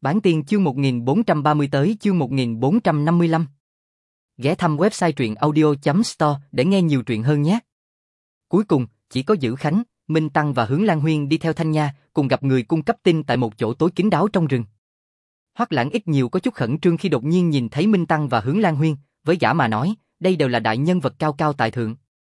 Bản tiên chương 1430 tới chương 1455. Ghé thăm website truyện audio.store để nghe nhiều truyện hơn nhé. Cuối cùng, chỉ có Dữ Khánh, Minh Tăng và Hướng Lan Huyên đi theo Thanh Nha, cùng gặp người cung cấp tin tại một chỗ tối kín đáo trong rừng. Hoắc Lãng ít nhiều có chút khẩn trương khi đột nhiên nhìn thấy Minh Tăng và Hướng Lan Huyên, với gã mà nói, đây đều là đại nhân vật cao cao tại thượng.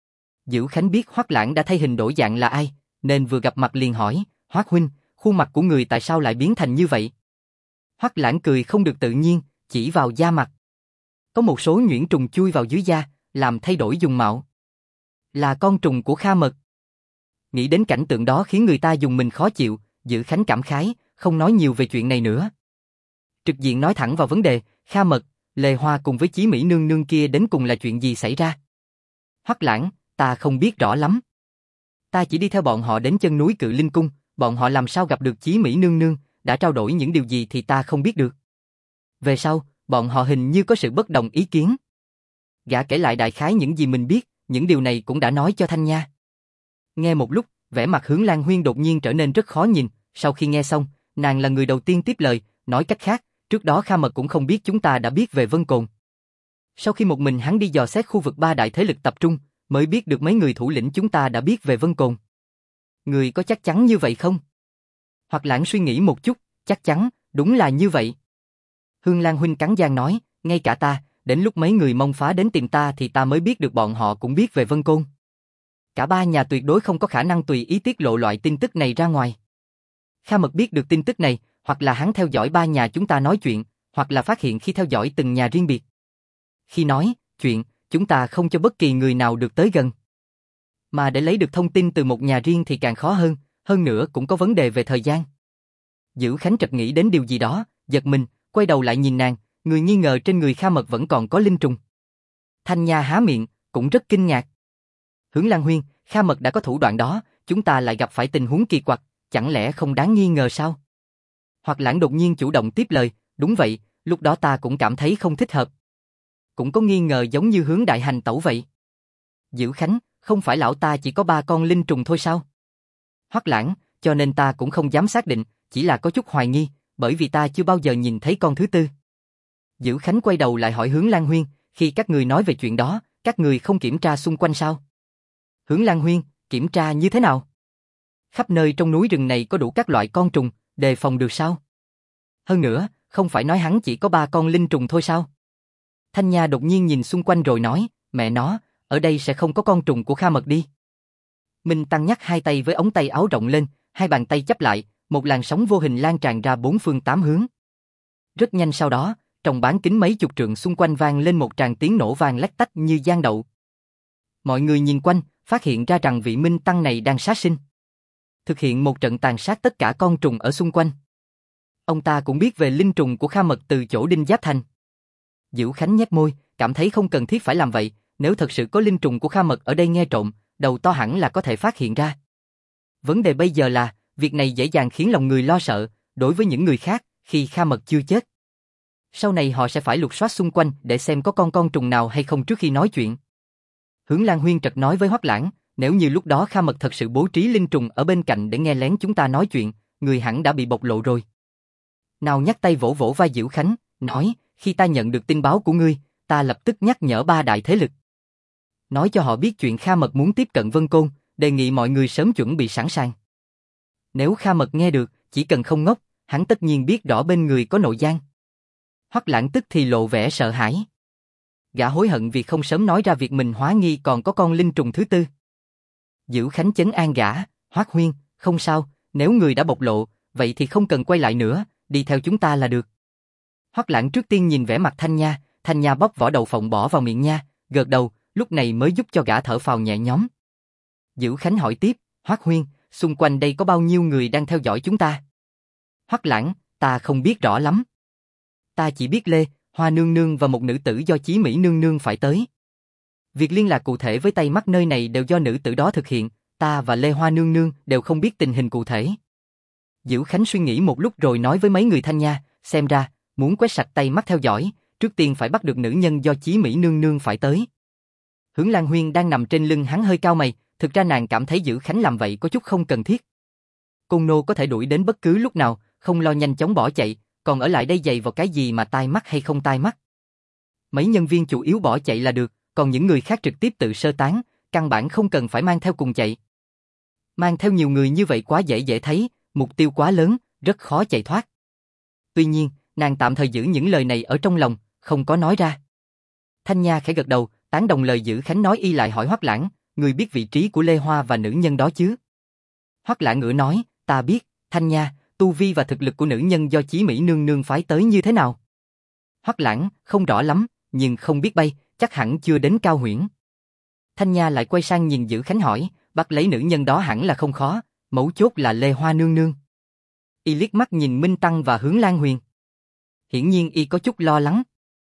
Dữ Khánh biết Hoắc Lãng đã thay hình đổi dạng là ai, nên vừa gặp mặt liền hỏi, Hoắc huynh, khuôn mặt của người tại sao lại biến thành như vậy? Hoắc Lãng cười không được tự nhiên, chỉ vào da mặt. Có một số nhuyễn trùng chui vào dưới da, làm thay đổi dung mạo. Là con trùng của Kha Mật. Nghĩ đến cảnh tượng đó khiến người ta dùng mình khó chịu, Dữ Khánh cảm khái, không nói nhiều về chuyện này nữa. Trực diện nói thẳng vào vấn đề, Kha Mật, Lê Hoa cùng với Chí Mỹ nương nương kia đến cùng là chuyện gì xảy ra? Hoắc Lãng, ta không biết rõ lắm. Ta chỉ đi theo bọn họ đến chân núi Cự Linh Cung, bọn họ làm sao gặp được Chí Mỹ nương nương, đã trao đổi những điều gì thì ta không biết được. Về sau, bọn họ hình như có sự bất đồng ý kiến. Gã kể lại đại khái những gì mình biết, những điều này cũng đã nói cho Thanh Nha. Nghe một lúc, vẻ mặt Hướng Lan Huyên đột nhiên trở nên rất khó nhìn, sau khi nghe xong, nàng là người đầu tiên tiếp lời, nói cách khác, trước đó Kha Mật cũng không biết chúng ta đã biết về Vân Cồn. Sau khi một mình hắn đi dò xét khu vực ba đại thế lực tập trung, mới biết được mấy người thủ lĩnh chúng ta đã biết về Vân Cồn. Người có chắc chắn như vậy không? Hoắc Lãng suy nghĩ một chút, chắc chắn, đúng là như vậy. Hướng Lan Huynh cắn răng nói, ngay cả ta, đến lúc mấy người Mông Phá đến tìm ta thì ta mới biết được bọn họ cũng biết về Vân Côn. Cả ba nhà tuyệt đối không có khả năng tùy ý tiết lộ loại tin tức này ra ngoài. Kha Mật biết được tin tức này, hoặc là hắn theo dõi ba nhà chúng ta nói chuyện, hoặc là phát hiện khi theo dõi từng nhà riêng biệt. Khi nói chuyện, chúng ta không cho bất kỳ người nào được tới gần. Mà để lấy được thông tin từ một nhà riêng thì càng khó hơn nữa cũng có vấn đề về thời gian. Dữ Khánh chợt nghĩ đến điều gì đó, giật mình, quay đầu lại nhìn nàng, người nghi ngờ trên người Kha Mật vẫn còn có linh trùng. Thanh Nha há miệng, cũng rất kinh ngạc. Hướng Lan Huyên, Kha Mật đã có thủ đoạn đó, chúng ta lại gặp phải tình huống kỳ quặc, chẳng lẽ không đáng nghi ngờ sao? Hoắc Lãng đột nhiên chủ động tiếp lời, đúng vậy, lúc đó ta cũng cảm thấy không thích hợp. Cũng có nghi ngờ giống như Hướng đại hành tẩu vậy. Dữ Khánh, không phải lão ta chỉ có 3 con linh trùng thôi sao? Hoắc Lãng, cho nên ta cũng không dám xác định, chỉ là có chút hoài nghi, bởi vì ta chưa bao giờ nhìn thấy con thứ tư. Dữ Khánh quay đầu lại hỏi Hướng Lan Huyên, khi các người nói về chuyện đó, các người không kiểm tra xung quanh sao? Hướng Lan Huyên, kiểm tra như thế nào? Khắp nơi trong núi rừng này có đủ các loại con trùng, đề phòng được sao? Hơn nữa, không phải nói hắn chỉ có 3 con linh trùng thôi sao? Thanh Nha đột nhiên nhìn xung quanh rồi nói, mẹ nó, ở đây sẽ không có con trùng của Kha Mật đi. Minh Tăng nhắc hai tay với ống tay áo rộng lên, hai bàn tay chắp lại, một làn sóng vô hình lan tràn ra 4 phương 8 hướng. Rất nhanh sau đó, trong bán kính mấy chục trượng xung quanh vang lên một tràng tiếng nổ vang lách tách như giang đậu. Mọi người nhìn quanh, phát hiện ra rằng vị Minh Tăng này đang sát sinh. Thực hiện một trận tàn sát tất cả con trùng ở xung quanh. Ông ta cũng biết về linh trùng của Kha Mật từ chỗ Đinh Giáp Thành. Dữ Khánh nhếch môi, cảm thấy không cần thiết phải làm vậy, nếu thật sự có linh trùng của Kha Mật ở đây nghe trộm, đầu to hẳn là có thể phát hiện ra. Vấn đề bây giờ là, việc này dễ dàng khiến lòng người lo sợ, đối với những người khác, khi Kha Mật chưa chết. Sau này họ sẽ phải lục soát xung quanh để xem có con trùng nào hay không trước khi nói chuyện. Hướng Lan Huyên trật nói với Hoắc Lãng, nếu như lúc đó Kha Mật thật sự bố trí linh trùng ở bên cạnh để nghe lén chúng ta nói chuyện, người hẳn đã bị bộc lộ rồi. Nào nhắc tay vỗ vỗ vai Dữ Khánh, nói, khi ta nhận được tin báo của ngươi, ta lập tức nhắc nhở ba đại thế lực. Nói cho họ biết chuyện Kha Mật muốn tiếp cận Vân Côn, đề nghị mọi người sớm chuẩn bị sẵn sàng. Nếu Kha Mật nghe được, chỉ cần không ngốc, hắn tất nhiên biết rõ bên người có nội gian. Hoắc Lãng tức thì lộ vẻ sợ hãi. Gã hối hận vì không sớm nói ra việc mình hóa nghi còn có con linh trùng thứ tư. Dữ Khánh chấn an gã, Hoắc Huyên, không sao, nếu người đã bộc lộ, vậy thì không cần quay lại nữa, đi theo chúng ta là được. Hoắc Lãng trước tiên nhìn vẻ mặt Thanh Nha bóc vỏ đậu phộng bỏ vào miệng nha, gật đầu, lúc này mới giúp cho gã thở phào nhẹ nhõm. Dữ Khánh hỏi tiếp, Hoắc Huyên, xung quanh đây có bao nhiêu người đang theo dõi chúng ta? Hoắc Lãng, ta không biết rõ lắm. Ta chỉ biết Lê, Hoa nương nương và một nữ tử do Chí Mỹ nương nương phải tới. Việc liên lạc cụ thể với tay mắt nơi này đều do nữ tử đó thực hiện, ta và Lê Hoa nương nương đều không biết tình hình cụ thể. Dữ Khánh suy nghĩ một lúc rồi nói với mấy người Thanh Nha, xem ra, muốn quét sạch tay mắt theo dõi, trước tiên phải bắt được nữ nhân do Chí Mỹ nương nương phải tới. Hướng Lan Huyên đang nằm trên lưng hắn hơi cau mày, thực ra nàng cảm thấy Dữ Khánh làm vậy có chút không cần thiết. Côn Nô có thể đuổi đến bất cứ lúc nào, không lo nhanh chóng bỏ chạy, còn ở lại đây dày vào cái gì mà tai mắt hay không tai mắt. Mấy nhân viên chủ yếu bỏ chạy là được, còn những người khác trực tiếp tự sơ tán, căn bản không cần phải mang theo cùng chạy. Mang theo nhiều người như vậy quá dễ thấy, mục tiêu quá lớn, rất khó chạy thoát. Tuy nhiên, nàng tạm thời giữ những lời này ở trong lòng, không có nói ra. Thanh Nha khẽ gật đầu, tán đồng lời Dữ Khánh nói, y lại hỏi Hoắc Lãng, người biết vị trí của Lê Hoa và nữ nhân đó chứ? Hoắc Lãng ngửa nói, ta biết, Thanh Nha, tu vi và thực lực của nữ nhân do Chí Mỹ nương nương phái tới như thế nào? Hoắc Lãng, không rõ lắm, nhưng không biết bay, chắc hẳn chưa đến Cao Huyễn. Thanh Nha lại quay sang nhìn Dữ Khánh hỏi, bắt lấy nữ nhân đó hẳn là không khó, mấu chốt là Lê Hoa nương nương. Y liếc mắt nhìn Minh Tăng và Hướng Lan Huyền. Hiển nhiên y có chút lo lắng.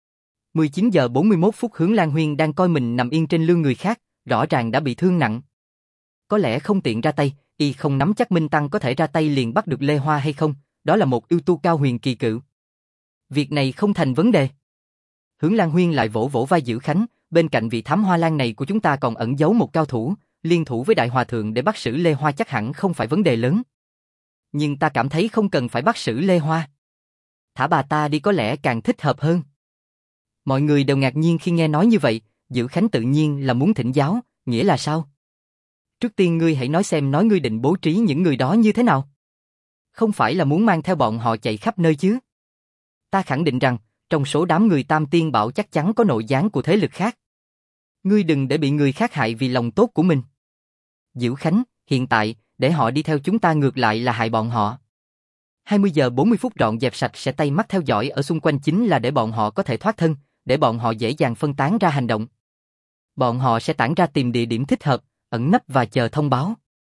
19 giờ 41 phút Hướng Lan Huyền đang coi mình nằm yên trên lưng người khác, rõ ràng đã bị thương nặng. Có lẽ không tiện ra tay, y không nắm chắc Minh Tăng có thể ra tay liền bắt được Lê Hoa hay không, đó là một yêu tu cao huyền kỳ cựu. Việc này không thành vấn đề. Hướng Lan Huyền lại vỗ vỗ vai Dữ Khánh, bên cạnh vị thám hoa lan này của chúng ta còn ẩn giấu một cao thủ, liên thủ với Đại Hòa Thượng để bắt xử Lê Hoa chắc hẳn không phải vấn đề lớn. Nhưng ta cảm thấy không cần phải bắt xử Lê Hoa. Thả bà ta đi có lẽ càng thích hợp hơn. Mọi người đều ngạc nhiên khi nghe nói như vậy, Dữ Khánh tự nhiên là muốn thỉnh giáo, nghĩa là sao? Trước tiên ngươi hãy nói xem ngươi định bố trí những người đó như thế nào? Không phải là muốn mang theo bọn họ chạy khắp nơi chứ? Ta khẳng định rằng, trong số đám người Tam Tiên Bảo chắc chắn có nội gián của thế lực khác. Ngươi đừng để bị người khác hại vì lòng tốt của mình. Dữ Khánh, hiện tại, để họ đi theo chúng ta ngược lại là hại bọn họ. 20 giờ 40 phút dọn dẹp sạch sẽ tay mắt theo dõi ở xung quanh chính là để bọn họ có thể thoát thân, để bọn họ dễ dàng phân tán ra hành động. Bọn họ sẽ tản ra tìm địa điểm thích hợp, ẩn nấp và chờ thông báo.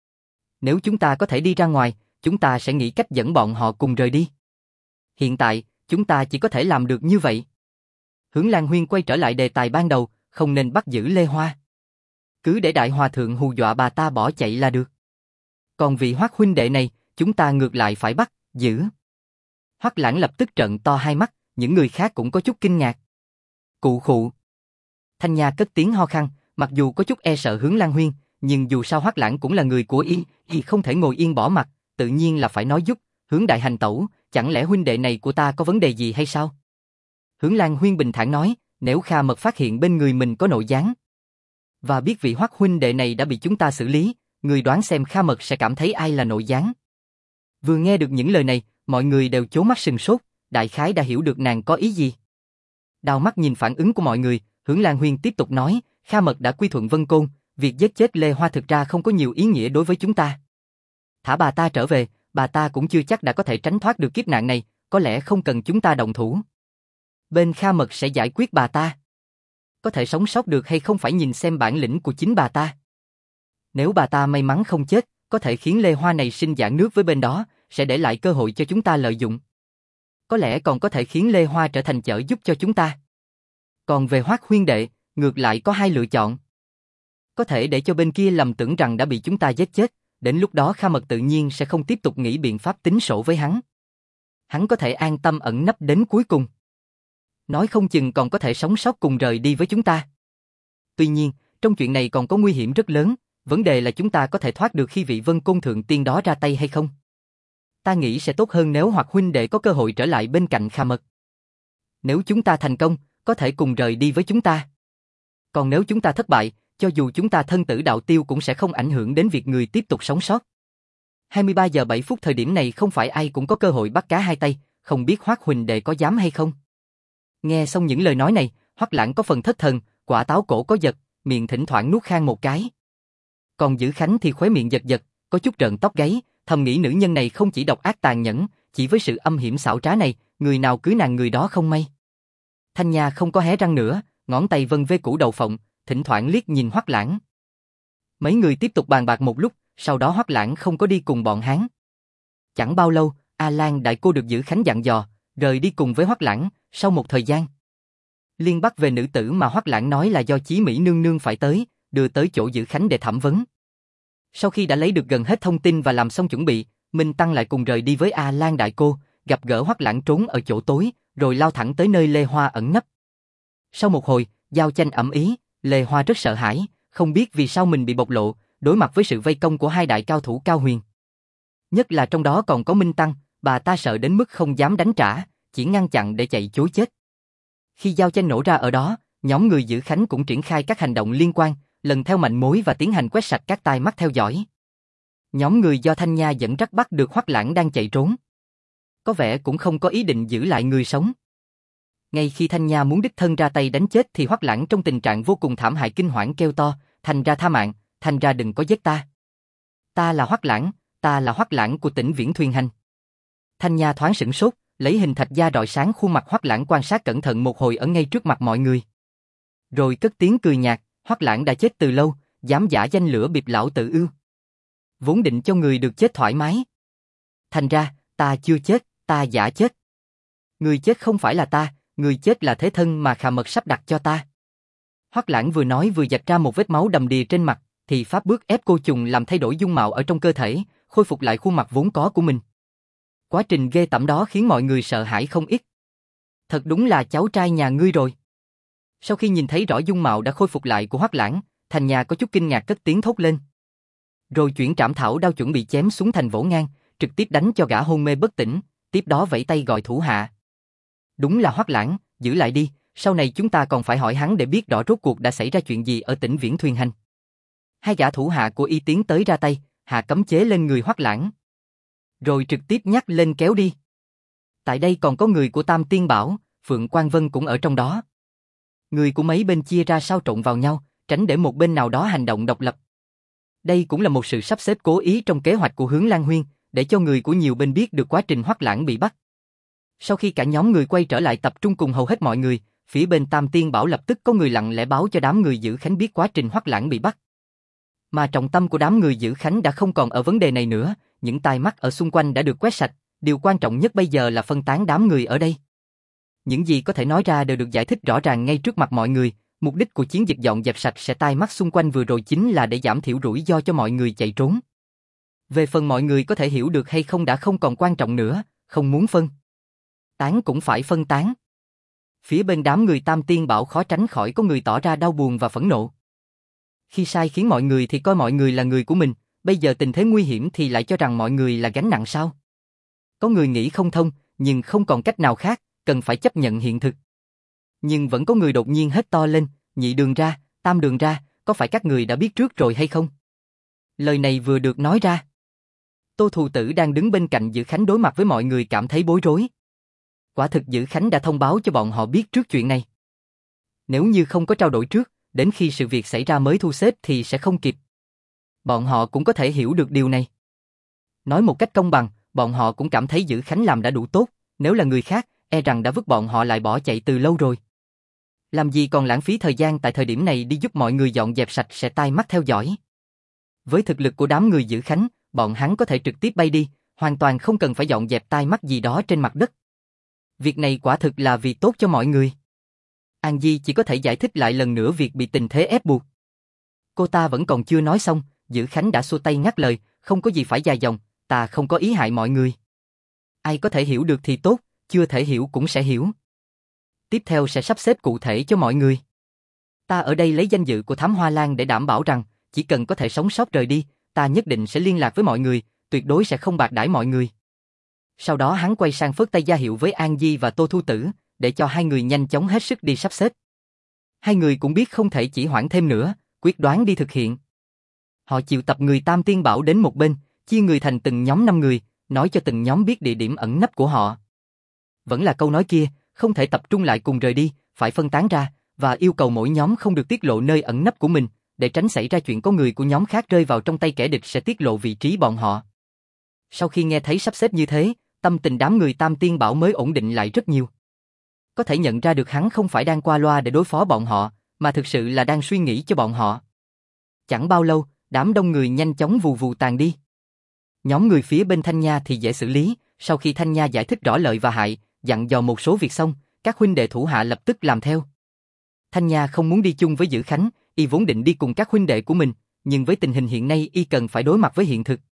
Nếu chúng ta có thể đi ra ngoài, chúng ta sẽ nghĩ cách dẫn bọn họ cùng rời đi. Hiện tại, chúng ta chỉ có thể làm được như vậy. Hướng Lan Huyền quay trở lại đề tài ban đầu, không nên bắt giữ Lê Hoa. Cứ để Đại Hòa Thượng hù dọa bà ta bỏ chạy là được. Còn vị Hoắc huynh đệ này, chúng ta ngược lại phải bắt, giữ. Hoắc Lãng lập tức trợn to hai mắt, những người khác cũng có chút kinh ngạc. Cụ khụ. Thanh Nha cất tiếng ho khan, mặc dù có chút e sợ Hướng Lan Huyền, nhưng dù sao Hoắc Lãng cũng là người của y không thể ngồi yên bỏ mặc, tự nhiên là phải nói giúp. Hướng đại hành tẩu, chẳng lẽ huynh đệ này của ta có vấn đề gì hay sao? Hướng Lan Huyền bình thản nói, nếu Kha Mật phát hiện bên người mình có nội gián, và biết vị Hoắc huynh đệ này đã bị chúng ta xử lý, người đoán xem Kha Mật sẽ cảm thấy ai là nội gián. Vừa nghe được những lời này, mọi người đều chố mắt sừng sốt, đại khái đã hiểu được nàng có ý gì. Đào mắt nhìn phản ứng của mọi người, Hướng Lan Huyền tiếp tục nói, Kha Mật đã quy thuận Vân Côn, việc giết chết Lê Hoa thực ra không có nhiều ý nghĩa đối với chúng ta. Thả bà ta trở về, bà ta cũng chưa chắc đã có thể tránh thoát được kiếp nạn này, có lẽ không cần chúng ta động thủ. Bên Kha Mật sẽ giải quyết bà ta. Có thể sống sót được hay không phải nhìn xem bản lĩnh của chính bà ta. Nếu bà ta may mắn không chết, có thể khiến Lê Hoa này sinh giãn nước với bên đó, sẽ để lại cơ hội cho chúng ta lợi dụng. Có lẽ còn có thể khiến Lê Hoa trở thành trợ giúp cho chúng ta. Còn về Hoắc huynh đệ, ngược lại có hai lựa chọn. Có thể để cho bên kia lầm tưởng rằng đã bị chúng ta giết chết, đến lúc đó Kha Mật tự nhiên sẽ không tiếp tục nghĩ biện pháp tính sổ với hắn. Hắn có thể an tâm ẩn nấp đến cuối cùng. Nói không chừng còn có thể sống sót cùng rời đi với chúng ta. Tuy nhiên, trong chuyện này còn có nguy hiểm rất lớn, vấn đề là chúng ta có thể thoát được khi vị Vân Côn thượng tiên đó ra tay hay không. Ta nghĩ sẽ tốt hơn nếu Hoắc huynh đệ có cơ hội trở lại bên cạnh Kha Mật. Nếu chúng ta thành công, có thể cùng rời đi với chúng ta. Còn nếu chúng ta thất bại, cho dù chúng ta thân tử đạo tiêu cũng sẽ không ảnh hưởng đến việc người tiếp tục sống sót. 23 giờ 7 phút thời điểm này không phải ai cũng có cơ hội bắt cá hai tay, không biết Hoắc huynh đệ có dám hay không. Nghe xong những lời nói này, Hoắc Lãng có phần thất thần, quả táo cổ có giật, miệng thỉnh thoảng nuốt khan một cái. Còn Dữ Khánh thì khóe miệng giật giật, có chút rợn tóc gáy, thầm nghĩ nữ nhân này không chỉ độc ác tàn nhẫn, chỉ với sự âm hiểm xảo trá này, người nào cưới nàng người đó không may. Thanh Nha không có hé răng nữa, ngón tay vân vê củ đậu phộng, thỉnh thoảng liếc nhìn Hoắc Lãng. Mấy người tiếp tục bàn bạc một lúc, sau đó Hoắc Lãng không có đi cùng bọn hắn. Chẳng bao lâu, A Lan đại cô được Dữ Khánh dặn dò, rời đi cùng với Hoắc Lãng. Sau một thời gian, liên bắt về nữ tử mà Hoắc Lãng nói là do Chí Mỹ nương nương phải tới, đưa tới chỗ Dữ Khánh để thẩm vấn. Sau khi đã lấy được gần hết thông tin và làm xong chuẩn bị, Minh Tăng lại cùng rời đi với A Lan đại cô, gặp gỡ Hoắc Lãng trốn ở chỗ tối, rồi lao thẳng tới nơi Lê Hoa ẩn nấp. Sau một hồi, giao tranh ầm ĩ, Lê Hoa rất sợ hãi, không biết vì sao mình bị bộc lộ, đối mặt với sự vây công của hai đại cao thủ cao huyền. Nhất là trong đó còn có Minh Tăng, bà ta sợ đến mức không dám đánh trả, chỉ ngăn chặn để chạy chối chết. Khi giao tranh nổ ra ở đó, nhóm người giữ Khánh cũng triển khai các hành động liên quan, lần theo manh mối và tiến hành quét sạch các tai mắt theo dõi. Nhóm người do Thanh Nha dẫn dắt bắt được Hoắc Lãng đang chạy trốn. Có vẻ cũng không có ý định giữ lại người sống. Ngay khi Thanh Nha muốn đích thân ra tay đánh chết thì Hoắc Lãng trong tình trạng vô cùng thảm hại kinh hoảng kêu to, Thanh ra tha mạng, Thanh ra đừng có giết ta. Ta là Hoắc Lãng của tỉnh Viễn Thuyền Hành. Thanh Nha thoáng sửng sốt, lấy hình thạch da rọi sáng khuôn mặt Hoắc Lãng quan sát cẩn thận một hồi ở ngay trước mặt mọi người. Rồi cất tiếng cười nhạt, Hoắc Lãng đã chết từ lâu, dám giả danh lửa bịp lão tự ưu. Vốn định cho người được chết thoải mái. Thành ra, ta chưa chết, ta giả chết. Người chết không phải là ta, người chết là thế thân mà Khà Mật sắp đặt cho ta. Hoắc Lãng vừa nói vừa vạch ra một vết máu đầm đìa trên mặt, thì pháp bước ép cô trùng làm thay đổi dung mạo ở trong cơ thể, khôi phục lại khuôn mặt vốn có của mình. Quá trình ghê tởm đó khiến mọi người sợ hãi không ít. Thật đúng là cháu trai nhà ngươi rồi. Sau khi nhìn thấy rõ dung mạo đã khôi phục lại của Hoắc Lãng, Thanh Nha có chút kinh ngạc cất tiếng thốt lên. Rồi chuyển trảm thảo đao chuẩn bị chém xuống thành vỗ ngang, trực tiếp đánh cho gã hôn mê bất tỉnh, tiếp đó vẫy tay gọi thủ hạ. Đúng là Hoắc Lãng, giữ lại đi, sau này chúng ta còn phải hỏi hắn để biết rõ rốt cuộc đã xảy ra chuyện gì ở tỉnh Viễn Thuyền Hành. Hai gã thủ hạ của y tiến tới ra tay, hạ cấm chế lên người Hoắc Lãng. Rồi trực tiếp nhắc lên kéo đi. Tại đây còn có người của Tam Tiên Bảo, Phượng Quang Vân cũng ở trong đó. Người của mấy bên chia ra sao trộn vào nhau, tránh để một bên nào đó hành động độc lập. Đây cũng là một sự sắp xếp cố ý trong kế hoạch của Hướng Lan Huyên, để cho người của nhiều bên biết được quá trình Hoắc Lãng bị bắt. Sau khi cả nhóm người quay trở lại tập trung cùng hầu hết mọi người, phía bên Tam Tiên Bảo lập tức có người lặng lẽ báo cho đám người giữ Khánh biết quá trình Hoắc Lãng bị bắt. Mà trọng tâm của đám người giữ Khánh đã không còn ở vấn đề này nữa, những tai mắt ở xung quanh đã được quét sạch, điều quan trọng nhất bây giờ là phân tán đám người ở đây. Những gì có thể nói ra đều được giải thích rõ ràng ngay trước mặt mọi người, mục đích của chiến dịch dọn dẹp sạch sẽ tai mắt xung quanh vừa rồi chính là để giảm thiểu rủi ro cho mọi người chạy trốn. Về phần mọi người có thể hiểu được hay không đã không còn quan trọng nữa, không muốn phân tán cũng phải phân tán. Phía bên đám người Tam Tiên Bảo khó tránh khỏi có người tỏ ra đau buồn và phẫn nộ. Khi sai khiến mọi người thì coi mọi người là người của mình, bây giờ tình thế nguy hiểm thì lại cho rằng mọi người là gánh nặng sao? Có người nghĩ không thông, nhưng không còn cách nào khác, cần phải chấp nhận hiện thực. Nhưng vẫn có người đột nhiên hét to lên, nhị đường ra, tam đường ra, có phải các người đã biết trước rồi hay không? Lời này vừa được nói ra. Tô Thù Tử đang đứng bên cạnh Dữ Khánh đối mặt với mọi người cảm thấy bối rối. Quả thực Dữ Khánh đã thông báo cho bọn họ biết trước chuyện này. Nếu như không có trao đổi trước, đến khi sự việc xảy ra mới thu xếp thì sẽ không kịp. Bọn họ cũng có thể hiểu được điều này. Nói một cách công bằng, bọn họ cũng cảm thấy Dữ Khánh làm đã đủ tốt, nếu là người khác, e rằng đã vứt bọn họ lại bỏ chạy từ lâu rồi. Làm gì còn lãng phí thời gian tại thời điểm này đi giúp mọi người dọn dẹp sạch sẽ tai mắt theo dõi. Với thực lực của đám người Dữ Khánh, bọn hắn có thể trực tiếp bay đi, hoàn toàn không cần phải dọn dẹp tai mắt gì đó trên mặt đất. Việc này quả thực là vì tốt cho mọi người. An Di chỉ có thể giải thích lại lần nữa việc bị tình thế ép buộc. Cô ta vẫn còn chưa nói xong, Dữ Khánh đã xua tay ngắt lời, không có gì phải dài dòng, ta không có ý hại mọi người. Ai có thể hiểu được thì tốt, chưa thể hiểu cũng sẽ hiểu. Tiếp theo sẽ sắp xếp cụ thể cho mọi người. Ta ở đây lấy danh dự của Thám Hoa Lan để đảm bảo rằng, chỉ cần có thể sống sót rời đi, ta nhất định sẽ liên lạc với mọi người, tuyệt đối sẽ không bạc đãi mọi người. Sau đó hắn quay sang phất tay ra hiệu với An Di và Tô Thu Tử, để cho hai người nhanh chóng hết sức đi sắp xếp. Hai người cũng biết không thể chỉ hoãn thêm nữa, quyết đoán đi thực hiện. Họ triệu tập người Tam Tiên Bảo đến một bên, chia người thành từng nhóm 5 người, nói cho từng nhóm biết địa điểm ẩn nấp của họ. Vẫn là câu nói kia, không thể tập trung lại cùng rời đi, phải phân tán ra, và yêu cầu mỗi nhóm không được tiết lộ nơi ẩn nấp của mình, để tránh xảy ra chuyện có người của nhóm khác rơi vào trong tay kẻ địch sẽ tiết lộ vị trí bọn họ. Sau khi nghe thấy sắp xếp như thế, tâm tình đám người Tam Tiên Bảo mới ổn định lại rất nhiều. Có thể nhận ra được hắn không phải đang qua loa để đối phó bọn họ, mà thực sự là đang suy nghĩ cho bọn họ. Chẳng bao lâu, đám đông người nhanh chóng vù vù tàn đi. Nhóm người phía bên Thanh Nha thì dễ xử lý, sau khi Thanh Nha giải thích rõ lợi và hại, dặn dò một số việc xong, các huynh đệ thủ hạ lập tức làm theo. Thanh Nha không muốn đi chung với Dữ Khánh, y vốn định đi cùng các huynh đệ của mình, nhưng với tình hình hiện nay y cần phải đối mặt với hiện thực.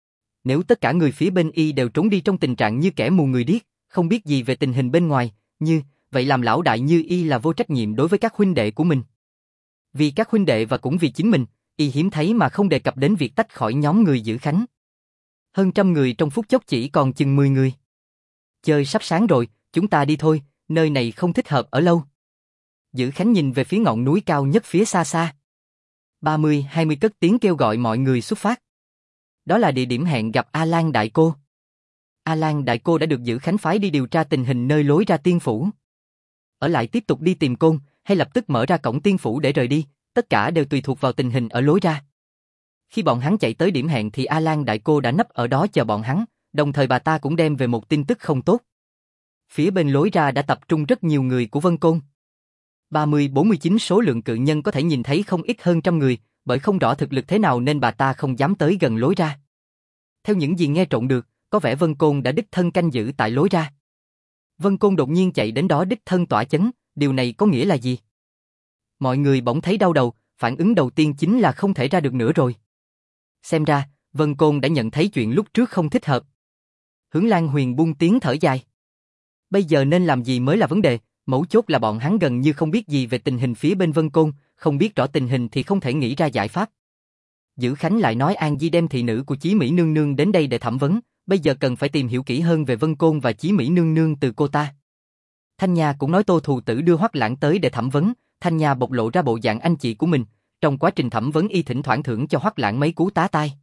Nếu tất cả người phía bên y đều trốn đi trong tình trạng như kẻ mù người điếc, không biết gì về tình hình bên ngoài, vậy làm lão đại như y là vô trách nhiệm đối với các huynh đệ của mình. Vì các huynh đệ và cũng vì chính mình, y hiếm thấy mà không đề cập đến việc tách khỏi nhóm người Dữ Khánh. Hơn trăm người trong phút chốc chỉ còn chừng 10 người. Trời sắp sáng rồi, chúng ta đi thôi, nơi này không thích hợp ở lâu. Dữ Khánh nhìn về phía ngọn núi cao nhất phía xa xa. 30-20 cất tiếng kêu gọi mọi người xuất phát. Đó là địa điểm hẹn gặp A Lan Đại Cô. A Lan Đại Cô đã được Dữ Khánh phái đi điều tra tình hình nơi lối ra tiên phủ. Ở lại tiếp tục đi tìm Côn, hay lập tức mở ra cổng tiên phủ để rời đi, tất cả đều tùy thuộc vào tình hình ở lối ra. Khi bọn hắn chạy tới điểm hẹn thì A Lan Đại Cô đã nấp ở đó chờ bọn hắn, đồng thời bà ta cũng đem về một tin tức không tốt. Phía bên lối ra đã tập trung rất nhiều người của Vân Côn. 30-49 số lượng cự nhân có thể nhìn thấy không ít hơn trăm người, bởi không rõ thực lực thế nào nên bà ta không dám tới gần lối ra. Theo những gì nghe trộn được, có vẻ Vân Côn đã đích thân canh giữ tại lối ra. Vân Côn đột nhiên chạy đến đó đích thân tỏa chấn, điều này có nghĩa là gì? Mọi người bỗng thấy đau đầu, phản ứng đầu tiên chính là không thể ra được nữa rồi. Xem ra, Vân Côn đã nhận thấy chuyện lúc trước không thích hợp. Hướng Lan Huyền buông tiếng thở dài. Bây giờ nên làm gì mới là vấn đề, mấu chốt là bọn hắn gần như không biết gì về tình hình phía bên Vân Côn, không biết rõ tình hình thì không thể nghĩ ra giải pháp. Dữ Khánh lại nói An Di đem thị nữ của Chí Mỹ Nương Nương đến đây để thẩm vấn, bây giờ cần phải tìm hiểu kỹ hơn về Vân Côn và Chí Mỹ Nương Nương từ cô ta. Thanh Nha cũng nói Tô Thù Tử đưa Hoắc Lãng tới để thẩm vấn, Thanh Nha bộc lộ ra bộ dạng anh chị của mình, trong quá trình thẩm vấn y thỉnh thoảng thưởng cho Hoắc Lãng mấy cú tá tai.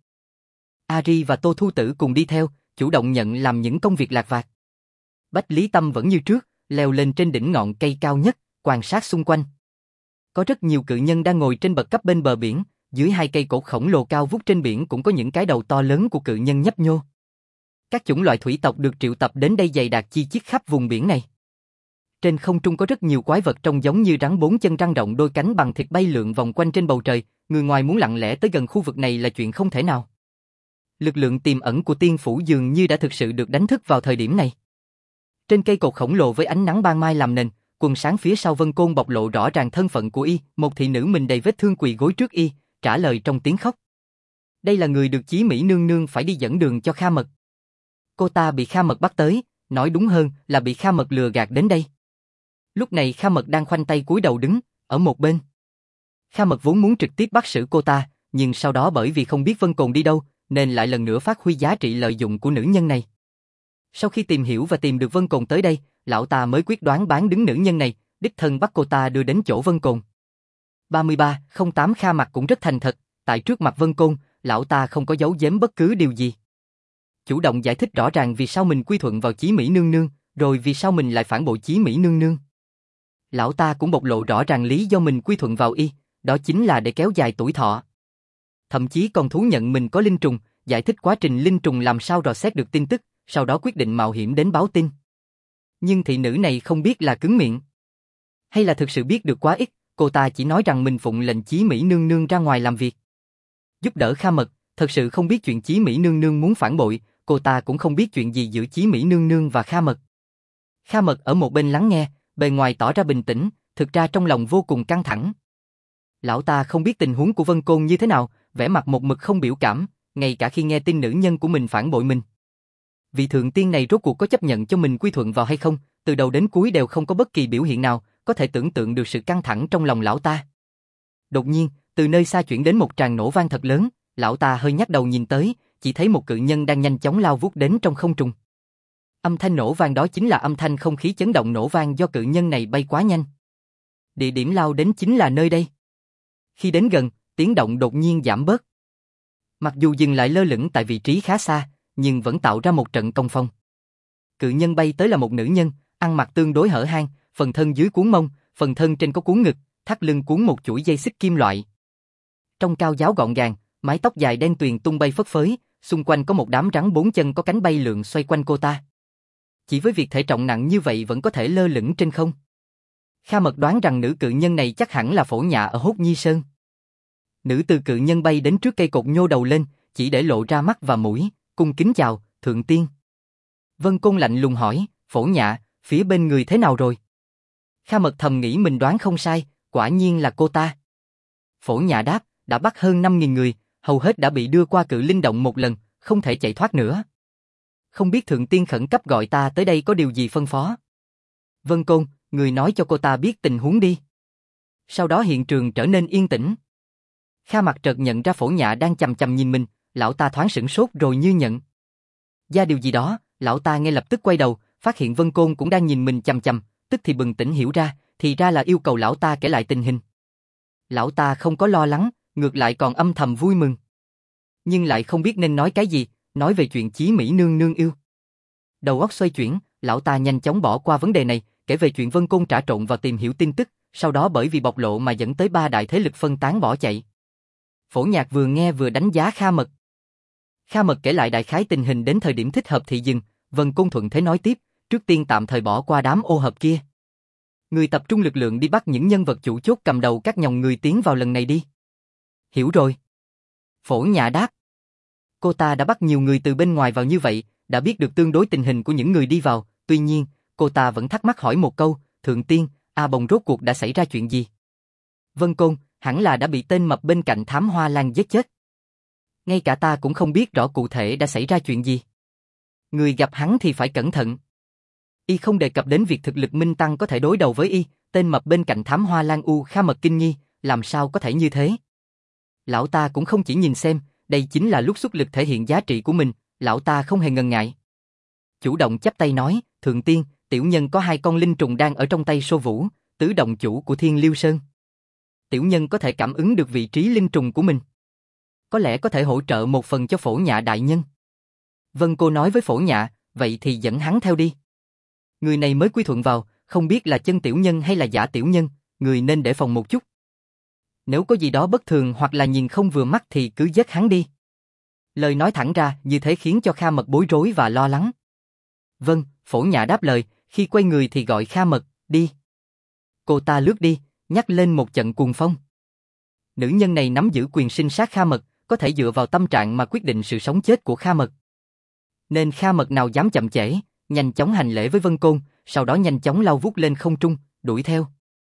Ari và Tô Thu Tử cùng đi theo, chủ động nhận làm những công việc lặt vặt. Bách Lý Tâm vẫn như trước, leo lên trên đỉnh ngọn cây cao nhất, quan sát xung quanh. Có rất nhiều cự nhân đang ngồi trên bậc cấp bên bờ biển, dưới hai cây cột khổng lồ cao vút trên biển cũng có những cái đầu to lớn của cự nhân nhấp nhô. Các chủng loại thủy tộc được triệu tập đến đây dày đặc chi chít khắp vùng biển này. Trên không trung có rất nhiều quái vật trông giống như rắn bốn chân răng rộng đôi cánh bằng thịt bay lượn vòng quanh trên bầu trời, người ngoài muốn lặng lẽ tới gần khu vực này là chuyện không thể nào. Lực lượng tiềm ẩn của tiên phủ dường như đã thực sự được đánh thức vào thời điểm này. Trên cây cột khổng lồ với ánh nắng ban mai làm nền, quần sáng phía sau Vân Côn bộc lộ rõ ràng thân phận của y, một thị nữ mình đầy vết thương quỳ gối trước y, trả lời trong tiếng khóc. Đây là người được Chí Mỹ Nương Nương phải đi dẫn đường cho Kha Mật. Cô ta bị Kha Mật bắt tới, nói đúng hơn là bị Kha Mật lừa gạt đến đây. Lúc này Kha Mật đang khoanh tay cúi đầu đứng, ở một bên. Kha Mật vốn muốn trực tiếp bắt xử cô ta, nhưng sau đó bởi vì không biết Vân Côn đi đâu, nên lại lần nữa phát huy giá trị lợi dụng của nữ nhân này. Sau khi tìm hiểu và tìm được Vân Côn tới đây, lão ta mới quyết đoán bán đứng nữ nhân này, đích thân bắt cô ta đưa đến chỗ Vân Côn. 33-08 Kha Mặt cũng rất thành thật, tại trước mặt Vân Côn, lão ta không có giấu giếm bất cứ điều gì. Chủ động giải thích rõ ràng vì sao mình quy thuận vào Chí Mỹ Nương Nương, rồi vì sao mình lại phản bội Chí Mỹ Nương Nương. Lão ta cũng bộc lộ rõ ràng lý do mình quy thuận vào y, đó chính là để kéo dài tuổi thọ. Thậm chí còn thú nhận mình có linh trùng, giải thích quá trình linh trùng làm sao dò xét được tin tức, sau đó quyết định mạo hiểm đến báo tin. Nhưng thị nữ này không biết là cứng miệng, hay là thực sự biết được quá ít, cô ta chỉ nói rằng mình phụng lệnh Chí Mỹ Nương Nương ra ngoài làm việc. Giúp đỡ Kha Mật, thật sự không biết chuyện Chí Mỹ Nương Nương muốn phản bội, cô ta cũng không biết chuyện gì giữa Chí Mỹ Nương Nương và Kha Mật. Kha Mật ở một bên lắng nghe, bề ngoài tỏ ra bình tĩnh, thực ra trong lòng vô cùng căng thẳng. Lão ta không biết tình huống của Vân Côn như thế nào, vẻ mặt một mực không biểu cảm, ngay cả khi nghe tin nữ nhân của mình phản bội mình. Vị thượng tiên này rốt cuộc có chấp nhận cho mình quy thuận vào hay không, từ đầu đến cuối đều không có bất kỳ biểu hiện nào, có thể tưởng tượng được sự căng thẳng trong lòng lão ta. Đột nhiên, từ nơi xa chuyển đến một tràng nổ vang thật lớn, lão ta hơi nhắc đầu nhìn tới, chỉ thấy một cự nhân đang nhanh chóng lao vút đến trong không trung. Âm thanh nổ vang đó chính là âm thanh không khí chấn động nổ vang do cự nhân này bay quá nhanh. Địa điểm lao đến chính là nơi đây. Khi đến gần, tiếng động đột nhiên giảm bớt. Mặc dù dừng lại lơ lửng tại vị trí khá xa, nhưng vẫn tạo ra một trận công phong. Cự nhân bay tới là một nữ nhân, ăn mặc tương đối hở hang, phần thân dưới cuốn mông, phần thân trên có cuốn ngực, thắt lưng cuốn một chuỗi dây xích kim loại. Trong cao giáo gọn gàng, mái tóc dài đen tuyền tung bay phất phới, xung quanh có một đám rắn bốn chân có cánh bay lượn xoay quanh cô ta. Chỉ với việc thể trọng nặng như vậy vẫn có thể lơ lửng trên không. Kha Mật đoán rằng nữ cự nhân này chắc hẳn là Phổ Nhạ ở Hốt Nhi Sơn. Nữ từ cự nhân bay đến trước cây cột nhô đầu lên, chỉ để lộ ra mắt và mũi, cung kính chào, thượng tiên. Vân Côn lạnh lùng hỏi, Phổ Nhạ, phía bên người thế nào rồi? Kha Mật thầm nghĩ mình đoán không sai, quả nhiên là cô ta. Phổ Nhạ đáp, đã bắt hơn 5.000 người, hầu hết đã bị đưa qua cự linh động một lần, không thể chạy thoát nữa. Không biết thượng tiên khẩn cấp gọi ta tới đây có điều gì phân phó? Vân Côn, người nói cho cô ta biết tình huống đi. Sau đó hiện trường trở nên yên tĩnh. Kha Mặt chợt nhận ra Phổ Nhạ đang chằm chằm nhìn mình, lão ta thoáng sửng sốt rồi như nhận. Ra điều gì đó, lão ta ngay lập tức quay đầu, phát hiện Vân Côn cũng đang nhìn mình chằm chằm, tức thì bừng tỉnh hiểu ra, thì ra là yêu cầu lão ta kể lại tình hình. Lão ta không có lo lắng, ngược lại còn âm thầm vui mừng. Nhưng lại không biết nên nói cái gì, nói về chuyện Chí Mỹ nương nương yêu. Đầu óc xoay chuyển, lão ta nhanh chóng bỏ qua vấn đề này, kể về chuyện Vân Côn trà trộn vào tìm hiểu tin tức, sau đó bởi vì bộc lộ mà dẫn tới 3 đại thế lực phân tán bỏ chạy. Phổ Nhạc vừa nghe vừa đánh giá Kha Mật. Kha Mật kể lại đại khái tình hình đến thời điểm thích hợp thì dừng, Vân Côn thuận thế nói tiếp, trước tiên tạm thời bỏ qua đám ô hợp kia. Người tập trung lực lượng đi bắt những nhân vật chủ chốt cầm đầu các nhòng người tiến vào lần này đi. Hiểu rồi. Phổ Nhã đáp. Cô ta đã bắt nhiều người từ bên ngoài vào như vậy, đã biết được tương đối tình hình của những người đi vào, tuy nhiên, cô ta vẫn thắc mắc hỏi một câu, Thượng Tiên, A Bồng rốt cuộc đã xảy ra chuyện gì? Vân Côn, hẳn là đã bị tên mập bên cạnh Thám Hoa Lan giết chết. Ngay cả ta cũng không biết rõ cụ thể đã xảy ra chuyện gì. Người gặp hắn thì phải cẩn thận. Y không đề cập đến việc thực lực Minh Tăng có thể đối đầu với Y, tên mập bên cạnh Thám Hoa Lan Kha Mật kinh nghi, làm sao có thể như thế? Lão ta cũng không chỉ nhìn xem, đây chính là lúc xuất lực thể hiện giá trị của mình, lão ta không hề ngần ngại. Chủ động chắp tay nói, Thượng Tiên, tiểu nhân có 2 con linh trùng đang ở trong tay Sô Vũ, tứ động chủ của Thiên Liêu Sơn. Tiểu nhân có thể cảm ứng được vị trí linh trùng của mình. Có lẽ có thể hỗ trợ một phần cho Phổ Nhạ đại nhân. Vân cô nói với Phổ Nhạ, vậy thì dẫn hắn theo đi. Người này mới quy thuận vào, không biết là chân tiểu nhân hay là giả tiểu nhân, người nên để phòng một chút. Nếu có gì đó bất thường hoặc là nhìn không vừa mắt thì cứ dứt hắn đi. Lời nói thẳng ra như thế khiến cho Kha Mật bối rối và lo lắng. Vâng, Phổ Nhạ đáp lời, khi quay người thì gọi Kha Mật, đi. Cô ta lướt đi, nhắc lên một trận cuồng phong. Nữ nhân này nắm giữ quyền sinh sát Kha Mật, có thể dựa vào tâm trạng mà quyết định sự sống chết của Kha Mật. Nên Kha Mật nào dám chậm trễ, nhanh chóng hành lễ với Vân Côn, sau đó nhanh chóng lao vút lên không trung, đuổi theo.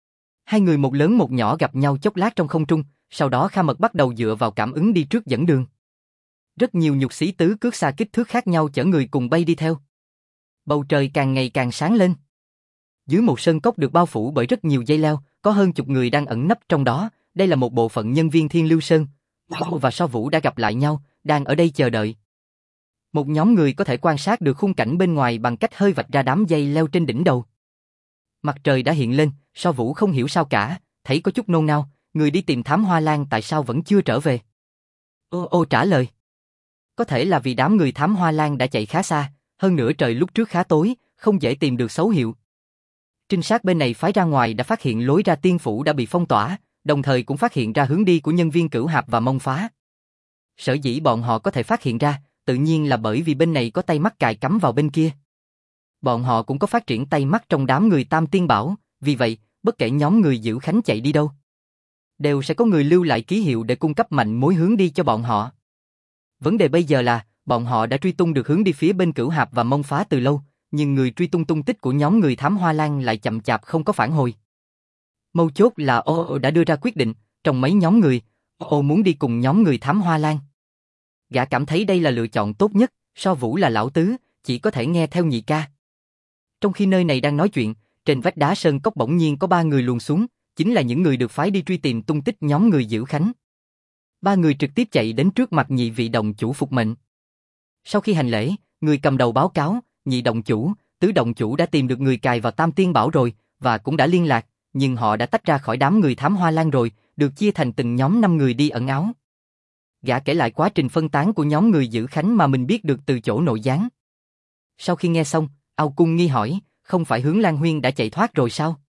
2 người một lớn một nhỏ gặp nhau chốc lát trong không trung, sau đó Kha Mật bắt đầu dựa vào cảm ứng đi trước dẫn đường. Rất nhiều nhục sĩ tứ cước xa kích thước khác nhau chở người cùng bay đi theo. Bầu trời càng ngày càng sáng lên. Dưới một sơn cốc được bao phủ bởi rất nhiều dây leo, có hơn chục người đang ẩn nấp trong đó, đây là một bộ phận nhân viên Thiên Lưu Sơn. Và So Vũ đã gặp lại nhau, đang ở đây chờ đợi. Một nhóm người có thể quan sát được khung cảnh bên ngoài bằng cách hơi vạch ra đám dây leo trên đỉnh đầu. Mặt trời đã hiện lên, So Vũ không hiểu sao cả, thấy có chút nôn nao, người đi tìm Thám Hoa Lan tại sao vẫn chưa trở về. Ô trả lời. Có thể là vì đám người Thám Hoa Lan đã chạy khá xa, hơn nữa trời lúc trước khá tối, không dễ tìm được dấu hiệu. Trinh sát bên này phái ra ngoài đã phát hiện lối ra tiên phủ đã bị phong tỏa, đồng thời cũng phát hiện ra hướng đi của nhân viên Cửu Hạp và Mông Phá. Sở dĩ bọn họ có thể phát hiện ra, tự nhiên là bởi vì bên này có tay mắt cài cắm vào bên kia. Bọn họ cũng có phát triển tay mắt trong đám người Tam Tiên Bảo, vì vậy, bất kể nhóm người giữ khánh chạy đi đâu, đều sẽ có người lưu lại ký hiệu để cung cấp mạnh mối hướng đi cho bọn họ. Vấn đề bây giờ là, bọn họ đã truy tung được hướng đi phía bên Cửu Hạp và Mông Phá từ lâu, nhưng người truy tung tung tích của nhóm người Thám Hoa Lan lại chậm chạp không có phản hồi. Mấu chốt là đã đưa ra quyết định, trong mấy nhóm người, muốn đi cùng nhóm người Thám Hoa Lan. Gã cảm thấy đây là lựa chọn tốt nhất, So Vũ là lão tứ, chỉ có thể nghe theo nhị ca. Trong khi nơi này đang nói chuyện, trên vách đá sơn cốc bỗng nhiên có 3 người luồn xuống, chính là những người được phái đi truy tìm tung tích nhóm người giữ khánh. 3 người trực tiếp chạy đến trước mặt nhị vị động chủ phục mệnh. Sau khi hành lễ, người cầm đầu báo cáo, nhị động chủ, tứ động chủ đã tìm được người cài vào Tam Tiên Bảo rồi, và cũng đã liên lạc, nhưng họ đã tách ra khỏi đám người Thám Hoa Lan rồi, được chia thành từng nhóm 5 người đi ẩn áo. Gã kể lại quá trình phân tán của nhóm người giữ khánh mà mình biết được từ chỗ nội gián. Sau khi nghe xong, Ao Cung nghi hỏi, không phải Hướng Lan Huyên đã chạy thoát rồi sao?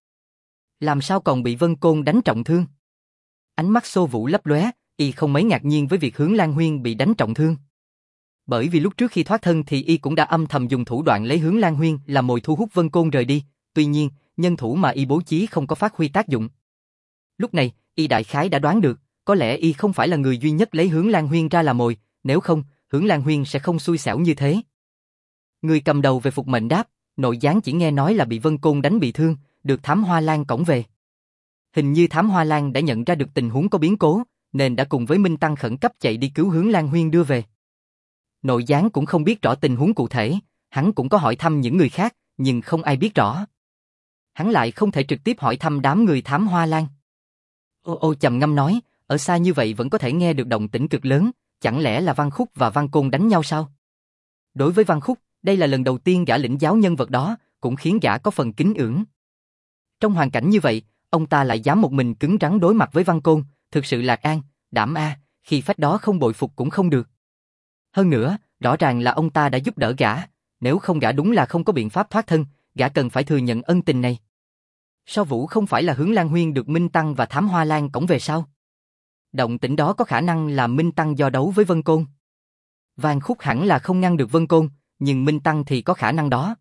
Làm sao còn bị Vân Côn đánh trọng thương? Ánh mắt Xô Vũ lấp lóe, y không mấy ngạc nhiên với việc Hướng Lan Huyên bị đánh trọng thương. Bởi vì lúc trước khi thoát thân thì y cũng đã âm thầm dùng thủ đoạn lấy Hướng Lan Huyên làm mồi thu hút Vân Côn rời đi, tuy nhiên, nhân thủ mà y bố trí không có phát huy tác dụng. Lúc này, y đại khái đã đoán được, có lẽ y không phải là người duy nhất lấy Hướng Lan Huyên ra làm mồi, nếu không, Hướng Lan Huyên sẽ không xui xẻo như thế. Người cầm đầu về phục mệnh đáp, nội gián chỉ nghe nói là bị Vân Côn đánh bị thương, được Thám Hoa Lan cõng về. Hình như Thám Hoa Lan đã nhận ra được tình huống có biến cố, nên đã cùng với Minh Tăng khẩn cấp chạy đi cứu Hướng Lan Huyên đưa về. Nội gián cũng không biết rõ tình huống cụ thể, hắn cũng có hỏi thăm những người khác, nhưng không ai biết rõ. Hắn lại không thể trực tiếp hỏi thăm đám người Thám Hoa Lan. Trầm ngâm nói, ở xa như vậy vẫn có thể nghe được động tĩnh cực lớn, chẳng lẽ là Văn Khúc và Văn Côn đánh nhau sao? Đối với Văn Khúc, đây là lần đầu tiên gã lĩnh giáo nhân vật đó, cũng khiến gã có phần kính ngưỡng. Trong hoàn cảnh như vậy, ông ta lại dám một mình cứng rắn đối mặt với Văn Côn, thực sự lạc an, đảm a, khi phách đó không bội phục cũng không được. Hơn nữa, rõ ràng là ông ta đã giúp đỡ gã, nếu không gã đúng là không có biện pháp thoát thân, gã cần phải thừa nhận ân tình này. So Vũ không phải là Hướng Lan Huyên được Minh Tăng và Thám Hoa Lan cõng về sao? Động tĩnh đó có khả năng là Minh Tăng do đấu với Vân Côn. Văn Khúc hẳn là không ngăn được Vân Côn, nhưng Minh Tăng thì có khả năng đó.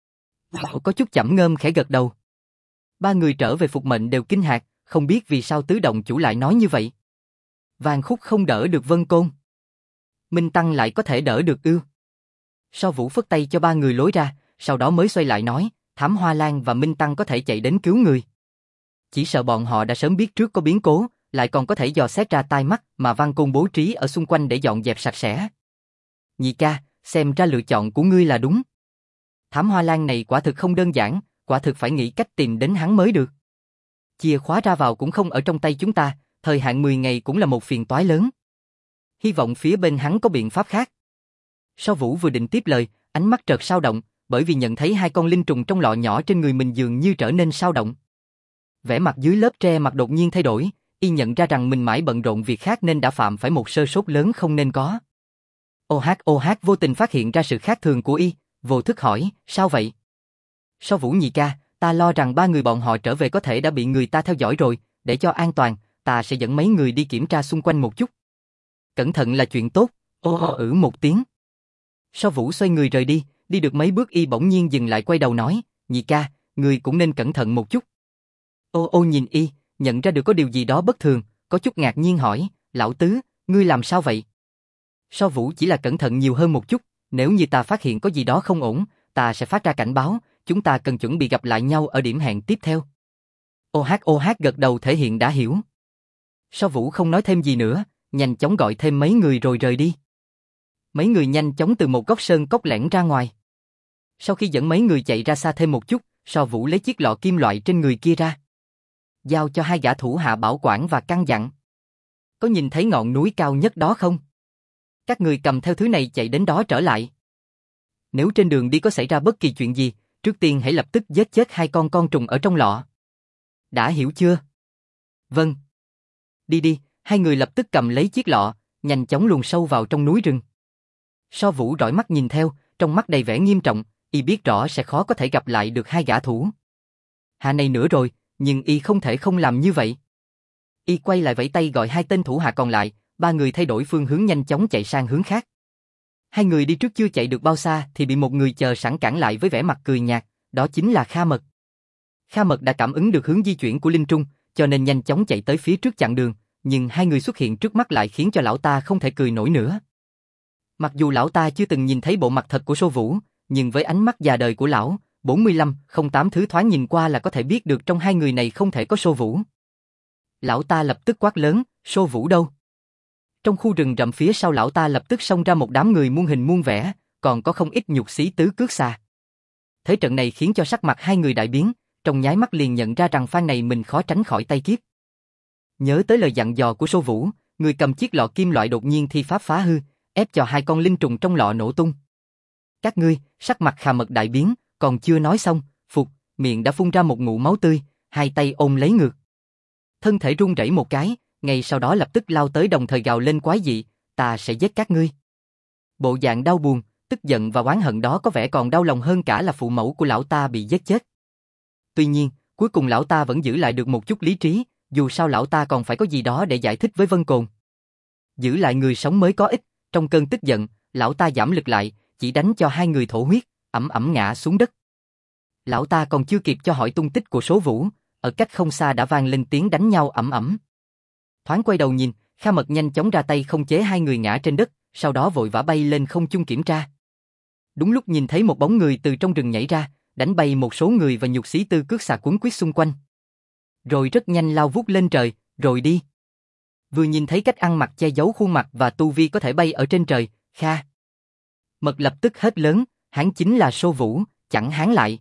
Có chút chẩm ngơm khẽ gật đầu. Ba người trở về phục mệnh đều kinh ngạc, không biết vì sao tứ động chủ lại nói như vậy. Văn Khúc không đỡ được Vân Côn, Minh Tăng lại có thể đỡ được ư? So Vũ phất tay cho ba người lối ra, sau đó mới xoay lại nói, Thám Hoa Lan và Minh Tăng có thể chạy đến cứu người. Chỉ sợ bọn họ đã sớm biết trước có biến cố, lại còn có thể dò xét ra tai mắt mà Văn Côn bố trí ở xung quanh để dọn dẹp sạch sẽ. Nhị ca, xem ra lựa chọn của ngươi là đúng. Thám Hoa Lan này quả thực không đơn giản, quả thực phải nghĩ cách tìm đến hắn mới được. Chìa khóa ra vào cũng không ở trong tay chúng ta, thời hạn 10 ngày cũng là một phiền toái lớn. Hy vọng phía bên hắn có biện pháp khác. So Vũ vừa định tiếp lời, ánh mắt chợt sao động, bởi vì nhận thấy hai con linh trùng trong lọ nhỏ trên người mình dường như trở nên sao động. Vẻ mặt dưới lớp tre mặt đột nhiên thay đổi, y nhận ra rằng mình mãi bận rộn việc khác nên đã phạm phải một sơ sót lớn không nên có. OH vô tình phát hiện ra sự khác thường của y, vô thức hỏi, sao vậy? So Vũ nhị ca, ta lo rằng ba người bọn họ trở về có thể đã bị người ta theo dõi rồi, để cho an toàn, ta sẽ dẫn mấy người đi kiểm tra xung quanh một chút. Cẩn thận là chuyện tốt, một tiếng. So Vũ xoay người rời đi, đi được mấy bước y bỗng nhiên dừng lại quay đầu nói, nhị ca, người cũng nên cẩn thận một chút. Nhìn y, nhận ra được có điều gì đó bất thường, có chút ngạc nhiên hỏi, lão tứ, ngươi làm sao vậy? So Vũ chỉ là cẩn thận nhiều hơn một chút, nếu như ta phát hiện có gì đó không ổn, ta sẽ phát ra cảnh báo, chúng ta cần chuẩn bị gặp lại nhau ở điểm hẹn tiếp theo. OH gật đầu thể hiện đã hiểu. So Vũ không nói thêm gì nữa, nhanh chóng gọi thêm mấy người rồi rời đi. Mấy người nhanh chóng từ một góc sơn cốc lẻn ra ngoài. Sau khi dẫn mấy người chạy ra xa thêm một chút, So Vũ lấy chiếc lọ kim loại trên người kia ra, giao cho hai gã thủ hạ bảo quản và căn dặn. Có nhìn thấy ngọn núi cao nhất đó không? Các người cầm theo thứ này chạy đến đó trở lại. Nếu trên đường đi có xảy ra bất kỳ chuyện gì, trước tiên hãy lập tức giết chết hai con trùng ở trong lọ. Đã hiểu chưa? Vâng. Đi, hai người lập tức cầm lấy chiếc lọ, nhanh chóng luồn sâu vào trong núi rừng. So Vũ dõi mắt nhìn theo, trong mắt đầy vẻ nghiêm trọng, y biết rõ sẽ khó có thể gặp lại được hai gã thủ hạ này nữa rồi, nhưng y không thể không làm như vậy. Y quay lại vẫy tay gọi hai tên thủ hạ còn lại, ba người thay đổi phương hướng nhanh chóng chạy sang hướng khác. Hai người đi trước chưa chạy được bao xa thì bị một người chờ sẵn cản lại với vẻ mặt cười nhạt, đó chính là Kha Mật. Kha Mật đã cảm ứng được hướng di chuyển của linh trung, cho nên nhanh chóng chạy tới phía trước chặn đường, nhưng hai người xuất hiện trước mắt lại khiến cho lão ta không thể cười nổi nữa. Mặc dù lão ta chưa từng nhìn thấy bộ mặt thật của So Vũ, nhưng với ánh mắt già đời của lão, 45-08 thứ thoáng nhìn qua là có thể biết được trong hai người này không thể có So Vũ. Lão ta lập tức quát lớn, So Vũ đâu? Trong khu rừng rậm phía sau lão ta lập tức xông ra một đám người muôn hình muôn vẻ, còn có không ít nhục sĩ tứ cước xà. Thế trận này khiến cho sắc mặt hai người đại biến, trong nháy mắt liền nhận ra rằng phan này mình khó tránh khỏi tay kiếp. Nhớ tới lời dặn dò của So Vũ, người cầm chiếc lọ kim loại đột nhiên thi pháp phá hư, ép cho hai con linh trùng trong lọ nổ tung. Các ngươi, sắc mặt Kha Mật đại biến, còn chưa nói xong, miệng đã phun ra một ngụm máu tươi, hai tay ôm lấy ngực. Thân thể run rẩy một cái, ngay sau đó lập tức lao tới đồng thời gào lên quái dị, ta sẽ giết các ngươi. Bộ dạng đau buồn, tức giận và oán hận đó có vẻ còn đau lòng hơn cả là phụ mẫu của lão ta bị giết chết. Tuy nhiên, cuối cùng lão ta vẫn giữ lại được một chút lý trí, dù sao lão ta còn phải có gì đó để giải thích với Vân Cồn. Giữ lại người sống mới có ích, trong cơn tức giận, lão ta giảm lực lại, chỉ đánh cho hai người thổ huyết, ẩm ngã xuống đất. Lão ta còn chưa kịp cho hỏi tung tích của So Vũ, ở cách không xa đã vang lên tiếng đánh nhau ầm. Thoáng quay đầu nhìn, Kha Mật nhanh chóng ra tay không chế hai người ngã trên đất, sau đó vội vã bay lên không trung kiểm tra. Đúng lúc nhìn thấy một bóng người từ trong rừng nhảy ra, đánh bay một số người và nhục sĩ tư cước xà quấn quýt xung quanh. Rồi rất nhanh lao vút lên trời, rồi đi. Vừa nhìn thấy cách ăn mặc che giấu khuôn mặt và tu vi có thể bay ở trên trời, Kha Mật lập tức hét lớn, hắn chính là So Vũ, chẳng hắn lại.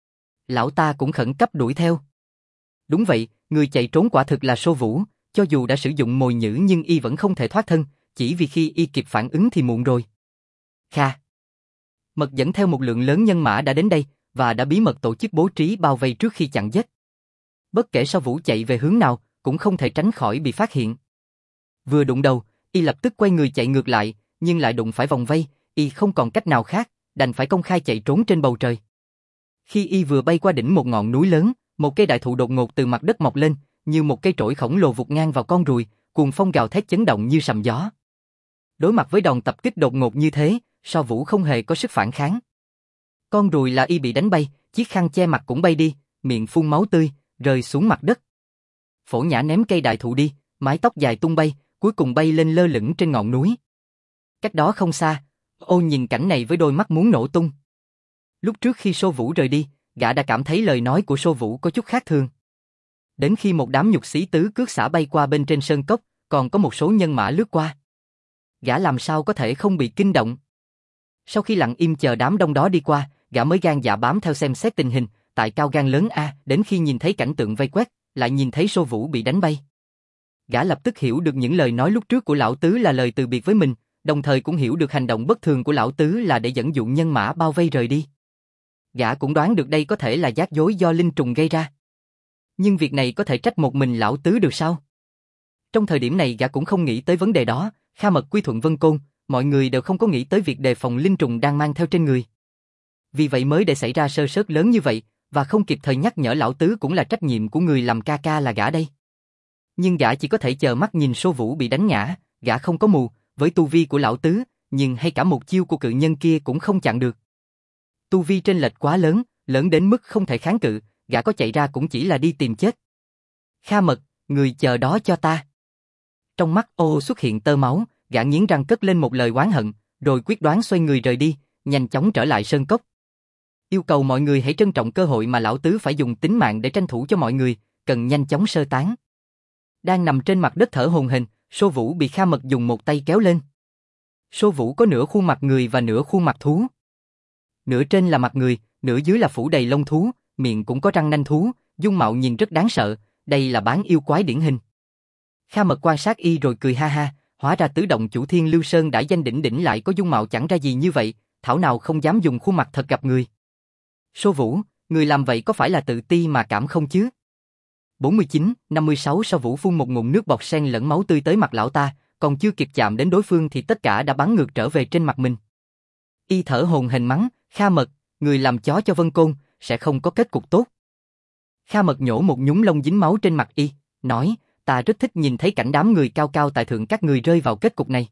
Lão ta cũng khẩn cấp đuổi theo. Đúng vậy, người chạy trốn quả thực là So Vũ, cho dù đã sử dụng mồi nhử nhưng y vẫn không thể thoát thân, chỉ vì khi y kịp phản ứng thì muộn rồi. Kha Mật dẫn theo một lượng lớn nhân mã đã đến đây, và đã bí mật tổ chức bố trí bao vây trước khi chặn giết. Bất kể sao Vũ chạy về hướng nào, cũng không thể tránh khỏi bị phát hiện. Vừa đụng đầu, y lập tức quay người chạy ngược lại, nhưng lại đụng phải vòng vây, y không còn cách nào khác, đành phải công khai chạy trốn trên bầu trời. Khi y vừa bay qua đỉnh một ngọn núi lớn, một cây đại thụ đột ngột từ mặt đất mọc lên, như một cây trổi khổng lồ vụt ngang vào con ruồi, cuồng phong gào thét chấn động như sầm gió. Đối mặt với đòn tập kích đột ngột như thế, Sao Vũ không hề có sức phản kháng. Con ruồi là y bị đánh bay, chiếc khăn che mặt cũng bay đi, miệng phun máu tươi, rơi xuống mặt đất. Phổ Nhã ném cây đại thụ đi, mái tóc dài tung bay, cuối cùng bay lên lơ lửng trên ngọn núi. Cách đó không xa, Ô nhìn cảnh này với đôi mắt muốn nổ tung. Lúc trước khi Sô Vũ rời đi, gã đã cảm thấy lời nói của Sô Vũ có chút khác thường. Đến khi một đám nhục sĩ tứ cước xả bay qua bên trên sơn cốc, còn có một số nhân mã lướt qua. Gã làm sao có thể không bị kinh động. Sau khi lặng im chờ đám đông đó đi qua, gã mới gan dạ bám theo xem xét tình hình, tại cao gan lớn a, đến khi nhìn thấy cảnh tượng vây quét, lại nhìn thấy Sô Vũ bị đánh bay. Gã lập tức hiểu được những lời nói lúc trước của lão tứ là lời từ biệt với mình, đồng thời cũng hiểu được hành động bất thường của lão tứ là để dẫn dụ nhân mã bao vây rời đi. Gã cũng đoán được đây có thể là giác dối do linh trùng gây ra. Nhưng việc này có thể trách một mình lão tứ được sao? Trong thời điểm này gã cũng không nghĩ tới vấn đề đó, Kha Mật quy thuận Vân Côn, mọi người đều không có nghĩ tới việc đề phòng linh trùng đang mang theo trên người. Vì vậy mới để xảy ra sơ suất lớn như vậy, và không kịp thời nhắc nhở lão tứ cũng là trách nhiệm của người làm ca ca là gã đây. Nhưng gã chỉ có thể chờ mắt nhìn Sô Vũ bị đánh ngã, gã không có mù, với tu vi của lão tứ, nhưng hay cả một chiêu của cự nhân kia cũng không chặn được. Tu vi trên lệch quá lớn, lớn đến mức không thể kháng cự, gã có chạy ra cũng chỉ là đi tìm chết. Kha Mật, người chờ đó cho ta. Trong mắt Ô xuất hiện tơ máu, gã nghiến răng cất lên một lời oán hận, rồi quyết đoán xoay người rời đi, nhanh chóng trở lại sơn cốc. Yêu cầu mọi người hãy trân trọng cơ hội mà lão tứ phải dùng tính mạng để tranh thủ cho mọi người, cần nhanh chóng sơ tán. Đang nằm trên mặt đất thở hổn hển, Sô Vũ bị Kha Mật dùng một tay kéo lên. Sô Vũ có nửa khuôn mặt người và nửa khuôn mặt thú. Nửa trên là mặt người, nửa dưới là phủ đầy lông thú, miệng cũng có răng nanh thú, dung mạo nhìn rất đáng sợ, đây là bán yêu quái điển hình. Kha Mật quan sát y rồi cười ha ha, hóa ra tứ động chủ Thiên Lưu Sơn đã danh đỉnh đỉnh lại có dung mạo chẳng ra gì như vậy, thảo nào không dám dùng khuôn mặt thật gặp người. Sô Vũ, người làm vậy có phải là tự ti mà cảm không chứ? 49-56 Sao Vũ phun một ngụm nước bọt sen lẫn máu tươi tới mặt lão ta, còn chưa kịp chạm đến đối phương thì tất cả đã bắn ngược trở về trên mặt mình. Y thở hổn hển mắng, Kha Mật, người làm chó cho Vân Côn, sẽ không có kết cục tốt. Kha Mật nhổ một nhúm lông dính máu trên mặt y, nói, ta rất thích nhìn thấy cảnh đám người cao cao tại thượng các người rơi vào kết cục này.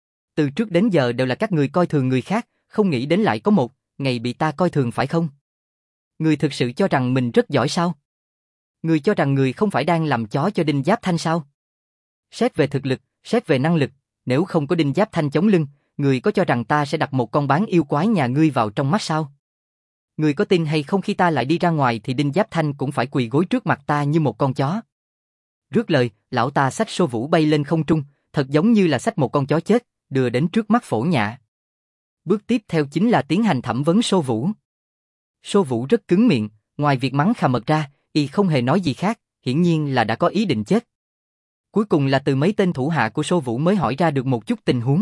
Từ trước đến giờ đều là các người coi thường người khác, không nghĩ đến lại có một ngày bị ta coi thường phải không? Người thực sự cho rằng mình rất giỏi sao? Người cho rằng người không phải đang làm chó cho Đinh Giáp Thanh sao? Xét về thực lực, xét về năng lực, nếu không có Đinh Giáp Thanh chống lưng, người có cho rằng ta sẽ đặt một con bán yêu quái nhà ngươi vào trong mắt sao? Người có tin hay không khi ta lại đi ra ngoài thì Đinh Giáp Thanh cũng phải quỳ gối trước mặt ta như một con chó? Rước lời, lão ta xách Sô Vũ bay lên không trung, thật giống như là xách một con chó chết, đưa đến trước mắt Phổ Nhã. Bước tiếp theo chính là tiến hành thẩm vấn Sô Vũ. Sô Vũ rất cứng miệng, ngoài việc mắng Kha Mật ra, y không hề nói gì khác, hiển nhiên là đã có ý định chết. Cuối cùng là từ mấy tên thủ hạ của Sô Vũ mới hỏi ra được một chút tình huống.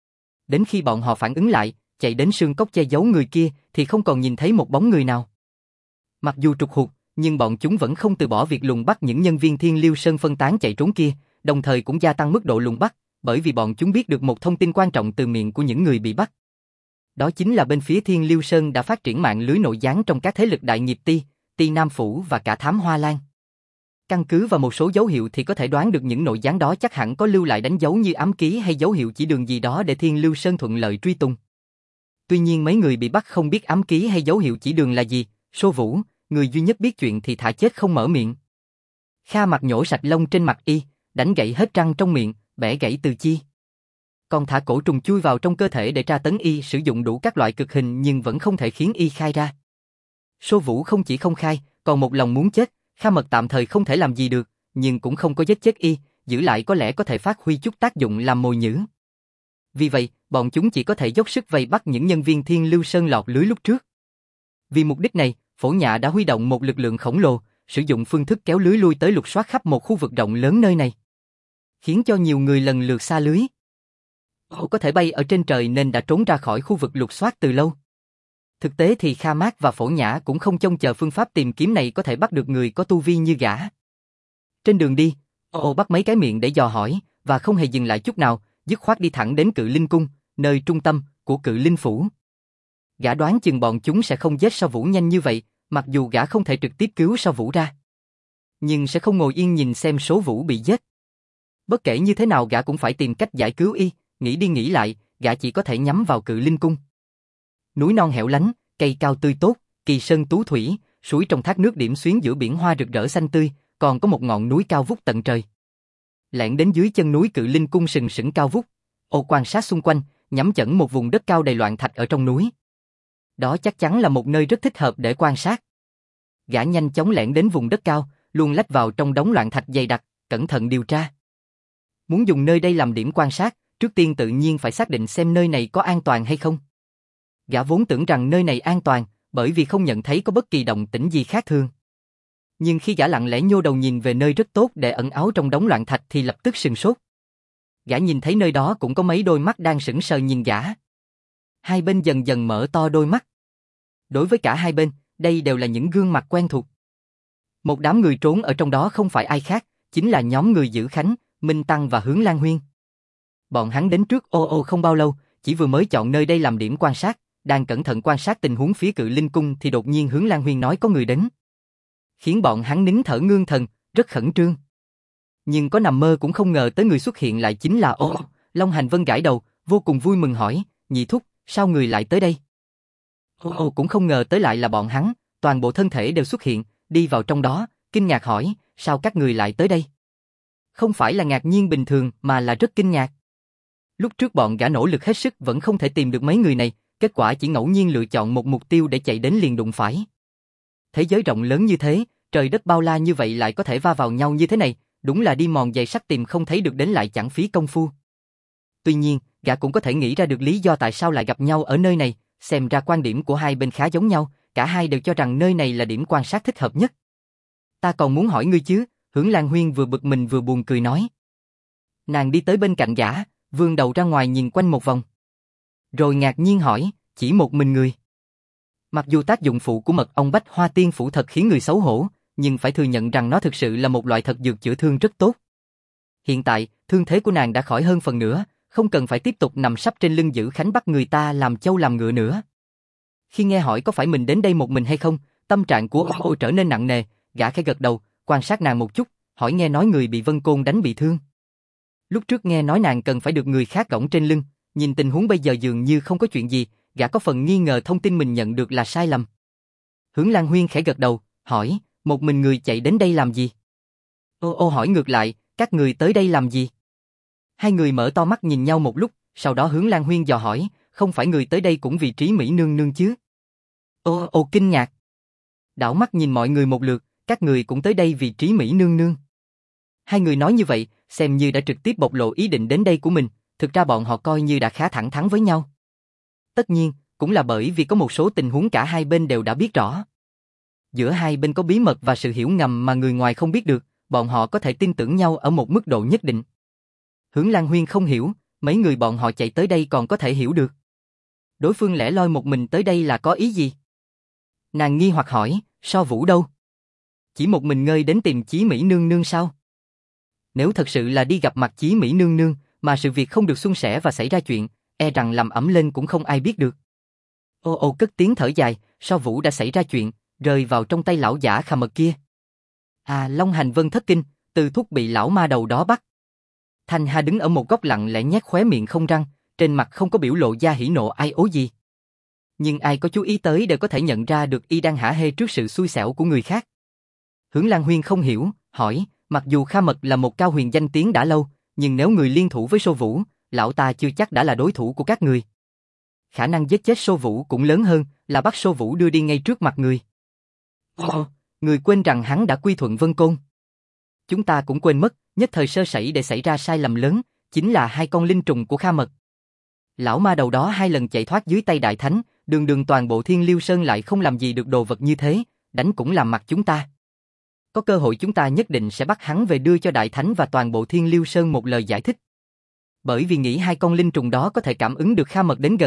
Đến khi bọn họ phản ứng lại, chạy đến sương cốc che giấu người kia thì không còn nhìn thấy một bóng người nào. Mặc dù trục hụt, nhưng bọn chúng vẫn không từ bỏ việc lùng bắt những nhân viên Thiên Lưu Sơn phân tán chạy trốn kia, đồng thời cũng gia tăng mức độ lùng bắt, bởi vì bọn chúng biết được một thông tin quan trọng từ miệng của những người bị bắt. Đó chính là bên phía Thiên Lưu Sơn đã phát triển mạng lưới nội gián trong các thế lực Đại Nghiệp Ti, Ti Nam Phủ và cả Thám Hoa Lan. Căn cứ vào một số dấu hiệu thì có thể đoán được những nội gián đó chắc hẳn có lưu lại đánh dấu như ám ký hay dấu hiệu chỉ đường gì đó để Thiên Lưu Sơn thuận lợi truy tung. Tuy nhiên mấy người bị bắt không biết ám ký hay dấu hiệu chỉ đường là gì, Sô Vũ, người duy nhất biết chuyện thì thả chết không mở miệng. Kha Mặt nhổ sạch lông trên mặt y, đánh gãy hết răng trong miệng, bẻ gãy từ chi. Còn thả cổ trùng chui vào trong cơ thể để tra tấn y, sử dụng đủ các loại cực hình nhưng vẫn không thể khiến y khai ra. Sô Vũ không chỉ không khai, còn một lòng muốn chết, Kha Mật tạm thời không thể làm gì được, nhưng cũng không có giết chết y, giữ lại có lẽ có thể phát huy chút tác dụng làm mồi nhử. Vì vậy, bọn chúng chỉ có thể dốc sức vây bắt những nhân viên Thiên Lưu Sơn lọt lưới lúc trước. Vì mục đích này, Phổ Nhã đã huy động một lực lượng khổng lồ, sử dụng phương thức kéo lưới lui tới lục soát khắp một khu vực rộng lớn nơi này, khiến cho nhiều người lần lượt xa lưới. Họ có thể bay ở trên trời nên đã trốn ra khỏi khu vực lục soát từ lâu. Thực tế thì Kha Mát và Phổ Nhã cũng không trông chờ phương pháp tìm kiếm này có thể bắt được người có tu vi như gã. Trên đường đi, ô bắt mấy cái miệng để dò hỏi, và không hề dừng lại chút nào, dứt khoát đi thẳng đến Cự Linh Cung, nơi trung tâm của Cự Linh Phủ. Gã đoán chừng bọn chúng sẽ không giết Sao Vũ nhanh như vậy, mặc dù gã không thể trực tiếp cứu Sao Vũ ra. Nhưng sẽ không ngồi yên nhìn xem số Vũ bị giết. Bất kể như thế nào gã cũng phải tìm cách giải cứu y, nghĩ đi nghĩ lại, gã chỉ có thể nhắm vào Cự Linh Cung. Núi non hẻo lánh, cây cao tươi tốt, kỳ sơn tú thủy, suối trong thác nước điểm xuyến giữa biển hoa rực rỡ xanh tươi, còn có một ngọn núi cao vút tận trời. Lẻn đến dưới chân núi Cự Linh Cung sừng sững cao vút, ô quan sát xung quanh, nhắm chuẩn một vùng đất cao đầy loạn thạch ở trong núi. Đó chắc chắn là một nơi rất thích hợp để quan sát. Gã nhanh chóng lẻn đến vùng đất cao, luôn lách vào trong đống loạn thạch dày đặc, cẩn thận điều tra. Muốn dùng nơi đây làm điểm quan sát, trước tiên tự nhiên phải xác định xem nơi này có an toàn hay không. Gã vốn tưởng rằng nơi này an toàn, bởi vì không nhận thấy có bất kỳ động tĩnh gì khác thường. Nhưng khi gã lặng lẽ nhô đầu nhìn về nơi rất tốt để ẩn náu trong đống loạn thạch thì lập tức sửng sốt. Gã nhìn thấy nơi đó cũng có mấy đôi mắt đang sững sờ nhìn gã. Hai bên dần dần mở to đôi mắt. Đối với cả hai bên, đây đều là những gương mặt quen thuộc. Một đám người trốn ở trong đó không phải ai khác, chính là nhóm người giữ Khánh, Minh Tăng và Hướng Lan Huyên. Bọn hắn đến trước ô không bao lâu, chỉ vừa mới chọn nơi đây làm điểm quan sát, đang cẩn thận quan sát tình huống phía Cự Linh Cung thì đột nhiên Hướng Lan Huyên nói có người đến. Khiến bọn hắn nín thở ngưng thần, rất khẩn trương. Nhưng có nằm mơ cũng không ngờ tới người xuất hiện lại chính là Long Hành Vân gãi đầu, vô cùng vui mừng hỏi, nhị thúc, sao người lại tới đây? Cũng không ngờ tới lại là bọn hắn, toàn bộ thân thể đều xuất hiện, đi vào trong đó, kinh ngạc hỏi, sao các người lại tới đây? Không phải là ngạc nhiên bình thường mà là rất kinh ngạc. Lúc trước bọn gã nỗ lực hết sức vẫn không thể tìm được mấy người này, kết quả chỉ ngẫu nhiên lựa chọn một mục tiêu để chạy đến liền đụng phải. Thế giới rộng lớn như thế, trời đất bao la như vậy lại có thể va vào nhau như thế này, đúng là đi mòn giày sắt tìm không thấy được đến lại chẳng phí công phu. Tuy nhiên, gã cũng có thể nghĩ ra được lý do tại sao lại gặp nhau ở nơi này, xem ra quan điểm của hai bên khá giống nhau, cả hai đều cho rằng nơi này là điểm quan sát thích hợp nhất. Ta còn muốn hỏi ngươi chứ, Hướng Lan Huyên vừa bực mình vừa buồn cười nói. Nàng đi tới bên cạnh gã, vươn đầu ra ngoài nhìn quanh một vòng. Rồi ngạc nhiên hỏi, chỉ một mình người. Mặc dù tác dụng phụ của mật ong bách hoa tiên phủ thật khiến người xấu hổ, nhưng phải thừa nhận rằng nó thực sự là một loại thật dược chữa thương rất tốt. Hiện tại, thương thế của nàng đã khỏi hơn phần nữa, không cần phải tiếp tục nằm sấp trên lưng giữ Khánh bắt người ta làm trâu làm ngựa nữa. Khi nghe hỏi có phải mình đến đây một mình hay không, tâm trạng của ô trở nên nặng nề, gã khẽ gật đầu, quan sát nàng một chút, hỏi nghe nói người bị Vân Côn đánh bị thương. Lúc trước nghe nói nàng cần phải được người khác gõng trên lưng, nhìn tình huống bây giờ dường như không có chuyện gì, gã có phần nghi ngờ thông tin mình nhận được là sai lầm. Hướng Lan Huyên khẽ gật đầu, hỏi, một mình người chạy đến đây làm gì? Ô hỏi ngược lại, các người tới đây làm gì? Hai người mở to mắt nhìn nhau một lúc, sau đó Hướng Lan Huyên dò hỏi, không phải người tới đây cũng vì Trí Mỹ nương nương chứ? Ô kinh ngạc. Đảo mắt nhìn mọi người một lượt, các người cũng tới đây vì Trí Mỹ nương nương. Hai người nói như vậy, xem như đã trực tiếp bộc lộ ý định đến đây của mình, thực ra bọn họ coi như đã khá thẳng thắn với nhau. Tất nhiên, cũng là bởi vì có một số tình huống cả hai bên đều đã biết rõ. Giữa hai bên có bí mật và sự hiểu ngầm mà người ngoài không biết được, bọn họ có thể tin tưởng nhau ở một mức độ nhất định. Hướng Lan Huyên không hiểu, mấy người bọn họ chạy tới đây còn có thể hiểu được. Đối phương lẻ loi một mình tới đây là có ý gì? Nàng nghi hoặc hỏi, So Vũ đâu? Chỉ một mình ngơi đến tìm Chí Mỹ nương nương sao? Nếu thật sự là đi gặp mặt Chí Mỹ nương nương, mà sự việc không được suôn sẻ và xảy ra chuyện, e rằng làm ẩm lên cũng không ai biết được. Ô cất tiếng thở dài, So Vũ đã xảy ra chuyện, rơi vào trong tay lão giả Khà Mật kia. Long Hành Vân thất kinh, Từ Thúc bị lão ma đầu đó bắt. Thanh Hà đứng ở một góc lặng lẽ nhếch khóe miệng không răng, trên mặt không có biểu lộ ra hỉ nộ ai ố gì. Nhưng ai có chú ý tới đều có thể nhận ra được y đang hả hê trước sự xui xẻo của người khác. Hướng Lan Huyên không hiểu, hỏi, mặc dù Kha Mật là một cao huyền danh tiếng đã lâu, nhưng nếu người liên thủ với Sô Vũ, lão ta chưa chắc đã là đối thủ của các người. Khả năng giết chết Sô Vũ cũng lớn hơn là bắt Sô Vũ đưa đi ngay trước mặt người. Người quên rằng hắn đã quy thuận Vân Côn. Chúng ta cũng quên mất, nhất thời sơ sẩy để xảy ra sai lầm lớn, chính là hai con linh trùng của Kha Mật. Lão ma đầu đó hai lần chạy thoát dưới tay Đại Thánh, đường toàn bộ Thiên Liêu Sơn lại không làm gì được đồ vật như thế, đánh cũng làm mặt chúng ta. Có cơ hội chúng ta nhất định sẽ bắt hắn về đưa cho Đại Thánh và toàn bộ Thiên Liêu Sơn một lời giải thích. Bởi vì nghĩ hai con linh trùng đó có thể cảm ứng được Kha Mật đến gần,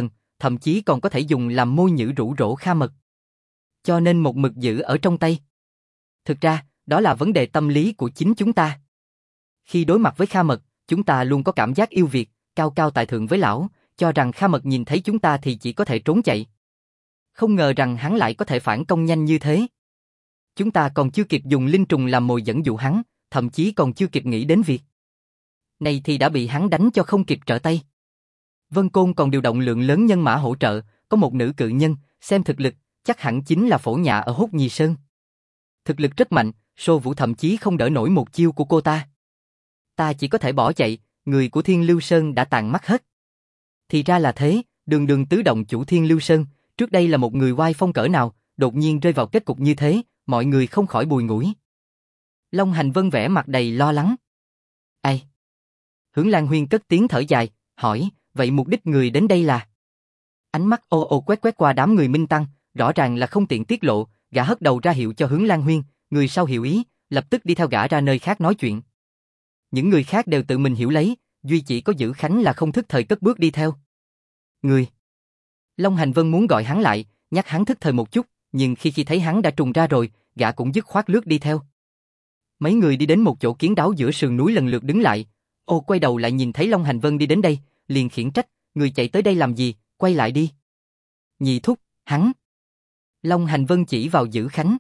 thậm chí còn có thể dùng làm môi nhử rủ rỗ Kha Mật. Cho nên một mực giữ ở trong tay. Thực ra, đó là vấn đề tâm lý của chính chúng ta. Khi đối mặt với Kha Mật, chúng ta luôn có cảm giác yêu Việt, cao cao tại thượng với lão, cho rằng Kha Mật nhìn thấy chúng ta thì chỉ có thể trốn chạy. Không ngờ rằng hắn lại có thể phản công nhanh như thế. Chúng ta còn chưa kịp dùng linh trùng làm mồi dẫn dụ hắn, thậm chí còn chưa kịp nghĩ đến việc này thì đã bị hắn đánh cho không kịp trở tay. Vân Côn còn điều động lượng lớn nhân mã hỗ trợ, có một nữ cự nhân, xem thực lực, chắc hẳn chính là Phổ Nhạ ở Húc Nhì Sơn. Thực lực rất mạnh, Sô Vũ thậm chí không đỡ nổi một chiêu của cô ta. Ta chỉ có thể bỏ chạy, người của Thiên Lưu Sơn đã tàn mắt hết. Thì ra là thế, Đường Đường tứ động chủ Thiên Lưu Sơn, trước đây là một người oai phong cỡ nào, đột nhiên rơi vào kết cục như thế, mọi người không khỏi bùi ngùi. Long Hành Vân vẻ mặt đầy lo lắng. Ai? Hướng Lan Huyên cất tiếng thở dài, hỏi, vậy mục đích người đến đây là? Ánh mắt ô ô quét quét qua đám người Minh Tăng, rõ ràng là không tiện tiết lộ, gã hất đầu ra hiệu cho Hướng Lan Huyên, người sau hiểu ý, lập tức đi theo gã ra nơi khác nói chuyện. Những người khác đều tự mình hiểu lấy, duy chỉ có Dữ Khánh là không thức thời cất bước đi theo. Người. Long Hành Vân muốn gọi hắn lại, nhắc hắn thức thời một chút, nhưng khi thấy hắn đã trùng ra rồi, gã cũng dứt khoát lướt đi theo. Mấy người đi đến một chỗ kiến đáo giữa sườn núi lần lượt đứng lại. Ô quay đầu lại nhìn thấy Long Hành Vân đi đến đây, liền khiển trách, người chạy tới đây làm gì, quay lại đi. Nhị thúc, hắn. Long Hành Vân chỉ vào Dữ Khánh.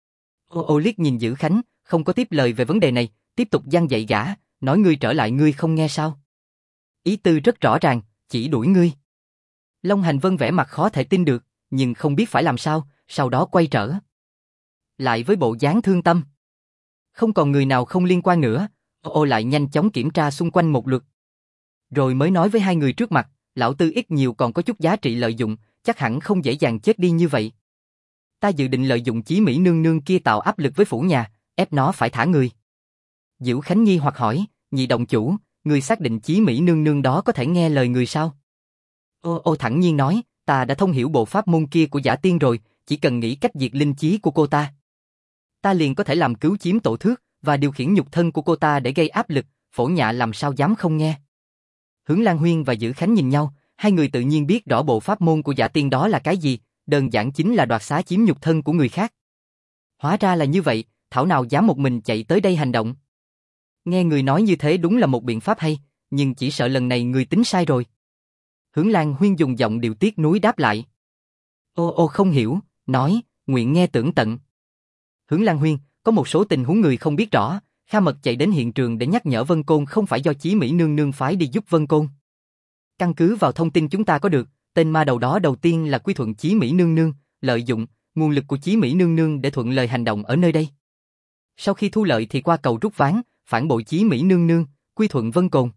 Ô liếc nhìn Dữ Khánh, không có tiếp lời về vấn đề này, tiếp tục giăng dạy gã, nói ngươi trở lại ngươi không nghe sao. Ý tư rất rõ ràng, chỉ đuổi ngươi. Long Hành Vân vẻ mặt khó thể tin được, nhưng không biết phải làm sao, sau đó quay trở lại với bộ dáng thương tâm. Không còn người nào không liên quan nữa, ô lại nhanh chóng kiểm tra xung quanh một lượt. Rồi mới nói với hai người trước mặt, lão tư ít nhiều còn có chút giá trị lợi dụng, chắc hẳn không dễ dàng chết đi như vậy. Ta dự định lợi dụng Chí Mỹ nương nương kia tạo áp lực với phủ nhà, ép nó phải thả người. Dữ Khánh nghi hoặc hỏi, nhị động chủ, người xác định Chí Mỹ nương nương đó có thể nghe lời người sao? Ô thẳng nhiên nói, ta đã thông hiểu bộ pháp môn kia của Giả Tiên rồi, chỉ cần nghĩ cách diệt linh trí của cô ta. Ta liền có thể làm cứu chiếm tổ thước, và điều khiển nhục thân của cô ta để gây áp lực, Phổ Nhạ làm sao dám không nghe. Hướng Lan Huyên và Dữ Khánh nhìn nhau, hai người tự nhiên biết rõ bộ pháp môn của Giả Tiên đó là cái gì, đơn giản chính là đoạt xá chiếm nhục thân của người khác. Hóa ra là như vậy, thảo nào dám một mình chạy tới đây hành động. Nghe người nói như thế đúng là một biện pháp hay, nhưng chỉ sợ lần này người tính sai rồi. Hướng Lan Huyên dùng giọng điệu tiếc nuối đáp lại. Ô không hiểu, nói, nguyện nghe tưởng tận. Hướng Lan Huyên, có một số tình huống người không biết rõ, Kha Mật chạy đến hiện trường để nhắc nhở Vân Côn không phải do Chí Mỹ nương nương phái đi giúp Vân Côn. Căn cứ vào thông tin chúng ta có được, tên ma đầu đó đầu tiên là quy thuận Chí Mỹ nương nương, lợi dụng nguồn lực của Chí Mỹ nương nương để thuận lời hành động ở nơi đây. Sau khi thu lợi thì qua cầu rút ván, phản bội Chí Mỹ nương nương, quy thuận Vân Côn.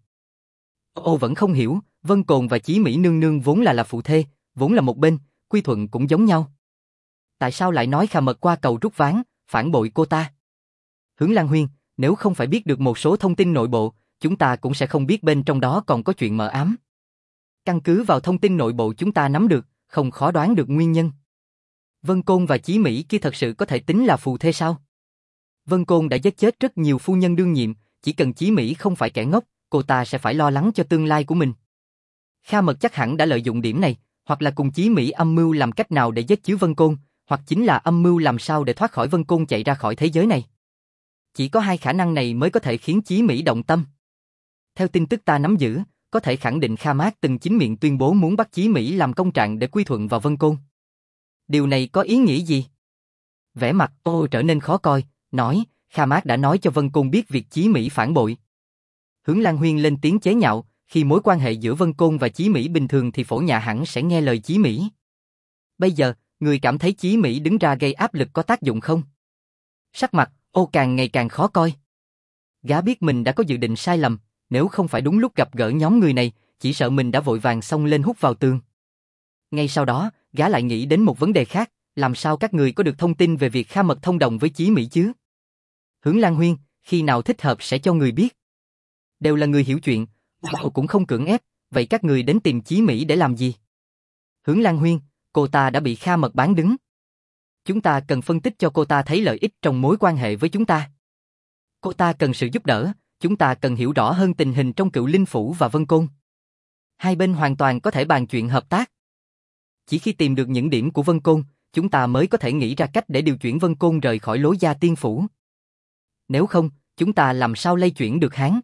Ô vẫn không hiểu, Vân Côn và Chí Mỹ nương nương vốn là phụ thê, vốn là một bên, quy thuận cũng giống nhau. Tại sao lại nói Kha Mật qua cầu rút ván, phản bội cô ta? Hướng Lan Huyên, nếu không phải biết được một số thông tin nội bộ, chúng ta cũng sẽ không biết bên trong đó còn có chuyện mờ ám. Căn cứ vào thông tin nội bộ chúng ta nắm được, không khó đoán được nguyên nhân. Vân Côn và Chí Mỹ kia thật sự có thể tính là phù thê sao? Vân Côn đã giết chết rất nhiều phu nhân đương nhiệm, chỉ cần Chí Mỹ không phải kẻ ngốc, cô ta sẽ phải lo lắng cho tương lai của mình. Kha Mật chắc hẳn đã lợi dụng điểm này, hoặc là cùng Chí Mỹ âm mưu làm cách nào để giết chứ Vân Côn, hoặc chính là âm mưu làm sao để thoát khỏi Vân Côn chạy ra khỏi thế giới này. Chỉ có hai khả năng này mới có thể khiến Chí Mỹ động tâm. Theo tin tức ta nắm giữ, có thể khẳng định Kha Mát từng chính miệng tuyên bố muốn bắt Chí Mỹ làm công trạng để quy thuận vào Vân Côn. Điều này có ý nghĩa gì? Vẻ mặt ô trở nên khó coi, nói, Kha Mát đã nói cho Vân Côn biết việc Chí Mỹ phản bội. Hướng Lan Huyên lên tiếng chế nhạo, khi mối quan hệ giữa Vân Côn và Chí Mỹ bình thường thì Phổ Nhạ hẳn sẽ nghe lời Chí Mỹ. Bây giờ, người cảm thấy Chí Mỹ đứng ra gây áp lực có tác dụng không? Sắc mặt ô càng ngày càng khó coi. Gã biết mình đã có dự định sai lầm, nếu không phải đúng lúc gặp gỡ nhóm người này, chỉ sợ mình đã vội vàng xông lên hút vào tường. Ngay sau đó, gã lại nghĩ đến một vấn đề khác, làm sao các người có được thông tin về việc Kha Mật thông đồng với Chí Mỹ chứ? Hướng Lan Huyên, khi nào thích hợp sẽ cho người biết. Đều là người hiểu chuyện, cũng không cưỡng ép, vậy các người đến tìm Chí Mỹ để làm gì? Hướng Lan Huyên, cô ta đã bị Kha Mật bán đứng. Chúng ta cần phân tích cho cô ta thấy lợi ích trong mối quan hệ với chúng ta. Cô ta cần sự giúp đỡ, chúng ta cần hiểu rõ hơn tình hình trong Cựu Linh Phủ và Vân Côn. Hai bên hoàn toàn có thể bàn chuyện hợp tác. Chỉ khi tìm được những điểm của Vân Côn, chúng ta mới có thể nghĩ ra cách để điều chuyển Vân Côn rời khỏi Lối Gia Tiên Phủ. Nếu không, chúng ta làm sao lay chuyển được hắn?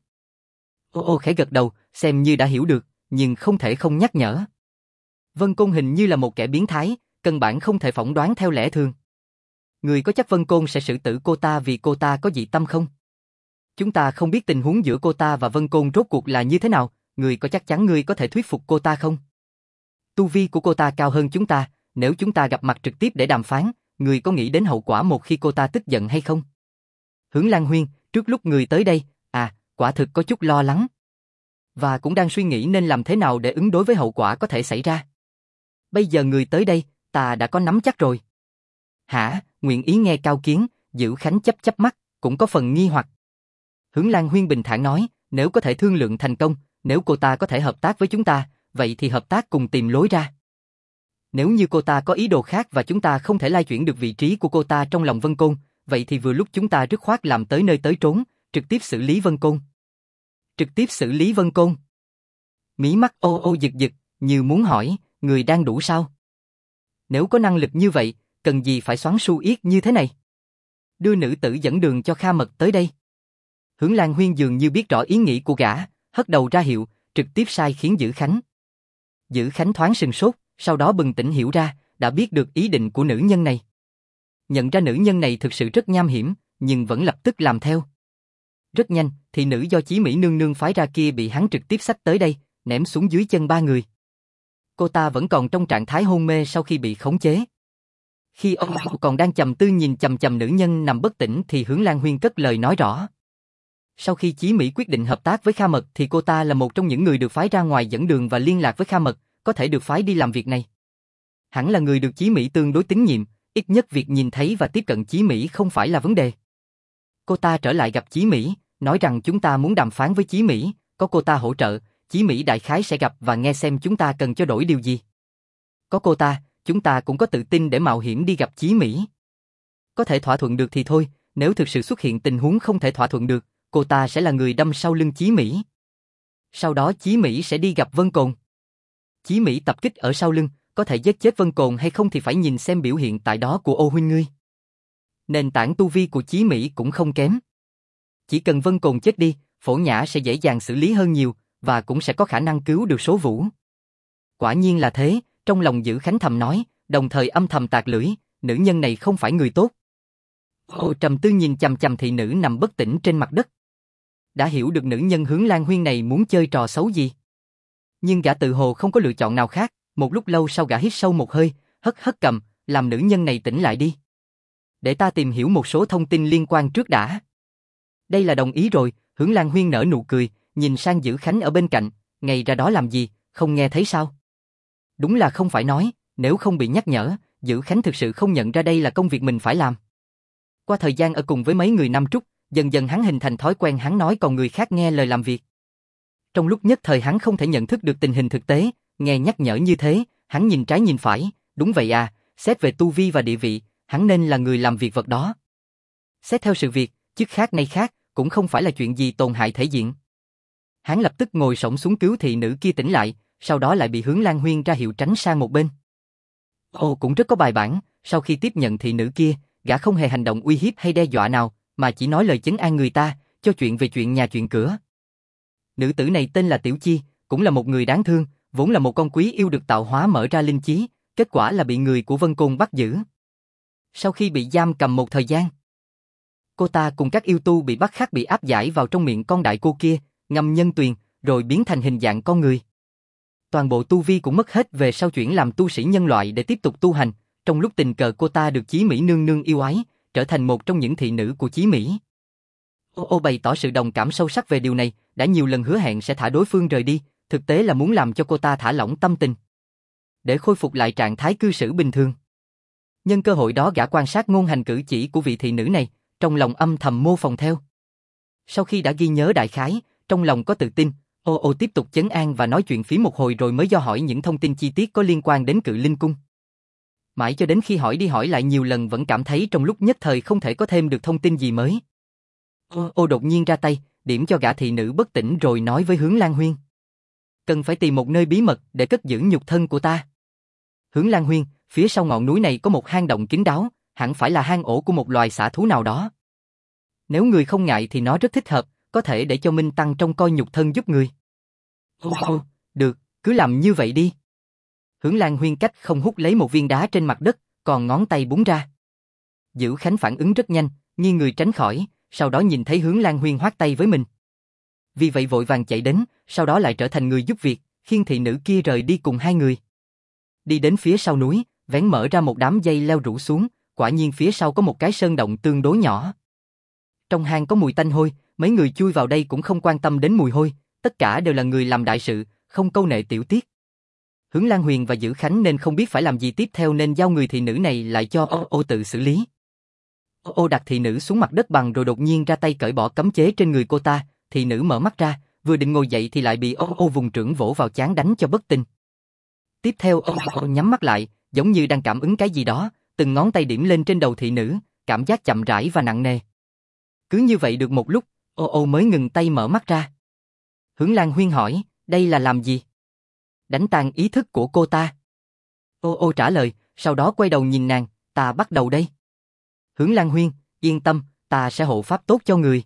Ô khẽ gật đầu, xem như đã hiểu được, nhưng không thể không nhắc nhở. Vân Côn hình như là một kẻ biến thái, căn bản không thể phỏng đoán theo lẽ thường. Người có chắc Vân Côn sẽ xử tử cô ta vì cô ta có dị tâm không? Chúng ta không biết tình huống giữa cô ta và Vân Côn rốt cuộc là như thế nào, người có chắc chắn người có thể thuyết phục cô ta không? Tu vi của cô ta cao hơn chúng ta, nếu chúng ta gặp mặt trực tiếp để đàm phán, người có nghĩ đến hậu quả một khi cô ta tức giận hay không? Hướng Lan Huyên, trước lúc người tới đây, quả thực có chút lo lắng. Và cũng đang suy nghĩ nên làm thế nào để ứng đối với hậu quả có thể xảy ra. Bây giờ người tới đây, ta đã có nắm chắc rồi. Hả, nguyện ý nghe Cao Kiến, Dữ Khánh chắp mắt, cũng có phần nghi hoặc. Hướng Lan Huyên bình thản nói, nếu có thể thương lượng thành công, nếu cô ta có thể hợp tác với chúng ta, vậy thì hợp tác cùng tìm lối ra. Nếu như cô ta có ý đồ khác và chúng ta không thể lay chuyển được vị trí của cô ta trong lòng Vân Côn, vậy thì vừa lúc chúng ta dứt khoát làm tới nơi tới trốn, trực tiếp xử lý Vân Côn. Trực tiếp xử lý Vân Côn. Mí mắt ô giật giật, như muốn hỏi, người đang đủ sao? Nếu có năng lực như vậy, cần gì phải xoắn su yết như thế này? Đưa nữ tử dẫn đường cho Kha Mật tới đây. Hướng Lan Huyên dường như biết rõ ý nghĩ của gã, hất đầu ra hiệu, trực tiếp sai khiến Dữ Khánh. Dữ Khánh thoáng sừng sốt, sau đó bừng tỉnh hiểu ra, đã biết được ý định của nữ nhân này. Nhận ra nữ nhân này thực sự rất nham hiểm, nhưng vẫn lập tức làm theo. Rất nhanh, thị nữ do Chí Mỹ nương nương phái ra kia bị hắn trực tiếp xách tới đây, ném xuống dưới chân ba người. Cô ta vẫn còn trong trạng thái hôn mê sau khi bị khống chế. Khi ông còn đang trầm tư nhìn chằm chằm nữ nhân nằm bất tỉnh thì Hướng Lan Huyên cất lời nói rõ. Sau khi Chí Mỹ quyết định hợp tác với Kha Mật thì cô ta là một trong những người được phái ra ngoài dẫn đường và liên lạc với Kha Mật, có thể được phái đi làm việc này. Hẳn là người được Chí Mỹ tương đối tín nhiệm, ít nhất việc nhìn thấy và tiếp cận Chí Mỹ không phải là vấn đề. Cô ta trở lại gặp Chí Mỹ, nói rằng chúng ta muốn đàm phán với Chí Mỹ, có cô ta hỗ trợ, Chí Mỹ đại khái sẽ gặp và nghe xem chúng ta cần cho đổi điều gì. Có cô ta, chúng ta cũng có tự tin để mạo hiểm đi gặp Chí Mỹ. Có thể thỏa thuận được thì thôi, nếu thực sự xuất hiện tình huống không thể thỏa thuận được, cô ta sẽ là người đâm sau lưng Chí Mỹ. Sau đó Chí Mỹ sẽ đi gặp Vân Cồn. Chí Mỹ tập kích ở sau lưng, có thể giết chết Vân Cồn hay không thì phải nhìn xem biểu hiện tại đó của ô huynh ngươi. Nền tảng tu vi của Chí Mỹ cũng không kém. Chỉ cần Vân Cồn chết đi, Phổ Nhã sẽ dễ dàng xử lý hơn nhiều, và cũng sẽ có khả năng cứu được Số Vũ. Quả nhiên là thế, trong lòng Dữ Khánh thầm nói, đồng thời âm thầm tạc lưỡi, nữ nhân này không phải người tốt. Trầm tư nhìn chằm chằm thị nữ nằm bất tỉnh trên mặt đất. Đã hiểu được nữ nhân Hướng Lan Huyên này muốn chơi trò xấu gì. Nhưng gã tự hồ không có lựa chọn nào khác, một lúc lâu sau gã hít sâu một hơi, hất cầm, làm nữ nhân này tỉnh lại đi. Để ta tìm hiểu một số thông tin liên quan trước đã. Đây là đồng ý rồi, Hướng Lan Huyên nở nụ cười, nhìn sang Dữ Khánh ở bên cạnh, ngày ra đó làm gì, không nghe thấy sao? Đúng là không phải nói, nếu không bị nhắc nhở, Dữ Khánh thực sự không nhận ra đây là công việc mình phải làm. Qua thời gian ở cùng với mấy người năm trúc, dần dần hắn hình thành thói quen hắn nói còn người khác nghe lời làm việc. Trong lúc nhất thời hắn không thể nhận thức được tình hình thực tế, nghe nhắc nhở như thế, hắn nhìn trái nhìn phải, đúng vậy à, xét về tu vi và địa vị, hắn nên là người làm việc vật đó. Xét theo sự việc, chức khác nay khác, cũng không phải là chuyện gì tổn hại thể diện. Hắn lập tức ngồi xổm xuống cứu thị nữ kia tỉnh lại, sau đó lại bị Hướng Lan Huyên ra hiệu tránh sang một bên. Cũng rất có bài bản, sau khi tiếp nhận thị nữ kia, gã không hề hành động uy hiếp hay đe dọa nào, mà chỉ nói lời trấn an người ta, cho chuyện về chuyện nhà chuyện cửa. Nữ tử này tên là Tiểu Chi, cũng là một người đáng thương, vốn là một con quý yêu được tạo hóa mở ra linh trí, kết quả là bị người của Vân Côn bắt giữ. Sau khi bị giam cầm một thời gian, cô ta cùng các yêu tu bị bắt khắc bị áp giải vào trong miệng con đại cô kia, ngâm nhân tuyền, rồi biến thành hình dạng con người. Toàn bộ tu vi cũng mất hết về sau chuyển làm tu sĩ nhân loại để tiếp tục tu hành, trong lúc tình cờ cô ta được Chí Mỹ nương nương yêu ái, trở thành một trong những thị nữ của Chí Mỹ. Ô bày tỏ sự đồng cảm sâu sắc về điều này, đã nhiều lần hứa hẹn sẽ thả đối phương rời đi, thực tế là muốn làm cho cô ta thả lỏng tâm tình, để khôi phục lại trạng thái cư xử bình thường. Nhân cơ hội đó gã quan sát ngôn hành cử chỉ của vị thị nữ này, trong lòng âm thầm mô phỏng theo. Sau khi đã ghi nhớ đại khái, trong lòng có tự tin, ô tiếp tục trấn an và nói chuyện phí một hồi rồi mới do hỏi những thông tin chi tiết có liên quan đến Cự Linh Cung. Mãi cho đến khi hỏi đi hỏi lại nhiều lần vẫn cảm thấy trong lúc nhất thời không thể có thêm được thông tin gì mới. Ô đột nhiên ra tay, điểm cho gã thị nữ bất tỉnh rồi nói với Hướng Lan Huyên. Cần phải tìm một nơi bí mật để cất giữ nhục thân của ta. Hướng Lan Huyên, phía sau ngọn núi này có một hang động kín đáo, hẳn phải là hang ổ của một loài xả thú nào đó. Nếu người không ngại thì nó rất thích hợp, có thể để cho Minh Tăng trông coi nhục thân giúp người. Ồ, được, cứ làm như vậy đi. Hướng Lan Huyên cách không hút lấy một viên đá trên mặt đất, còn ngón tay búng ra. Dữ Khánh phản ứng rất nhanh, nghiêng người tránh khỏi, sau đó nhìn thấy Hướng Lan Huyên hoát tay với mình. Vì vậy vội vàng chạy đến, sau đó lại trở thành người giúp việc, khiêng thị nữ kia rời đi cùng hai người. Đi đến phía sau núi, vén mở ra một đám dây leo rủ xuống, quả nhiên phía sau có một cái sơn động tương đối nhỏ. Trong hang có mùi tanh hôi, mấy người chui vào đây cũng không quan tâm đến mùi hôi, tất cả đều là người làm đại sự, không câu nệ tiểu tiết. Hướng Lan Huyền và Dữ Khánh nên không biết phải làm gì tiếp theo nên giao người thị nữ này lại cho Ô tự xử lý. Ô đặt thị nữ xuống mặt đất bằng rồi đột nhiên ra tay cởi bỏ cấm chế trên người cô ta, thị nữ mở mắt ra, vừa định ngồi dậy thì lại bị Ô vùng trưởng vỗ vào trán đánh cho bất tỉnh. Tiếp theo Ô nhắm mắt lại, giống như đang cảm ứng cái gì đó, từng ngón tay điểm lên trên đầu thị nữ, cảm giác chậm rãi và nặng nề. Cứ như vậy được một lúc, Ô mới ngừng tay mở mắt ra. Hướng Lan Huyên hỏi, đây là làm gì? Đánh tan ý thức của cô ta. Ô trả lời, sau đó quay đầu nhìn nàng, ta bắt đầu đây. Hướng Lan Huyên, yên tâm, ta sẽ hộ pháp tốt cho người.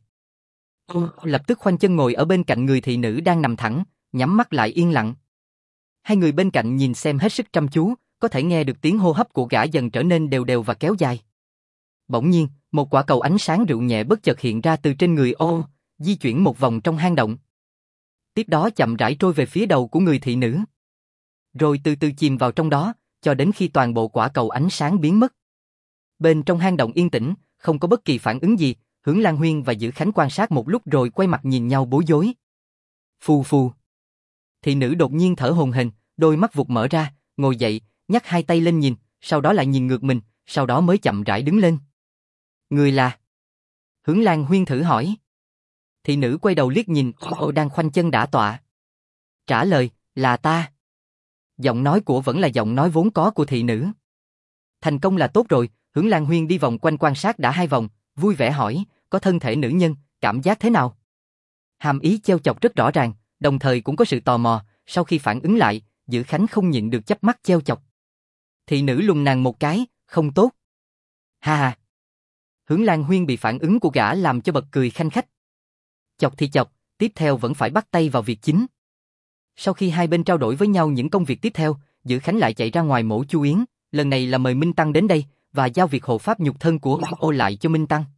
Ô lập tức khoanh chân ngồi ở bên cạnh người thị nữ đang nằm thẳng, nhắm mắt lại yên lặng. Hai người bên cạnh nhìn xem hết sức chăm chú, có thể nghe được tiếng hô hấp của gã dần trở nên đều đều và kéo dài. Bỗng nhiên, một quả cầu ánh sáng rượu nhẹ bất chợt hiện ra từ trên người Ô, di chuyển một vòng trong hang động. Tiếp đó chậm rãi trôi về phía đầu của người thị nữ. Rồi từ từ chìm vào trong đó, cho đến khi toàn bộ quả cầu ánh sáng biến mất. Bên trong hang động yên tĩnh, không có bất kỳ phản ứng gì, Hướng Lan Huyên và Dữ Khánh quan sát một lúc rồi quay mặt nhìn nhau bối rối. Phù phù. Thị nữ đột nhiên thở hổn hển, đôi mắt vụt mở ra, ngồi dậy, nhấc hai tay lên nhìn, sau đó lại nhìn ngược mình, sau đó mới chậm rãi đứng lên. Người là? Hướng Lan Huyên thử hỏi. Thị nữ quay đầu liếc nhìn Ô đang khoanh chân đả tọa. Trả lời, là ta. Giọng nói của vẫn là giọng nói vốn có của thị nữ. Thành công là tốt rồi, Hướng Lan Huyên đi vòng quanh quan sát đã 2 vòng, vui vẻ hỏi, có thân thể nữ nhân, cảm giác thế nào? Hàm ý trêu chọc rất rõ ràng, đồng thời cũng có sự tò mò, sau khi phản ứng lại, Dữ Khánh không nhịn được chớp mắt trêu chọc. Thị nữ lườm nàng một cái, không tốt. Ha ha. Hướng Lan Huyên bị phản ứng của gã làm cho bật cười khanh khách. Chọc thì chọc, tiếp theo vẫn phải bắt tay vào việc chính. Sau khi hai bên trao đổi với nhau những công việc tiếp theo, Dữ Khánh lại chạy ra ngoài mổ Chu Yến, lần này là mời Minh Tăng đến đây và giao việc hộ pháp nhục thân của Ô lại cho Minh Tăng.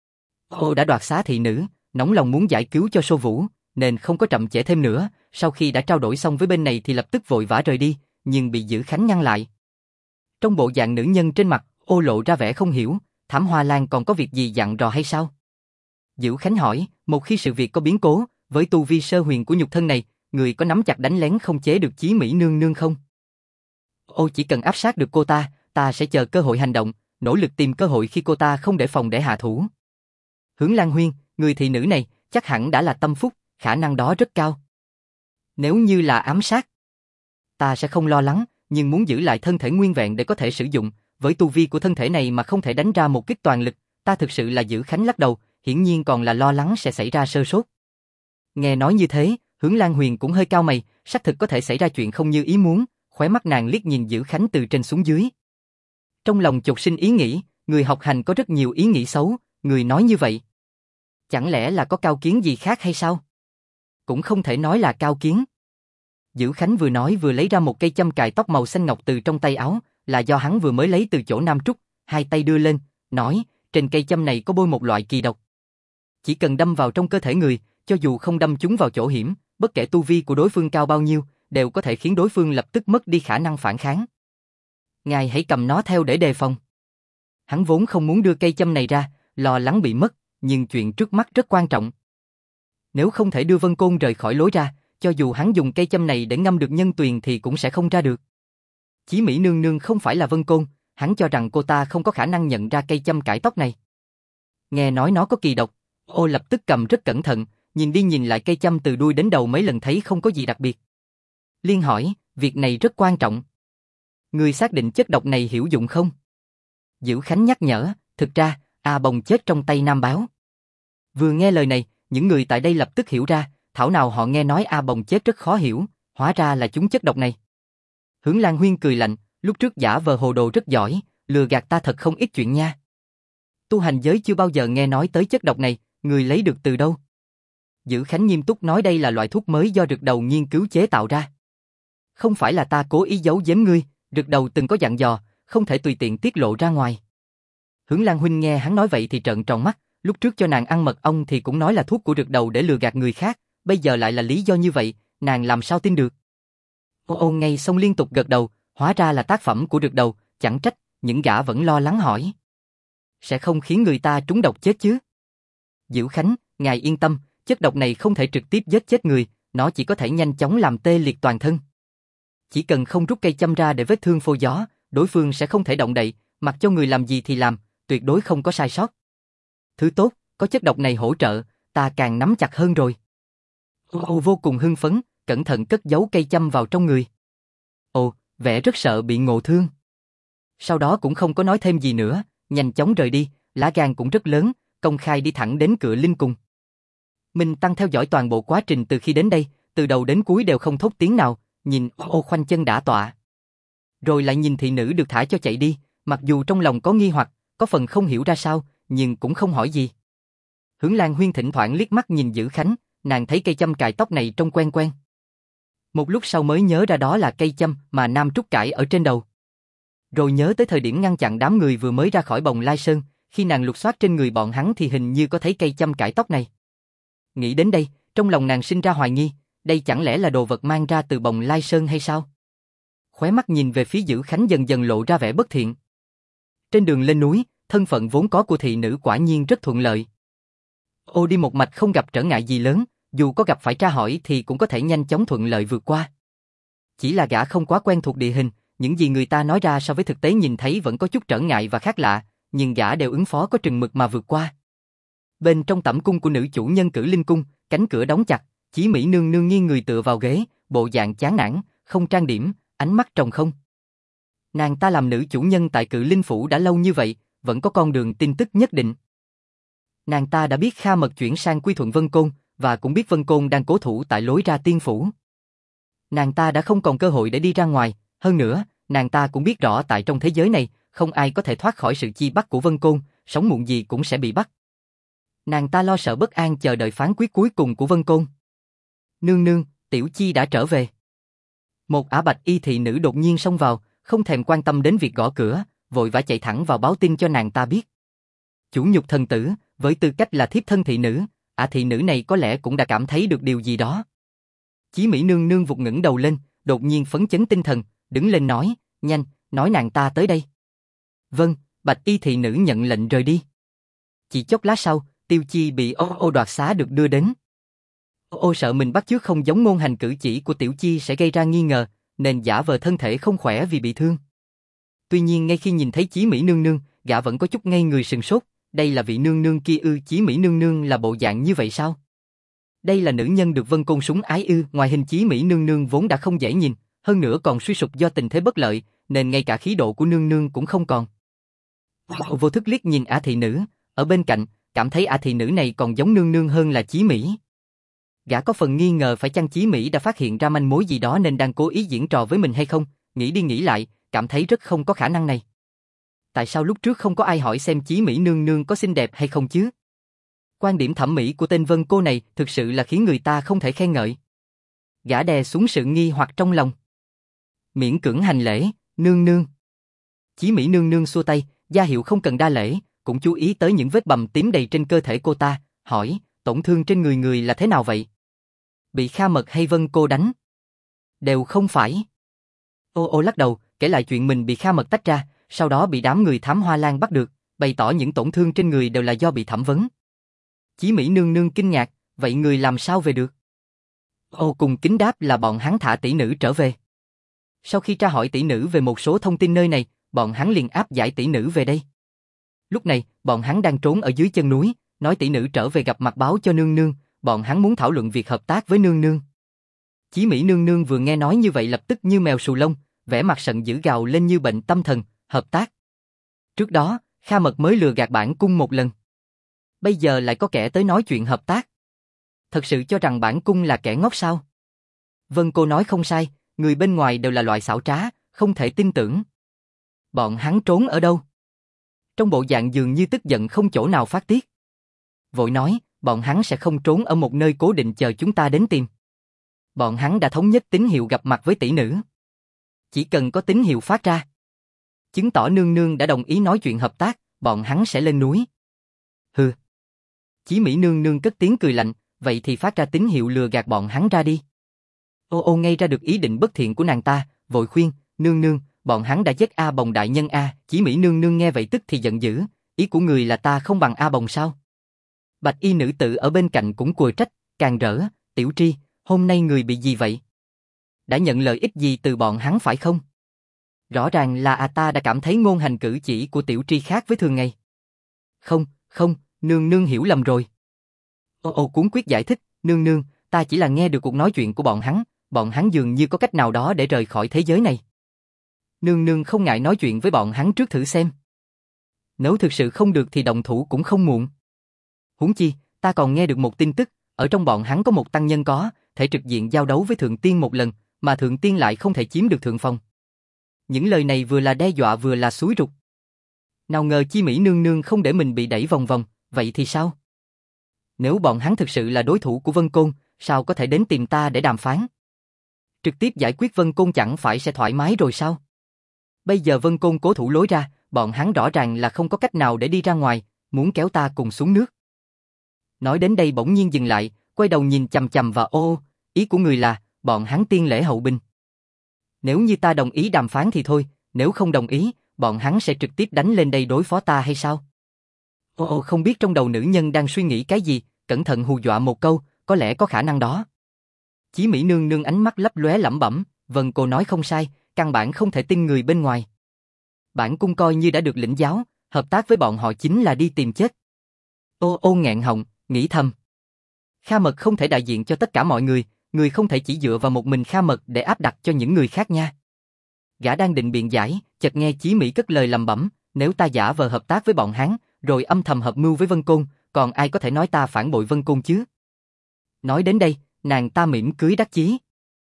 Ô đã đoạt xá thị nữ, nóng lòng muốn giải cứu cho Sô Vũ, nên không có chậm trễ thêm nữa, sau khi đã trao đổi xong với bên này thì lập tức vội vã rời đi, nhưng bị Dữ Khánh ngăn lại. Trong bộ dạng nữ nhân trên mặt, Ô lộ ra vẻ không hiểu, Thảm Hoa Lan còn có việc gì dặn dò hay sao? Dữ Khánh hỏi, một khi sự việc có biến cố, với tu vi sơ huyền của nhục thân này, người có nắm chặt đánh lén không chế được Chí Mỹ nương nương không? Ô chỉ cần áp sát được cô ta, ta sẽ chờ cơ hội hành động, nỗ lực tìm cơ hội khi cô ta không để phòng để hạ thủ. Hướng Lan Huyên, người thị nữ này, chắc hẳn đã là tâm phúc, khả năng đó rất cao. Nếu như là ám sát, ta sẽ không lo lắng, nhưng muốn giữ lại thân thể nguyên vẹn để có thể sử dụng, với tu vi của thân thể này mà không thể đánh ra một kích toàn lực, ta thực sự là Dữ Khánh lắc đầu, hiển nhiên còn là lo lắng sẽ xảy ra sơ sót. Nghe nói như thế, Hướng Lan Huyền cũng hơi cau mày, xác thực có thể xảy ra chuyện không như ý muốn, khóe mắt nàng liếc nhìn Dữ Khánh từ trên xuống dưới. Trong lòng chột sinh ý nghĩ, người học hành có rất nhiều ý nghĩ xấu, người nói như vậy. Chẳng lẽ là có cao kiến gì khác hay sao? Cũng không thể nói là cao kiến. Dữ Khánh vừa nói vừa lấy ra một cây châm cài tóc màu xanh ngọc từ trong tay áo, là do hắn vừa mới lấy từ chỗ Nam Trúc, hai tay đưa lên, nói, trên cây châm này có bôi một loại kỳ độc. Chỉ cần đâm vào trong cơ thể người, cho dù không đâm chúng vào chỗ hiểm, bất kể tu vi của đối phương cao bao nhiêu, đều có thể khiến đối phương lập tức mất đi khả năng phản kháng. Ngài hãy cầm nó theo để đề phòng. Hắn vốn không muốn đưa cây châm này ra, lo lắng bị mất, nhưng chuyện trước mắt rất quan trọng. Nếu không thể đưa Vân Côn rời khỏi lối ra, cho dù hắn dùng cây châm này để ngâm được nhân tuyền thì cũng sẽ không ra được. Chí Mỹ nương nương không phải là Vân Côn, hắn cho rằng cô ta không có khả năng nhận ra cây châm cải tóc này. Nghe nói nó có kỳ độc, Ô lập tức cầm rất cẩn thận, nhìn đi nhìn lại cây châm từ đuôi đến đầu mấy lần thấy không có gì đặc biệt. Liên hỏi, việc này rất quan trọng. Người xác định chất độc này hữu dụng không? Dữ Khánh nhắc nhở, thực ra, A Bồng chết trong tay Nam Báo. Vừa nghe lời này, những người tại đây lập tức hiểu ra, thảo nào họ nghe nói A Bồng chết rất khó hiểu, hóa ra là chúng chất độc này. Hướng Lan Huyên cười lạnh, Lúc trước giả vờ hồ đồ rất giỏi, lừa gạt ta thật không ít chuyện nha. Tu hành giới chưa bao giờ nghe nói tới chất độc này, người lấy được từ đâu? Dữ Khánh nghiêm túc nói đây là loại thuốc mới do Rực Đầu nghiên cứu chế tạo ra. Không phải là ta cố ý giấu giếm ngươi, Rực Đầu từng có dặn dò, không thể tùy tiện tiết lộ ra ngoài. Hướng Lan huynh nghe hắn nói vậy thì trợn tròn mắt, lúc trước cho nàng ăn mật ong thì cũng nói là thuốc của Rực Đầu để lừa gạt người khác, bây giờ lại là lý do như vậy, nàng làm sao tin được? Ô ngay xong liên tục gật đầu, hóa ra là tác phẩm của Rực Đầu, chẳng trách, những gã vẫn lo lắng hỏi. Sẽ không khiến người ta trúng độc chết chứ? Dữ Khánh, ngài yên tâm, chất độc này không thể trực tiếp giết chết người, nó chỉ có thể nhanh chóng làm tê liệt toàn thân. Chỉ cần không rút cây châm ra để vết thương phô gió, đối phương sẽ không thể động đậy, mặc cho người làm gì thì làm, tuyệt đối không có sai sót. Thứ tốt, có chất độc này hỗ trợ, ta càng nắm chặt hơn rồi. Ô vô cùng hưng phấn, cẩn thận cất giấu cây châm vào trong người. Ồ, vẻ rất sợ bị ngộ thương. Sau đó cũng không có nói thêm gì nữa, nhanh chóng rời đi, lá gan cũng rất lớn, công khai đi thẳng đến cửa linh cung. Minh Tăng theo dõi toàn bộ quá trình từ khi đến đây, từ đầu đến cuối đều không thốt tiếng nào, nhìn ô khoanh chân đã tọa. Rồi lại nhìn thị nữ được thả cho chạy đi, mặc dù trong lòng có nghi hoặc, có phần không hiểu ra sao, nhưng cũng không hỏi gì. Hướng Lan Huyên thỉnh thoảng liếc mắt nhìn Dữ Khánh, nàng thấy cây châm cài tóc này trông quen quen. Một lúc sau mới nhớ ra đó là cây châm mà Nam Trúc cài ở trên đầu. Rồi nhớ tới thời điểm ngăn chặn đám người vừa mới ra khỏi Bồng Lai Sơn, khi nàng lục soát trên người bọn hắn thì hình như có thấy cây châm cài tóc này. Nghĩ đến đây, trong lòng nàng sinh ra hoài nghi, đây chẳng lẽ là đồ vật mang ra từ Bồng Lai Sơn hay sao? Khóe mắt nhìn về phía Dữ Khánh dần dần lộ ra vẻ bất thiện. Trên đường lên núi, thân phận vốn có của thị nữ quả nhiên rất thuận lợi. Ô đi một mạch không gặp trở ngại gì lớn, dù có gặp phải tra hỏi thì cũng có thể nhanh chóng thuận lợi vượt qua. Chỉ là gã không quá quen thuộc địa hình, những gì người ta nói ra so với thực tế nhìn thấy vẫn có chút trở ngại và khác lạ, nhưng gã đều ứng phó có chừng mực mà vượt qua. Bên trong tẩm cung của nữ chủ nhân Cử Linh cung, cánh cửa đóng chặt, Chí Mỹ nương nương nghiêng người tựa vào ghế, bộ dạng chán nản, không trang điểm, ánh mắt trống không. Nàng ta làm nữ chủ nhân tại Cự Linh phủ đã lâu như vậy, vẫn có con đường tin tức nhất định. Nàng ta đã biết Kha Mật chuyển sang quy thuận Vân Côn, và cũng biết Vân Côn đang cố thủ tại lối ra tiên phủ. Nàng ta đã không còn cơ hội để đi ra ngoài, hơn nữa, nàng ta cũng biết rõ tại trong thế giới này, không ai có thể thoát khỏi sự chi bắt của Vân Côn, sớm muộn gì cũng sẽ bị bắt. Nàng ta lo sợ bất an chờ đợi phán quyết cuối cùng của Vân Côn. Nương nương, Tiểu Chi đã trở về. Một ả bạch y thị nữ đột nhiên xông vào, không thèm quan tâm đến việc gõ cửa, vội vã chạy thẳng vào báo tin cho nàng ta biết. Chủ nhục thần tử, với tư cách là thiếp thân thị nữ, ả thị nữ này có lẽ cũng đã cảm thấy được điều gì đó. Chí Mỹ nương nương vụt ngẩng đầu lên, đột nhiên phấn chấn tinh thần, đứng lên nói, nhanh, nói nàng ta tới đây. Vâng, bạch y thị nữ nhận lệnh rời đi. Chỉ chốc lát sau, Tiêu Chi bị ô đoạt xá được đưa đến. Ô sợ mình bắt chước không giống ngôn hành cử chỉ của Tiểu Chi sẽ gây ra nghi ngờ, nên giả vờ thân thể không khỏe vì bị thương. Tuy nhiên ngay khi nhìn thấy Chí Mỹ nương nương, gã vẫn có chút ngây người sừng sốt, đây là vị nương nương kia ư? Chí Mỹ nương nương là bộ dạng như vậy sao? Đây là nữ nhân được Vân Côn sủng ái ư? Ngoài hình Chí Mỹ nương nương vốn đã không dễ nhìn, hơn nữa còn suy sụp do tình thế bất lợi, nên ngay cả khí độ của nương nương cũng không còn. Vô thức liếc nhìn ả thị nữ, ở bên cạnh, cảm thấy ả thị nữ này còn giống nương nương hơn là Chí Mỹ. Gã có phần nghi ngờ phải chăng Chí Mỹ đã phát hiện ra manh mối gì đó nên đang cố ý diễn trò với mình hay không, nghĩ đi nghĩ lại, cảm thấy rất không có khả năng này. Tại sao lúc trước không có ai hỏi xem Chí Mỹ nương nương có xinh đẹp hay không chứ? Quan điểm thẩm mỹ của tên Vân cô này thực sự là khiến người ta không thể khen ngợi. Gã đè xuống sự nghi hoặc trong lòng. Miễn cưỡng hành lễ, nương nương. Chí Mỹ nương nương xua tay, ra hiệu không cần đa lễ, cũng chú ý tới những vết bầm tím đầy trên cơ thể cô ta, hỏi, tổn thương trên người người là thế nào vậy? Bị Kha Mật hay Vân cô đánh? Đều không phải. Ô lắc đầu, kể lại chuyện mình bị Kha Mật tách ra, sau đó bị đám người thám Hoa Lan bắt được, bày tỏ những tổn thương trên người đều là do bị thẩm vấn. Chí Mỹ nương nương kinh ngạc, vậy người làm sao về được? Ô cùng kính đáp là bọn hắn thả tỷ nữ trở về. Sau khi tra hỏi tỷ nữ về một số thông tin nơi này, bọn hắn liền áp giải tỷ nữ về đây. Lúc này, bọn hắn đang trốn ở dưới chân núi, nói tỷ nữ trở về gặp mặt báo cho nương nương, bọn hắn muốn thảo luận việc hợp tác với nương nương. Chí Mỹ nương nương vừa nghe nói như vậy lập tức như mèo sù lông, vẻ mặt giận dữ gào lên như bệnh tâm thần, hợp tác. Trước đó, Kha Mật mới lừa gạt bản cung một lần. Bây giờ lại có kẻ tới nói chuyện hợp tác. Thật sự cho rằng bản cung là kẻ ngốc sao? Vân cô nói không sai, người bên ngoài đều là loại xảo trá, không thể tin tưởng. Bọn hắn trốn ở đâu? Trong bộ dạng dường như tức giận không chỗ nào phát tiết. Vội nói, bọn hắn sẽ không trốn ở một nơi cố định chờ chúng ta đến tìm. Bọn hắn đã thống nhất tín hiệu gặp mặt với tỷ nữ. Chỉ cần có tín hiệu phát ra, chứng tỏ nương nương đã đồng ý nói chuyện hợp tác, bọn hắn sẽ lên núi. Hừ. Chí Mỹ nương nương cất tiếng cười lạnh, vậy thì phát ra tín hiệu lừa gạt bọn hắn ra đi. Ô ô ngay ra được ý định bất thiện của nàng ta, vội khuyên, nương nương, bọn hắn đã giết A Bồng đại nhân A. Chí Mỹ nương nương nghe vậy tức thì giận dữ, ý của người là ta không bằng A Bồng sao? Bạch y nữ tử ở bên cạnh cũng cùi trách, càng rỡ, Tiểu Tri, hôm nay người bị gì vậy? Đã nhận lợi ích gì từ bọn hắn phải không? Rõ ràng là ta đã cảm thấy ngôn hành cử chỉ của Tiểu Tri khác với thường ngày. Không, nương nương hiểu lầm rồi. Ô ô cuống quyết giải thích, nương nương, ta chỉ là nghe được cuộc nói chuyện của bọn hắn dường như có cách nào đó để rời khỏi thế giới này. Nương nương không ngại nói chuyện với bọn hắn trước thử xem. Nếu thực sự không được thì động thủ cũng không muộn. Huống chi, ta còn nghe được một tin tức, ở trong bọn hắn có một tăng nhân có thể trực diện giao đấu với thượng tiên một lần, mà thượng tiên lại không thể chiếm được thượng phong. Những lời này vừa là đe dọa vừa là xúi rục. Nào ngờ Chí Mỹ nương nương không để mình bị đẩy vòng vòng, vậy thì sao? Nếu bọn hắn thực sự là đối thủ của Vân Côn, sao có thể đến tìm ta để đàm phán? Trực tiếp giải quyết Vân Côn chẳng phải sẽ thoải mái rồi sao? Bây giờ Vân Côn cố thủ lối ra, bọn hắn rõ ràng là không có cách nào để đi ra ngoài, muốn kéo ta cùng xuống nước. Nói đến đây bỗng nhiên dừng lại, quay đầu nhìn chằm chằm vào ô, ý của người là, bọn hắn tiên lễ hậu binh. Nếu như ta đồng ý đàm phán thì thôi, nếu không đồng ý, bọn hắn sẽ trực tiếp đánh lên đây đối phó ta hay sao? Ô không biết trong đầu nữ nhân đang suy nghĩ cái gì, cẩn thận hù dọa một câu, có lẽ có khả năng đó. Chí Mỹ nương nương ánh mắt lấp lóe lẩm bẩm, vâng cô nói không sai, căn bản không thể tin người bên ngoài. Bản cung coi như đã được lĩnh giáo, hợp tác với bọn họ chính là đi tìm chết. Ô nghẹn họng, nghĩ thầm. Kha Mật không thể đại diện cho tất cả mọi người không thể chỉ dựa vào một mình Kha Mật để áp đặt cho những người khác nha. Gã đang định biện giải, chợt nghe Chí Mỹ cất lời lẩm bẩm, nếu ta giả vờ hợp tác với bọn hắn, rồi âm thầm hợp mưu với Vân Côn, còn ai có thể nói ta phản bội Vân Côn chứ? Nói đến đây, nàng ta mỉm cười đắc chí.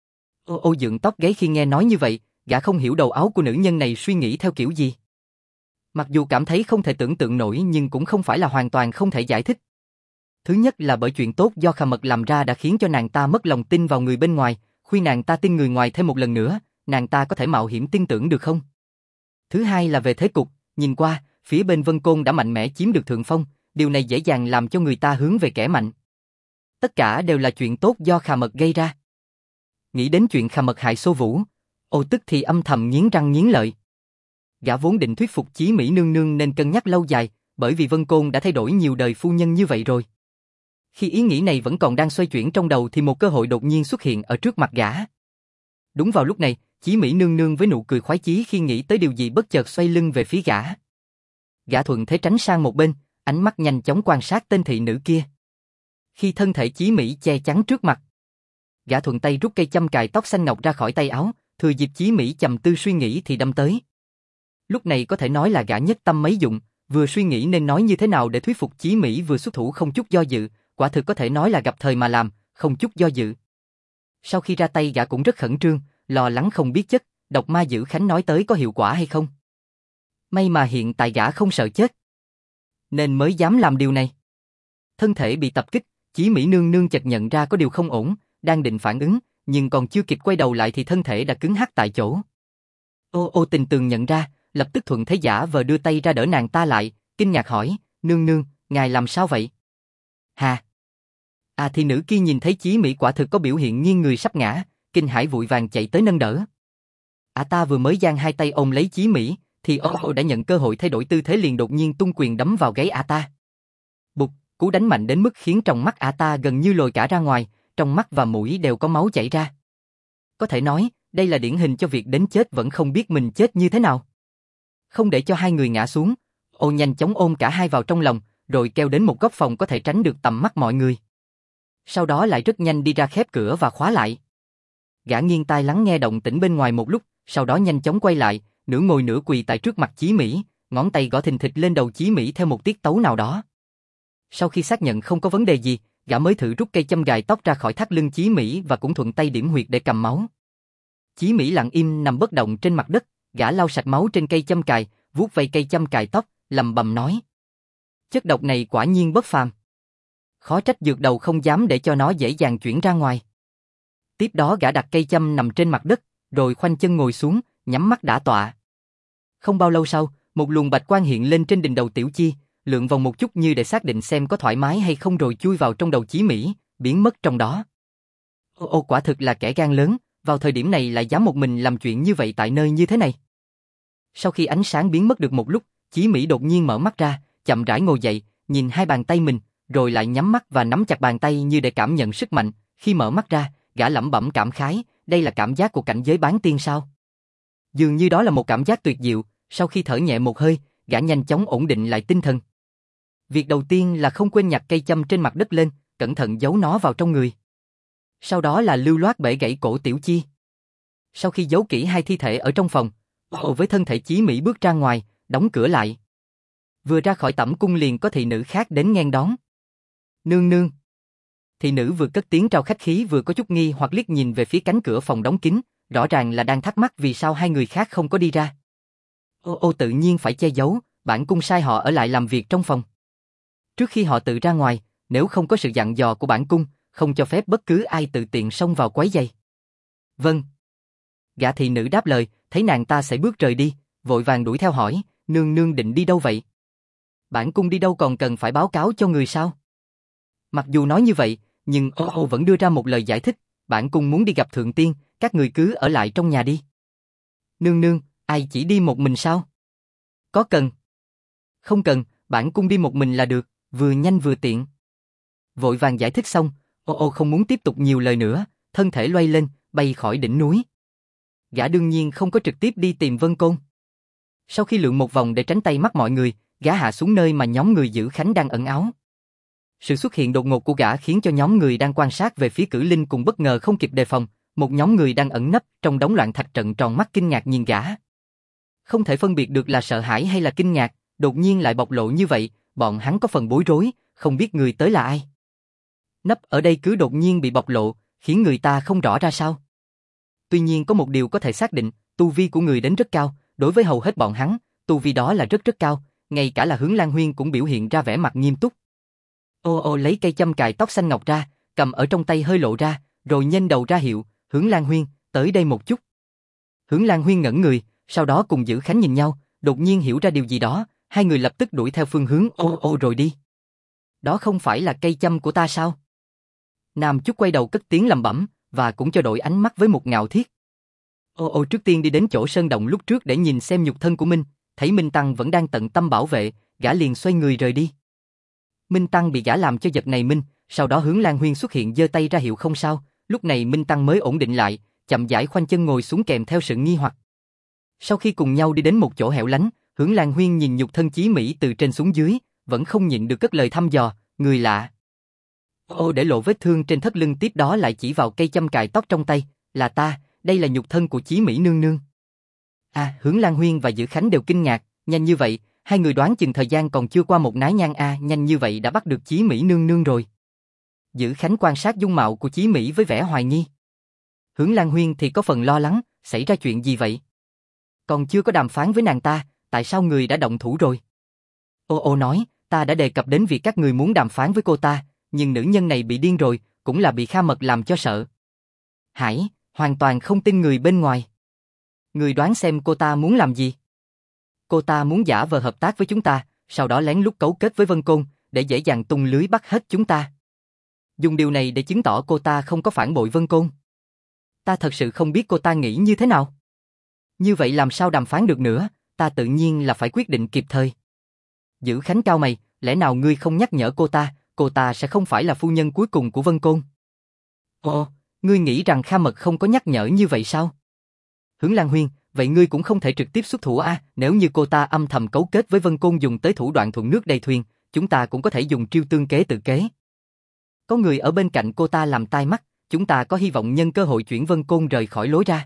Ô dựng tóc gáy khi nghe nói như vậy, gã không hiểu đầu óc của nữ nhân này suy nghĩ theo kiểu gì. Mặc dù cảm thấy không thể tưởng tượng nổi nhưng cũng không phải là hoàn toàn không thể giải thích. Thứ nhất là bởi chuyện tốt do Kha Mật làm ra đã khiến cho nàng ta mất lòng tin vào người bên ngoài, khuyên nàng ta tin người ngoài thêm một lần nữa, nàng ta có thể mạo hiểm tin tưởng được không? Thứ hai là về thế cục, nhìn qua, phía bên Vân Côn đã mạnh mẽ chiếm được thượng phong, điều này dễ dàng làm cho người ta hướng về kẻ mạnh. Tất cả đều là chuyện tốt do Kha Mật gây ra. Nghĩ đến chuyện Kha Mật hại Xô Vũ, ô tức thì âm thầm nghiến răng nghiến lợi. Gã vốn định thuyết phục Chí Mỹ nương nương nên cân nhắc lâu dài, bởi vì Vân Côn đã thay đổi nhiều đời phu nhân như vậy rồi. Khi ý nghĩ này vẫn còn đang xoay chuyển trong đầu thì một cơ hội đột nhiên xuất hiện ở trước mặt gã. Đúng vào lúc này, Chí Mỹ nương nương với nụ cười khoái chí khi nghĩ tới điều gì bất chợt xoay lưng về phía gã. Gã thuận thế tránh sang một bên, ánh mắt nhanh chóng quan sát tên thị nữ kia. Khi thân thể Chí Mỹ che chắn trước mặt, gã thuận tay rút cây châm cài tóc xanh ngọc ra khỏi tay áo, thừa dịp Chí Mỹ trầm tư suy nghĩ thì đâm tới. Lúc này có thể nói là gã nhất tâm mấy dụng, vừa suy nghĩ nên nói như thế nào để thuyết phục Chí Mỹ vừa xuất thủ không chút do dự, quả thực có thể nói là gặp thời mà làm, không chút do dự. Sau khi ra tay gã cũng rất khẩn trương, lo lắng không biết chất, độc ma dữ Khánh nói tới có hiệu quả hay không. May mà hiện tại gã không sợ chết, nên mới dám làm điều này. Thân thể bị tập kích, Chí Mỹ nương nương chợt nhận ra có điều không ổn, đang định phản ứng, nhưng còn chưa kịp quay đầu lại thì thân thể đã cứng hắc tại chỗ. Ô Tình Tường nhận ra, lập tức thuận thế giả vờ đưa tay ra đỡ nàng ta lại, kinh ngạc hỏi, nương nương, ngài làm sao vậy? Hà. Thì nữ kia nhìn thấy Chí Mỹ quả thực có biểu hiện nghiêng người sắp ngã, kinh hãi vội vàng chạy tới nâng đỡ. Ta vừa mới giang hai tay ôm lấy Chí Mỹ, thì ô đã nhận cơ hội thay đổi tư thế liền đột nhiên tung quyền đấm vào gáy ta. Bụp, cú đánh mạnh đến mức khiến trong mắt ta gần như lồi cả ra ngoài, trong mắt và mũi đều có máu chảy ra. Có thể nói, đây là điển hình cho việc đến chết vẫn không biết mình chết như thế nào. Không để cho hai người ngã xuống, ô nhanh chóng ôm cả hai vào trong lòng, rồi kêu đến một góc phòng có thể tránh được tầm mắt mọi người. Sau đó lại rất nhanh đi ra khép cửa và khóa lại. Gã nghiêng tai lắng nghe động tĩnh bên ngoài một lúc, sau đó nhanh chóng quay lại, nửa ngồi nửa quỳ tại trước mặt Chí Mỹ, ngón tay gõ thình thịch lên đầu Chí Mỹ theo một tiết tấu nào đó. Sau khi xác nhận không có vấn đề gì, gã mới thử rút cây châm gài tóc ra khỏi thắt lưng Chí Mỹ và cũng thuận tay điểm huyệt để cầm máu. Chí Mỹ lặng im nằm bất động trên mặt đất, Gã lau sạch máu trên cây châm cài, vuốt vây cây châm cài tóc, lầm bầm nói. Chất độc này quả nhiên bất phàm. Khó trách dược đầu không dám để cho nó dễ dàng chuyển ra ngoài. Tiếp đó gã đặt cây châm nằm trên mặt đất, rồi khoanh chân ngồi xuống, nhắm mắt đả tọa. Không bao lâu sau, một luồng bạch quang hiện lên trên đỉnh đầu Tiểu Chi, lượn vòng một chút như để xác định xem có thoải mái hay không rồi chui vào trong đầu Chí Mỹ, biến mất trong đó. Ô quả thực là kẻ gan lớn, vào thời điểm này lại dám một mình làm chuyện như vậy tại nơi như thế này. Sau khi ánh sáng biến mất được một lúc, Chí Mỹ đột nhiên mở mắt ra, chậm rãi ngồi dậy, nhìn hai bàn tay mình, rồi lại nhắm mắt và nắm chặt bàn tay như để cảm nhận sức mạnh. Khi mở mắt ra, gã lẩm bẩm cảm khái, đây là cảm giác của cảnh giới bán tiên sao? Dường như đó là một cảm giác tuyệt diệu. Sau khi thở nhẹ một hơi, gã nhanh chóng ổn định lại tinh thần. Việc đầu tiên là không quên nhặt cây châm trên mặt đất lên, cẩn thận giấu nó vào trong người. Sau đó là lưu loát bẻ gãy cổ Tiểu Chi. Sau khi giấu kỹ hai thi thể ở trong phòng, với thân thể Chí Mỹ bước ra ngoài, đóng cửa lại. Vừa ra khỏi tẩm cung liền có thị nữ khác đến nghênh đón. Nương nương. Thị nữ vừa cất tiếng trao khách khí vừa có chút nghi hoặc liếc nhìn về phía cánh cửa phòng đóng kín, rõ ràng là đang thắc mắc vì sao hai người khác không có đi ra. Tự nhiên phải che giấu, bản cung sai họ ở lại làm việc trong phòng. Trước khi họ tự ra ngoài, nếu không có sự dặn dò của bản cung, không cho phép bất cứ ai tự tiện xông vào quấy giày. Vâng. Gã thị nữ đáp lời, thấy nàng ta sẽ bước rời đi, vội vàng đuổi theo hỏi, nương nương định đi đâu vậy? Bản cung đi đâu còn cần phải báo cáo cho người sao? Mặc dù nói như vậy, nhưng vẫn đưa ra một lời giải thích, bản cung muốn đi gặp thượng tiên, các người cứ ở lại trong nhà đi. Nương nương, ai chỉ đi một mình sao? Có cần? Không cần, bản cung đi một mình là được, vừa nhanh vừa tiện. Vội vàng giải thích xong, không muốn tiếp tục nhiều lời nữa, thân thể loay lên, bay khỏi đỉnh núi. Gã đương nhiên không có trực tiếp đi tìm Vân Côn. Sau khi lượn một vòng để tránh tay mắt mọi người, gã hạ xuống nơi mà nhóm người giữ Khánh đang ẩn náu. Sự xuất hiện đột ngột của gã khiến cho nhóm người đang quan sát về phía Cử Linh cùng bất ngờ không kịp đề phòng, một nhóm người đang ẩn nấp trong đống loạn thạch trợn tròn mắt kinh ngạc nhìn gã. Không thể phân biệt được là sợ hãi hay là kinh ngạc, đột nhiên lại bộc lộ như vậy, bọn hắn có phần bối rối, không biết người tới là ai. Nấp ở đây cứ đột nhiên bị bộc lộ, khiến người ta không rõ ra sao. Tuy nhiên có một điều có thể xác định, tu vi của người đến rất cao, đối với hầu hết bọn hắn, tu vi đó là rất cao, ngay cả là Hướng Lan Huyên cũng biểu hiện ra vẻ mặt nghiêm túc. Lấy cây châm cài tóc xanh ngọc ra, cầm ở trong tay hơi lộ ra, rồi nhanh đầu ra hiệu, Hướng Lan Huyên, tới đây một chút. Hướng Lan Huyên ngẩn người, sau đó cùng Dữ Khánh nhìn nhau, đột nhiên hiểu ra điều gì đó, hai người lập tức đuổi theo phương hướng rồi đi. Đó không phải là cây châm của ta sao? Nam Chúc quay đầu cất tiếng lẩm bẩm, và cũng cho đổi ánh mắt với một ngạo thiết. Trước tiên đi đến chỗ sơn động lúc trước để nhìn xem nhục thân của Minh, thấy Minh Tăng vẫn đang tận tâm bảo vệ, gã liền xoay người rời đi. Minh Tăng bị gã làm cho giật này mình, sau đó Hướng Lan Huyên xuất hiện giơ tay ra hiệu không sao, lúc này Minh Tăng mới ổn định lại, chậm rãi khoanh chân ngồi xuống kèm theo sự nghi hoặc. Sau khi cùng nhau đi đến một chỗ hẻo lánh, Hướng Lan Huyên nhìn nhục thân Chí Mỹ từ trên xuống dưới, vẫn không nhịn được cất lời thăm dò, người lạ. Để lộ vết thương trên thắt lưng, tiếp đó lại chỉ vào cây châm cài tóc trong tay, là ta, đây là nhục thân của Chí Mỹ nương nương. Hướng Lan Huyên và Dữ Khánh đều kinh ngạc, nhanh như vậy, hai người đoán chừng thời gian còn chưa qua một nén nhang nhanh như vậy đã bắt được Chí Mỹ nương nương rồi. Dữ Khánh quan sát dung mạo của Chí Mỹ với vẻ hoài nghi. Hướng Lan Huyên thì có phần lo lắng, xảy ra chuyện gì vậy? Còn chưa có đàm phán với nàng ta, tại sao người đã động thủ rồi? Nói, ta đã đề cập đến việc các người muốn đàm phán với cô ta, nhưng nữ nhân này bị điên rồi, cũng là bị Kha Mật làm cho sợ. Hải, hoàn toàn không tin người bên ngoài. Người đoán xem cô ta muốn làm gì? Cô ta muốn giả vờ hợp tác với chúng ta, sau đó lén lút cấu kết với Vân Côn, để dễ dàng tung lưới bắt hết chúng ta. Dùng điều này để chứng tỏ cô ta không có phản bội Vân Côn. Ta thật sự không biết cô ta nghĩ như thế nào. Như vậy làm sao đàm phán được nữa, ta tự nhiên là phải quyết định kịp thời. Dữ Khánh cau mày, lẽ nào ngươi không nhắc nhở cô ta sẽ không phải là phu nhân cuối cùng của Vân Côn? Ngươi nghĩ rằng Kha Mật không có nhắc nhở như vậy sao? Hướng Lan Huyên, vậy ngươi cũng không thể trực tiếp xuất thủ nếu như cô ta âm thầm cấu kết với Vân Côn dùng tới thủ đoạn thuận nước đầy thuyền, chúng ta cũng có thể dùng chiêu tương kế tự kế. Có người ở bên cạnh cô ta làm tai mắt, chúng ta có hy vọng nhân cơ hội chuyển Vân Côn rời khỏi lối ra.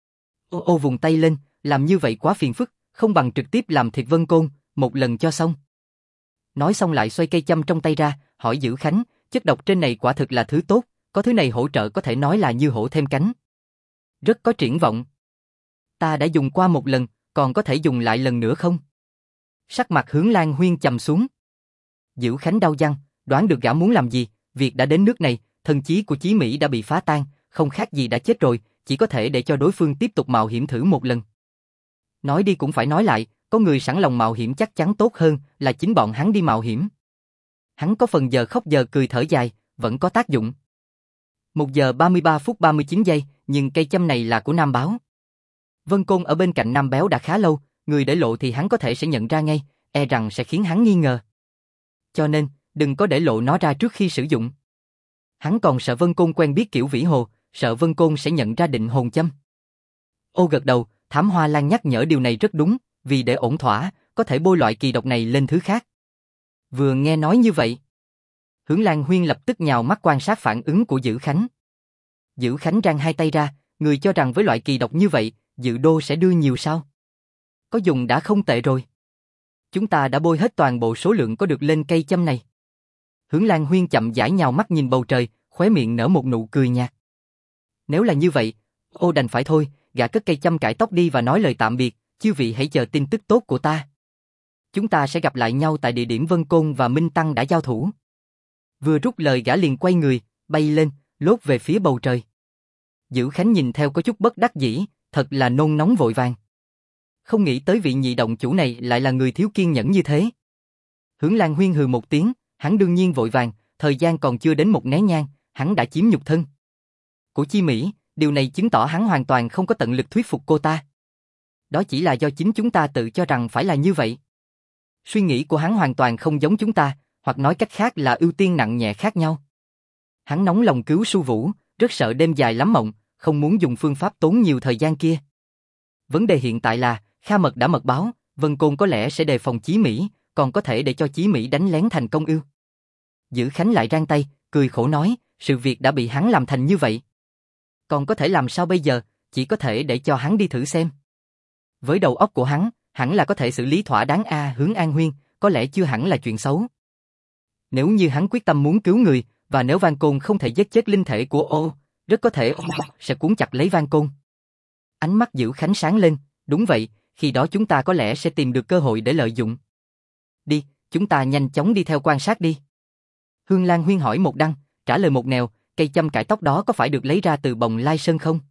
Vùng tay lên, làm như vậy quá phiền phức, không bằng trực tiếp làm thịt Vân Côn, một lần cho xong. Nói xong lại xoay cây châm trong tay ra, hỏi Dữ Khánh, chất độc trên này quả thực là thứ tốt, có thứ này hỗ trợ có thể nói là như hổ thêm cánh. Rất có triển vọng. Ta đã dùng qua một lần, còn có thể dùng lại lần nữa không? Sắc mặt Hướng Lan Huyên trầm xuống. Dữ Khánh đau răng, đoán được gã muốn làm gì, việc đã đến nước này, thần chí của Chí Mỹ đã bị phá tan, không khác gì đã chết rồi, chỉ có thể để cho đối phương tiếp tục mạo hiểm thử một lần. Nói đi cũng phải nói lại, có người sẵn lòng mạo hiểm chắc chắn tốt hơn là chính bọn hắn đi mạo hiểm. Hắn có phần giờ khóc giờ cười thở dài, vẫn có tác dụng. 1 giờ 33 phút 39 giây, nhưng cây châm này là của Nam Báo. Vân Côn ở bên cạnh Nam Béo đã khá lâu, người để lộ thì hắn có thể sẽ nhận ra ngay, e rằng sẽ khiến hắn nghi ngờ. Cho nên, đừng có để lộ nó ra trước khi sử dụng. Hắn còn sợ Vân Côn quen biết kiểu Vĩ Hồ, sợ Vân Côn sẽ nhận ra định hồn châm. Ô gật đầu, Thám Hoa Lan nhắc nhở điều này rất đúng, vì để ổn thỏa, có thể bôi loại kỳ độc này lên thứ khác. Vừa nghe nói như vậy, Hướng Lan Huyên lập tức nhào mắt quan sát phản ứng của Dữ Khánh. Dữ Khánh giang hai tay ra, người cho rằng với loại kỳ độc như vậy, Dự Đô sẽ đưa nhiều sao? Có dùng đã không tệ rồi. Chúng ta đã bôi hết toàn bộ số lượng có được lên cây châm này. Hướng Lan Huyên chậm rãi nhào mắt nhìn bầu trời, khóe miệng nở một nụ cười nhạt. Nếu là như vậy, ô đành phải thôi, gã cất cây châm cải tóc đi và nói lời tạm biệt, chư vị hãy chờ tin tức tốt của ta. Chúng ta sẽ gặp lại nhau tại địa điểm Vân Côn và Minh Tăng đã giao thủ. Vừa rút lời gã liền quay người, bay lên, lốt về phía bầu trời. Dữ Khánh nhìn theo có chút bất đắc dĩ, thật là nôn nóng vội vàng. Không nghĩ tới vị nhị động chủ này lại là người thiếu kiên nhẫn như thế. Hướng Lan Huyên hừ một tiếng, hắn đương nhiên vội vàng, thời gian còn chưa đến một nén nhang, hắn đã chiếm nhục thân của Chi Mỹ, điều này chứng tỏ hắn hoàn toàn không có tận lực thuyết phục cô ta. Đó chỉ là do chính chúng ta tự cho rằng phải là như vậy. Suy nghĩ của hắn hoàn toàn không giống chúng ta, hoặc nói cách khác là ưu tiên nặng nhẹ khác nhau. Hắn nóng lòng cứu Su Vũ, rất sợ đêm dài lắm mộng, không muốn dùng phương pháp tốn nhiều thời gian kia. Vấn đề hiện tại là, Kha Mật đã mật báo, Vân Côn có lẽ sẽ đề phòng Chí Mỹ, còn có thể để cho Chí Mỹ đánh lén thành công ưu. Dữ Khánh lại rang tay, cười khổ nói, sự việc đã bị hắn làm thành như vậy. Còn có thể làm sao bây giờ, chỉ có thể để cho hắn đi thử xem. Với đầu óc của hắn, hẳn là có thể xử lý thỏa đáng Hướng An Huyên, có lẽ chưa hẳn là chuyện xấu. Nếu như hắn quyết tâm muốn cứu người, và nếu Van Côn không thể giết chết linh thể của ô, rất có thể sẽ cuốn chặt lấy Van Côn. Ánh mắt Dữ Khánh sáng lên, đúng vậy, khi đó chúng ta có lẽ sẽ tìm được cơ hội để lợi dụng. Đi, chúng ta nhanh chóng đi theo quan sát đi. Hương Lan Huyên hỏi một đăng, trả lời một nèo, cây châm cải tóc đó có phải được lấy ra từ Bồng Lai Sơn không?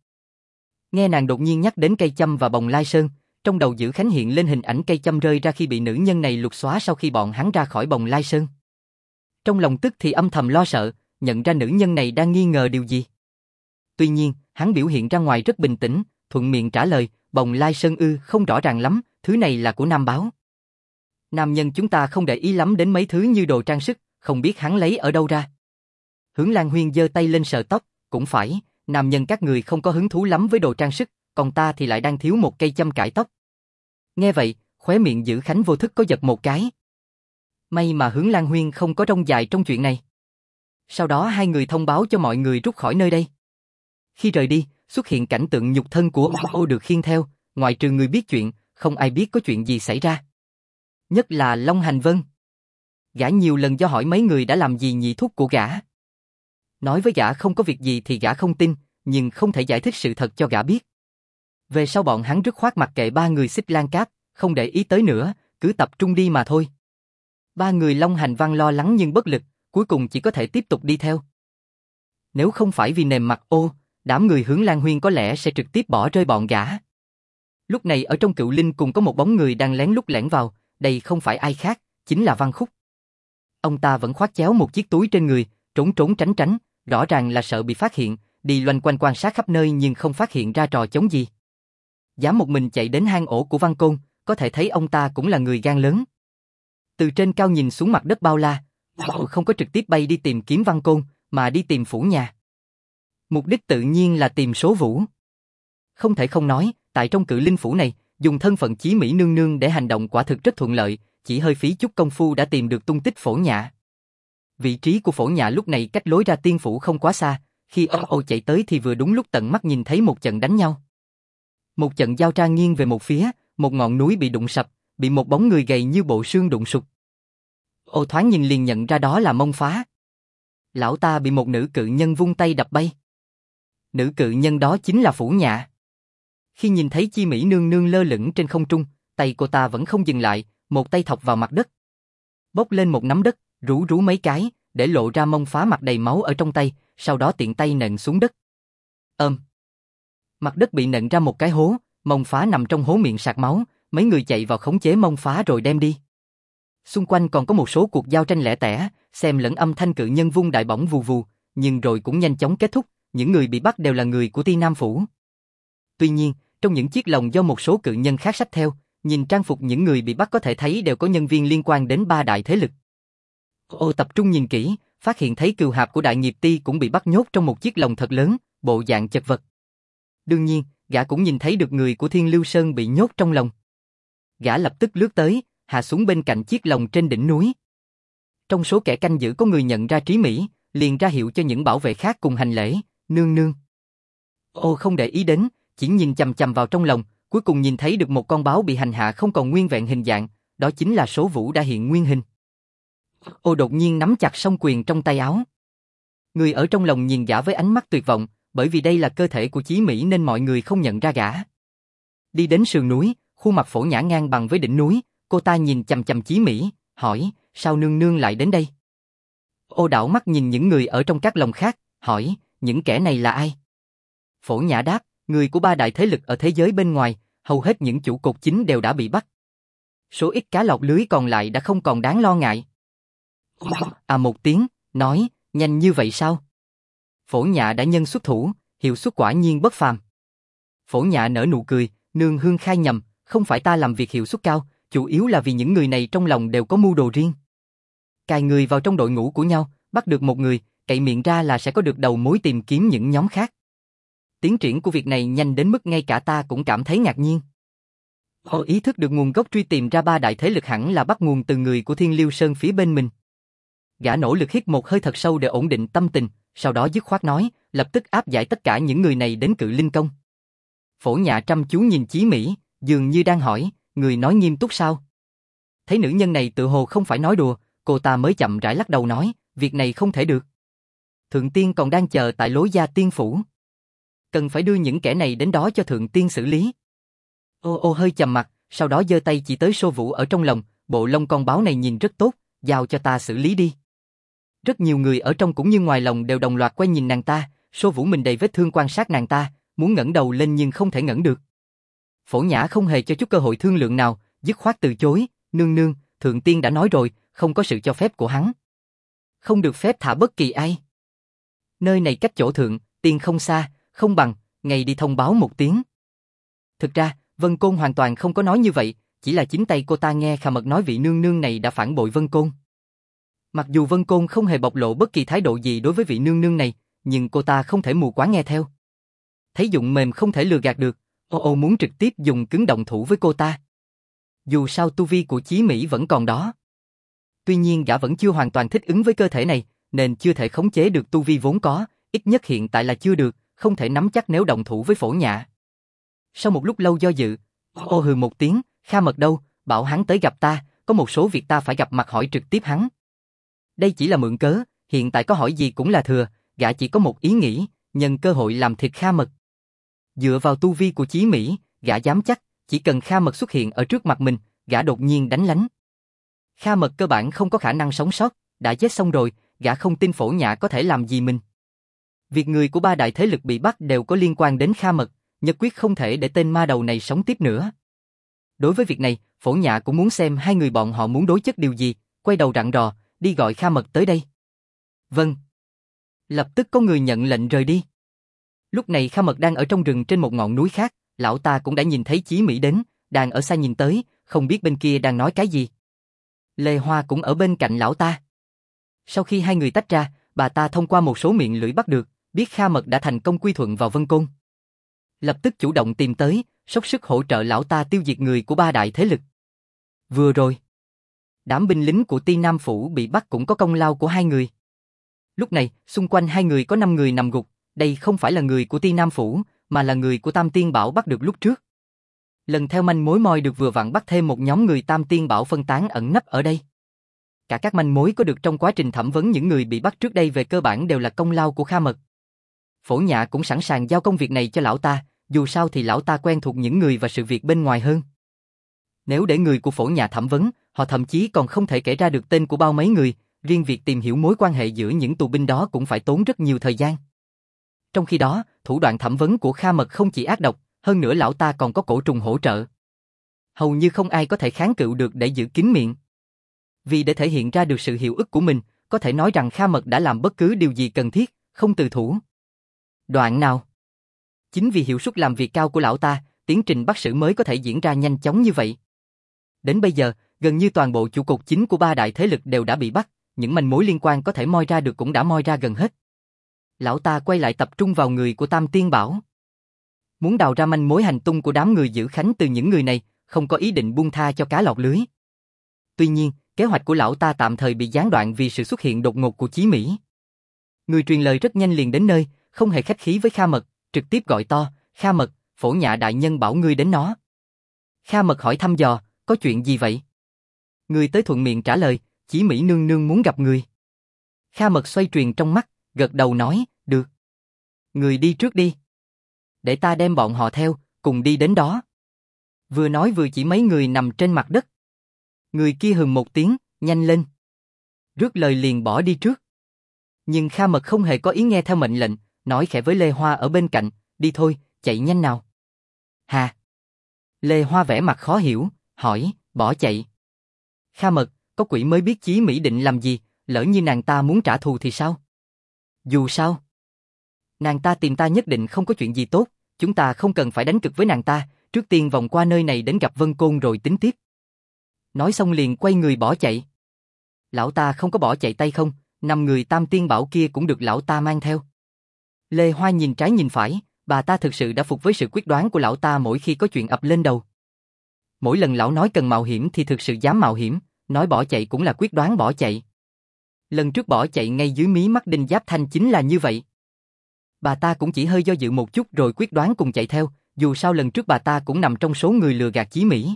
Nghe nàng đột nhiên nhắc đến cây châm và Bồng Lai Sơn, trong đầu Dữ Khánh hiện lên hình ảnh cây châm rơi ra khi bị nữ nhân này lục xóa sau khi bọn hắn ra khỏi Bồng Lai Sơn. Trong lòng tức thì âm thầm lo sợ, nhận ra nữ nhân này đang nghi ngờ điều gì. Tuy nhiên, hắn biểu hiện ra ngoài rất bình tĩnh, thuận miệng trả lời, Bồng Lai Sơn không rõ ràng lắm, thứ này là của Nam Báo. Nam nhân chúng ta không để ý lắm đến mấy thứ như đồ trang sức, không biết hắn lấy ở đâu ra. Hướng Lan Huyên giơ tay lên sờ tóc, cũng phải, nam nhân các người không có hứng thú lắm với đồ trang sức, còn ta thì lại đang thiếu một cây châm cải tóc. Nghe vậy, khóe miệng Dữ Khánh vô thức có giật một cái. May mà Hướng Lan Huyên không có rông dài trong chuyện này. Sau đó hai người thông báo cho mọi người rút khỏi nơi đây. Khi rời đi, xuất hiện cảnh tượng nhục thân của ô được khiêng theo, ngoại trừ người biết chuyện, không ai biết có chuyện gì xảy ra. Nhất là Long Hành Vân. Gã nhiều lần do hỏi mấy người đã làm gì nhị thúc của gã. Nói với gã không có việc gì thì gã không tin, nhưng không thể giải thích sự thật cho gã biết. Về sau bọn hắn dứt khoát mặc kệ ba người Xích Lan Cáp, không để ý tới nữa, cứ tập trung đi mà thôi. Ba người Long Hành Văn lo lắng nhưng bất lực, cuối cùng chỉ có thể tiếp tục đi theo. Nếu không phải vì nềm mặt ô, đám người Hướng Lan Huyên có lẽ sẽ trực tiếp bỏ rơi bọn gã. Lúc này ở trong Cựu Linh cùng có một bóng người đang lén lút lẻn vào, đây không phải ai khác, chính là Văn Khúc. Ông ta vẫn khoác chéo một chiếc túi trên người, trốn trốn tránh tránh, rõ ràng là sợ bị phát hiện, đi loanh quanh quan sát khắp nơi nhưng không phát hiện ra trò chống gì. Dám một mình chạy đến hang ổ của Văn Côn, có thể thấy ông ta cũng là người gan lớn. Từ trên cao nhìn xuống mặt đất bao la, không có trực tiếp bay đi tìm kiếm Văn Côn, mà đi tìm phủ nhà. Mục đích tự nhiên là tìm Số Vũ. Không thể không nói, tại trong Cự Linh phủ này, dùng thân phận Chí Mỹ nương nương để hành động quả thực rất thuận lợi, chỉ hơi phí chút công phu đã tìm được tung tích Phổ Nhã. Vị trí của Phổ Nhã lúc này cách lối ra tiên phủ không quá xa, khi ô chạy tới thì vừa đúng lúc tận mắt nhìn thấy một trận đánh nhau. Một trận giao trang nghiêng về một phía, một ngọn núi bị đụng sập, bị một bóng người gầy như bộ xương đụng sụp. Ô thoáng nhìn liền nhận ra đó là Mông Phá. Lão ta bị một nữ cự nhân vung tay đập bay. Nữ cự nhân đó chính là Phủ Nhã. Khi nhìn thấy Chi Mỹ nương nương lơ lửng trên không trung, tay cô ta vẫn không dừng lại, một tay thọc vào mặt đất. Bốc lên một nắm đất, rú rú mấy cái, để lộ ra mông phá mặt đầy máu ở trong tay, sau đó tiện tay nện xuống đất. Mặt đất bị nện ra một cái hố, mông phá nằm trong hố miệng sạc máu, mấy người chạy vào khống chế mông phá rồi đem đi. Xung quanh còn có một số cuộc giao tranh lẻ tẻ, xem lẫn âm thanh cự nhân vung đại bổng vù vù, nhưng rồi cũng nhanh chóng kết thúc, những người bị bắt đều là người của Ti Nam Phủ. Tuy nhiên, trong những chiếc lồng do một số cự nhân khác xách theo, nhìn trang phục những người bị bắt có thể thấy đều có nhân viên liên quan đến ba đại thế lực. Ô tập trung nhìn kỹ, phát hiện thấy cừu hạp của Đại Nghiệp Ti cũng bị bắt nhốt trong một chiếc lồng thật lớn, bộ dạng chật vật. Đương nhiên, gã cũng nhìn thấy được người của Thiên Lưu Sơn bị nhốt trong lồng. Gã lập tức lướt tới, hạ xuống bên cạnh chiếc lồng trên đỉnh núi. Trong số kẻ canh giữ có người nhận ra Trí Mỹ, liền ra hiệu cho những bảo vệ khác cùng hành lễ, nương nương. Ô không để ý đến, chỉ nhìn chằm chằm vào trong lồng, cuối cùng nhìn thấy được một con báo bị hành hạ không còn nguyên vẹn hình dạng, đó chính là Số Vũ đã hiện nguyên hình. Ô đột nhiên nắm chặt song quyền trong tay áo. Người ở trong lồng nhìn gã với ánh mắt tuyệt vọng, bởi vì đây là cơ thể của Chí Mỹ nên mọi người không nhận ra gã. Đi đến sườn núi, khuôn mặt Phổ Nhã ngang bằng với đỉnh núi, cô ta nhìn chằm chằm Chí Mỹ, hỏi, sao nương nương lại đến đây? Ô đảo mắt nhìn những người ở trong các lồng khác, hỏi, những kẻ này là ai? Phổ Nhã đáp, người của ba đại thế lực ở thế giới bên ngoài, hầu hết những trụ cột chính đều đã bị bắt. Số ít cá lọt lưới còn lại đã không còn đáng lo ngại. Một tiếng, nói, nhanh như vậy sao? Phổ Nhã đã nhân xuất thủ, hiệu suất quả nhiên bất phàm. Phổ Nhã nở nụ cười, nương hương khai nhầm, không phải ta làm việc hiệu suất cao, chủ yếu là vì những người này trong lòng đều có mưu đồ riêng. Cài người vào trong đội ngũ của nhau, bắt được một người, cậy miệng ra là sẽ có được đầu mối tìm kiếm những nhóm khác. Tiến triển của việc này nhanh đến mức ngay cả ta cũng cảm thấy ngạc nhiên. Họ ý thức được nguồn gốc truy tìm ra ba đại thế lực hẳn là bắt nguồn từ người của Thiên Liêu Sơn phía bên mình. Gã nỗ lực hít một hơi thật sâu để ổn định tâm tình, sau đó dứt khoát nói, lập tức áp giải tất cả những người này đến Cự Linh Công. Phổ Nhã chăm chú nhìn Chí Mỹ, dường như đang hỏi, người nói nghiêm túc sao? Thấy nữ nhân này tự hồ không phải nói đùa, cô ta mới chậm rãi lắc đầu nói, việc này không thể được. Thượng tiên còn đang chờ tại Lối Gia Tiên Phủ. Cần phải đưa những kẻ này đến đó cho Thượng tiên xử lý. Ô hơi trầm mặt, sau đó giơ tay chỉ tới Sô Vũ ở trong lòng, bộ lông con báo này nhìn rất tốt, giao cho ta xử lý đi. Rất nhiều người ở trong cũng như ngoài lòng đều đồng loạt quay nhìn nàng ta, Sô Vũ mình đầy vết thương quan sát nàng ta, muốn ngẩng đầu lên nhưng không thể ngẩng được. Phổ Nhã không hề cho chút cơ hội thương lượng nào, dứt khoát từ chối, nương nương, Thượng tiên đã nói rồi, không có sự cho phép của hắn. Không được phép thả bất kỳ ai. Nơi này cách chỗ Thượng tiên không xa, không bằng, ngày đi thông báo một tiếng. Thực ra, Vân Côn hoàn toàn không có nói như vậy, chỉ là chính tay cô ta nghe Khà Mật nói vị nương nương này đã phản bội Vân Côn. Mặc dù Vân Côn không hề bộc lộ bất kỳ thái độ gì đối với vị nương nương này, nhưng cô ta không thể mù quáng nghe theo. Thấy dụng mềm không thể lừa gạt được, ô muốn trực tiếp dùng cứng động thủ với cô ta. Dù sao tu vi của Chí Mỹ vẫn còn đó. Tuy nhiên gã vẫn chưa hoàn toàn thích ứng với cơ thể này, nên chưa thể khống chế được tu vi vốn có, ít nhất hiện tại là chưa được, không thể nắm chắc nếu động thủ với Phổ Nhã. Sau một lúc lâu do dự, ô hừ một tiếng, Kha Mật đâu, bảo hắn tới gặp ta, có một số việc ta phải gặp mặt hỏi trực tiếp hắn. Đây chỉ là mượn cớ, hiện tại có hỏi gì cũng là thừa, gã chỉ có một ý nghĩ, nhân cơ hội làm thịt Kha Mật. Dựa vào tu vi của Chí Mỹ, gã dám chắc, chỉ cần Kha Mật xuất hiện ở trước mặt mình, gã đột nhiên đánh lánh. Kha Mật cơ bản không có khả năng sống sót, đã chết xong rồi, gã không tin Phổ Nhã có thể làm gì mình. Việc người của ba đại thế lực bị bắt đều có liên quan đến Kha Mật, nhất quyết không thể để tên ma đầu này sống tiếp nữa. Đối với việc này, Phổ Nhã cũng muốn xem hai người bọn họ muốn đối chất điều gì, quay đầu rặn rò, đi gọi Kha Mật tới đây. Vâng. Lập tức có người nhận lệnh rời đi. Lúc này Kha Mật đang ở trong rừng trên một ngọn núi khác, lão ta cũng đã nhìn thấy Chí Mỹ đến, đang ở xa nhìn tới, không biết bên kia đang nói cái gì. Lê Hoa cũng ở bên cạnh lão ta. Sau khi hai người tách ra, bà ta thông qua một số miệng lưỡi bắt được, biết Kha Mật đã thành công quy thuận vào Vân Côn. Lập tức chủ động tìm tới, sốc sức hỗ trợ lão ta tiêu diệt người của ba đại thế lực. Vừa rồi, đám binh lính của Ti Nam Phủ bị bắt cũng có công lao của hai người. Lúc này, xung quanh hai người có 5 người nằm gục, đây không phải là người của Ti Nam Phủ, mà là người của Tam Tiên Bảo bắt được lúc trước. Lần theo manh mối moi được vừa vặn bắt thêm một nhóm người Tam Tiên Bảo phân tán ẩn nấp ở đây. Cả các manh mối có được trong quá trình thẩm vấn những người bị bắt trước đây về cơ bản đều là công lao của Kha Mật. Phổ Nhã cũng sẵn sàng giao công việc này cho lão ta, dù sao thì lão ta quen thuộc những người và sự việc bên ngoài hơn. Nếu để người của phổ nhà thẩm vấn, họ thậm chí còn không thể kể ra được tên của bao mấy người, riêng việc tìm hiểu mối quan hệ giữa những tù binh đó cũng phải tốn rất nhiều thời gian. Trong khi đó, thủ đoạn thẩm vấn của Kha Mật không chỉ ác độc, hơn nữa lão ta còn có cổ trùng hỗ trợ. Hầu như không ai có thể kháng cự được để giữ kín miệng. Vì để thể hiện ra được sự hiệu ức của mình, có thể nói rằng Kha Mật đã làm bất cứ điều gì cần thiết, không từ thủ. Đoạn nào? Chính vì hiệu suất làm việc cao của lão ta, tiến trình bắt xử mới có thể diễn ra nhanh chóng như vậy. Đến bây giờ, gần như toàn bộ trụ cột chính của ba đại thế lực đều đã bị bắt, những manh mối liên quan có thể moi ra được cũng đã moi ra gần hết. Lão ta quay lại tập trung vào người của Tam Tiên Bảo. Muốn đào ra manh mối hành tung của đám người giữ khánh từ những người này, không có ý định buông tha cho cá lọt lưới. Tuy nhiên, kế hoạch của lão ta tạm thời bị gián đoạn vì sự xuất hiện đột ngột của Chí Mỹ. Người truyền lời rất nhanh liền đến nơi, không hề khách khí với Kha Mật, trực tiếp gọi to, Kha Mật, phổ nhạ đại nhân bảo ngươi đến nó. Kha Mật hỏi thăm dò, có chuyện gì vậy? Người tới thuận miệng trả lời, Chí Mỹ nương nương muốn gặp người. Kha Mật xoay truyền trong mắt, gật đầu nói, được. Người đi trước đi. Để ta đem bọn họ theo, cùng đi đến đó. Vừa nói vừa chỉ mấy người nằm trên mặt đất. Người kia hừ một tiếng, nhanh lên. Rước lời liền bỏ đi trước. Nhưng Kha Mật không hề có ý nghe theo mệnh lệnh, nói khẽ với Lê Hoa ở bên cạnh, đi thôi, chạy nhanh nào. Hà. Lê Hoa vẻ mặt khó hiểu, hỏi, bỏ chạy. Kha Mật, có quỷ mới biết Chí Mỹ định làm gì, lỡ như nàng ta muốn trả thù thì sao? Dù sao, nàng ta tìm ta nhất định không có chuyện gì tốt, chúng ta không cần phải đánh cực với nàng ta, trước tiên vòng qua nơi này đến gặp Vân Côn rồi tính tiếp. Nói xong liền quay người bỏ chạy. Lão ta không có bỏ chạy tay không, 5 người Tam Tiên Bảo kia cũng được lão ta mang theo. Lê Hoa nhìn trái nhìn phải, bà ta thực sự đã phục với sự quyết đoán của lão ta mỗi khi có chuyện ập lên đầu. Mỗi lần lão nói cần mạo hiểm thì thực sự dám mạo hiểm, nói bỏ chạy cũng là quyết đoán bỏ chạy. Lần trước bỏ chạy ngay dưới mí mắt Đinh Giáp Thanh chính là như vậy. Bà ta cũng chỉ hơi do dự một chút rồi quyết đoán cùng chạy theo, dù sao lần trước bà ta cũng nằm trong số người lừa gạt Chí Mỹ.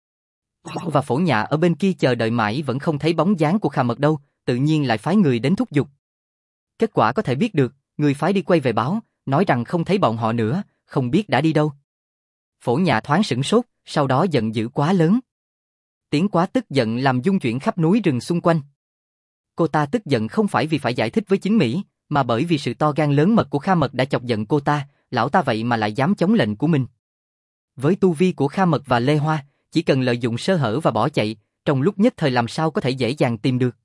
Và phổ nhạ ở bên kia chờ đợi mãi vẫn không thấy bóng dáng của Kha Mật đâu, tự nhiên lại phái người đến thúc giục. Kết quả có thể biết được, người phái đi quay về báo, nói rằng không thấy bọn họ nữa, không biết đã đi đâu. Phổ nhạ thoáng sửng sốt, sau đó giận dữ quá lớn. Tiếng quá tức giận làm dung chuyển khắp núi rừng xung quanh. Cô ta tức giận không phải vì phải giải thích với chính Mỹ, mà bởi vì sự to gan lớn mật của Kha Mật đã chọc giận cô ta, lão ta vậy mà lại dám chống lệnh của mình. Với tu vi của Kha Mật và Lê Hoa, chỉ cần lợi dụng sơ hở và bỏ chạy, trong lúc nhất thời làm sao có thể dễ dàng tìm được.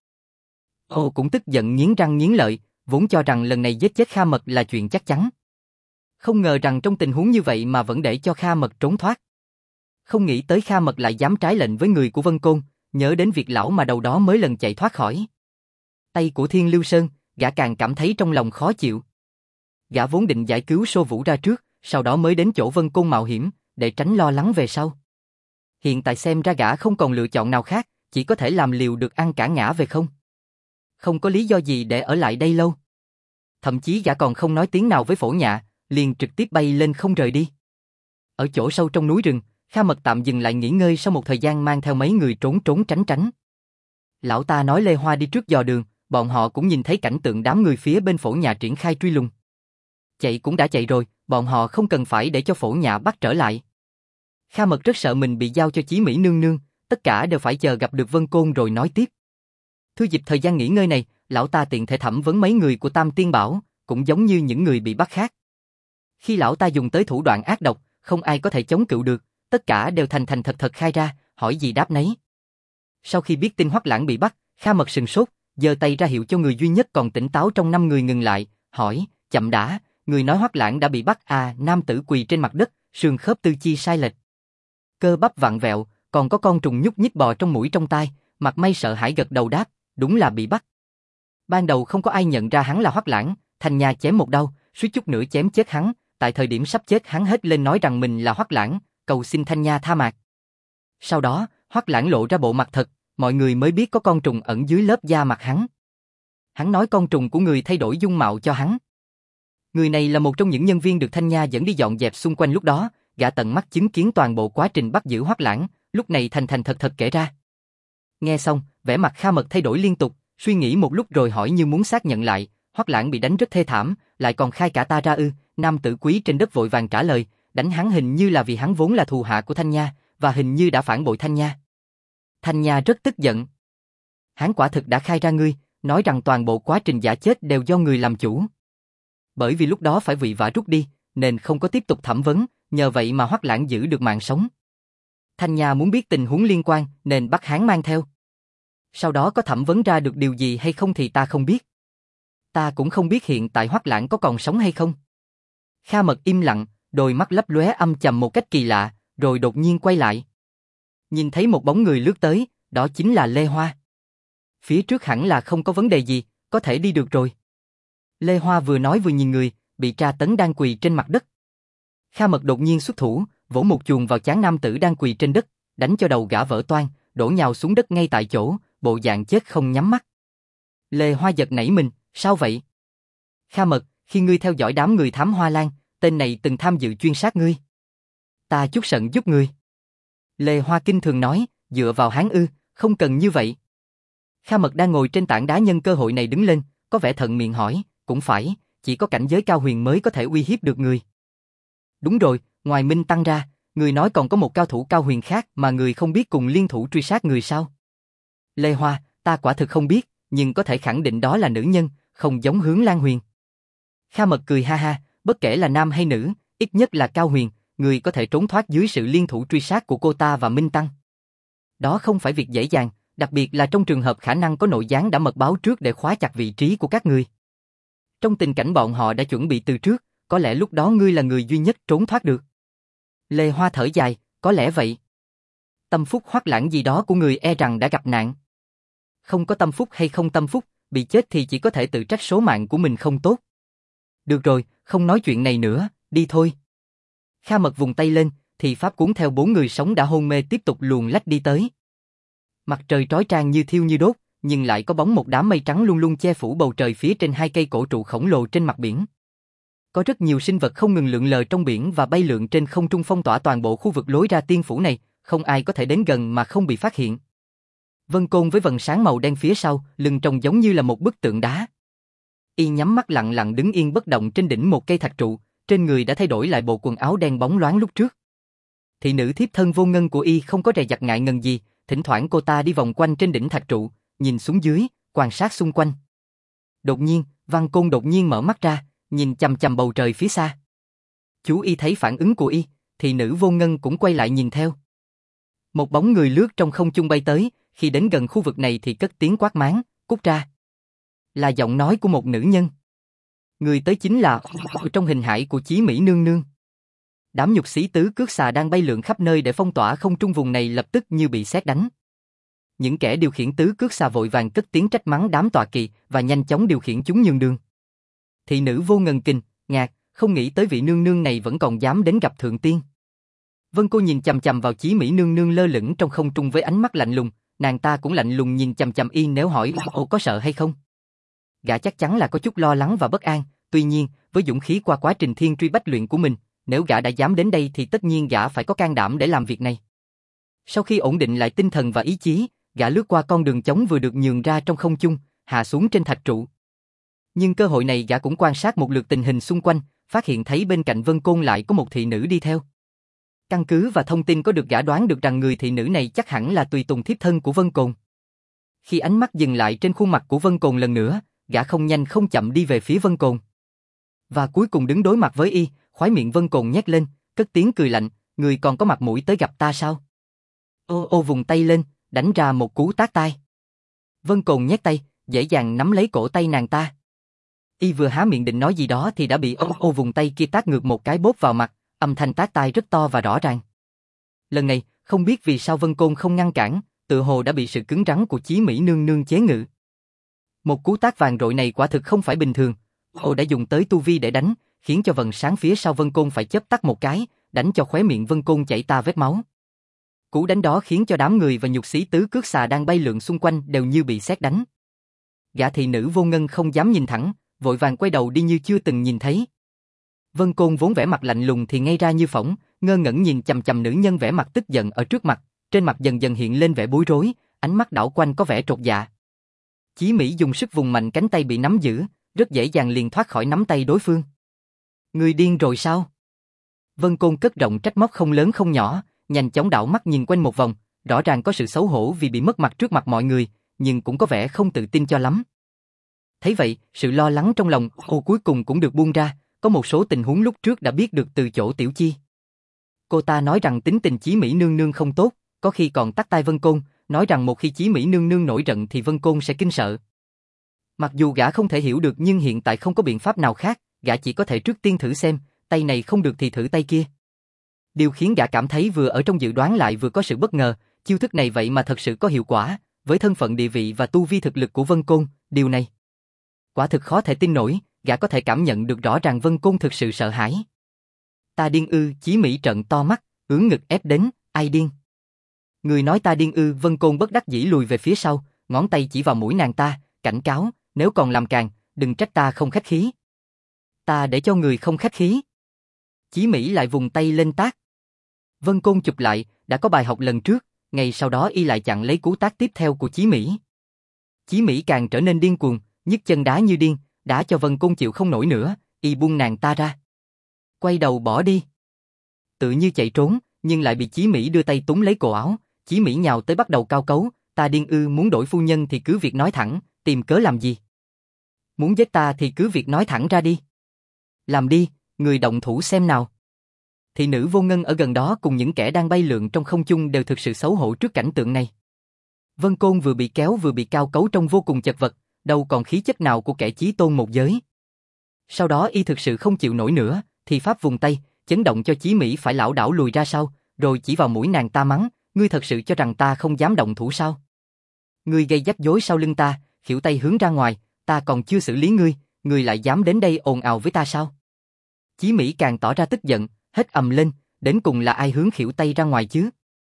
Cô cũng tức giận nghiến răng nghiến lợi, vốn cho rằng lần này giết chết Kha Mật là chuyện chắc chắn. Không ngờ rằng trong tình huống như vậy mà vẫn để cho Kha Mật trốn thoát. Không nghĩ tới Kha Mật lại dám trái lệnh với người của Vân Côn, nhớ đến việc lão mà đầu đó mới lần chạy thoát khỏi tay của Thiên Lưu Sơn, gã càng cảm thấy trong lòng khó chịu. Gã vốn định giải cứu Sô Vũ ra trước, sau đó mới đến chỗ Vân Côn mạo hiểm, để tránh lo lắng về sau. Hiện tại xem ra gã không còn lựa chọn nào khác, chỉ có thể làm liều được ăn cả ngã về không. Không có lý do gì để ở lại đây lâu. Thậm chí gã còn không nói tiếng nào với phổ nhạ, liền trực tiếp bay lên không rời đi. Ở chỗ sâu trong núi rừng, Kha Mật tạm dừng lại nghỉ ngơi sau một thời gian mang theo mấy người trốn trốn tránh tránh. Lão ta nói Lê Hoa đi trước dò đường, bọn họ cũng nhìn thấy cảnh tượng đám người phía bên phổ nhạ triển khai truy lùng. Chạy cũng đã chạy rồi, bọn họ không cần phải để cho phổ nhạ bắt trở lại. Kha Mật rất sợ mình bị giao cho Chí Mỹ nương nương, tất cả đều phải chờ gặp được Vân Côn rồi nói tiếp. Thư dịp thời gian nghỉ ngơi này, lão ta tiện thể thẩm vấn mấy người của Tam Tiên Bảo, cũng giống như những người bị bắt khác. Khi lão ta dùng tới thủ đoạn ác độc, không ai có thể chống cự được, tất cả đều thành thành thật thật khai ra, hỏi gì đáp nấy. Sau khi biết tin Hoắc Lãng bị bắt, Kha Mật sừng sốt, giơ tay ra hiệu cho người duy nhất còn tỉnh táo trong 5 người ngừng lại, hỏi, chậm đã, người nói Hoắc Lãng đã bị bắt à? Nam tử quỳ trên mặt đất, xương khớp tư chi sai lệch, cơ bắp vặn vẹo, còn có con trùng nhúc nhích bò trong mũi trong tai, mặt mày sợ hãi gật đầu đáp, đúng là bị bắt. Ban đầu không có ai nhận ra hắn là Hoắc Lãng, Thanh Nha chém một đau, suýt chút nữa chém chết hắn, tại thời điểm sắp chết hắn hết lên nói rằng mình là Hoắc Lãng, cầu xin Thanh Nha tha mạc. Sau đó, Hoắc Lãng lộ ra bộ mặt thật, mọi người mới biết có con trùng ẩn dưới lớp da mặt hắn. Hắn nói con trùng của người thay đổi dung mạo cho hắn. Người này là một trong những nhân viên được Thanh Nha dẫn đi dọn dẹp xung quanh lúc đó, gã tận mắt chứng kiến toàn bộ quá trình bắt giữ Hoắc Lãng, lúc này thành thành thật thật kể ra. Nghe xong, vẻ mặt Kha Mật thay đổi liên tục, suy nghĩ một lúc rồi hỏi như muốn xác nhận lại, Hoắc Lãng bị đánh rất thê thảm, lại còn khai cả ta ra ư? Nam tử quý trên đất vội vàng trả lời, đánh hắn hình như là vì hắn vốn là thù hạ của Thanh Nha, và hình như đã phản bội Thanh Nha. Thanh Nha rất tức giận. Hắn quả thực đã khai ra ngươi, nói rằng toàn bộ quá trình giả chết đều do người làm chủ. Bởi vì lúc đó phải vội vã rút đi, nên không có tiếp tục thẩm vấn, nhờ vậy mà Hoắc Lãng giữ được mạng sống. Thanh Nha muốn biết tình huống liên quan nên bắt hắn mang theo. Sau đó có thẩm vấn ra được điều gì hay không thì ta không biết. Ta cũng không biết hiện tại Hoắc Lãng có còn sống hay không. Kha Mật im lặng, đôi mắt lấp lóe âm trầm một cách kỳ lạ, rồi đột nhiên quay lại. Nhìn thấy một bóng người lướt tới, đó chính là Lê Hoa. Phía trước hẳn là không có vấn đề gì, có thể đi được rồi. Lê Hoa vừa nói vừa nhìn người, bị tra tấn đang quỳ trên mặt đất. Kha Mật đột nhiên xuất thủ, vỗ một chuồng vào trán nam tử đang quỳ trên đất, đánh cho đầu gã vỡ toang, đổ nhào xuống đất ngay tại chỗ, bộ dạng chết không nhắm mắt. Lê Hoa giật nảy mình, sao vậy? Kha Mật, khi ngươi theo dõi đám người thám Hoa Lan, tên này từng tham dự chuyên sát ngươi. Ta chút giận giúp ngươi. Lê Hoa kinh thường nói, dựa vào hắn ư, không cần như vậy. Kha Mật đang ngồi trên tảng đá nhân cơ hội này đứng lên, có vẻ thận miệng hỏi, cũng phải, chỉ có cảnh giới cao huyền mới có thể uy hiếp được người. Đúng rồi, ngoài Minh Tăng ra, người nói còn có một cao thủ cao huyền khác mà người không biết cùng liên thủ truy sát người sao? Lê Hoa, ta quả thực không biết, nhưng có thể khẳng định đó là nữ nhân, không giống Hướng Lan Huyền. Kha Mật cười ha ha, bất kể là nam hay nữ, ít nhất là cao huyền, người có thể trốn thoát dưới sự liên thủ truy sát của cô ta và Minh Tăng. Đó không phải việc dễ dàng, đặc biệt là trong trường hợp khả năng có nội gián đã mật báo trước để khóa chặt vị trí của các người. Trong tình cảnh bọn họ đã chuẩn bị từ trước, có lẽ lúc đó ngươi là người duy nhất trốn thoát được. Lê Hoa thở dài, có lẽ vậy. Tâm phúc Hoắc Lãng gì đó của người e rằng đã gặp nạn. Không có tâm phúc hay không tâm phúc, bị chết thì chỉ có thể tự trách số mạng của mình không tốt. Được rồi, không nói chuyện này nữa, đi thôi. Kha Mật vùng tay lên, thì pháp cuốn theo 4 người sống đã hôn mê tiếp tục luồn lách đi tới. Mặt trời trói trang như thiêu như đốt, nhưng lại có bóng một đám mây trắng luôn luôn che phủ bầu trời phía trên 2 cây cổ trụ khổng lồ trên mặt biển. Có rất nhiều sinh vật không ngừng lượn lờ trong biển và bay lượn trên không trung phong tỏa toàn bộ khu vực lối ra tiên phủ này, không ai có thể đến gần mà không bị phát hiện. Vân Côn với vầng sáng màu đen phía sau, lưng trông giống như là một bức tượng đá. Y nhắm mắt lặng lặng đứng yên bất động trên đỉnh một cây thạch trụ, trên người đã thay đổi lại bộ quần áo đen bóng loáng lúc trước. Thị nữ thiếp thân Vô Ngân của Y không có dè dặt ngại ngần gì, thỉnh thoảng cô ta đi vòng quanh trên đỉnh thạch trụ, nhìn xuống dưới, quan sát xung quanh. Đột nhiên, Văn Côn đột nhiên mở mắt ra, nhìn chằm chằm bầu trời phía xa. Chú Y thấy phản ứng của Y, thị nữ Vô Ngân cũng quay lại nhìn theo. Một bóng người lướt trong không trung bay tới, khi đến gần khu vực này thì cất tiếng quát máng, cút ra. Là giọng nói của một nữ nhân. Người tới chính là trong hình hài của Chí Mỹ nương nương. Đám nhục sĩ tứ cước xà đang bay lượn khắp nơi để phong tỏa không trung vùng này lập tức như bị sét đánh. Những kẻ điều khiển tứ cước xà vội vàng cất tiếng trách mắng đám tọa kỵ và nhanh chóng điều khiển chúng nhường đường. Thị nữ Vô Ngân kinh ngạc, không nghĩ tới vị nương nương này vẫn còn dám đến gặp thượng tiên. Vân Cô nhìn chằm chằm vào Chí Mỹ nương nương lơ lửng trong không trung với ánh mắt lạnh lùng, nàng ta cũng lạnh lùng nhìn chằm chằm Y nếu hỏi "Ô có sợ hay không?" Gã chắc chắn là có chút lo lắng và bất an, tuy nhiên, với dũng khí qua quá trình thiên truy bách luyện của mình, nếu gã đã dám đến đây thì tất nhiên gã phải có can đảm để làm việc này. Sau khi ổn định lại tinh thần và ý chí, gã lướt qua con đường trống vừa được nhường ra trong không trung, hạ xuống trên thạch trụ. Nhưng cơ hội này gã cũng quan sát một lượt tình hình xung quanh, phát hiện thấy bên cạnh Vân Côn lại có một thị nữ đi theo. Căn cứ và thông tin có được gã đoán được rằng người thị nữ này chắc hẳn là tùy tùng thiếp thân của Vân Côn. Khi ánh mắt dừng lại trên khuôn mặt của Vân Côn lần nữa, gã không nhanh không chậm đi về phía Vân Côn. Và cuối cùng đứng đối mặt với Y, khóe miệng Vân Côn nhếch lên, cất tiếng cười lạnh, người còn có mặt mũi tới gặp ta sao? Ô vùng tay lên, đánh ra một cú tát tai. Vân Côn nhét tay, dễ dàng nắm lấy cổ tay nàng ta. Y vừa há miệng định nói gì đó thì đã bị ô vùng tay kia tát ngược một cái bốp vào mặt, âm thanh tát tai rất to và rõ ràng. Lần này, không biết vì sao Vân Côn không ngăn cản, tự hồ đã bị sự cứng rắn của Chí Mỹ nương nương chế ngự. Một cú tát vàng rội này quả thực không phải bình thường. Ô đã dùng tới tu vi để đánh, khiến cho vầng sáng phía sau Vân Côn phải chớp tắt một cái, đánh cho khóe miệng Vân Côn chảy ta vết máu. Cú đánh đó khiến cho đám người và nhục sĩ tứ cước xà đang bay lượn xung quanh đều như bị sét đánh. Gã thị nữ Vô Ngân không dám nhìn thẳng, vội vàng quay đầu đi như chưa từng nhìn thấy. Vân Côn vốn vẻ mặt lạnh lùng thì ngây ra như phỏng, ngơ ngẩn nhìn chằm chằm nữ nhân vẻ mặt tức giận ở trước mặt, trên mặt dần dần hiện lên vẻ bối rối, ánh mắt đảo quanh có vẻ trột dạ. Chí Mỹ dùng sức vùng mạnh cánh tay bị nắm giữ, rất dễ dàng liền thoát khỏi nắm tay đối phương. Người điên rồi sao? Vân Côn cất giọng trách móc không lớn không nhỏ, nhanh chóng đảo mắt nhìn quanh một vòng, rõ ràng có sự xấu hổ vì bị mất mặt trước mặt mọi người, nhưng cũng có vẻ không tự tin cho lắm. Thấy vậy, sự lo lắng trong lòng cô cuối cùng cũng được buông ra, có một số tình huống lúc trước đã biết được từ chỗ Tiểu Chi. Cô ta nói rằng tính tình Chí Mỹ nương nương không tốt, có khi còn tắt tai Vân Côn, nói rằng một khi Chí Mỹ nương nương nổi giận thì Vân Côn sẽ kinh sợ. Mặc dù gã không thể hiểu được nhưng hiện tại không có biện pháp nào khác, gã chỉ có thể trước tiên thử xem, tay này không được thì thử tay kia. Điều khiến gã cảm thấy vừa ở trong dự đoán lại vừa có sự bất ngờ, chiêu thức này vậy mà thật sự có hiệu quả, với thân phận địa vị và tu vi thực lực của Vân Côn, điều này quả thực khó thể tin nổi, gã có thể cảm nhận được rõ ràng Vân Côn thực sự sợ hãi. Ta điên ư? Chí Mỹ trợn to mắt, ưỡn ngực ép đến, ai điên? Người nói ta điên ư? Vân Côn bất đắc dĩ lùi về phía sau, ngón tay chỉ vào mũi nàng ta, cảnh cáo, nếu còn làm càn, đừng trách ta không khách khí. Ta để cho người không khách khí. Chí Mỹ lại vùng tay lên tát. Vân Côn chụp lại, đã có bài học lần trước, ngày sau đó y lại chặn lấy cú tát tiếp theo của Chí Mỹ. Chí Mỹ càng trở nên điên cuồng, nhấc chân đá như điên, đá cho Vân Côn chịu không nổi nữa, y buông nàng ta ra. Quay đầu bỏ đi. Tự như chạy trốn, nhưng lại bị Chí Mỹ đưa tay túm lấy cổ áo, Chí Mỹ nhào tới bắt đầu cao cấu, ta điên ư? Muốn đổi phu nhân thì cứ việc nói thẳng, tìm cớ làm gì? Muốn giết ta thì cứ việc nói thẳng ra đi. Làm đi, người động thủ xem nào. Thị nữ Vô Ngân ở gần đó cùng những kẻ đang bay lượn trong không trung đều thực sự xấu hổ trước cảnh tượng này. Vân Côn vừa bị kéo vừa bị cao cấu trông vô cùng chật vật, đâu còn khí chất nào của kẻ chí tôn một giới. Sau đó y thực sự không chịu nổi nữa, thì pháp vùng tay, chấn động cho Chí Mỹ phải lảo đảo lùi ra sau, rồi chỉ vào mũi nàng ta mắng, ngươi thật sự cho rằng ta không dám động thủ sao? Ngươi gây rắc rối sau lưng ta, khỉu tay hướng ra ngoài, ta còn chưa xử lý ngươi, ngươi lại dám đến đây ồn ào với ta sao? Chí Mỹ càng tỏ ra tức giận, hét ầm lên, đến cùng là ai hướng khỉu tay ra ngoài chứ?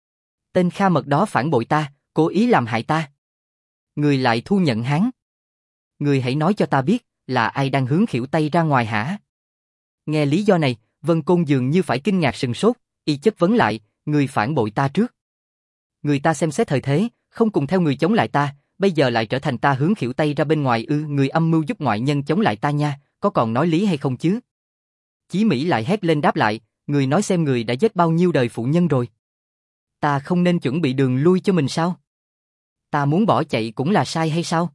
Tên Kha Mật đó phản bội ta, cố ý làm hại ta. Ngươi lại thu nhận hắn. Ngươi hãy nói cho ta biết, là ai đang hướng khỉu tay ra ngoài hả? Nghe lý do này, Vân Côn dường như phải kinh ngạc sừng sốt, y chất vấn lại, ngươi phản bội ta trước. Người ta xem xét thời thế, không cùng theo người chống lại ta, bây giờ lại trở thành ta hướng khỉu tay ra bên ngoài ư? Người âm mưu giúp ngoại nhân chống lại ta nha, có còn nói lý hay không chứ? Chí Mỹ lại hét lên đáp lại, người nói xem người đã giết bao nhiêu đời phụ nhân rồi. Ta không nên chuẩn bị đường lui cho mình sao? Ta muốn bỏ chạy cũng là sai hay sao?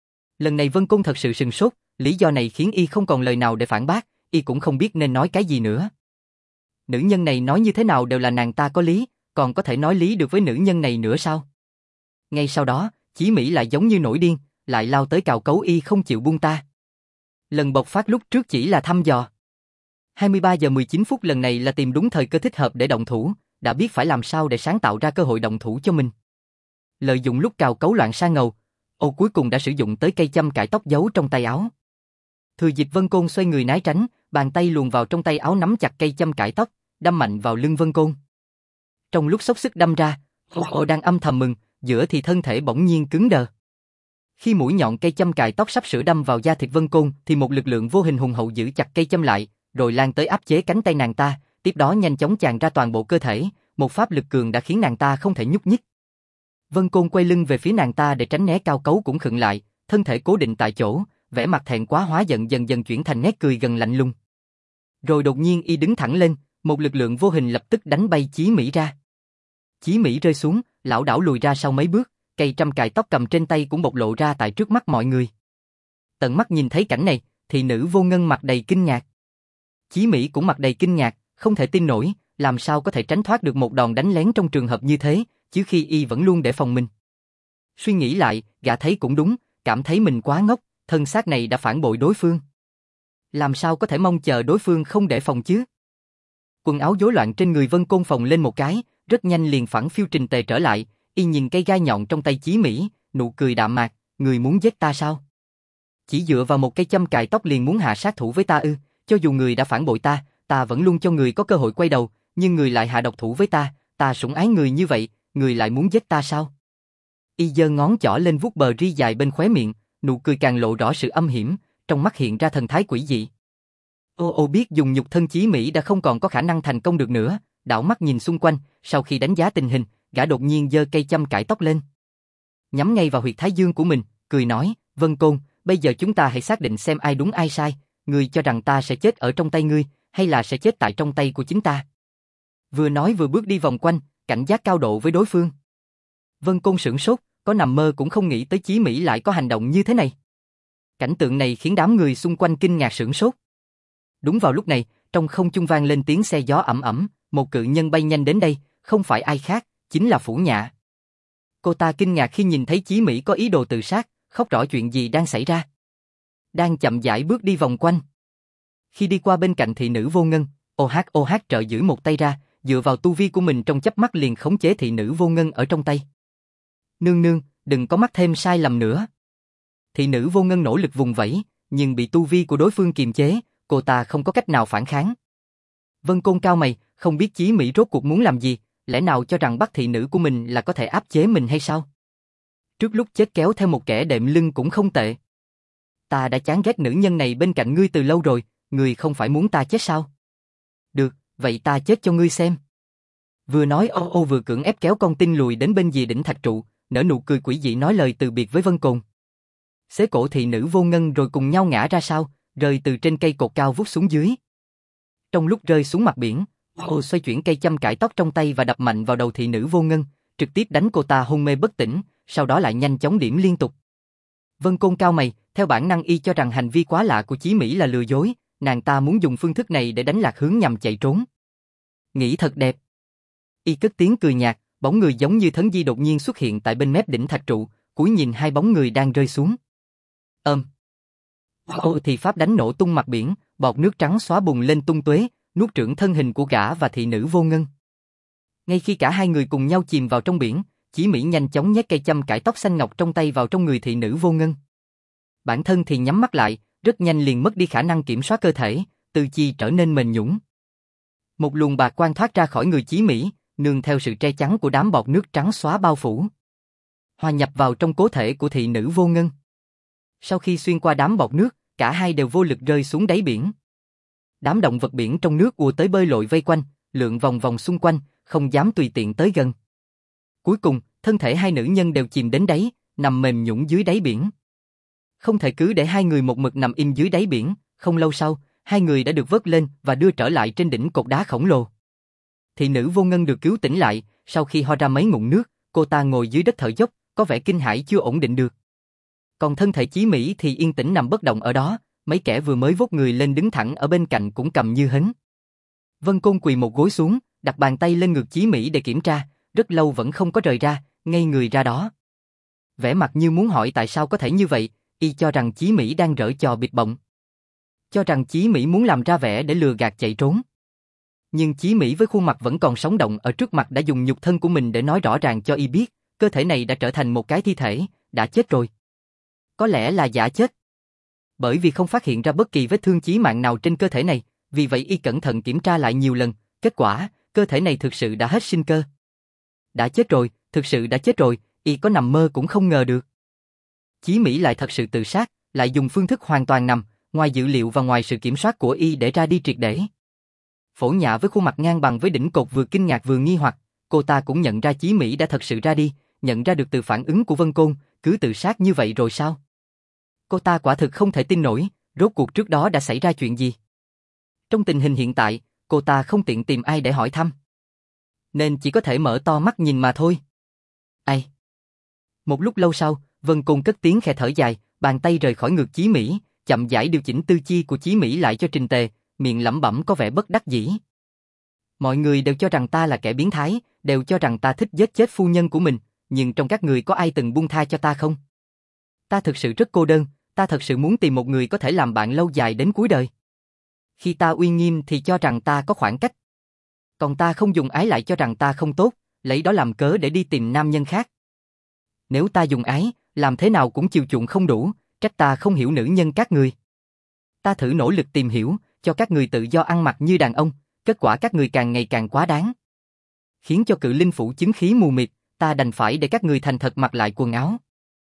Lần này Vân Côn thật sự sừng sốt, lý do này khiến y không còn lời nào để phản bác, y cũng không biết nên nói cái gì nữa. Nữ nhân này nói như thế nào đều là nàng ta có lý, còn có thể nói lý được với nữ nhân này nữa sao? Ngay sau đó, Chí Mỹ lại giống như nổi điên, lại lao tới cào cấu y không chịu buông ta. Lần bộc phát lúc trước chỉ là thăm dò. 23 giờ 19 phút lần này là tìm đúng thời cơ thích hợp để động thủ, đã biết phải làm sao để sáng tạo ra cơ hội động thủ cho mình. Lợi dụng lúc cào cấu loạn sa ngầu, ô cuối cùng đã sử dụng tới cây châm cài tóc giấu trong tay áo. Thừa dịp Vân Côn xoay người né tránh, bàn tay luồn vào trong tay áo nắm chặt cây châm cài tóc, đâm mạnh vào lưng Vân Côn. Trong lúc xốc xức đâm ra, ô đang âm thầm mừng, giữa thì thân thể bỗng nhiên cứng đờ. Khi mũi nhọn cây châm cài tóc sắp sửa đâm vào da thịt Vân Côn thì một lực lượng vô hình hùng hậu giữ chặt cây châm lại, rồi lan tới áp chế cánh tay nàng ta, tiếp đó nhanh chóng tràn ra toàn bộ cơ thể, một pháp lực cường đã khiến nàng ta không thể nhúc nhích. Vân Côn quay lưng về phía nàng ta để tránh né cao cấu cũng khựng lại, thân thể cố định tại chỗ, vẻ mặt thẹn quá hóa giận dần dần chuyển thành nét cười gần lạnh lùng. Rồi đột nhiên y đứng thẳng lên, một lực lượng vô hình lập tức đánh bay Chí Mỹ ra. Chí Mỹ rơi xuống, lảo đảo lùi ra sau mấy bước, cây trăm cài tóc cầm trên tay cũng bộc lộ ra tại trước mắt mọi người. Tận mắt nhìn thấy cảnh này, thị nữ Vô Ngân mặt đầy kinh ngạc. Chí Mỹ cũng mặt đầy kinh ngạc, không thể tin nổi, làm sao có thể tránh thoát được một đòn đánh lén trong trường hợp như thế, chứ khi y vẫn luôn để phòng mình. Suy nghĩ lại, gã thấy cũng đúng, cảm thấy mình quá ngốc, thân xác này đã phản bội đối phương. Làm sao có thể mong chờ đối phương không để phòng chứ? Quần áo rối loạn trên người Vân Côn phồng lên một cái, rất nhanh liền phản phiu trình tề trở lại, y nhìn cây gai nhọn trong tay Chí Mỹ, nụ cười đạm mạc, người muốn giết ta sao? Chỉ dựa vào một cây châm cài tóc liền muốn hạ sát thủ với ta ư? Cho dù người đã phản bội ta, ta vẫn luôn cho người có cơ hội quay đầu, nhưng người lại hạ độc thủ với ta sủng ái người như vậy, người lại muốn giết ta sao? Y giơ ngón trỏ lên vuốt bờ ri dài bên khóe miệng, nụ cười càng lộ rõ sự âm hiểm, trong mắt hiện ra thần thái quỷ dị. Ô biết dùng nhục thân Chí Mỹ đã không còn có khả năng thành công được nữa, đảo mắt nhìn xung quanh, sau khi đánh giá tình hình, gã đột nhiên giơ cây châm cài tóc lên. Nhắm ngay vào huyệt thái dương của mình, cười nói, Vân Côn, bây giờ chúng ta hãy xác định xem ai đúng ai sai, ngươi cho rằng ta sẽ chết ở trong tay ngươi, hay là sẽ chết tại trong tay của chính ta. Vừa nói vừa bước đi vòng quanh, cảnh giác cao độ với đối phương. Vân Côn sửng sốt, có nằm mơ cũng không nghĩ tới Chí Mỹ lại có hành động như thế này. Cảnh tượng này khiến đám người xung quanh kinh ngạc sửng sốt. Đúng vào lúc này, trong không trung vang lên tiếng xe gió ẩm ẩm, một cự nhân bay nhanh đến đây, không phải ai khác, chính là Phủ Nhạ. Cô ta kinh ngạc khi nhìn thấy Chí Mỹ có ý đồ tự sát, không rõ chuyện gì đang xảy ra. Đang chậm rãi bước đi vòng quanh. Khi đi qua bên cạnh thị nữ Vô Ngân, OH trợ giữ một tay ra, dựa vào tu vi của mình trong chớp mắt liền khống chế thị nữ Vô Ngân ở trong tay. Nương nương, đừng có mắc thêm sai lầm nữa. Thị nữ Vô Ngân nỗ lực vùng vẫy, nhưng bị tu vi của đối phương kiềm chế, cô ta không có cách nào phản kháng. Vân Côn cao mày, không biết Chí Mỹ rốt cuộc muốn làm gì, lẽ nào cho rằng bắt thị nữ của mình là có thể áp chế mình hay sao? Trước lúc chết kéo theo một kẻ đệm lưng cũng không tệ. Ta đã chán ghét nữ nhân này bên cạnh ngươi từ lâu rồi, ngươi không phải muốn ta chết sao? Được, vậy ta chết cho ngươi xem. Vừa nói vừa cưỡng ép kéo con tin lùi đến bên dìa đỉnh thạch trụ, nở nụ cười quỷ dị nói lời từ biệt với Vân Côn. Xế cổ thị nữ Vô Ngân rồi cùng nhau ngã ra sau, rơi từ trên cây cột cao vút xuống dưới. Trong lúc rơi xuống mặt biển, xoay chuyển cây châm cải tóc trong tay và đập mạnh vào đầu thị nữ Vô Ngân, trực tiếp đánh cô ta hôn mê bất tỉnh, sau đó lại nhanh chóng điểm liên tục. Vân Côn cao mày, theo bản năng y cho rằng hành vi quá lạ của Chí Mỹ là lừa dối, nàng ta muốn dùng phương thức này để đánh lạc hướng nhằm chạy trốn. Nghĩ thật đẹp. Y cất tiếng cười nhạt, bóng người giống như thấn di đột nhiên xuất hiện tại bên mép đỉnh thạch trụ, cúi nhìn hai bóng người đang rơi xuống. Thì pháp đánh nổ tung mặt biển, bọt nước trắng xóa bùng lên tung tóe, nuốt chửng thân hình của gã và thị nữ Vô Ngân. Ngay khi cả hai người cùng nhau chìm vào trong biển, Chí Mỹ nhanh chóng nhét cây châm cải tóc xanh ngọc trong tay vào trong người thị nữ Vô Ngân. Bản thân thì nhắm mắt lại, rất nhanh liền mất đi khả năng kiểm soát cơ thể, tư chi trở nên mềm nhũn. Một luồng bạc quang thoát ra khỏi người Chí Mỹ, nương theo sự che chắn của đám bọt nước trắng xóa bao phủ, hòa nhập vào trong cố thể của thị nữ Vô Ngân. Sau khi xuyên qua đám bọt nước, cả hai đều vô lực rơi xuống đáy biển. Đám động vật biển trong nước ùa tới bơi lội vây quanh, lượn vòng vòng xung quanh, không dám tùy tiện tới gần. Cuối cùng, thân thể hai nữ nhân đều chìm đến đáy, nằm mềm nhũn dưới đáy biển. Không thể cứ để hai người một mực nằm im dưới đáy biển, không lâu sau, hai người đã được vớt lên và đưa trở lại trên đỉnh cột đá khổng lồ. Thị nữ Vô Ngân được cứu tỉnh lại, sau khi ho ra mấy ngụm nước, cô ta ngồi dưới đất thở dốc, có vẻ kinh hãi chưa ổn định được. Còn thân thể Chí Mỹ thì yên tĩnh nằm bất động ở đó, mấy kẻ vừa mới vốt người lên đứng thẳng ở bên cạnh cũng cầm như hến. Vân Côn quỳ một gối xuống, đặt bàn tay lên ngực Chí Mỹ để kiểm tra, rất lâu vẫn không có rời ra, ngây người ra đó. Vẻ mặt như muốn hỏi tại sao có thể như vậy, y cho rằng Chí Mỹ đang giở trò bịp bợm. Cho rằng Chí Mỹ muốn làm ra vẻ để lừa gạt chạy trốn. Nhưng Chí Mỹ với khuôn mặt vẫn còn sống động ở trước mặt đã dùng nhục thân của mình để nói rõ ràng cho y biết, cơ thể này đã trở thành một cái thi thể, đã chết rồi. Có lẽ là giả chết. Bởi vì không phát hiện ra bất kỳ vết thương chí mạng nào trên cơ thể này, vì vậy y cẩn thận kiểm tra lại nhiều lần, kết quả, cơ thể này thực sự đã hết sinh cơ. Đã chết rồi, thực sự đã chết rồi, y có nằm mơ cũng không ngờ được. Chí Mỹ lại thật sự tự sát, lại dùng phương thức hoàn toàn nằm, ngoài dữ liệu và ngoài sự kiểm soát của y để ra đi triệt để. Phổ Nhạ với khuôn mặt ngang bằng với đỉnh cột vừa kinh ngạc vừa nghi hoặc, cô ta cũng nhận ra Chí Mỹ đã thật sự ra đi, nhận ra được từ phản ứng của Vân Côn, cứ tự sát như vậy rồi sao? Cô ta quả thực không thể tin nổi, rốt cuộc trước đó đã xảy ra chuyện gì? Trong tình hình hiện tại, cô ta không tiện tìm ai để hỏi thăm, nên chỉ có thể mở to mắt nhìn mà thôi. Ai? Một lúc lâu sau, Vân Côn cất tiếng khẽ thở dài, bàn tay rời khỏi ngực Chí Mỹ, chậm rãi điều chỉnh tư chi của Chí Mỹ lại cho trình tề, miệng lẩm bẩm có vẻ bất đắc dĩ. Mọi người đều cho rằng ta là kẻ biến thái, đều cho rằng ta thích giết chết phu nhân của mình, nhưng trong các người có ai từng buông tha cho ta không? Ta thực sự rất cô đơn, ta thật sự muốn tìm một người có thể làm bạn lâu dài đến cuối đời. Khi ta uy nghiêm thì cho rằng ta có khoảng cách. Còn ta không dùng ái lại cho rằng ta không tốt, lấy đó làm cớ để đi tìm nam nhân khác. Nếu ta dùng ái, làm thế nào cũng chiều chuộng không đủ, trách ta không hiểu nữ nhân các người. Ta thử nỗ lực tìm hiểu, cho các người tự do ăn mặc như đàn ông, kết quả các người càng ngày càng quá đáng. Khiến cho cự linh phủ chứng khí mù mịt, ta đành phải để các người thành thật mặc lại quần áo.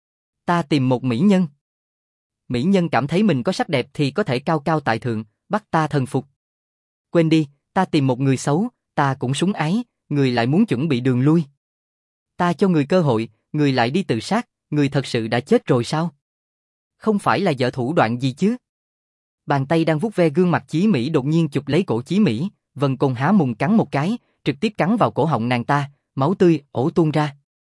Ta tìm một mỹ nhân. Mỹ nhân cảm thấy mình có sắc đẹp thì có thể cao cao tại thượng, bắt ta thần phục. Quên đi, ta tìm một người xấu, ta cũng súng ái, người lại muốn chuẩn bị đường lui. Ta cho người cơ hội, người lại đi tự sát, người thật sự đã chết rồi sao? Không phải là dở thủ đoạn gì chứ? Bàn tay đang vuốt ve gương mặt Chí Mỹ đột nhiên chụp lấy cổ Chí Mỹ, Vân Côn há mồm cắn một cái, trực tiếp cắn vào cổ họng nàng ta, máu tươi ổ tuôn ra.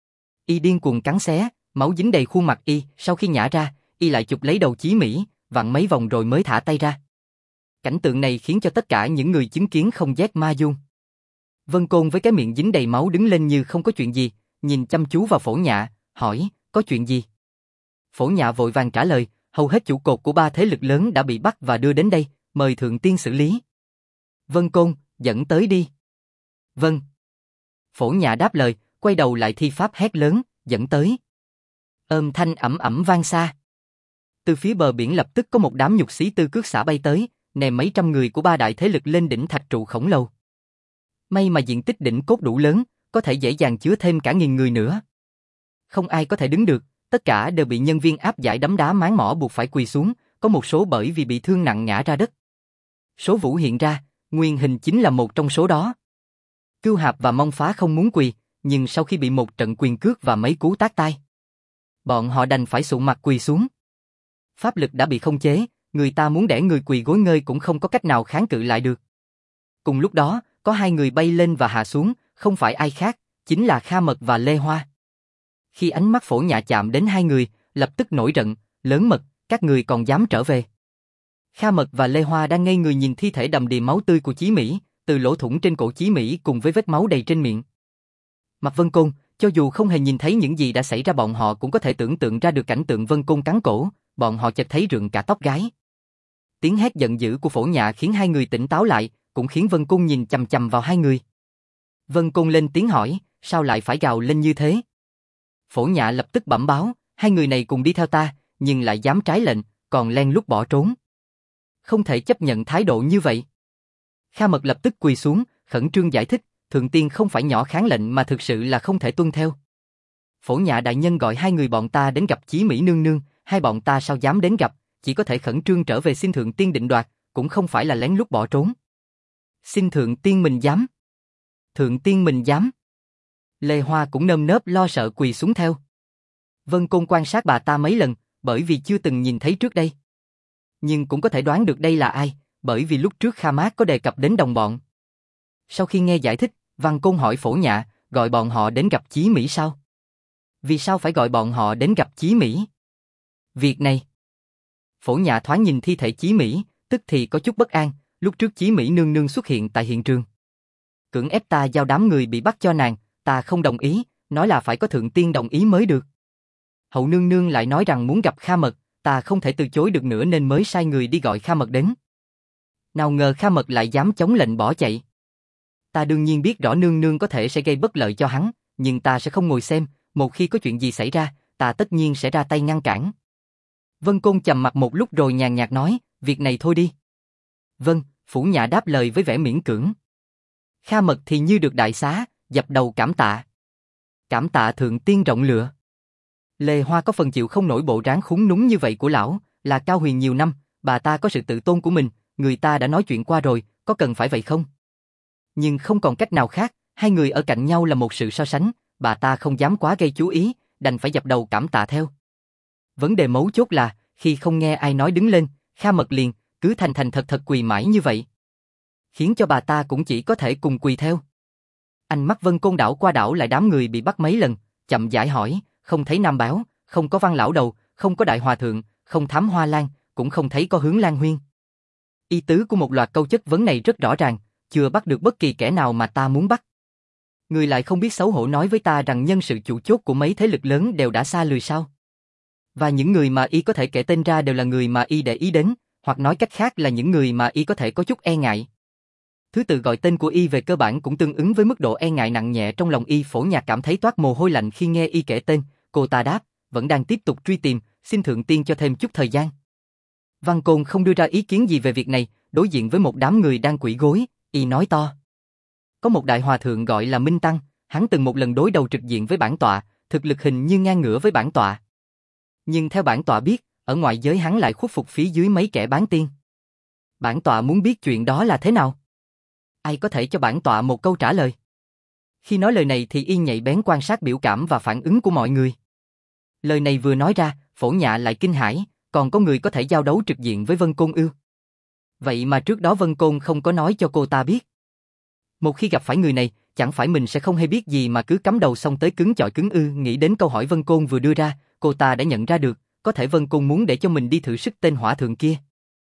Y điên cuồng cắn xé, máu dính đầy khuôn mặt y, sau khi nhả ra, y lại chụp lấy đầu Chí Mỹ, vặn mấy vòng rồi mới thả tay ra. Cảnh tượng này khiến cho tất cả những người chứng kiến không rét ma run. Vân Côn với cái miệng dính đầy máu đứng lên như không có chuyện gì, nhìn chăm chú vào Phổ Nhạ, hỏi, có chuyện gì? Phổ Nhạ vội vàng trả lời, hầu hết trụ cột của 3 thế lực lớn đã bị bắt và đưa đến đây, mời thượng tiên xử lý. Vân Côn, dẫn tới đi. Vâng. Phổ Nhạ đáp lời, quay đầu lại thi pháp hét lớn, dẫn tới. Âm thanh ẩm ẩm vang xa. Từ phía bờ biển lập tức có một đám nhục sĩ tư cước xả bay tới, ném mấy trăm người của 3 đại thế lực lên đỉnh thạch trụ khổng lồ. May mà diện tích đỉnh cốt đủ lớn, có thể dễ dàng chứa thêm cả 1000 người nữa. Không ai có thể đứng được, tất cả đều bị nhân viên áp giải đấm đá máng mỏ buộc phải quỳ xuống, có một số bởi vì bị thương nặng ngã ra đất. Số vũ hiện ra, nguyên hình chính là một trong số đó. Cưu Hạp và Mông Phá không muốn quỳ, nhưng sau khi bị một trận quyền cước và mấy cú tát tai, bọn họ đành phải sụ mặt quỳ xuống. Pháp lực đã bị không chế, người ta muốn đẻ người quỳ gối ngơi cũng không có cách nào kháng cự lại được. Cùng lúc đó, có 2 người bay lên và hạ xuống, không phải ai khác, chính là Kha Mật và Lê Hoa. Khi ánh mắt Phổ Nhạ chạm đến 2 người, lập tức nổi giận, lớn mật, các người còn dám trở về. Kha Mật và Lê Hoa đang ngây người nhìn thi thể đầm đìa máu tươi của Chí Mỹ, từ lỗ thủng trên cổ Chí Mỹ cùng với vết máu đầy trên miệng. Mặt Vân Côn, cho dù không hề nhìn thấy những gì đã xảy ra bọn họ cũng có thể tưởng tượng ra được cảnh tượng Vân Côn cắn cổ, bọn họ chợt thấy rợn cả tóc gáy. Tiếng hét giận dữ của Phổ Nhạ khiến 2 người tỉnh táo lại, cũng khiến Vân Côn nhìn chằm chằm vào 2 người. Vân Côn lên tiếng hỏi, sao lại phải gào lên như thế? Phổ Nhạ lập tức bẩm báo, 2 người này cùng đi theo ta, nhưng lại dám trái lệnh, còn len lút bỏ trốn. Không thể chấp nhận thái độ như vậy. Kha Mật lập tức quỳ xuống, khẩn trương giải thích, thượng tiên không phải nhỏ kháng lệnh mà thực sự là không thể tuân theo. Phổ Nhạ đại nhân gọi 2 người bọn ta đến gặp Chí Mỹ nương nương, hai bọn ta sao dám đến gặp, chỉ có thể khẩn trương trở về xin thượng tiên định đoạt, cũng không phải là lén lút bỏ trốn. Xin thượng tiên mình dám. Thượng tiên mình dám. Lê Hoa cũng nơm nớp lo sợ quỳ xuống theo. Vân Côn quan sát bà ta mấy lần, bởi vì chưa từng nhìn thấy trước đây. Nhưng cũng có thể đoán được đây là ai, bởi vì lúc trước Kha Mát có đề cập đến đồng bọn. Sau khi nghe giải thích, Văn Côn hỏi Phổ Nhạ, gọi bọn họ đến gặp Chí Mỹ sao? Vì sao phải gọi bọn họ đến gặp Chí Mỹ? Việc này. Phổ Nhạ thoáng nhìn thi thể Chí Mỹ, tức thì có chút bất an, lúc trước Chí Mỹ nương nương xuất hiện tại hiện trường. Cưỡng ép ta giao đám người bị bắt cho nàng, ta không đồng ý, nói là phải có thượng tiên đồng ý mới được. Hậu nương nương lại nói rằng muốn gặp Kha Mật, ta không thể từ chối được nữa nên mới sai người đi gọi Kha Mật đến. Nào ngờ Kha Mật lại dám chống lệnh bỏ chạy. Ta đương nhiên biết rõ nương nương có thể sẽ gây bất lợi cho hắn, nhưng ta sẽ không ngồi xem, một khi có chuyện gì xảy ra, ta tất nhiên sẽ ra tay ngăn cản. Vân Côn trầm mặt một lúc rồi nhàn nhạt nói, việc này thôi đi. Vâng, Phổ Nhạ đáp lời với vẻ miễn cưỡng. Kha Mật thì như được đại xá, dập đầu cảm tạ. Cảm tạ thượng tiên rộng lựa. Lê Hoa có phần chịu không nổi bộ dáng khúng núng như vậy của lão, là Cao Huyền nhiều năm, bà ta có sự tự tôn của mình, người ta đã nói chuyện qua rồi, có cần phải vậy không? Nhưng không còn cách nào khác, 2 người ở cạnh nhau là một sự so sánh, bà ta không dám quá gây chú ý, đành phải dập đầu cảm tạ theo. Vấn đề mấu chốt là, khi không nghe ai nói đứng lên, Kha Mật liền, cứ thành thành thật thật quỳ mãi như vậy. Khiến cho bà ta cũng chỉ có thể cùng quỳ theo. Ánh mắt Vân Côn đảo qua đảo lại đám người bị bắt mấy lần, chậm rãi hỏi, không thấy Nam Báo, không có Văn Lão Đầu, không có Đại Hòa Thượng, không Thám Hoa Lan, cũng không thấy có Hướng Lan Huyên. Ý tứ của một loạt câu chất vấn này rất rõ ràng, chưa bắt được bất kỳ kẻ nào mà ta muốn bắt. Người lại không biết xấu hổ nói với ta rằng nhân sự chủ chốt của mấy thế lực lớn đều đã xa lười sao? Và những người mà y có thể kể tên ra đều là người mà y để ý đến, hoặc nói cách khác là những người mà y có thể có chút e ngại. Thứ tự gọi tên của y về cơ bản cũng tương ứng với mức độ e ngại nặng nhẹ trong lòng y. Phổ Nhạc cảm thấy toát mồ hôi lạnh khi nghe y kể tên, cô ta đáp, vẫn đang tiếp tục truy tìm, xin thượng tiên cho thêm chút thời gian. Văn Côn không đưa ra ý kiến gì về việc này, đối diện với một đám người đang quỳ gối, y nói to. Có một đại hòa thượng gọi là Minh Tăng, hắn từng một lần đối đầu trực diện với bản tọa, thực lực hình như ngang ngửa với bản tọa. Nhưng theo bản tọa biết, ở ngoại giới hắn lại khuất phục phía dưới mấy kẻ bán tiên. Bản tọa muốn biết chuyện đó là thế nào? Ai có thể cho bản tọa một câu trả lời? Khi nói lời này thì y nhạy bén quan sát biểu cảm và phản ứng của mọi người. Lời này vừa nói ra, Phổ Nhạ lại kinh hãi, còn có người có thể giao đấu trực diện với Vân Côn ư? Vậy mà trước đó Vân Côn không có nói cho cô ta biết. Một khi gặp phải người này, chẳng phải mình sẽ không hay biết gì mà cứ cắm đầu xong tới cứng chọi cứng ư? Nghĩ đến câu hỏi Vân Côn vừa đưa ra, cô ta đã nhận ra được, có thể Vân Côn muốn để cho mình đi thử sức tên hỏa thượng kia.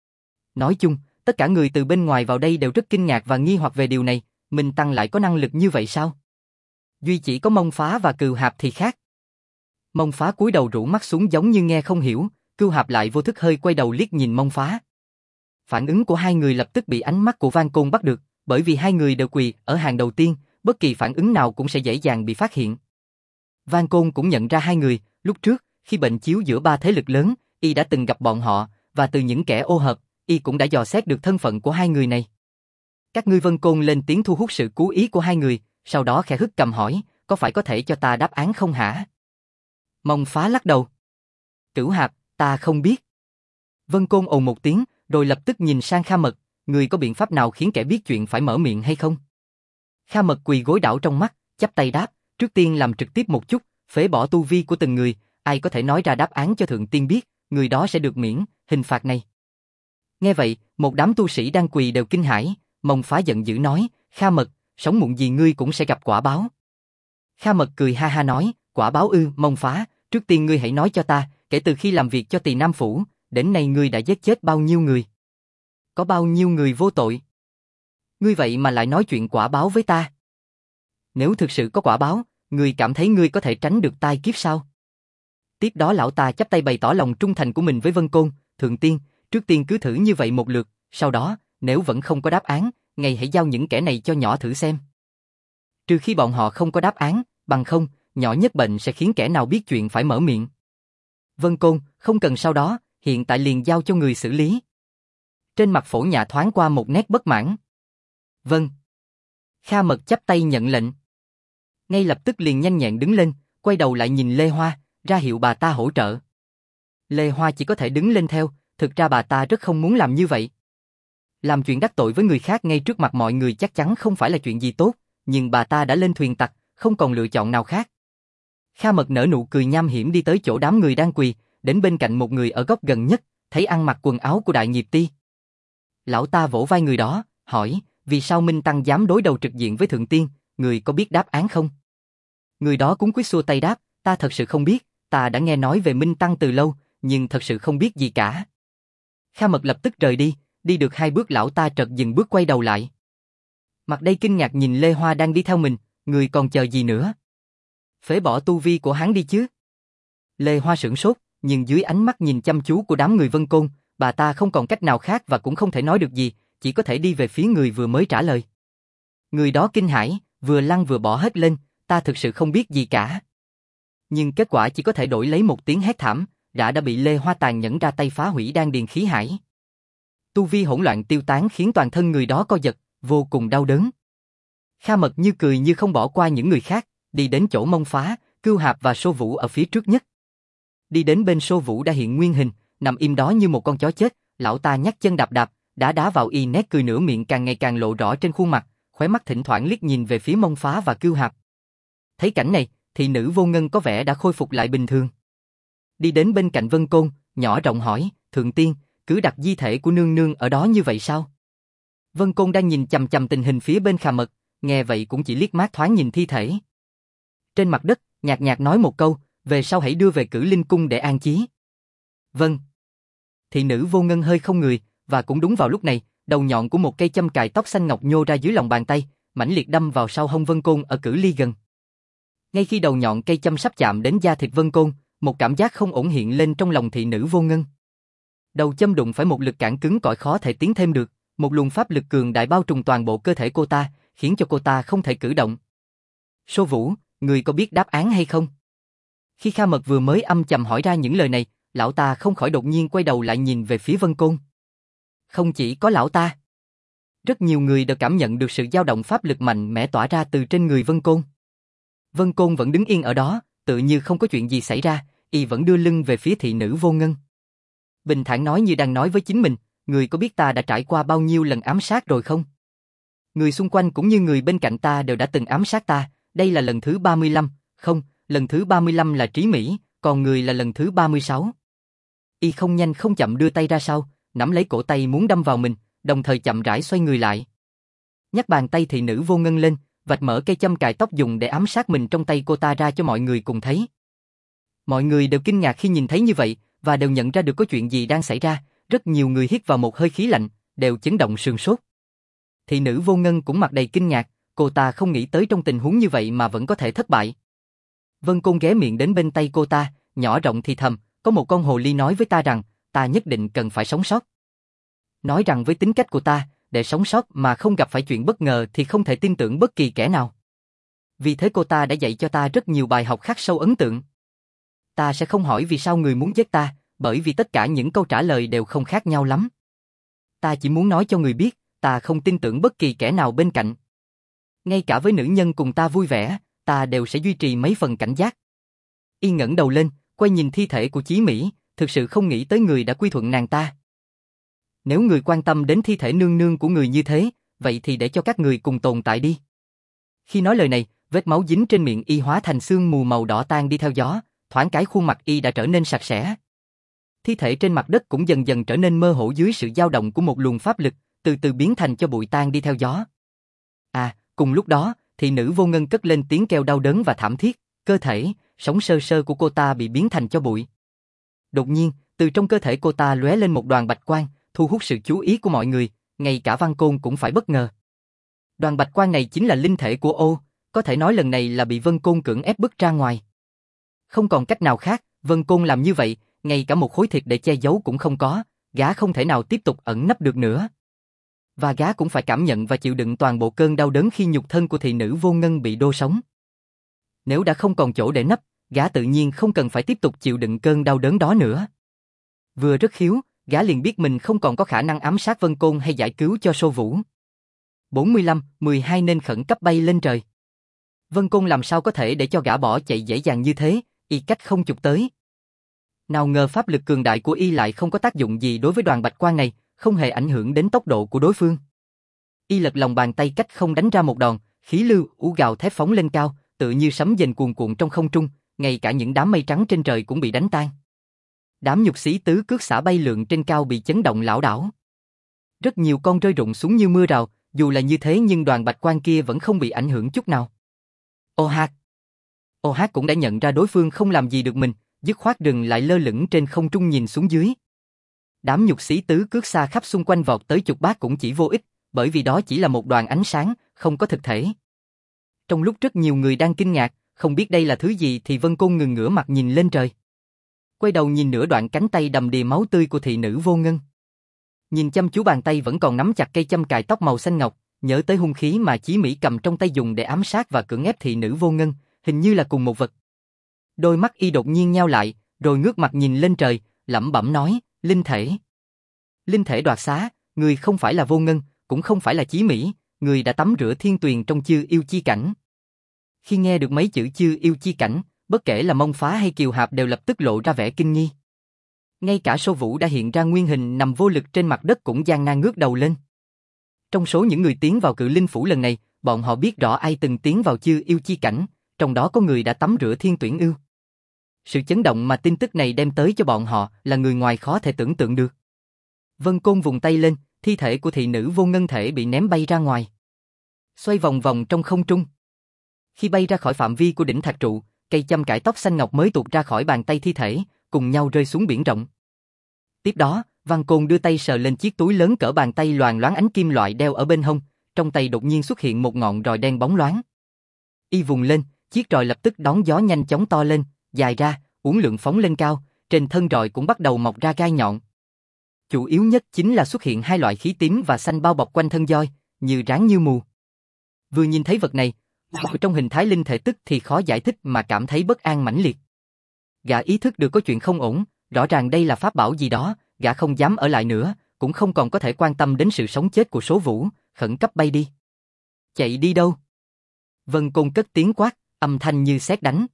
Nói chung, tất cả người từ bên ngoài vào đây đều rất kinh ngạc và nghi hoặc về điều này, Minh Tăng lại có năng lực như vậy sao? Duy chỉ có Mông Phá và Cừu Hạp thì khác. Mông Phá cúi đầu rũ mắt xuống giống như nghe không hiểu, Cừu Hạp lại vô thức hơi quay đầu liếc nhìn Mông Phá. Phản ứng của hai người lập tức bị ánh mắt của Van Côn bắt được, bởi vì hai người đều quỳ ở hàng đầu tiên, bất kỳ phản ứng nào cũng sẽ dễ dàng bị phát hiện. Van Côn cũng nhận ra hai người, lúc trước, khi bệnh chiếu giữa ba thế lực lớn, y đã từng gặp bọn họ, và từ những kẻ ô hợp, y cũng đã dò xét được thân phận của hai người này. Các ngươi. Vân Côn lên tiếng thu hút sự chú ý của hai người, sau đó khẽ hất cằm hỏi, có phải có thể cho ta đáp án không hả? Mông Phá lắc đầu. Cửu Hạp, ta không biết. Vân Côn ồ một tiếng, rồi lập tức nhìn sang Kha Mật, người có biện pháp nào khiến kẻ biết chuyện phải mở miệng hay không? Kha Mật quỳ gối đảo trong mắt, chắp tay đáp, trước tiên làm trực tiếp một chút, phế bỏ tu vi của từng người, ai có thể nói ra đáp án cho thượng tiên biết, người đó sẽ được miễn hình phạt này. Nghe vậy, một đám tu sĩ đang quỳ đều kinh hãi, Mông Phá giận dữ nói, Kha Mật, sớm muộn gì ngươi cũng sẽ gặp quả báo. Kha Mật cười ha ha nói, quả báo ư? Mông Phá, trước tiên ngươi hãy nói cho ta, kể từ khi làm việc cho Tỳ Nam Phủ, đến nay ngươi đã giết chết bao nhiêu người? Có bao nhiêu người vô tội? Ngươi vậy mà lại nói chuyện quả báo với ta? Nếu thực sự có quả báo, ngươi cảm thấy ngươi có thể tránh được tai kiếp sao? Tiếp đó lão ta chắp tay bày tỏ lòng trung thành của mình với Vân Côn, thượng tiên, trước tiên cứ thử như vậy một lượt, sau đó, nếu vẫn không có đáp án, ngài hãy giao những kẻ này cho nhỏ thử xem. Trừ khi bọn họ không có đáp án, bằng không, nhỏ nhất bệnh sẽ khiến kẻ nào biết chuyện phải mở miệng. Vân Côn, không cần sau đó, hiện tại liền giao cho người xử lý. Trên mặt Phổ Nhã thoáng qua một nét bất mãn. Vâng. Kha Mật chắp tay nhận lệnh. Ngay lập tức liền nhanh nhẹn đứng lên, quay đầu lại nhìn Lê Hoa, ra hiệu bà ta hỗ trợ. Lê Hoa chỉ có thể đứng lên theo, thực ra bà ta rất không muốn làm như vậy. Làm chuyện đắc tội với người khác ngay trước mặt mọi người chắc chắn không phải là chuyện gì tốt, nhưng bà ta đã lên thuyền tặc, không còn lựa chọn nào khác. Kha Mật nở nụ cười nham hiểm đi tới chỗ đám người đang quỳ, đến bên cạnh một người ở góc gần nhất, thấy ăn mặc quần áo của Đại Nghiệp Ti. Lão ta vỗ vai người đó, hỏi, vì sao Minh Tăng dám đối đầu trực diện với Thượng Tiên, người có biết đáp án không? Người đó cúi quýt xua tay đáp, ta thật sự không biết, ta đã nghe nói về Minh Tăng từ lâu, nhưng thật sự không biết gì cả. Kha Mật lập tức rời đi, đi được 2 bước lão ta chợt dừng bước quay đầu lại. Mặt đây kinh ngạc nhìn Lê Hoa đang đi theo mình, người còn chờ gì nữa? Phế bỏ tu vi của hắn đi chứ. Lê Hoa sửng sốt, nhưng dưới ánh mắt nhìn chăm chú của đám người Vân Côn, bà ta không còn cách nào khác và cũng không thể nói được gì, chỉ có thể đi về phía người vừa mới trả lời. Người đó kinh hãi, vừa lăn vừa bỏ hết lên, ta thực sự không biết gì cả. Nhưng kết quả chỉ có thể đổi lấy một tiếng hét thảm, đã bị Lê Hoa tàn nhẫn ra tay phá hủy đan điền khí hải. Tu vi hỗn loạn tiêu tán khiến toàn thân người đó co giật, vô cùng đau đớn. Kha Mật như cười như không bỏ qua những người khác, đi đến chỗ Mông Phá, Cừu Hạp và Sô Vũ ở phía trước nhất. Đi đến bên Sô Vũ đã hiện nguyên hình, nằm im đó như một con chó chết, lão ta nhấc chân đạp đạp, đá vào y, nét cười nửa miệng càng ngày càng lộ rõ trên khuôn mặt, khóe mắt thỉnh thoảng liếc nhìn về phía Mông Phá và Cừu Hạp. Thấy cảnh này, thị nữ Vô Ngân có vẻ đã khôi phục lại bình thường. Đi đến bên cạnh Vân Côn, nhỏ giọng hỏi, Thượng Tiên, cứ đặt di thể của nương nương ở đó như vậy sao? Vân Côn đang nhìn chằm chằm tình hình phía bên Kha Mật, nghe vậy cũng chỉ liếc mắt thoáng nhìn thi thể. Trên mặt đất, nhạt nhạt nói một câu, về sau hãy đưa về Cử Linh Cung để an chí. Vâng. Thị nữ Vô Ngân hơi không người, và cũng đúng vào lúc này, đầu nhọn của một cây châm cài tóc xanh ngọc nhô ra dưới lòng bàn tay, mãnh liệt đâm vào sau hông Vân Côn ở cự ly gần. Ngay khi đầu nhọn cây châm sắp chạm đến da thịt Vân Côn, một cảm giác không ổn hiện lên trong lòng thị nữ Vô Ngân. Đầu châm đụng phải một lực cản cứng cỏi khó thể tiến thêm được, một luồng pháp lực cường đại bao trùm toàn bộ cơ thể cô ta, khiến cho cô ta không thể cử động. Sô Vũ, người có biết đáp án hay không? Khi Kha Mật vừa mới âm trầm hỏi ra những lời này, lão ta không khỏi đột nhiên quay đầu lại nhìn về phía Vân Côn. Không chỉ có lão ta, rất nhiều người đều cảm nhận được sự dao động pháp lực mạnh mẽ tỏa ra từ trên người Vân Côn. Vân Côn vẫn đứng yên ở đó, tự như không có chuyện gì xảy ra, y vẫn đưa lưng về phía thị nữ Vô Ngân. Bình thản nói như đang nói với chính mình, người có biết ta đã trải qua bao nhiêu lần ám sát rồi không? Người xung quanh cũng như người bên cạnh ta đều đã từng ám sát ta, đây là lần thứ 35, không, lần thứ 35 là Trí Mỹ, còn người là lần thứ 36. Y không nhanh không chậm đưa tay ra sau, nắm lấy cổ tay muốn đâm vào mình, đồng thời chậm rãi xoay người lại. Nhắc bàn tay thị nữ Vô Ngân lên, vạch mở cây châm cài tóc dùng để ám sát mình trong tay cô ta ra cho mọi người cùng thấy. Mọi người đều kinh ngạc khi nhìn thấy như vậy, và đều nhận ra được có chuyện gì đang xảy ra, rất nhiều người hít vào một hơi khí lạnh, đều chấn động sườn sốt. Thị nữ Vô Ngân cũng mặt đầy kinh ngạc, cô ta không nghĩ tới trong tình huống như vậy mà vẫn có thể thất bại. Vân Côn ghé miệng đến bên tay cô ta, nhỏ giọng thì thầm, có một con hồ ly nói với ta rằng, ta nhất định cần phải sống sót. Nói rằng với tính cách của ta, để sống sót mà không gặp phải chuyện bất ngờ thì không thể tin tưởng bất kỳ kẻ nào. Vì thế cô ta đã dạy cho ta rất nhiều bài học khắc sâu ấn tượng. Ta sẽ không hỏi vì sao người muốn giết ta, bởi vì tất cả những câu trả lời đều không khác nhau lắm. Ta chỉ muốn nói cho người biết, ta không tin tưởng bất kỳ kẻ nào bên cạnh. Ngay cả với nữ nhân cùng ta vui vẻ, ta đều sẽ duy trì mấy phần cảnh giác. Y ngẩng đầu lên, quay nhìn thi thể của Chí Mỹ, thực sự không nghĩ tới người đã quy thuận nàng ta. Nếu người quan tâm đến thi thể nương nương của người như thế, vậy thì để cho các người cùng tồn tại đi. Khi nói lời này, vết máu dính trên miệng Y hóa thành sương mù màu đỏ tan đi theo gió, thoáng cái khuôn mặt Y đã trở nên sạch sẽ. Thi thể trên mặt đất cũng dần dần trở nên mơ hồ dưới sự dao động của một luồng pháp lực, từ từ biến thành cho bụi tan đi theo gió. Cùng lúc đó, thị nữ Vô Ngân cất lên tiếng kêu đau đớn và thảm thiết, cơ thể, sống sơ sơ của cô ta bị biến thành cho bụi. Đột nhiên, từ trong cơ thể cô ta lóe lên một đoàn bạch quang, thu hút sự chú ý của mọi người, ngay cả Văn Côn cũng phải bất ngờ. Đoàn bạch quang này chính là linh thể của Ô, có thể nói lần này là bị Vân Côn cưỡng ép bức ra ngoài. Không còn cách nào khác, Vân Côn làm như vậy, ngay cả một khối thịt để che giấu cũng không có, gã không thể nào tiếp tục ẩn nấp được nữa. Và gã cũng phải cảm nhận và chịu đựng toàn bộ cơn đau đớn khi nhục thân của thị nữ Vô Ngân bị đô sống. Nếu đã không còn chỗ để nấp, gã tự nhiên không cần phải tiếp tục chịu đựng cơn đau đớn đó nữa. Vừa rất khiếu, gã liền biết mình không còn có khả năng ám sát Vân Côn hay giải cứu cho Sô Vũ. 45-12 nên khẩn cấp bay lên trời. Vân Côn làm sao có thể để cho gã bỏ chạy dễ dàng như thế, Y cách không chụp tới. Nào ngờ pháp lực cường đại của Y lại không có tác dụng gì đối với đoàn bạch quang này, không hề ảnh hưởng đến tốc độ của đối phương. Y lật lòng bàn tay cách không đánh ra một đòn, khí lưu ú gào thét phóng lên cao, tự như sấm dền cuồn cuộn trong không trung, ngay cả những đám mây trắng trên trời cũng bị đánh tan. Đám nhục sĩ tứ cước xả bay lượn trên cao bị chấn động lảo đảo. Rất nhiều con rơi rụng xuống như mưa rào, dù là như thế nhưng đoàn bạch quang kia vẫn không bị ảnh hưởng chút nào. Ô Hát cũng đã nhận ra đối phương không làm gì được mình, dứt khoát dừng lại lơ lửng trên không trung nhìn xuống dưới. Đám nhục sĩ tứ cước xa khắp xung quanh vọt tới chục bát cũng chỉ vô ích, bởi vì đó chỉ là một đoàn ánh sáng, không có thực thể. Trong lúc rất nhiều người đang kinh ngạc, không biết đây là thứ gì thì Vân Côn ngừng ngửa mặt nhìn lên trời. Quay đầu nhìn nửa đoạn cánh tay đầm đìa máu tươi của thị nữ Vô Ngân. Nhìn chăm chú bàn tay vẫn còn nắm chặt cây châm cài tóc màu xanh ngọc, nhớ tới hung khí mà Chí Mỹ cầm trong tay dùng để ám sát và cưỡng ép thị nữ Vô Ngân, hình như là cùng một vật. Đôi mắt Y đột nhiên nheo lại, rồi ngước mặt nhìn lên trời, lẩm bẩm nói, linh thể. Linh thể đoạt xá, người không phải là Vô Ngân, cũng không phải là Chí Mỹ, người đã tắm rửa thiên tuyền trong chư yêu chi cảnh. Khi nghe được mấy chữ chư yêu chi cảnh, bất kể là Mông Phá hay Kiều Hạp đều lập tức lộ ra vẻ kinh nghi. Ngay cả Sô Vũ đã hiện ra nguyên hình nằm vô lực trên mặt đất cũng gian nan ngước đầu lên. Trong số những người tiến vào Cự Linh Phủ lần này, bọn họ biết rõ ai từng tiến vào chư yêu chi cảnh, trong đó có người đã tắm rửa thiên tuyển yêu. Sự chấn động mà tin tức này đem tới cho bọn họ là người ngoài khó thể tưởng tượng được. Vân Côn vùng tay lên, thi thể của thị nữ Vô Ngân thể bị ném bay ra ngoài. Xoay vòng vòng trong không trung. Khi bay ra khỏi phạm vi của đỉnh thạch trụ, cây châm cải tóc xanh ngọc mới tuột ra khỏi bàn tay thi thể, cùng nhau rơi xuống biển rộng. Tiếp đó, Văn Côn đưa tay sờ lên chiếc túi lớn cỡ bàn tay loàng loáng ánh kim loại đeo ở bên hông, trong tay đột nhiên xuất hiện một ngọn roi đen bóng loáng. Y vùng lên, chiếc roi lập tức đón gió nhanh chóng to lên, dài ra, uốn lượn phóng lên cao, trên thân roi cũng bắt đầu mọc ra gai nhọn. Chủ yếu nhất chính là xuất hiện hai loại khí tím và xanh bao bọc quanh thân roi, như ráng như mù. Vừa nhìn thấy vật này, trong hình thái linh thể tức thì khó giải thích mà cảm thấy bất an mãnh liệt. Gã ý thức được có chuyện không ổn, rõ ràng đây là pháp bảo gì đó, gã không dám ở lại nữa, cũng không còn có thể quan tâm đến sự sống chết của Số Vũ, khẩn cấp bay đi. Chạy đi đâu? Vân Côn cất tiếng quát, âm thanh như sét đánh.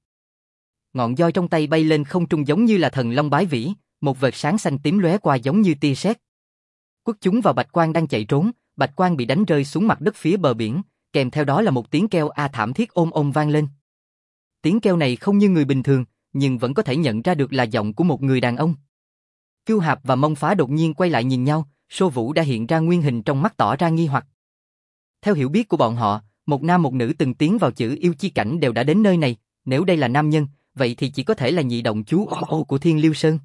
Ngọn roi trong tay bay lên không trung giống như là thần long bái vĩ, một vệt sáng xanh tím lóe qua giống như tia sét. Quất chúng vào bạch quang đang chạy trốn, bạch quang bị đánh rơi xuống mặt đất phía bờ biển, kèm theo đó là một tiếng kêu a thảm thiết ôm ôm vang lên. Tiếng kêu này không như người bình thường, nhưng vẫn có thể nhận ra được là giọng của một người đàn ông. Kiêu Hạp và Mông Phá đột nhiên quay lại nhìn nhau, Sô Vũ đã hiện ra nguyên hình trong mắt tỏ ra nghi hoặc. Theo hiểu biết của bọn họ, một nam một nữ từng tiến vào chữ yêu chi cảnh đều đã đến nơi này, nếu đây là nam nhân, vậy thì chỉ có thể là nhị động chú Ô Ô của Thiên Liêu Sơn.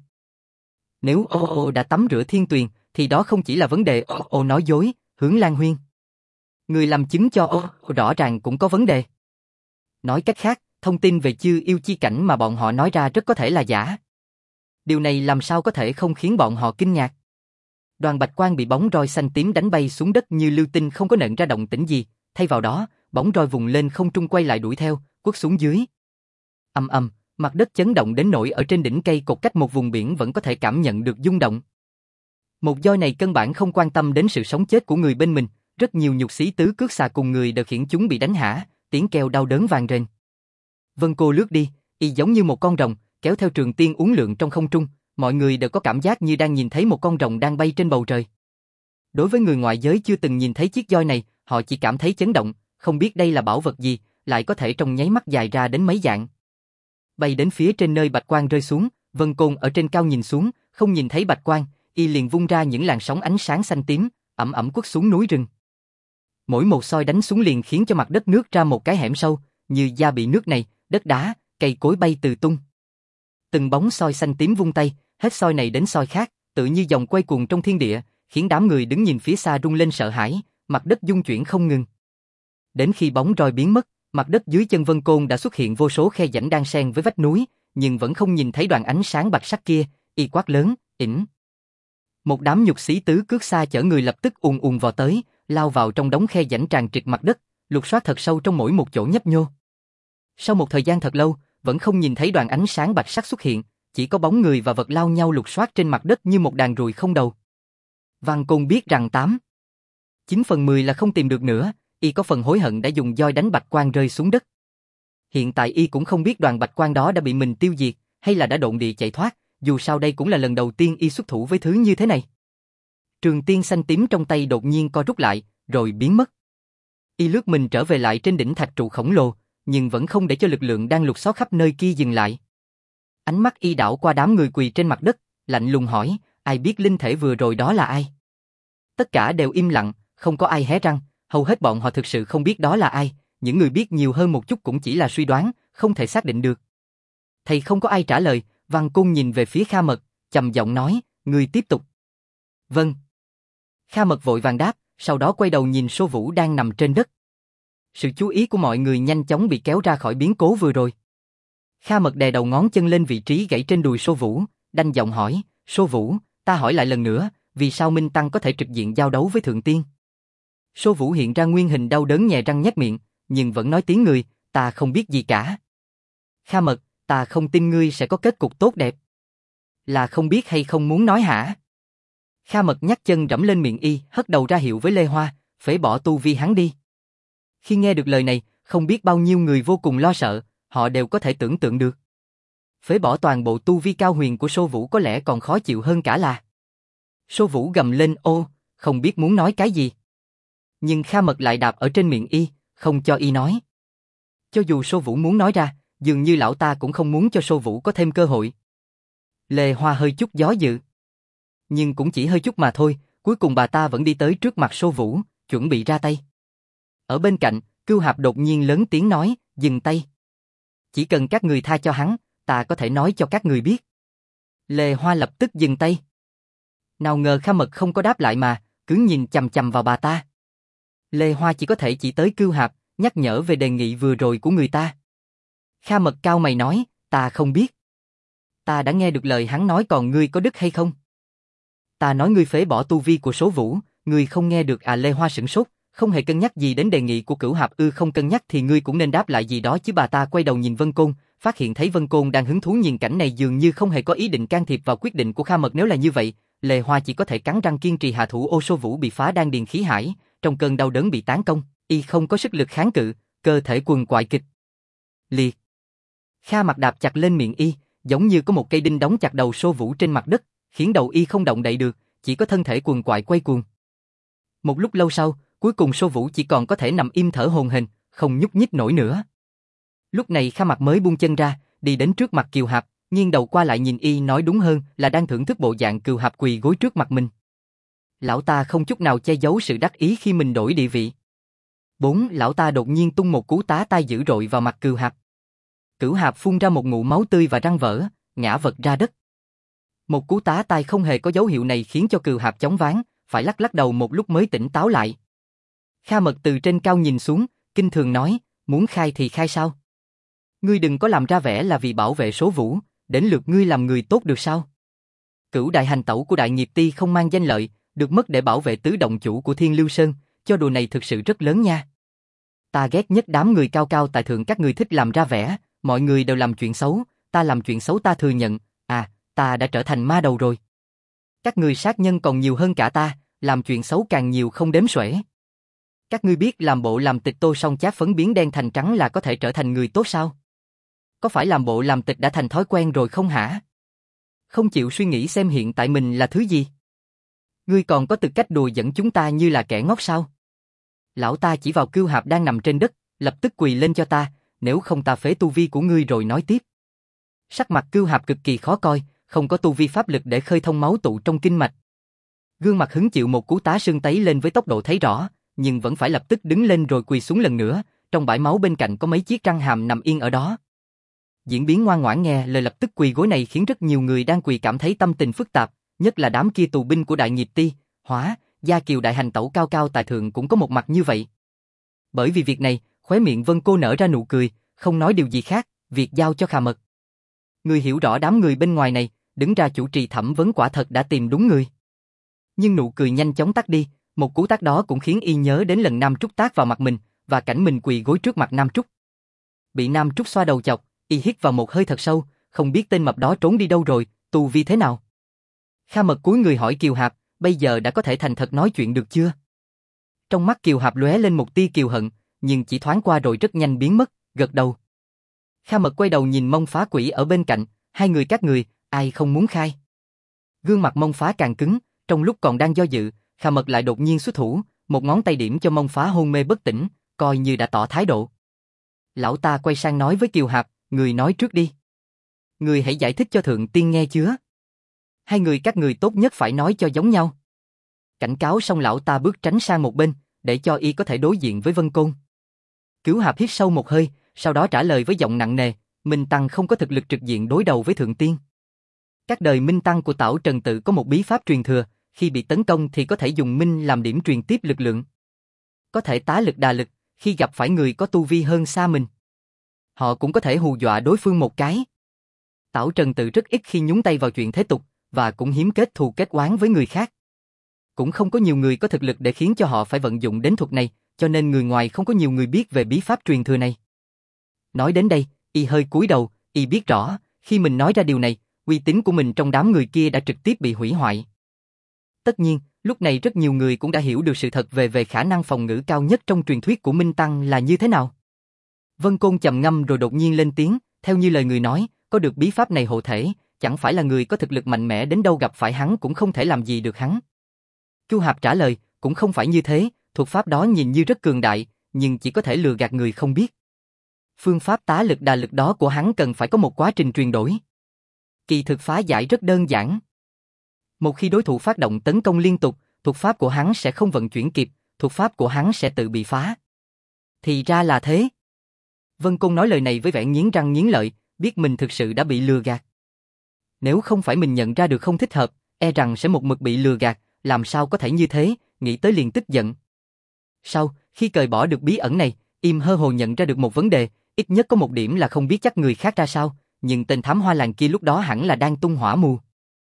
Nếu Ô Ô đã tắm rửa thiên tuyền, thì đó không chỉ là vấn đề Ô Ô nói dối, Hướng Lan Huyên. Người làm chứng cho Ô Ô rõ ràng cũng có vấn đề. Nói cách khác, thông tin về chư yêu chi cảnh mà bọn họ nói ra rất có thể là giả. Điều này làm sao có thể không khiến bọn họ kinh ngạc. Đoàn Bạch Quang bị bóng roi xanh tím đánh bay xuống đất như lưu tinh không có nện ra động tĩnh gì, thay vào đó, bóng roi vùng lên không trung quay lại đuổi theo, quất xuống dưới. Ầm ầm, mặt đất chấn động đến nỗi ở trên đỉnh cây cột cách một vùng biển vẫn có thể cảm nhận được rung động. Một roi này căn bản không quan tâm đến sự sống chết của người bên mình, rất nhiều nhục sĩ tứ cước xà cùng người đều khiến chúng bị đánh hả, tiếng kêu đau đớn vang rền. Vân Cô lướt đi, y giống như một con rồng, kéo theo trường tiên uốn lượn trong không trung, mọi người đều có cảm giác như đang nhìn thấy một con rồng đang bay trên bầu trời. Đối với người ngoại giới chưa từng nhìn thấy chiếc roi này, họ chỉ cảm thấy chấn động, không biết đây là bảo vật gì, lại có thể trong nháy mắt dài ra đến mấy dạng. Bay đến phía trên nơi bạch quang rơi xuống, Vân Côn ở trên cao nhìn xuống, không nhìn thấy bạch quang, y liền vung ra những làn sóng ánh sáng xanh tím, ẩm ẩm quất xuống núi rừng. Mỗi một soi đánh xuống liền khiến cho mặt đất nước ra một cái hẻm sâu, như da bị nước này, đất đá, cây cối bay tứ tung. Từng bóng soi xanh tím vung tay, hết soi này đến soi khác, tự như dòng quay cuồng trong thiên địa, khiến đám người đứng nhìn phía xa rung lên sợ hãi, mặt đất dung chuyển không ngừng. Đến khi bóng roi biến mất, mặt đất dưới chân Vân Côn đã xuất hiện vô số khe rãnh đan xen với vách núi, nhưng vẫn không nhìn thấy đoàn ánh sáng bạch sắc kia, y quát lớn, ỉn. Một đám nhục sĩ tứ cước xa chở người lập tức ùn ùn vào tới, lao vào trong đống khe rãnh tràn trịt mặt đất, lục soát thật sâu trong mỗi một chỗ nhấp nhô. Sau một thời gian thật lâu, vẫn không nhìn thấy đoàn ánh sáng bạch sắc xuất hiện, chỉ có bóng người và vật lao nhau lục soát trên mặt đất như một đàn ruồi không đầu. Văn Côn biết rằng 9/10 là không tìm được nữa, y có phần hối hận đã dùng roi đánh bạch quang rơi xuống đất. Hiện tại y cũng không biết đoàn bạch quang đó đã bị mình tiêu diệt, hay là đã độn địa chạy thoát, dù sao đây cũng là lần đầu tiên y xuất thủ với thứ như thế này. Trường tiên xanh tím trong tay đột nhiên co rút lại, rồi biến mất. Y lướt mình trở về lại trên đỉnh thạch trụ khổng lồ, nhưng vẫn không để cho lực lượng đang lục soát khắp nơi kia dừng lại. Ánh mắt y đảo qua đám người quỳ trên mặt đất, lạnh lùng hỏi, ai biết linh thể vừa rồi đó là ai? Tất cả đều im lặng, không có ai hé răng, hầu hết bọn họ thực sự không biết đó là ai, những người biết nhiều hơn một chút cũng chỉ là suy đoán, không thể xác định được. Thầy không có ai trả lời, Văn Cung nhìn về phía Kha Mật, trầm giọng nói, ngươi tiếp tục. Vâng. Kha Mật vội vàng đáp, sau đó quay đầu nhìn Sô Vũ đang nằm trên đất. Sự chú ý của mọi người nhanh chóng bị kéo ra khỏi biến cố vừa rồi. Kha Mật đè đầu ngón chân lên vị trí gãy trên đùi Sô Vũ, đanh giọng hỏi, Sô Vũ, ta hỏi lại lần nữa, vì sao Minh Tăng có thể trực diện giao đấu với Thượng Tiên? Sô Vũ hiện ra nguyên hình đau đớn nhè răng nhếch miệng, nhưng vẫn nói tiếng người, ta không biết gì cả. Kha Mật, ta không tin ngươi sẽ có kết cục tốt đẹp. Là không biết hay không muốn nói hả? Kha Mật nhắc chân rẫm lên miệng y, hất đầu ra hiệu với Lê Hoa, phế bỏ tu vi hắn đi. Khi nghe được lời này, không biết bao nhiêu người vô cùng lo sợ, họ đều có thể tưởng tượng được. Phế bỏ toàn bộ tu vi cao huyền của Sô Vũ có lẽ còn khó chịu hơn cả là. Sô Vũ gầm lên ô, không biết muốn nói cái gì. Nhưng Kha Mật lại đạp ở trên miệng y, không cho y nói. Cho dù Sô Vũ muốn nói ra, dường như lão ta cũng không muốn cho Sô Vũ có thêm cơ hội. Lê Hoa hơi chút gió dự. Nhưng cũng chỉ hơi chút mà thôi, cuối cùng bà ta vẫn đi tới trước mặt Sô Vũ, chuẩn bị ra tay. Ở bên cạnh, Cưu Hạp đột nhiên lớn tiếng nói, dừng tay. Chỉ cần các người tha cho hắn, ta có thể nói cho các người biết. Lê Hoa lập tức dừng tay. Nào ngờ Kha Mật không có đáp lại mà, cứ nhìn chằm chằm vào bà ta. Lê Hoa chỉ có thể chỉ tới Cưu Hạp, nhắc nhở về đề nghị vừa rồi của người ta. Kha Mật cau mày nói, ta không biết. Ta đã nghe được lời hắn nói còn ngươi có đức hay không? Ta nói ngươi phế bỏ tu vi của Số Vũ, ngươi không nghe được à? Lê Hoa sửng sốt, không hề cân nhắc gì đến đề nghị của Cửu Hạp. Không cân nhắc thì ngươi cũng nên đáp lại gì đó chứ. Bà ta quay đầu nhìn Vân Côn, phát hiện thấy Vân Côn đang hứng thú nhìn cảnh này, dường như không hề có ý định can thiệp vào quyết định của Kha Mật. Nếu là như vậy, Lê Hoa chỉ có thể cắn răng kiên trì hạ thủ. Số Vũ bị phá đan điền khí hải, trong cơn đau đớn bị tán công, y không có sức lực kháng cự, cơ thể quần quại kịch liệt. Kha Mặt đạp chặt lên miệng y, giống như có một cây đinh đóng chặt đầu Số Vũ trên mặt đất, khiến đầu y không động đậy được, chỉ có thân thể quần quại quay cuồng. Một lúc lâu sau, cuối cùng Số Vũ chỉ còn có thể nằm im thở hổn hển, không nhúc nhích nổi nữa. Lúc này Kha Mặt mới buông chân ra, đi đến trước mặt Kiều Hạp, nghiêng đầu qua lại nhìn y, nói đúng hơn là đang thưởng thức bộ dạng Kiều Hạp quỳ gối trước mặt mình. Lão ta không chút nào che giấu sự đắc ý khi mình đổi địa vị. 4. Lão ta đột nhiên tung một cú tá tai dữ dội vào mặt Cừu Hạp. Cửu Hạp phun ra một ngụm máu tươi và răng vỡ, ngã vật ra đất. Một cú tá tai không hề có dấu hiệu này khiến cho Cừu Hạp chóng váng, phải lắc lắc đầu một lúc mới tỉnh táo lại. Kha Mật từ trên cao nhìn xuống, kinh thường nói, muốn khai thì khai sao? Ngươi đừng có làm ra vẻ là vì bảo vệ số vũ, đến lượt ngươi làm người tốt được sao? Cửu đại hành tẩu của Đại Nghiệp Ti không mang danh lợi, được mất để bảo vệ tứ động chủ của Thiên Lưu Sơn, cho đùa này thực sự rất lớn nha. Ta ghét nhất đám người cao cao tại thượng, các người thích làm ra vẻ, mọi người đều làm chuyện xấu, ta làm chuyện xấu ta thừa nhận, ta đã trở thành ma đầu rồi. Các người sát nhân còn nhiều hơn cả ta, làm chuyện xấu càng nhiều không đếm xuể. Các ngươi biết làm bộ làm tịch tô xong chát phấn biến đen thành trắng là có thể trở thành người tốt sao? Có phải làm bộ làm tịch đã thành thói quen rồi không hả? Không chịu suy nghĩ xem hiện tại mình là thứ gì? Ngươi còn có tư cách đùa giỡn chúng ta như là kẻ ngốc sao? Lão ta chỉ vào Cừu Hạp đang nằm trên đất, lập tức quỳ lên cho ta, nếu không ta phế tu vi của ngươi rồi nói tiếp. Sắc mặt Cừu Hạp cực kỳ khó coi, không có tu vi pháp lực để khơi thông máu tụ trong kinh mạch. Gương mặt hứng chịu một cú tá sưng tấy lên với tốc độ thấy rõ, nhưng vẫn phải lập tức đứng lên rồi quỳ xuống lần nữa, trong bãi máu bên cạnh có mấy chiếc răng hàm nằm yên ở đó. Diễn biến ngoan ngoãn nghe lời lập tức quỳ gối này khiến rất nhiều người đang quỳ cảm thấy tâm tình phức tạp, nhất là đám kia tù binh của Đại Nghiệp Ti, Hóa, Gia Kiều đại hành tẩu cao cao tại thượng cũng có một mặt như vậy. Bởi vì việc này, khóe miệng Vân Cô nở ra nụ cười, không nói điều gì khác, việc giao cho Kha Mật. Người hiểu rõ đám người bên ngoài này, đứng ra chủ trì thẩm vấn quả thật đã tìm đúng người. Nhưng nụ cười nhanh chóng tắt đi, một cú tát đó cũng khiến y nhớ đến lần Nam Trúc tát vào mặt mình, và cảnh mình quỳ gối trước mặt Nam Trúc. Bị Nam Trúc xoa đầu chọc, y hít vào một hơi thật sâu, không biết tên mập đó trốn đi đâu rồi, tu vi thế nào. Kha Mật cúi người hỏi Kiều Hạp, bây giờ đã có thể thành thật nói chuyện được chưa? Trong mắt Kiều Hạp lóe lên một tia kiều hận, nhưng chỉ thoáng qua rồi rất nhanh biến mất, gật đầu. Kha Mật quay đầu nhìn Mông Phá Quỷ ở bên cạnh, hai người các người, ai không muốn khai? Gương mặt Mông Phá càng cứng, trong lúc còn đang do dự, Kha Mật lại đột nhiên xuất thủ, một ngón tay điểm cho Mông Phá hôn mê bất tỉnh, coi như đã tỏ thái độ. Lão ta quay sang nói với Kiều Hạp, người nói trước đi. Người hãy giải thích cho thượng tiên nghe chứa. Hai người các người tốt nhất phải nói cho giống nhau. Cảnh cáo xong lão ta bước tránh sang một bên, để cho y có thể đối diện với Vân Côn. Cửu Hạp hít sâu một hơi, sau đó trả lời với giọng nặng nề, Minh Tăng không có thực lực trực diện đối đầu với thượng tiên. Các đời Minh Tăng của Tảo Trần Tự có một bí pháp truyền thừa, khi bị tấn công thì có thể dùng Minh làm điểm truyền tiếp lực lượng. Có thể tá lực đà lực, khi gặp phải người có tu vi hơn xa mình. Họ cũng có thể hù dọa đối phương một cái. Tảo Trần Tự rất ít khi nhúng tay vào chuyện thế tục, và cũng hiếm kết thù kết oán với người khác. Cũng không có nhiều người có thực lực để khiến cho họ phải vận dụng đến thuật này, cho nên người ngoài không có nhiều người biết về bí pháp truyền thừa này. Nói đến đây, y hơi cúi đầu, y biết rõ, khi mình nói ra điều này, uy tín của mình trong đám người kia đã trực tiếp bị hủy hoại. Tất nhiên, lúc này rất nhiều người cũng đã hiểu được sự thật về khả năng phòng ngự cao nhất trong truyền thuyết của Minh Tăng là như thế nào. Vân Côn trầm ngâm rồi đột nhiên lên tiếng, theo như lời người nói, có được bí pháp này hộ thể, chẳng phải là người có thực lực mạnh mẽ đến đâu gặp phải hắn cũng không thể làm gì được hắn. Cừu Hạp trả lời, cũng không phải như thế, thuật pháp đó nhìn như rất cường đại, nhưng chỉ có thể lừa gạt người không biết. Phương pháp tá lực đà lực đó của hắn cần phải có một quá trình truyền đổi. Kỳ thực phá giải rất đơn giản. Một khi đối thủ phát động tấn công liên tục, thuật pháp của hắn sẽ không vận chuyển kịp, thuật pháp của hắn sẽ tự bị phá. Thì ra là thế. Vân Côn nói lời này với vẻ nghiến răng nghiến lợi, biết mình thực sự đã bị lừa gạt. Nếu không phải mình nhận ra được không thích hợp, e rằng sẽ một mực bị lừa gạt, làm sao có thể như thế, nghĩ tới liền tức giận. Sau, khi cởi bỏ được bí ẩn này, im hơ hồ nhận ra được một vấn đề, ít nhất có một điểm là không biết chắc người khác ra sao, nhưng tên thám hoa làng kia lúc đó hẳn là đang tung hỏa mù.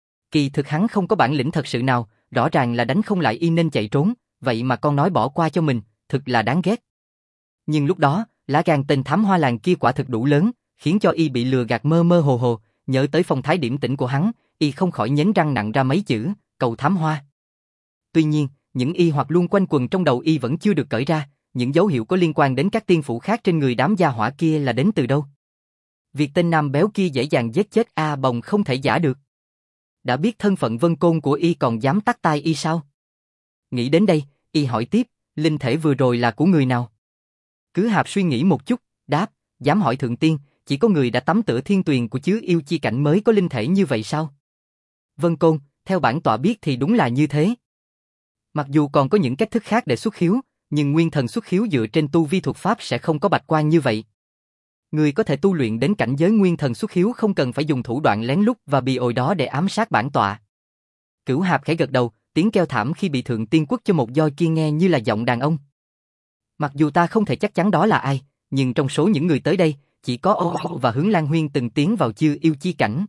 Kỳ thực hắn không có bản lĩnh thật sự nào, rõ ràng là đánh không lại y nên chạy trốn, vậy mà con nói bỏ qua cho mình, thực là đáng ghét. Nhưng lúc đó, lá gan tên thám hoa làng kia quả thực đủ lớn, khiến cho y bị lừa gạt mơ mơ hồ hồ, nhớ tới phong thái điểm tĩnh của hắn, y không khỏi nhếch răng nặng ra mấy chữ, cầu thám hoa. Tuy nhiên, những y hoặc luôn quanh quần trong đầu y vẫn chưa được cởi ra, những dấu hiệu có liên quan đến các tiên phủ khác trên người đám gia hỏa kia là đến từ đâu? Việc tên nam béo kia dễ dàng giết chết A Bồng không thể giả được. Đã biết thân phận Vân Côn của y còn dám tắt tai y sao? Nghĩ đến đây, y hỏi tiếp, linh thể vừa rồi là của người nào? Cửu Hạp suy nghĩ một chút, đáp, dám hỏi thượng tiên, chỉ có người đã tắm tửa thiên tuyền của chứa yêu chi cảnh mới có linh thể như vậy sao? Vân Côn, theo bản tọa biết thì đúng là như thế. Mặc dù còn có những cách thức khác để xuất khiếu, nhưng nguyên thần xuất khiếu dựa trên tu vi thuật pháp sẽ không có bạch quan như vậy. Người có thể tu luyện đến cảnh giới nguyên thần xuất khiếu không cần phải dùng thủ đoạn lén lút và bị ổi đó để ám sát bản tọa. Cửu Hạp khẽ gật đầu, tiếng kêu thảm khi bị Thượng Tiên quất cho một roi kia nghe như là giọng đàn ông. Mặc dù ta không thể chắc chắn đó là ai, nhưng trong số những người tới đây, chỉ có Ô và Hướng Lan Huyên từng tiến vào chư yêu chi cảnh.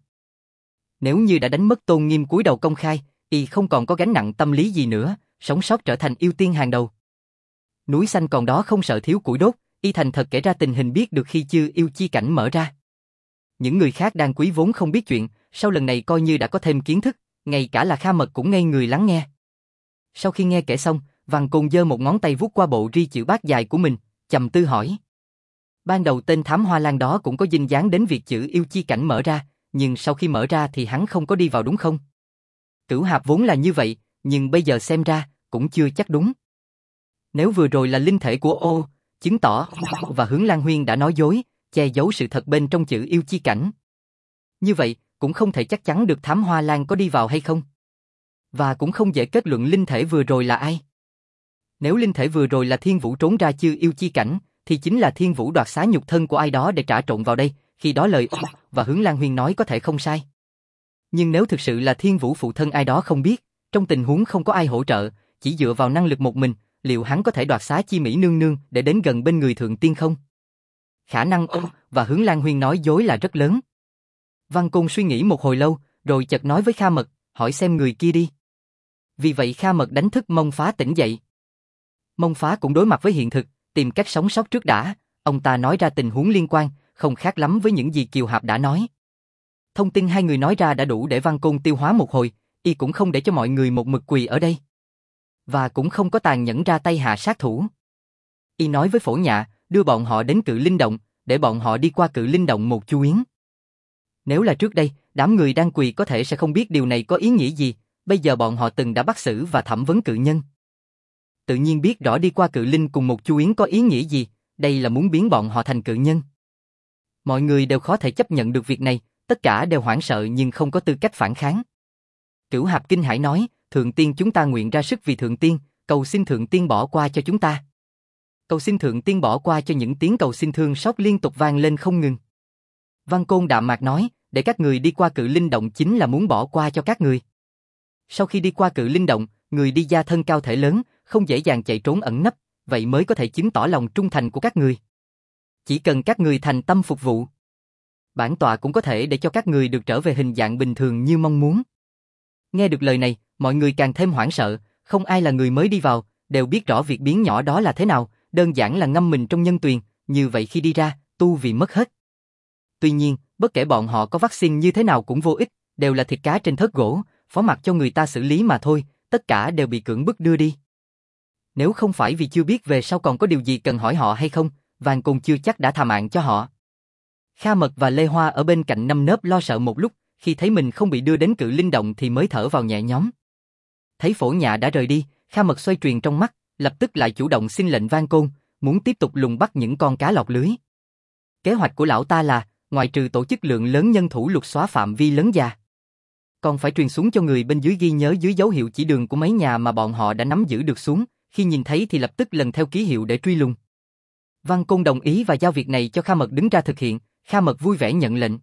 Nếu như đã đánh mất tôn nghiêm cúi đầu công khai, y không còn có gánh nặng tâm lý gì nữa, sống sót trở thành yêu tiên hàng đầu. Núi xanh còn đó không sợ thiếu củi đốt, y thành thật kể ra tình hình biết được khi chư yêu chi cảnh mở ra. Những người khác đang quý vốn không biết chuyện, sau lần này coi như đã có thêm kiến thức, ngay cả là Kha Mật cũng ngây người lắng nghe. Sau khi nghe kể xong, Văn Côn giơ một ngón tay vuốt qua bộ ri chữ bát dài của mình, trầm tư hỏi. Ban đầu tên thám hoa lan đó cũng có dinh dáng đến việc chữ yêu chi cảnh mở ra, nhưng sau khi mở ra thì hắn không có đi vào đúng không? Cửu Hạp vốn là như vậy, nhưng bây giờ xem ra, cũng chưa chắc đúng. Nếu vừa rồi là linh thể của Ô, chứng tỏ và Hướng Lan Huyên đã nói dối, che giấu sự thật bên trong chữ yêu chi cảnh. Như vậy, cũng không thể chắc chắn được thám hoa lan có đi vào hay không. Và cũng không dễ kết luận linh thể vừa rồi là ai. Nếu linh thể vừa rồi là Thiên Vũ trốn ra chư yêu chi cảnh, thì chính là Thiên Vũ đoạt xá nhục thân của ai đó để trả trộn vào đây, khi đó lời và Hướng Lan Huyên nói có thể không sai. Nhưng nếu thực sự là Thiên Vũ phụ thân ai đó không biết, trong tình huống không có ai hỗ trợ, chỉ dựa vào năng lực một mình, liệu hắn có thể đoạt xá chi mỹ nương nương để đến gần bên người Thượng Tiên không? Khả năng và Hướng Lan Huyên nói dối là rất lớn. Văn Côn suy nghĩ một hồi lâu, rồi chợt nói với Kha Mật, hỏi xem người kia đi. Vì vậy Kha Mật đánh thức Mông Phá tỉnh dậy. Mông Phá cũng đối mặt với hiện thực, tìm cách sống sót trước đã, ông ta nói ra tình huống liên quan, không khác lắm với những gì Kiều Hạp đã nói. Thông tin hai người nói ra đã đủ để Văn Côn tiêu hóa một hồi, y cũng không để cho mọi người một mực quỳ ở đây. Và cũng không có tàn nhẫn ra tay hạ sát thủ. Y nói với Phổ Nhạ, đưa bọn họ đến Cự Linh Động, để bọn họ đi qua Cự Linh Động một chuyến. Nếu là trước đây, đám người đang quỳ có thể sẽ không biết điều này có ý nghĩa gì, bây giờ bọn họ từng đã bắt xử và thẩm vấn cự nhân. Tự nhiên biết rõ đi qua Cự Linh cùng một chuyến có ý nghĩa gì, đây là muốn biến bọn họ thành cự nhân. Mọi người đều khó thể chấp nhận được việc này, tất cả đều hoảng sợ nhưng không có tư cách phản kháng. Cửu Hạp kinh hãi nói, Thượng Tiên chúng ta nguyện ra sức vì Thượng Tiên, cầu xin Thượng Tiên bỏ qua cho chúng ta. Cầu xin Thượng Tiên bỏ qua cho những tiếng cầu xin thương xót liên tục vang lên không ngừng. Văn Côn đạm mạc nói, để các người đi qua Cự Linh Động chính là muốn bỏ qua cho các người. Sau khi đi qua Cự Linh Động, người đi gia thân cao thể lớn, không dễ dàng chạy trốn ẩn nấp, vậy mới có thể chứng tỏ lòng trung thành của các người. Chỉ cần các người thành tâm phục vụ, bản tọa cũng có thể để cho các người được trở về hình dạng bình thường như mong muốn. Nghe được lời này, mọi người càng thêm hoảng sợ, không ai là người mới đi vào, đều biết rõ việc biến nhỏ đó là thế nào, đơn giản là ngâm mình trong nhân tuyền, như vậy khi đi ra, tu vì mất hết. Tuy nhiên, bất kể bọn họ có vaccine như thế nào cũng vô ích, đều là thịt cá trên thớt gỗ, phó mặc cho người ta xử lý mà thôi, tất cả đều bị cưỡng bức đưa đi. Nếu không phải vì chưa biết về sau còn có điều gì cần hỏi họ hay không, Vàng Côn chưa chắc đã tha mạng cho họ. Kha Mật và Lê Hoa ở bên cạnh nâm nớp lo sợ một lúc, khi thấy mình không bị đưa đến Cự Linh Động thì mới thở vào nhẹ nhõm. Thấy Phổ Nhạ đã rời đi, Kha Mật xoay truyền trong mắt, lập tức lại chủ động xin lệnh Vang Côn, muốn tiếp tục lùng bắt những con cá lọt lưới. Kế hoạch của lão ta là, ngoài trừ tổ chức lượng lớn nhân thủ lục xóa phạm vi lớn già, còn phải truyền xuống cho người bên dưới ghi nhớ dưới dấu hiệu chỉ đường của mấy nhà mà bọn họ đã nắm giữ được xuống, khi nhìn thấy thì lập tức lần theo ký hiệu để truy lùng. Văn Côn đồng ý và giao việc này cho Kha Mật đứng ra thực hiện, Kha Mật vui vẻ nhận lệnh.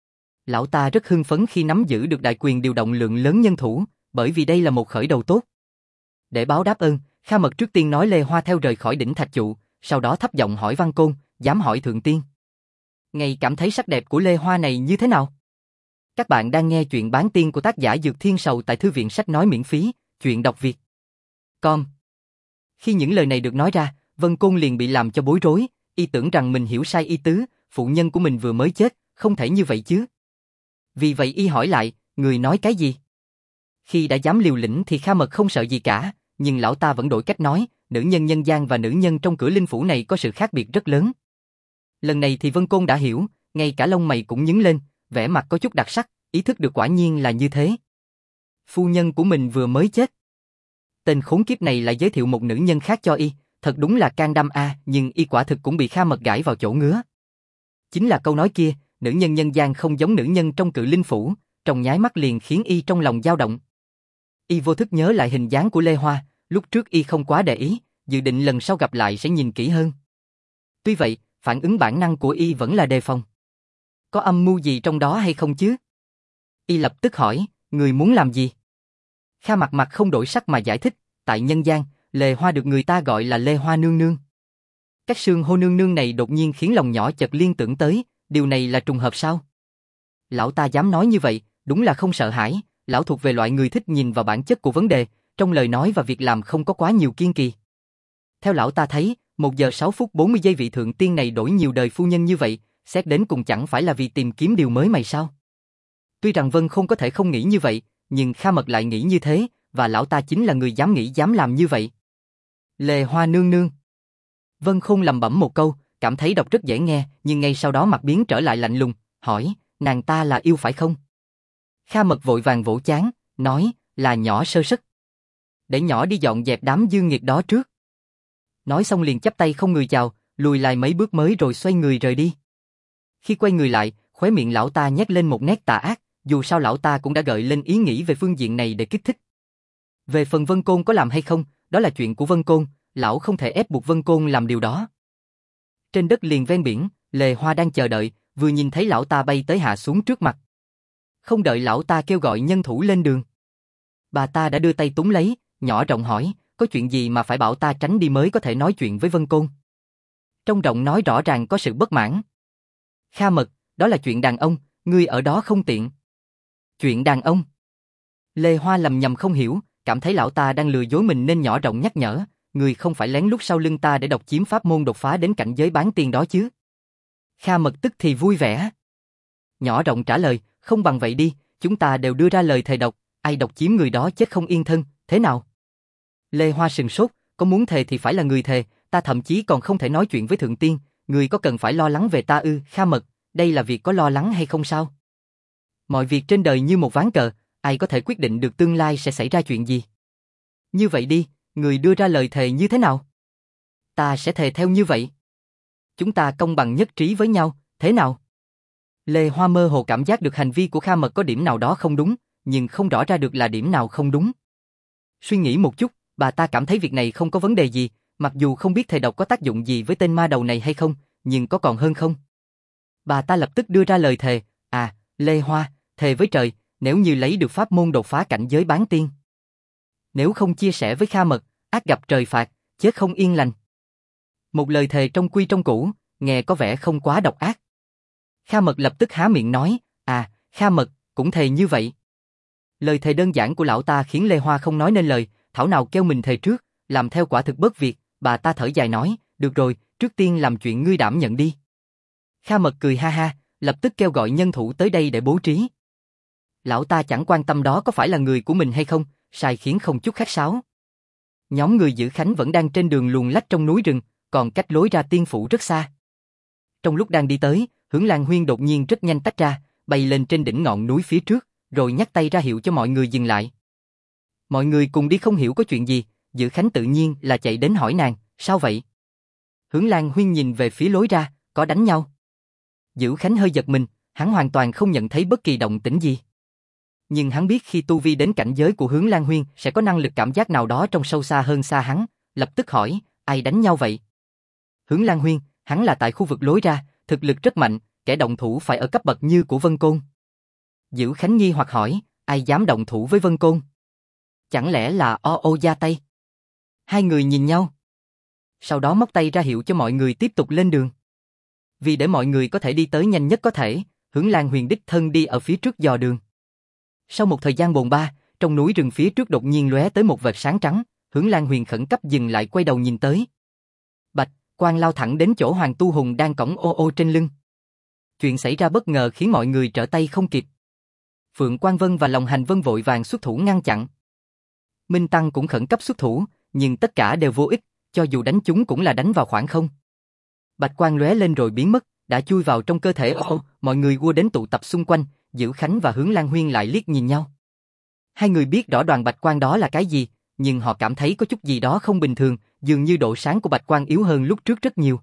Lão ta rất hưng phấn khi nắm giữ được đại quyền điều động lượng lớn nhân thủ, bởi vì đây là một khởi đầu tốt. Để báo đáp ơn, Kha Mật trước tiên nói Lê Hoa theo rời khỏi đỉnh Thạch Trụ, sau đó thấp giọng hỏi Văn Côn, dám hỏi Thượng Tiên. Ngài cảm thấy sắc đẹp của Lê Hoa này như thế nào? Các bạn đang nghe chuyện bán tiên của tác giả Dược Thiên Sầu tại thư viện sách nói miễn phí, chuyện đọc Việt.com. Khi những lời này được nói ra, Vân Côn liền bị làm cho bối rối, y tưởng rằng mình hiểu sai ý tứ, phụ nhân của mình vừa mới chết, không thể như vậy chứ. Vì vậy y hỏi lại, người nói cái gì? Khi đã dám liều lĩnh thì Kha Mật không sợ gì cả, nhưng lão ta vẫn đổi cách nói, nữ nhân nhân gian và nữ nhân trong cửa linh phủ này có sự khác biệt rất lớn. Lần này thì Vân Côn đã hiểu, ngay cả lông mày cũng nhướng lên, vẻ mặt có chút đặc sắc, ý thức được quả nhiên là như thế. Phu nhân của mình vừa mới chết. Tên khốn kiếp này lại giới thiệu một nữ nhân khác cho y, thật đúng là can đảm a, nhưng y quả thực cũng bị Kha Mật gãi vào chỗ ngứa. Chính là câu nói kia, nữ nhân nhân gian không giống nữ nhân trong Cự Linh phủ, trong nháy mắt liền khiến y trong lòng dao động. Y vô thức nhớ lại hình dáng của Lê Hoa, lúc trước y không quá để ý, dự định lần sau gặp lại sẽ nhìn kỹ hơn. Tuy vậy, phản ứng bản năng của y vẫn là đề phòng. Có âm mưu gì trong đó hay không chứ? Y lập tức hỏi, người muốn làm gì? Kha mặt không đổi sắc mà giải thích, tại nhân gian, Lê Hoa được người ta gọi là Lê Hoa nương nương. Các xương hô nương nương này đột nhiên khiến lòng nhỏ chợt liên tưởng tới, điều này là trùng hợp sao? Lão ta dám nói như vậy, đúng là không sợ hãi, lão thuộc về loại người thích nhìn vào bản chất của vấn đề, trong lời nói và việc làm không có quá nhiều kiên kỳ. Theo lão ta thấy, 1 giờ 6 phút 40 giây vị thượng tiên này đổi nhiều đời phu nhân như vậy, xét đến cùng chẳng phải là vì tìm kiếm điều mới mày sao? Tuy rằng Vân Khôn có thể không nghĩ như vậy, nhưng Kha Mật lại nghĩ như thế, và lão ta chính là người dám nghĩ dám làm như vậy. Lê Hoa nương nương. Vân Khôn lẩm bẩm một câu, cảm thấy đọc rất dễ nghe, nhưng ngay sau đó mặt biến trở lại lạnh lùng, hỏi, nàng ta là yêu phải không? Kha Mật vội vàng vỗ trán, nói, là nhỏ sơ suất. Để nhỏ đi dọn dẹp đám dương nghiệt đó trước. Nói xong liền chắp tay không người chào, lùi lại mấy bước mới rồi xoay người rời đi. Khi quay người lại, khóe miệng lão ta nhếch lên một nét tà ác, dù sao lão ta cũng đã gợi lên ý nghĩ về phương diện này để kích thích. Về phần Vân Côn có làm hay không, đó là chuyện của Vân Côn, lão không thể ép buộc Vân Côn làm điều đó. Trên đất liền ven biển, Lê Hoa đang chờ đợi, vừa nhìn thấy lão ta bay tới hạ xuống trước mặt. Không đợi lão ta kêu gọi nhân thủ lên đường. Bà ta đã đưa tay túm lấy, nhỏ giọng hỏi, có chuyện gì mà phải bảo ta tránh đi mới có thể nói chuyện với Vân Côn? Trong giọng nói rõ ràng có sự bất mãn. Kha Mật, đó là chuyện đàn ông, ngươi ở đó không tiện. Chuyện đàn ông? Lê Hoa lầm nhầm không hiểu, cảm thấy lão ta đang lừa dối mình nên nhỏ giọng nhắc nhở, người không phải lén lút sau lưng ta để độc chiếm pháp môn đột phá đến cảnh giới bán tiên đó chứ? Kha Mật tức thì vui vẻ. Nhỏ giọng trả lời, không bằng vậy đi, chúng ta đều đưa ra lời thề độc, ai độc chiếm người đó chết không yên thân, thế nào? Lê Hoa sừng sốt, có muốn thề thì phải là người thề, ta thậm chí còn không thể nói chuyện với thượng tiên, người có cần phải lo lắng về ta ư? Kha Mật, đây là việc có lo lắng hay không sao? Mọi việc trên đời như một ván cờ, ai có thể quyết định được tương lai sẽ xảy ra chuyện gì? Như vậy đi, người đưa ra lời thề như thế nào? Ta sẽ thề theo như vậy. Chúng ta công bằng nhất trí với nhau, thế nào? Lê Hoa mơ hồ cảm giác được hành vi của Kha Mật có điểm nào đó không đúng, nhưng không rõ ra được là điểm nào không đúng. Suy nghĩ một chút, bà ta cảm thấy việc này không có vấn đề gì, mặc dù không biết thề độc có tác dụng gì với tên ma đầu này hay không, nhưng có còn hơn không? Bà ta lập tức đưa ra lời thề, Lê Hoa, thề với trời, nếu như lấy được pháp môn đột phá cảnh giới bán tiên. Nếu không chia sẻ với Kha Mật, ác gặp trời phạt, chết không yên lành. Một lời thề trong quy trong cũ, nghe có vẻ không quá độc ác. Kha Mật lập tức há miệng nói, Kha Mật, cũng thề như vậy. Lời thề đơn giản của lão ta khiến Lê Hoa không nói nên lời, thảo nào kêu mình thề trước, làm theo quả thực bất việc, bà ta thở dài nói, được rồi, trước tiên làm chuyện ngươi đảm nhận đi. Kha Mật cười ha ha, lập tức kêu gọi nhân thủ tới đây để bố trí. Lão ta chẳng quan tâm đó có phải là người của mình hay không, sai khiến không chút khách sáo. Nhóm người giữ khánh vẫn đang trên đường luồn lách trong núi rừng, còn cách lối ra tiên phủ rất xa. Trong lúc đang đi tới, Hướng Lan Huyên đột nhiên rất nhanh tách ra, bay lên trên đỉnh ngọn núi phía trước, rồi nhắc tay ra hiệu cho mọi người dừng lại. Mọi người cùng đi không hiểu có chuyện gì, Giữ Khánh tự nhiên là chạy đến hỏi nàng, sao vậy? Hướng Lan Huyên nhìn về phía lối ra, có đánh nhau. Giữ Khánh hơi giật mình, hắn hoàn toàn không nhận thấy bất kỳ động tĩnh gì. Nhưng hắn biết khi tu vi đến cảnh giới của Hướng Lan Huyên sẽ có năng lực cảm giác nào đó trong sâu xa hơn xa hắn, lập tức hỏi, ai đánh nhau vậy? Hướng Lan Huyên, hắn là tại khu vực lối ra, thực lực rất mạnh, kẻ động thủ phải ở cấp bậc như của Vân Côn. Giữ Khánh nghi hoặc hỏi, ai dám động thủ với Vân Côn? Chẳng lẽ là O ra tay? Hai người nhìn nhau. Sau đó móc tay ra hiệu cho mọi người tiếp tục lên đường. Vì để mọi người có thể đi tới nhanh nhất có thể, Hướng Lan Huyền đích thân đi ở phía trước dò đường. Sau một thời gian bồn ba, trong núi rừng phía trước đột nhiên lóe tới một vệt sáng trắng, Hướng Lan Huyền khẩn cấp dừng lại quay đầu nhìn tới. Bạch Quang lao thẳng đến chỗ Hoàng Tu Hùng đang cõng ô trên lưng. Chuyện xảy ra bất ngờ khiến mọi người trở tay không kịp. Phượng Quang Vân và Lòng Hành Vân vội vàng xuất thủ ngăn chặn. Minh Tăng cũng khẩn cấp xuất thủ, nhưng tất cả đều vô ích, cho dù đánh chúng cũng là đánh vào khoảng không. Bạch quang lóe lên rồi biến mất, đã chui vào trong cơ thể mọi người vua đến tụ tập xung quanh, Giữ Khánh và Hướng Lan Huyên lại liếc nhìn nhau. Hai người biết rõ đoàn bạch quang đó là cái gì, nhưng họ cảm thấy có chút gì đó không bình thường, dường như độ sáng của bạch quang yếu hơn lúc trước rất nhiều.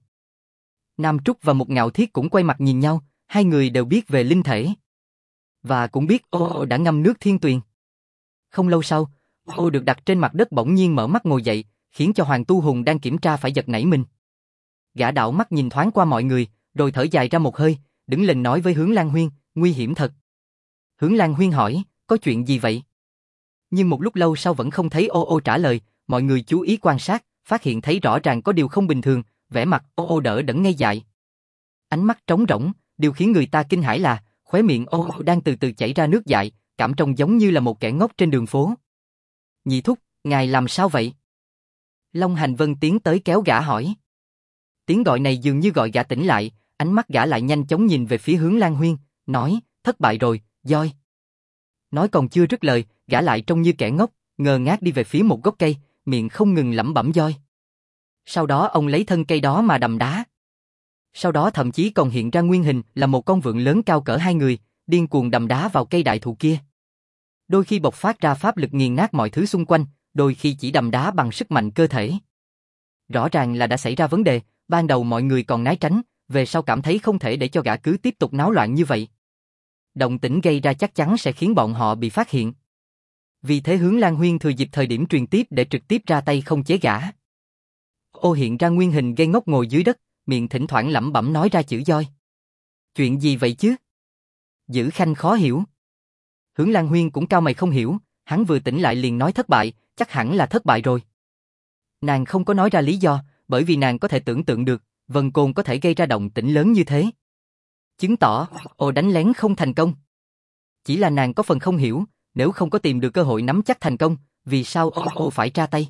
Nam Trúc và Mục Ngạo Thiết cũng quay mặt nhìn nhau, hai người đều biết về linh thể. Và cũng biết đã ngâm nước thiên tuyền. Không lâu sau, Ô được đặt trên mặt đất bỗng nhiên mở mắt ngồi dậy, khiến cho Hoàng Tu Hùng đang kiểm tra phải giật nảy mình. Gã đảo mắt nhìn thoáng qua mọi người, rồi thở dài ra một hơi, đứng lên nói với Hướng Lan Huyên, nguy hiểm thật. Hướng Lan Huyên hỏi, có chuyện gì vậy? Nhưng một lúc lâu sau vẫn không thấy Ô trả lời, mọi người chú ý quan sát, phát hiện thấy rõ ràng có điều không bình thường, vẻ mặt Ô đỡ đẫn ngây dại. Ánh mắt trống rỗng, điều khiến người ta kinh hãi là, khóe miệng Ô đang từ từ chảy ra nước dại, cảm trông giống như là một kẻ ngốc trên đường phố. Nhị thúc, ngài làm sao vậy? Long Hành Vân tiến tới kéo gã hỏi. Tiếng gọi này dường như gọi gã tỉnh lại, ánh mắt gã lại nhanh chóng nhìn về phía Hướng Lan Huyên, nói, thất bại rồi, Doi. Nói còn chưa dứt lời, gã lại trông như kẻ ngốc, ngơ ngác đi về phía một gốc cây, miệng không ngừng lẩm bẩm Doi. Sau đó ông lấy thân cây đó mà đầm đá. Sau đó thậm chí còn hiện ra nguyên hình là một con vượn lớn cao cỡ hai người, điên cuồng đầm đá vào cây đại thụ kia. Đôi khi bộc phát ra pháp lực nghiền nát mọi thứ xung quanh, đôi khi chỉ đầm đá bằng sức mạnh cơ thể. Rõ ràng là đã xảy ra vấn đề, ban đầu mọi người còn né tránh, về sau cảm thấy không thể để cho gã cứ tiếp tục náo loạn như vậy. Động tĩnh gây ra chắc chắn sẽ khiến bọn họ bị phát hiện. Vì thế Hướng Lan Huyên thừa dịp thời điểm truyền tiếp để trực tiếp ra tay không chế gã. Ô hiện ra nguyên hình gây ngốc ngồi dưới đất, miệng thỉnh thoảng lẩm bẩm nói ra chữ Doi. Chuyện gì vậy chứ? Dữ Khanh khó hiểu. Hướng Lan Huyên cũng cau mày không hiểu, hắn vừa tỉnh lại liền nói thất bại, chắc hẳn là thất bại rồi. Nàng không có nói ra lý do, bởi vì nàng có thể tưởng tượng được, Vân Côn có thể gây ra động tĩnh lớn như thế. Chứng tỏ, Ô đánh lén không thành công. Chỉ là nàng có phần không hiểu, nếu không có tìm được cơ hội nắm chắc thành công, vì sao Ô phải ra tay?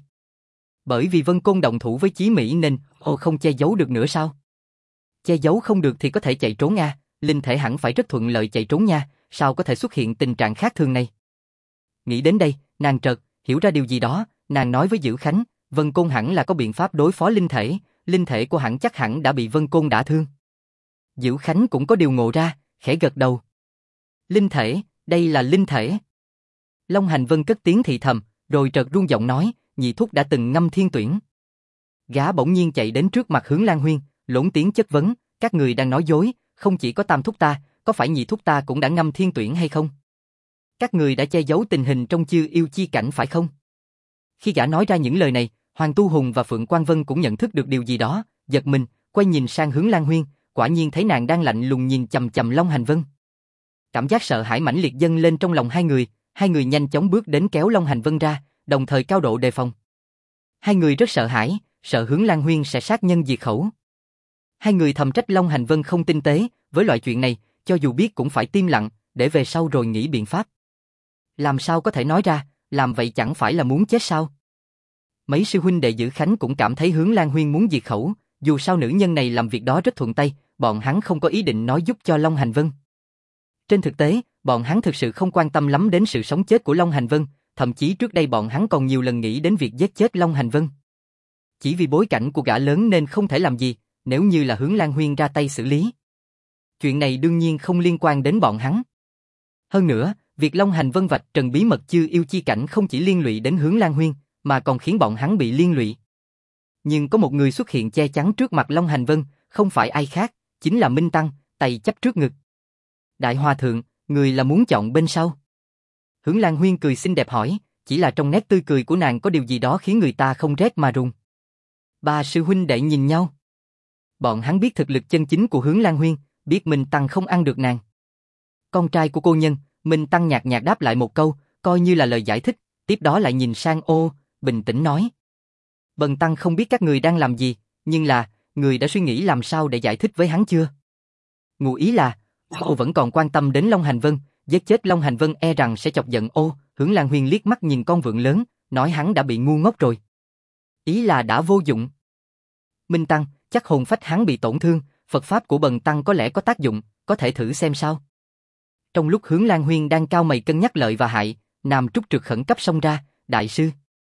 Bởi vì Vân Côn động thủ với Chí Mỹ nên Ô không che giấu được nữa sao? Che giấu không được thì có thể chạy trốn nha, linh thể hẳn phải rất thuận lợi chạy trốn nha, sao có thể xuất hiện tình trạng khác thường này? Nghĩ đến đây, nàng chợt hiểu ra điều gì đó, nàng nói với Dữ Khánh, Vân Côn hẳn là có biện pháp đối phó linh thể của hẳn chắc hẳn đã bị Vân Côn đả thương. Dữ Khánh cũng có điều ngộ ra, khẽ gật đầu. Linh thể, đây là linh thể. Long Hành Vân cất tiếng thì thầm, rồi chợt run giọng nói, nhị thúc đã từng ngâm thiên tuyển. Gã bỗng nhiên chạy đến trước mặt Hướng Lan Huyên, lỗn tiếng chất vấn, các người đang nói dối, không chỉ có tam thúc ta, có phải nhị thúc ta cũng đã ngâm thiên tuyển hay không? Các người đã che giấu tình hình trong Chư Yêu Chi Cảnh phải không? Khi gã nói ra những lời này, Hoàng Tu Hùng và Phượng Quang Vân cũng nhận thức được điều gì đó, giật mình, quay nhìn sang Hướng Lan Huyên, quả nhiên thấy nàng đang lạnh lùng nhìn chằm chằm Long Hành Vân. Cảm giác sợ hãi mãnh liệt dâng lên trong lòng hai người nhanh chóng bước đến kéo Long Hành Vân ra, đồng thời cao độ đề phòng. Hai người rất sợ hãi, sợ Hướng Lan Huyên sẽ sát nhân diệt khẩu. Hai người thầm trách Long Hành Vân không tinh tế, với loại chuyện này, cho dù biết cũng phải tim lặng, để về sau rồi nghĩ biện pháp. Làm sao có thể nói ra, làm vậy chẳng phải là muốn chết sao? Mấy sư huynh đệ Dữ Khánh cũng cảm thấy Hướng Lan Huyên muốn diệt khẩu, dù sao nữ nhân này làm việc đó rất thuận tay, bọn hắn không có ý định nói giúp cho Long Hành Vân. Trên thực tế, bọn hắn thực sự không quan tâm lắm đến sự sống chết của Long Hành Vân, thậm chí trước đây bọn hắn còn nhiều lần nghĩ đến việc giết chết Long Hành Vân. Chỉ vì bối cảnh của gã lớn nên không thể làm gì, nếu như là Hướng Lan Huyên ra tay xử lý. Chuyện này đương nhiên không liên quan đến bọn hắn. Hơn nữa, việc Long Hành Vân vạch trần bí mật Chư Yêu Chi Cảnh không chỉ liên lụy đến Hướng Lan Huyên, mà còn khiến bọn hắn bị liên lụy. Nhưng có một người xuất hiện che chắn trước mặt Long Hành Vân, không phải ai khác, chính là Minh Tăng, tay chắp trước ngực. Đại Hòa Thượng, người là muốn chọn bên sau? Hướng Lan Huyên cười xinh đẹp hỏi, chỉ là trong nét tươi cười của nàng có điều gì đó khiến người ta không rét mà run. Ba sư huynh đệ nhìn nhau. Bọn hắn biết thực lực chân chính của Hướng Lan Huyên, biết Minh Tăng không ăn được nàng. Con trai của cô nhân, Minh Tăng nhạt nhạt đáp lại một câu, coi như là lời giải thích, tiếp đó lại nhìn sang Ô, bình tĩnh nói. Bần Tăng không biết các người đang làm gì, nhưng là, người đã suy nghĩ làm sao để giải thích với hắn chưa? Ngụ ý là, Ô vẫn còn quan tâm đến Long Hành Vân, giết chết Long Hành Vân e rằng sẽ chọc giận Ô. Hướng Lan Huyên liếc mắt nhìn con vượn lớn, nói hắn đã bị ngu ngốc rồi. Ý là đã vô dụng. Minh Tăng, chắc hồn phách hắn bị tổn thương, Phật pháp của bần Tăng có lẽ có tác dụng, có thể thử xem sao. Trong lúc Hướng Lan Huyên đang cau mày cân nhắc lợi và hại, Nam Trúc Trực khẩn cấp xông ra, đại sư.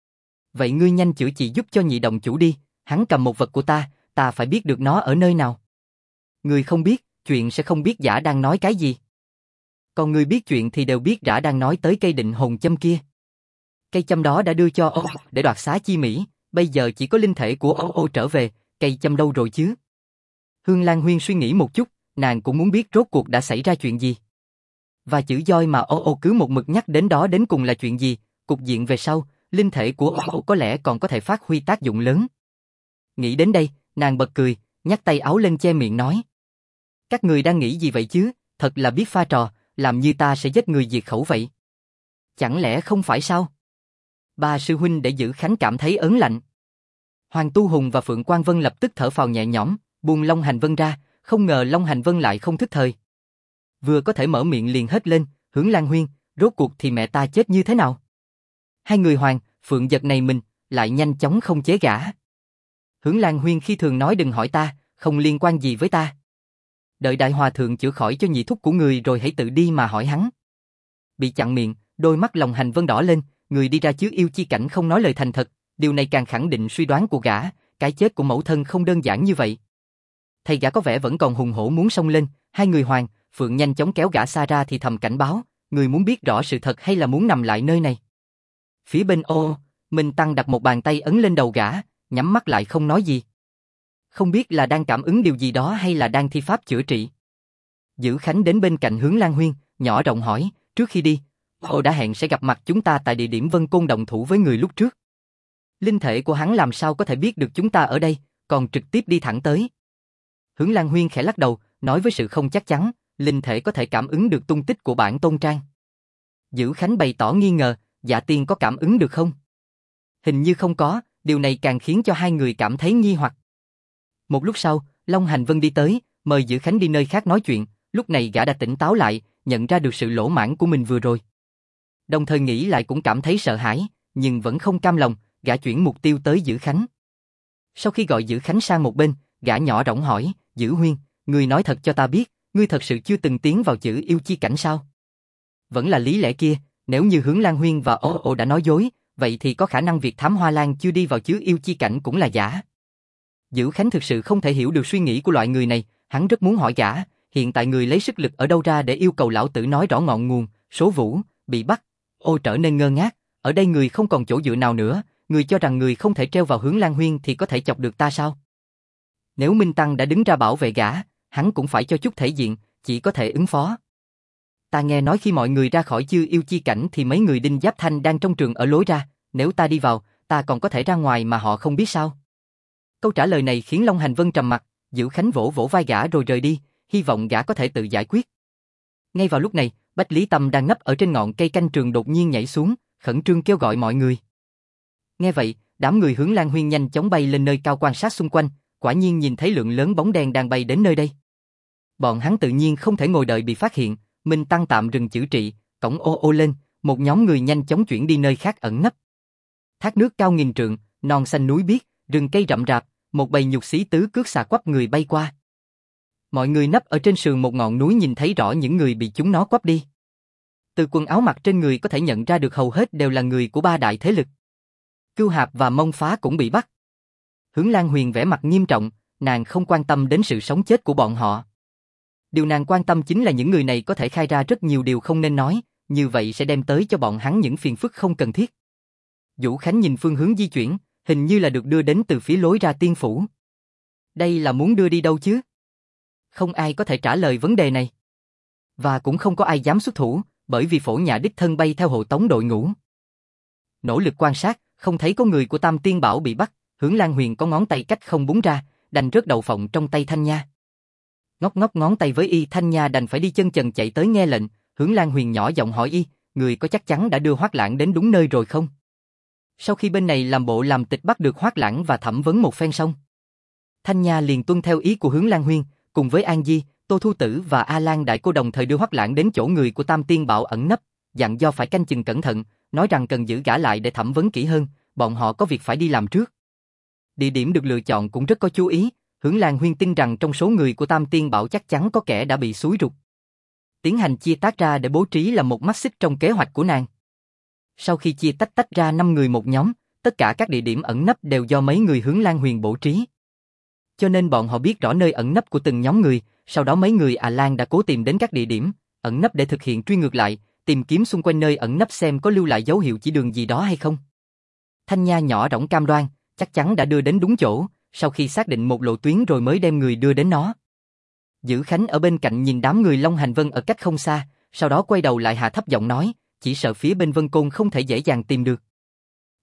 Vậy ngươi nhanh chữa trị giúp cho nhị đồng chủ đi, hắn cầm một vật của ta phải biết được nó ở nơi nào. Ngươi không biết, chuyện sẽ không biết giả đang nói cái gì. Còn ngươi biết chuyện thì đều biết giả đang nói tới cây định hồn châm kia. Cây châm đó đã đưa cho Ô để đoạt xá Chi Mỹ, bây giờ chỉ có linh thể của Ô trở về, cây châm đâu rồi chứ? Hương Lan Huyên suy nghĩ một chút, nàng cũng muốn biết rốt cuộc đã xảy ra chuyện gì. Và chữ Doi mà Ô cứ một mực nhắc đến đó đến cùng là chuyện gì, cục diện về sau, linh thể của ổ có lẽ còn có thể phát huy tác dụng lớn. Nghĩ đến đây, nàng bật cười, nhắc tay áo lên che miệng nói. Các người đang nghĩ gì vậy chứ, thật là biết pha trò, làm như ta sẽ giết người diệt khẩu vậy. Chẳng lẽ không phải sao? Ba sư huynh để giữ Khánh cảm thấy ớn lạnh. Hoàng Tu Hùng và Phượng Quang Vân lập tức thở phào nhẹ nhõm, buông Long Hành Vân ra, không ngờ Long Hành Vân lại không thức thời. Vừa có thể mở miệng liền hét lên, Hướng Lan Huyên, rốt cuộc thì mẹ ta chết như thế nào? Hai người Hoàng, Phượng giật này mình, lại nhanh chóng không chế gã. Hướng Lan Huyên khi thường nói đừng hỏi ta, không liên quan gì với ta. Đợi đại hòa thượng chữa khỏi cho nhị thúc của người rồi hãy tự đi mà hỏi hắn. Bị chặn miệng, đôi mắt Long Hành Vân đỏ lên, người đi ra trước yêu chi cảnh không nói lời thành thật, điều này càng khẳng định suy đoán của gã, cái chết của mẫu thân không đơn giản như vậy. Thầy gã có vẻ vẫn còn hùng hổ muốn xông lên, hai người Hoàng, Phượng nhanh chóng kéo gã xa ra thì thầm cảnh báo, người muốn biết rõ sự thật hay là muốn nằm lại nơi này. Phía bên Minh Tăng đặt một bàn tay ấn lên đầu gã, nhắm mắt lại không nói gì. Không biết là đang cảm ứng điều gì đó hay là đang thi pháp chữa trị. Giữ Khánh đến bên cạnh Hướng Lan Huyên, nhỏ giọng hỏi, trước khi đi, đã hẹn sẽ gặp mặt chúng ta tại địa điểm Vân Côn động thủ với người lúc trước. Linh thể của hắn làm sao có thể biết được chúng ta ở đây, còn trực tiếp đi thẳng tới. Hướng Lan Huyên khẽ lắc đầu, nói với sự không chắc chắn, linh thể có thể cảm ứng được tung tích của bản tôn trang. Giữ Khánh bày tỏ nghi ngờ, Dạ Tiên có cảm ứng được không? Hình như không có, điều này càng khiến cho hai người cảm thấy nghi hoặc. Một lúc sau, Long Hành Vân đi tới, mời Giữ Khánh đi nơi khác nói chuyện, lúc này gã đã tỉnh táo lại, nhận ra được sự lỗ mãng của mình vừa rồi. Đồng thời nghĩ lại cũng cảm thấy sợ hãi, nhưng vẫn không cam lòng, gã chuyển mục tiêu tới Giữ Khánh. Sau khi gọi Giữ Khánh sang một bên, gã nhỏ giọng hỏi, Giữ Huyên, ngươi nói thật cho ta biết, ngươi thật sự chưa từng tiến vào chữ yêu chi cảnh sao? Vẫn là lý lẽ kia, nếu như Hướng Lan Huyên và Ồ đã nói dối, vậy thì có khả năng việc Thám Hoa Lan chưa đi vào chứa yêu chi cảnh cũng là giả. Giữ Khánh thực sự không thể hiểu được suy nghĩ của loại người này, hắn rất muốn hỏi gã, hiện tại người lấy sức lực ở đâu ra để yêu cầu lão tử nói rõ ngọn nguồn, số vũ, bị bắt. Trở nên ngơ ngác, ở đây người không còn chỗ dựa nào nữa, người cho rằng người không thể treo vào Hướng Lan Huyên thì có thể chọc được ta sao? Nếu Minh Tăng đã đứng ra bảo vệ gã, hắn cũng phải cho chút thể diện, chỉ có thể ứng phó. Ta nghe nói khi mọi người ra khỏi chư yêu chi cảnh thì mấy người Đinh Giáp Thanh đang trong trường ở lối ra, nếu ta đi vào, ta còn có thể ra ngoài mà họ không biết sao? Câu trả lời này khiến Long Hành Vân trầm mặt, Giữ Khánh vỗ vỗ vai gã rồi rời đi, hy vọng gã có thể tự giải quyết. Ngay vào lúc này, Bách Lý Tâm đang nấp ở trên ngọn cây canh trường đột nhiên nhảy xuống, khẩn trương kêu gọi mọi người. Nghe vậy, đám người Hướng Lan Huyên nhanh chóng bay lên nơi cao quan sát xung quanh, quả nhiên nhìn thấy lượng lớn bóng đen đang bay đến nơi đây. Bọn hắn tự nhiên không thể ngồi đợi bị phát hiện, Minh Tăng tạm dừng chữa trị, cổng ô lên, một nhóm người nhanh chóng chuyển đi nơi khác ẩn nấp. Thác nước cao nghìn trượng, non xanh núi biếc, rừng cây rậm rạp, một bầy nhục xí tứ cước xà quắp người bay qua. Mọi người nấp ở trên sườn một ngọn núi nhìn thấy rõ những người bị chúng nó quắp đi. Từ quần áo mặc trên người có thể nhận ra được hầu hết đều là người của ba đại thế lực. Cưu Hạp và Mông Phá cũng bị bắt. Hướng Lan Huyền vẻ mặt nghiêm trọng, nàng không quan tâm đến sự sống chết của bọn họ. Điều nàng quan tâm chính là những người này có thể khai ra rất nhiều điều không nên nói, như vậy sẽ đem tới cho bọn hắn những phiền phức không cần thiết. Vũ Khánh nhìn phương hướng di chuyển, hình như là được đưa đến từ phía lối ra tiên phủ. Đây là muốn đưa đi đâu chứ? Không ai có thể trả lời vấn đề này. Và cũng không có ai dám xuất thủ, bởi vì Phổ Nhã đích thân bay theo hộ tống đội ngũ. Nỗ lực quan sát, không thấy có người của Tam Tiên Bảo bị bắt, Hướng Lan Huyền có ngón tay cách không búng ra, đành rớt đầu phộng trong tay Thanh Nha. Ngóc ngóc ngón tay với y, Thanh Nha đành phải đi chân trần chạy tới nghe lệnh. Hướng Lan Huyền nhỏ giọng hỏi y, người có chắc chắn đã đưa Hoắc Lãng đến đúng nơi rồi không? Sau khi bên này làm bộ làm tịch bắt được Hoắc Lãng và thẩm vấn một phen xong, Thanh Nha liền tuân theo ý của Hướng Lan Huyên, cùng với An Di, Tô Thu Tử và A Lan Đại Cô đồng thời đưa Hoắc Lãng đến chỗ người của Tam Tiên Bảo ẩn nấp, dặn do phải canh chừng cẩn thận, nói rằng cần giữ gã lại để thẩm vấn kỹ hơn, bọn họ có việc phải đi làm trước. Địa điểm được lựa chọn cũng rất có chú ý, Hướng Lan Huyên tin rằng trong số người của Tam Tiên Bảo chắc chắn có kẻ đã bị xúi rục. Tiến hành chia tách ra để bố trí là một mắt xích trong kế hoạch của nàng. Sau khi chia tách ra 5 người một nhóm, tất cả các địa điểm ẩn nấp đều do mấy người Hướng Lan Huyền bố trí. Cho nên bọn họ biết rõ nơi ẩn nấp của từng nhóm người, sau đó mấy người A Lan đã cố tìm đến các địa điểm ẩn nấp để thực hiện truy ngược lại, tìm kiếm xung quanh nơi ẩn nấp xem có lưu lại dấu hiệu chỉ đường gì đó hay không. Thanh Nha nhỏ rỗng cam đoan, chắc chắn đã đưa đến đúng chỗ, sau khi xác định một lộ tuyến rồi mới đem người đưa đến nó. Giữ Khánh ở bên cạnh nhìn đám người Long Hành Vân ở cách không xa, sau đó quay đầu lại hạ thấp giọng nói, chỉ sợ phía bên Vân Côn không thể dễ dàng tìm được.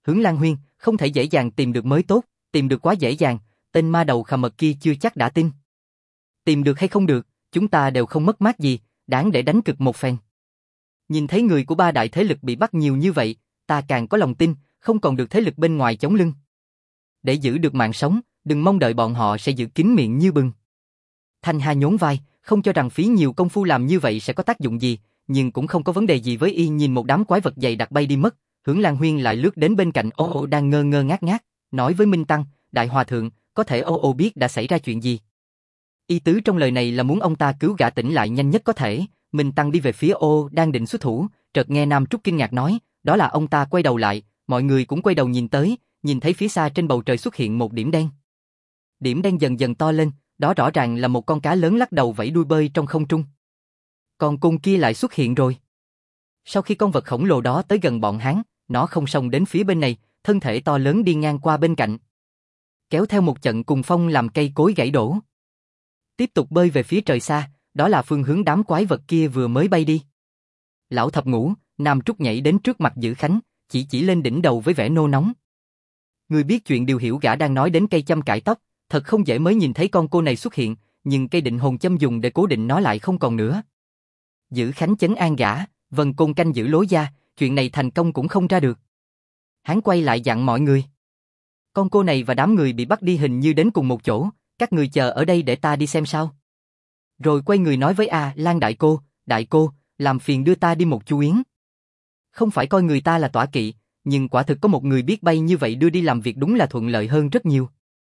Hướng Lan Huyên, không thể dễ dàng tìm được mới tốt, tìm được quá dễ dàng, tên ma đầu khờ mật kia chưa chắc đã tin. Tìm được hay không được, chúng ta đều không mất mát gì, đáng để đánh cược một phen. Nhìn thấy người của ba đại thế lực bị bắt nhiều như vậy, ta càng có lòng tin, không còn được thế lực bên ngoài chống lưng. Để giữ được mạng sống, đừng mong đợi bọn họ sẽ giữ kín miệng như bưng. Thanh Hà nhún vai, không cho rằng phí nhiều công phu làm như vậy sẽ có tác dụng gì, nhưng cũng không có vấn đề gì với y. Nhìn một đám quái vật dày đặc bay đi mất, Hướng Lan Huyên lại lướt đến bên cạnh Ô Ô đang ngơ ngơ ngác ngác, nói với Minh Tăng, đại hòa thượng, có thể Ô Ô biết đã xảy ra chuyện gì. Ý tứ trong lời này là muốn ông ta cứu gã tỉnh lại nhanh nhất có thể. Minh Tăng đi về phía Ô đang định xuất thủ, chợt nghe Nam Trúc kinh ngạc nói, đó là ông ta quay đầu lại, mọi người cũng quay đầu nhìn tới, nhìn thấy phía xa trên bầu trời xuất hiện một điểm đen. Điểm đen dần dần to lên, đó rõ ràng là một con cá lớn lắc đầu vẫy đuôi bơi trong không trung. Con côn kia lại xuất hiện rồi. Sau khi con vật khổng lồ đó tới gần bọn hắn, nó không xông đến phía bên này, thân thể to lớn đi ngang qua bên cạnh, kéo theo một trận cùng phong làm cây cối gãy đổ. Tiếp tục bơi về phía trời xa, đó là phương hướng đám quái vật kia vừa mới bay đi. Lão thập ngũ, Nam Trúc nhảy đến trước mặt Dữ Khánh, chỉ lên đỉnh đầu với vẻ nô nóng. Người biết chuyện đều hiểu gã đang nói đến cây châm cải tóc, thật không dễ mới nhìn thấy con cô này xuất hiện, nhưng cây định hồn châm dùng để cố định nó lại không còn nữa. Dữ Khánh chấn an gã, Vân Côn canh giữ lối ra, chuyện này thành công cũng không ra được. Hắn quay lại dặn mọi người. Con cô này và đám người bị bắt đi hình như đến cùng một chỗ, các người chờ ở đây để ta đi xem sao. Rồi quay người nói với Lan đại cô, làm phiền đưa ta đi một chú yến. Không phải coi người ta là tọa kỵ, nhưng quả thực có một người biết bay như vậy đưa đi làm việc đúng là thuận lợi hơn rất nhiều.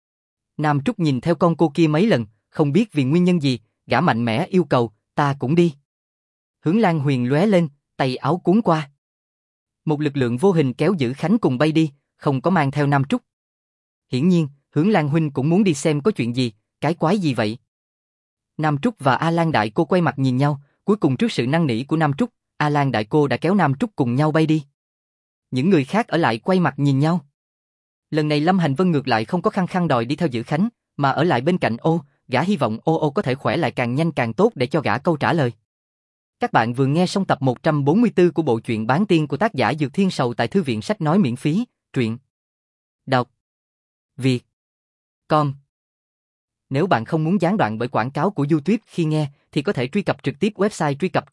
Nam Trúc nhìn theo con cô kia mấy lần, không biết vì nguyên nhân gì, gã mạnh mẽ yêu cầu, ta cũng đi. Hướng Lan Huyền lóe lên, tay áo cuốn qua. Một lực lượng vô hình kéo Dữ Khánh cùng bay đi, không có mang theo Nam Trúc. Hiển nhiên, Hướng Lan huynh cũng muốn đi xem có chuyện gì, cái quái gì vậy. Nam Trúc và Lan đại cô quay mặt nhìn nhau, cuối cùng trước sự năn nỉ của Nam Trúc, Lan đại cô đã kéo Nam Trúc cùng nhau bay đi. Những người khác ở lại quay mặt nhìn nhau. Lần này Lâm Hành Vân ngược lại không có khăng khăng đòi đi theo Dữ Khánh, mà ở lại bên cạnh gã hy vọng Ô có thể khỏe lại càng nhanh càng tốt để cho gã câu trả lời. Các bạn vừa nghe xong tập 144 của bộ truyện Bán Tiên của tác giả Dược Thiên Sầu tại thư viện sách nói miễn phí, truyện đọc Việt Com. Nếu bạn không muốn gián đoạn bởi quảng cáo của YouTube khi nghe, thì có thể truy cập trực tiếp website truy cập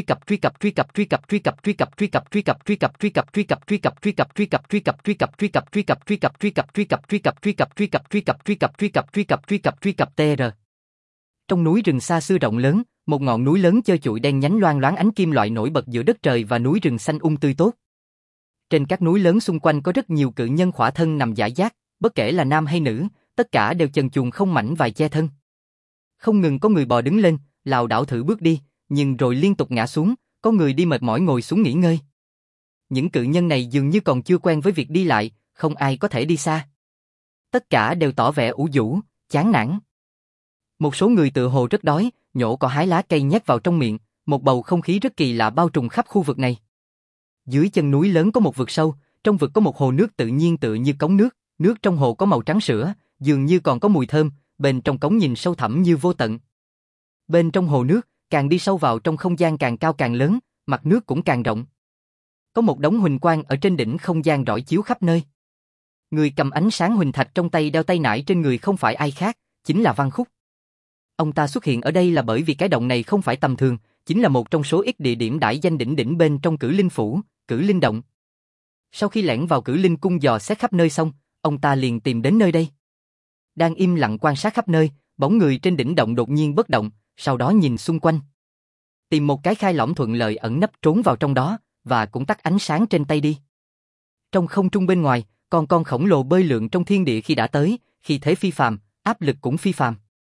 tr. Trong núi rừng xa xưa rộng lớn, một ngọn núi lớn trơ trụi đen nhánh loang loáng ánh kim loại nổi bật giữa đất trời và núi rừng xanh tươi tốt. Trên các núi lớn xung quanh có rất nhiều cự nhân khỏa thân nằm rải rác, bất kể là nam hay nữ, tất cả đều chần chuồng không mảnh vải che thân. Không ngừng có người bò đứng lên, lảo đảo thử bước đi, nhưng rồi liên tục ngã xuống, có người đi mệt mỏi ngồi xuống nghỉ ngơi. Những cự nhân này dường như còn chưa quen với việc đi lại, không ai có thể đi xa. Tất cả đều tỏ vẻ ủ rũ, chán nản. Một số người tựa hồ rất đói, nhổ cỏ hái lá cây nhét vào trong miệng, một bầu không khí rất kỳ lạ bao trùm khắp khu vực này. Dưới chân núi lớn có một vực sâu, trong vực có một hồ nước tự nhiên tựa như cống nước, nước trong hồ có màu trắng sữa, dường như còn có mùi thơm, bên trong cống nhìn sâu thẳm như vô tận. Bên trong hồ nước, càng đi sâu vào trong không gian càng cao càng lớn, mặt nước cũng càng rộng. Có một đống huỳnh quang ở trên đỉnh không gian rọi chiếu khắp nơi. Người cầm ánh sáng huỳnh thạch trong tay đeo tay nải trên người không phải ai khác, chính là Văn Khúc. Ông ta xuất hiện ở đây là bởi vì cái động này không phải tầm thường, chính là một trong số ít địa điểm đãi danh đỉnh đỉnh bên trong Cử Linh Phủ, Cử Linh Động. Sau khi lẻn vào Cử Linh Cung dò xét khắp nơi xong, ông ta liền tìm đến nơi đây. Đang im lặng quan sát khắp nơi, bóng người trên đỉnh động đột nhiên bất động, sau đó nhìn xung quanh. Tìm một cái khai lõm thuận lợi ẩn nấp trốn vào trong đó, và cũng tắt ánh sáng trên tay đi. Trong không trung bên ngoài, con khổng lồ bơi lượn trong thiên địa khi đã tới, khi thế phi phàm, áp lực cũng phi phàm.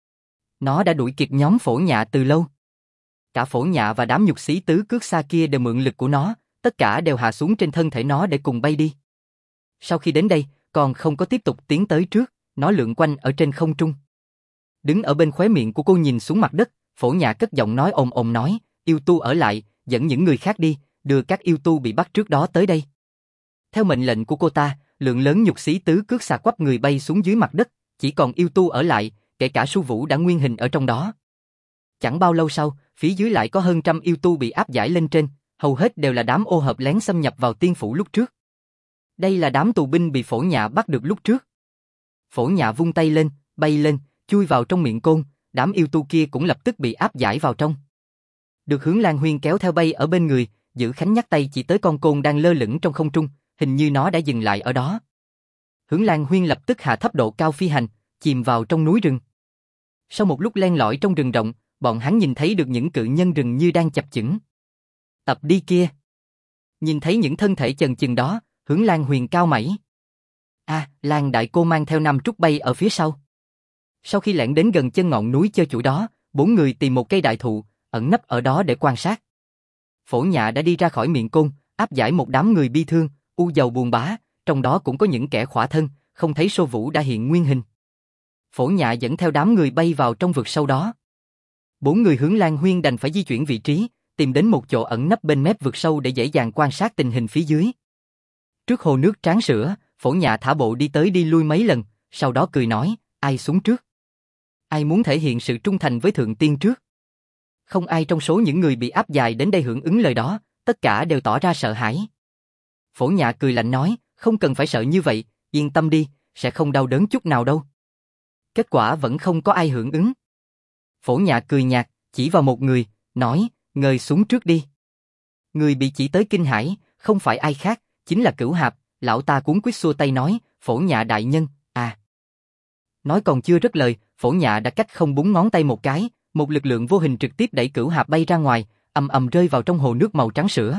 Nó đã đuổi kịp nhóm Phổ Nhạ từ lâu. Cả Phổ Nhạ và đám nhục sĩ tứ cước xa kia đều mượn lực của nó, tất cả đều hạ xuống trên thân thể nó để cùng bay đi. Sau khi đến đây, còn không có tiếp tục tiến tới trước, nó lượn quanh ở trên không trung. Đứng ở bên khóe miệng của cô nhìn xuống mặt đất, Phổ Nhạ cất giọng nói ồm ồm nói, yêu tu ở lại, dẫn những người khác đi, đưa các yêu tu bị bắt trước đó tới đây. Theo mệnh lệnh của cô ta, lượng lớn nhục sĩ tứ cước xà quắp người bay xuống dưới mặt đất, chỉ còn yêu tu ở lại, kể cả Su Vũ đã nguyên hình ở trong đó. Chẳng bao lâu sau, phía dưới lại có hơn trăm yêu tu bị áp giải lên trên, hầu hết đều là đám ô hợp lén xâm nhập vào tiên phủ lúc trước. Đây là đám tù binh bị Phổ Nhạ bắt được lúc trước. Phổ Nhạ vung tay lên, bay lên, chui vào trong miệng côn, đám yêu tu kia cũng lập tức bị áp giải vào trong. Được Hướng Lan Huyên kéo theo bay ở bên người, Dữ Khánh nhắc tay chỉ tới con côn đang lơ lửng trong không trung, hình như nó đã dừng lại ở đó. Hướng Lan Huyên lập tức hạ thấp độ cao phi hành, chìm vào trong núi rừng. Sau một lúc len lỏi trong rừng rộng, bọn hắn nhìn thấy được những cự nhân rừng như đang chập chững. Tập đi kia. Nhìn thấy những thân thể chần chừng đó, Hướng Lan Huyền cao mày. Lan đại cô mang theo 5 trúc bay ở phía sau. Sau khi lẻn đến gần chân ngọn núi chơi chuỗi đó, 4 người tìm một cây đại thụ, ẩn nấp ở đó để quan sát. Phổ Nhạ đã đi ra khỏi miệng côn, áp giải một đám người bi thương, u dầu buồn bã, trong đó cũng có những kẻ khỏa thân, không thấy Sô Vũ đã hiện nguyên hình. Phổ Nhạ dẫn theo đám người bay vào trong vực sâu đó. 4 người Hướng Lan Huyên đành phải di chuyển vị trí, tìm đến một chỗ ẩn nấp bên mép vực sâu để dễ dàng quan sát tình hình phía dưới. Trước hồ nước tráng sữa, Phổ Nhạ thả bộ đi tới đi lui mấy lần, sau đó cười nói, ai xuống trước? Ai muốn thể hiện sự trung thành với Thượng Tiên trước? Không ai trong số những người bị áp giải đến đây hưởng ứng lời đó, tất cả đều tỏ ra sợ hãi. Phổ Nhạ cười lạnh nói, không cần phải sợ như vậy, yên tâm đi, sẽ không đau đớn chút nào đâu. Kết quả vẫn không có ai hưởng ứng. Phổ Nhạ cười nhạt, chỉ vào một người, nói, ngời xuống trước đi. Người bị chỉ tới kinh hãi, không phải ai khác, chính là Cửu Hạp. Lão ta cuống quýt xua tay nói, Phổ Nhạ đại nhân, Nói còn chưa dứt lời, Phổ Nhạ đã cách không búng ngón tay một cái, một lực lượng vô hình trực tiếp đẩy Cửu Hạp bay ra ngoài, ầm ầm rơi vào trong hồ nước màu trắng sữa.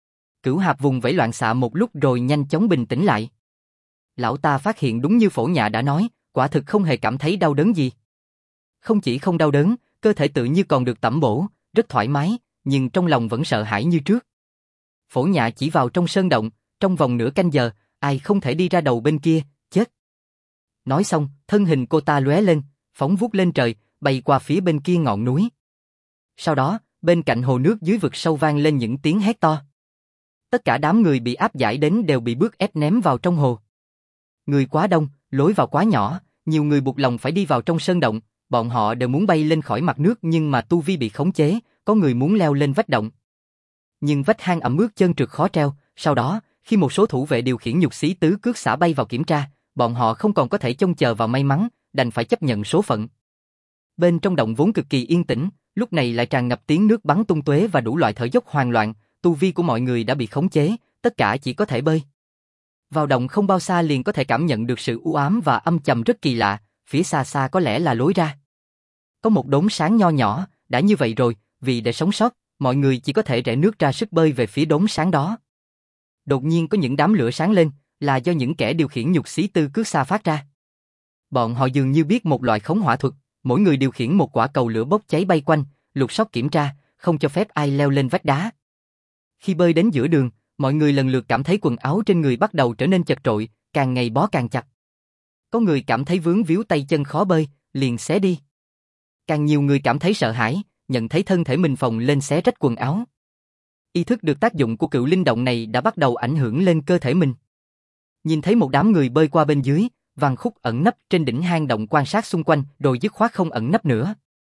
Cửu Hạp vùng vẫy loạn xạ một lúc rồi nhanh chóng bình tĩnh lại. Lão ta phát hiện đúng như Phổ Nhạ đã nói, quả thực không hề cảm thấy đau đớn gì. Không chỉ không đau đớn, cơ thể tự như còn được tẩm bổ, rất thoải mái, nhưng trong lòng vẫn sợ hãi như trước. Phổ Nhạ chỉ vào trong sơn động, trong vòng nửa canh giờ, ai không thể đi ra đầu bên kia, chết. Nói xong, thân hình cô ta lóe lên, phóng vút lên trời, bay qua phía bên kia ngọn núi. Sau đó, bên cạnh hồ nước dưới vực sâu vang lên những tiếng hét to. Tất cả đám người bị áp giải đến đều bị bước ép ném vào trong hồ. Người quá đông, lối vào quá nhỏ, nhiều người buộc lòng phải đi vào trong sơn động, bọn họ đều muốn bay lên khỏi mặt nước nhưng mà tu vi bị khống chế, có người muốn leo lên vách động. Nhưng vách hang ẩm ướt trơn trượt khó treo, sau đó, khi một số thủ vệ điều khiển nhục xí tứ cước xả bay vào kiểm tra, bọn họ không còn có thể trông chờ vào may mắn, đành phải chấp nhận số phận. Bên trong động vốn cực kỳ yên tĩnh, lúc này lại tràn ngập tiếng nước bắn tung tóe và đủ loại thở dốc hoang loạn, tu vi của mọi người đã bị khống chế, tất cả chỉ có thể bơi. Vào động không bao xa liền có thể cảm nhận được sự u ám và âm trầm rất kỳ lạ, phía xa xa có lẽ là lối ra. Có một đốm sáng nho nhỏ, đã như vậy rồi, vì để sống sót, mọi người chỉ có thể rẽ nước ra sức bơi về phía đốm sáng đó. Đột nhiên có những đám lửa sáng lên, là do những kẻ điều khiển nhục xí tư cước xa phát ra. Bọn họ dường như biết một loại khống hỏa thuật, mỗi người điều khiển một quả cầu lửa bốc cháy bay quanh, lục soát kiểm tra, không cho phép ai leo lên vách đá. Khi bơi đến giữa đường, mọi người lần lượt cảm thấy quần áo trên người bắt đầu trở nên chật trội, càng ngày bó càng chặt. Có người cảm thấy vướng víu tay chân khó bơi, liền xé đi. Càng nhiều người cảm thấy sợ hãi, nhận thấy thân thể mình phồng lên xé rách quần áo. Ý thức được tác dụng của cựu linh động này đã bắt đầu ảnh hưởng lên cơ thể mình. Nhìn thấy một đám người bơi qua bên dưới, Văn Khúc ẩn nấp trên đỉnh hang động quan sát xung quanh rồi dứt khoát không ẩn nấp nữa.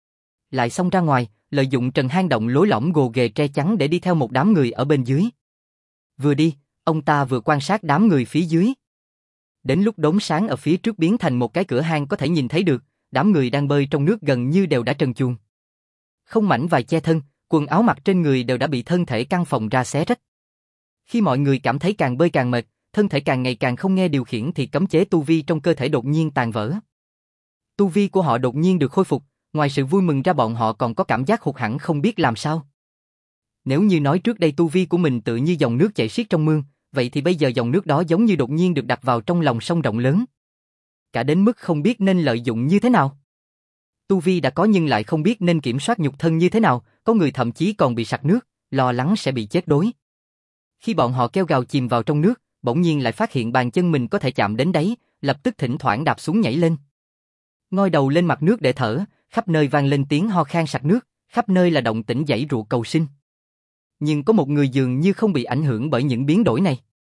Lại xông ra ngoài, lợi dụng trần hang động lối lõm gồ ghề tre chắn để đi theo một đám người ở bên dưới. Vừa đi, ông ta vừa quan sát đám người phía dưới. Đến lúc đốm sáng ở phía trước biến thành một cái cửa hang có thể nhìn thấy được, đám người đang bơi trong nước gần như đều đã trần truồng. Không mảnh vải che thân, quần áo mặc trên người đều đã bị thân thể căng phồng ra xé rách. Khi mọi người cảm thấy càng bơi càng mệt, thân thể càng ngày càng không nghe điều khiển thì cấm chế tu vi trong cơ thể đột nhiên tàn vỡ. Tu vi của họ đột nhiên được khôi phục, ngoài sự vui mừng ra bọn họ còn có cảm giác hụt hẫng không biết làm sao. Nếu như nói trước đây tu vi của mình tự như dòng nước chảy xiết trong mương, vậy thì bây giờ dòng nước đó giống như đột nhiên được đặt vào trong lòng sông rộng lớn. Cả đến mức không biết nên lợi dụng như thế nào. Tu vi đã có nhưng lại không biết nên kiểm soát nhục thân như thế nào, có người thậm chí còn bị sặc nước, lo lắng sẽ bị chết đuối. Khi bọn họ kêu gào chìm vào trong nước, bỗng nhiên lại phát hiện bàn chân mình có thể chạm đến đáy, lập tức thỉnh thoảng đạp xuống nhảy lên. Ngoi đầu lên mặt nước để thở, khắp nơi vang lên tiếng ho khan sặc nước, khắp nơi là động tĩnh giãy giụa cầu sinh. Nhưng có một người dường như không bị ảnh hưởng bởi những biến đổi này.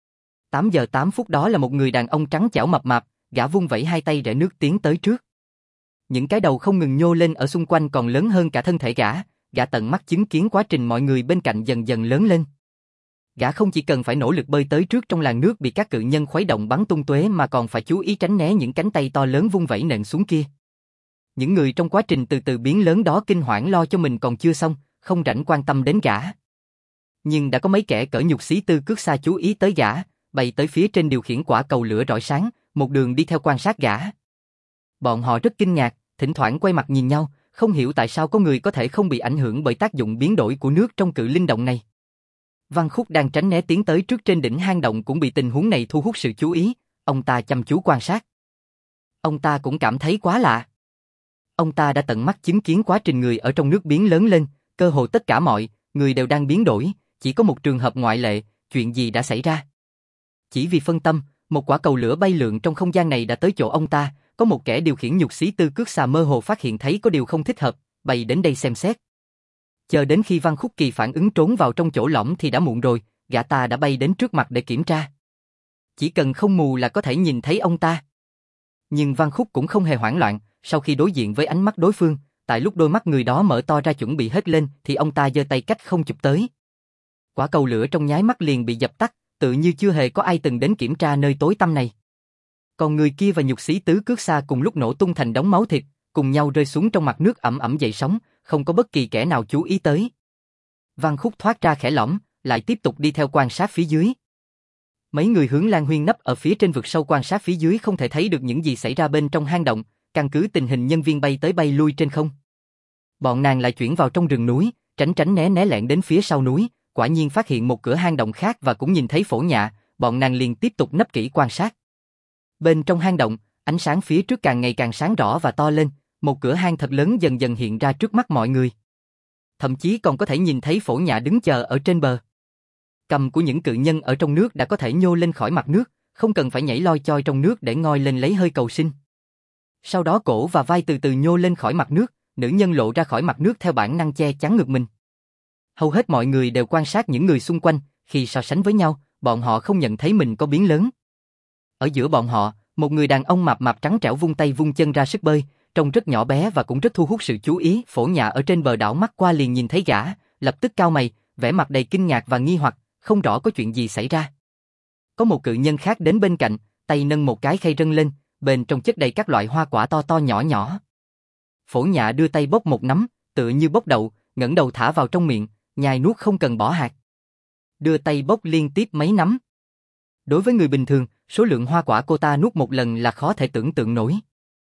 8 giờ 8 phút đó là một người đàn ông trắng trẻo mập mạp, gã vung vẩy hai tay rẽ nước tiến tới trước. Những cái đầu không ngừng nhô lên ở xung quanh còn lớn hơn cả thân thể gã tận mắt chứng kiến quá trình mọi người bên cạnh dần dần lớn lên. Gã không chỉ cần phải nỗ lực bơi tới trước trong làn nước bị các cự nhân khuấy động bắn tung tóe mà còn phải chú ý tránh né những cánh tay to lớn vung vẩy nện xuống kia. Những người trong quá trình từ từ biến lớn đó kinh hoảng lo cho mình còn chưa xong, không rảnh quan tâm đến gã. Nhưng đã có mấy kẻ cỡ nhục xí Tư Cước Xa chú ý tới gã, bay tới phía trên điều khiển quả cầu lửa rọi sáng, một đường đi theo quan sát gã. Bọn họ rất kinh ngạc, thỉnh thoảng quay mặt nhìn nhau, không hiểu tại sao có người có thể không bị ảnh hưởng bởi tác dụng biến đổi của nước trong cự linh động này. Văn Khúc đang tránh né tiến tới trước trên đỉnh hang động cũng bị tình huống này thu hút sự chú ý, ông ta chăm chú quan sát. Ông ta cũng cảm thấy quá lạ. Ông ta đã tận mắt chứng kiến quá trình người ở trong nước biến lớn lên, cơ hồ tất cả mọi người đều đang biến đổi, chỉ có một trường hợp ngoại lệ, chuyện gì đã xảy ra? Chỉ vì phân tâm, một quả cầu lửa bay lượn trong không gian này đã tới chỗ ông ta, có một kẻ điều khiển nhục xí Tư Cước Xà mơ hồ phát hiện thấy có điều không thích hợp, bay đến đây xem xét. Chờ đến khi Văn Khúc Kỳ phản ứng trốn vào trong chỗ lõm thì đã muộn rồi, gã ta đã bay đến trước mặt để kiểm tra. Chỉ cần không mù là có thể nhìn thấy ông ta. Nhưng Văn Khúc cũng không hề hoảng loạn, sau khi đối diện với ánh mắt đối phương, tại lúc đôi mắt người đó mở to ra chuẩn bị hết lên thì ông ta giơ tay cách không chụp tới. Quả cầu lửa trong nháy mắt liền bị dập tắt, tự như chưa hề có ai từng đến kiểm tra nơi tối tăm này. Còn người kia và nhục sĩ Tứ Cước Xa cùng lúc nổ tung thành đống máu thịt, cùng nhau rơi xuống trong mặt nước ẩm ẩm dậy sóng, không có bất kỳ kẻ nào chú ý tới. Văn Khúc thoát ra khẽ lõm, lại tiếp tục đi theo quan sát phía dưới. Mấy người Hướng Lan Huyên nấp ở phía trên vực sâu quan sát phía dưới không thể thấy được những gì xảy ra bên trong hang động, căn cứ tình hình nhân viên bay tới bay lui trên không. Bọn nàng lại chuyển vào trong rừng núi, tránh né né lẹn đến phía sau núi, quả nhiên phát hiện một cửa hang động khác và cũng nhìn thấy Phổ Nhạ, bọn nàng liền tiếp tục nấp kỹ quan sát. Bên trong hang động, ánh sáng phía trước càng ngày càng sáng rõ và to lên, một cửa hang thật lớn dần dần hiện ra trước mắt mọi người. Thậm chí còn có thể nhìn thấy Phổ Nhạ đứng chờ ở trên bờ. Cầm của những cự nhân ở trong nước đã có thể nhô lên khỏi mặt nước, không cần phải nhảy loi choi trong nước để ngoi lên lấy hơi cầu sinh. Sau đó cổ và vai từ từ nhô lên khỏi mặt nước, nữ nhân lộ ra khỏi mặt nước theo bản năng che chắn ngực mình. Hầu hết mọi người đều quan sát những người xung quanh, khi so sánh với nhau, bọn họ không nhận thấy mình có biến lớn. Ở giữa bọn họ, một người đàn ông mập mạp trắng trẻo vung tay vung chân ra sức bơi, trông rất nhỏ bé và cũng rất thu hút sự chú ý. Phổ Nhạ ở trên bờ đảo mắt qua liền nhìn thấy gã, lập tức cau mày, vẻ mặt đầy kinh ngạc và nghi hoặc, không rõ có chuyện gì xảy ra. Có một cự nhân khác đến bên cạnh, tay nâng một cái khay rân lên, bên trong chất đầy các loại hoa quả to to nhỏ nhỏ. Phổ Nhạ đưa tay bốc một nắm, tựa như bốc đậu, ngẩng đầu thả vào trong miệng, nhai nuốt không cần bỏ hạt. Đưa tay bốc liên tiếp mấy nắm. Đối với người bình thường, số lượng hoa quả cô ta nuốt một lần là khó thể tưởng tượng nổi.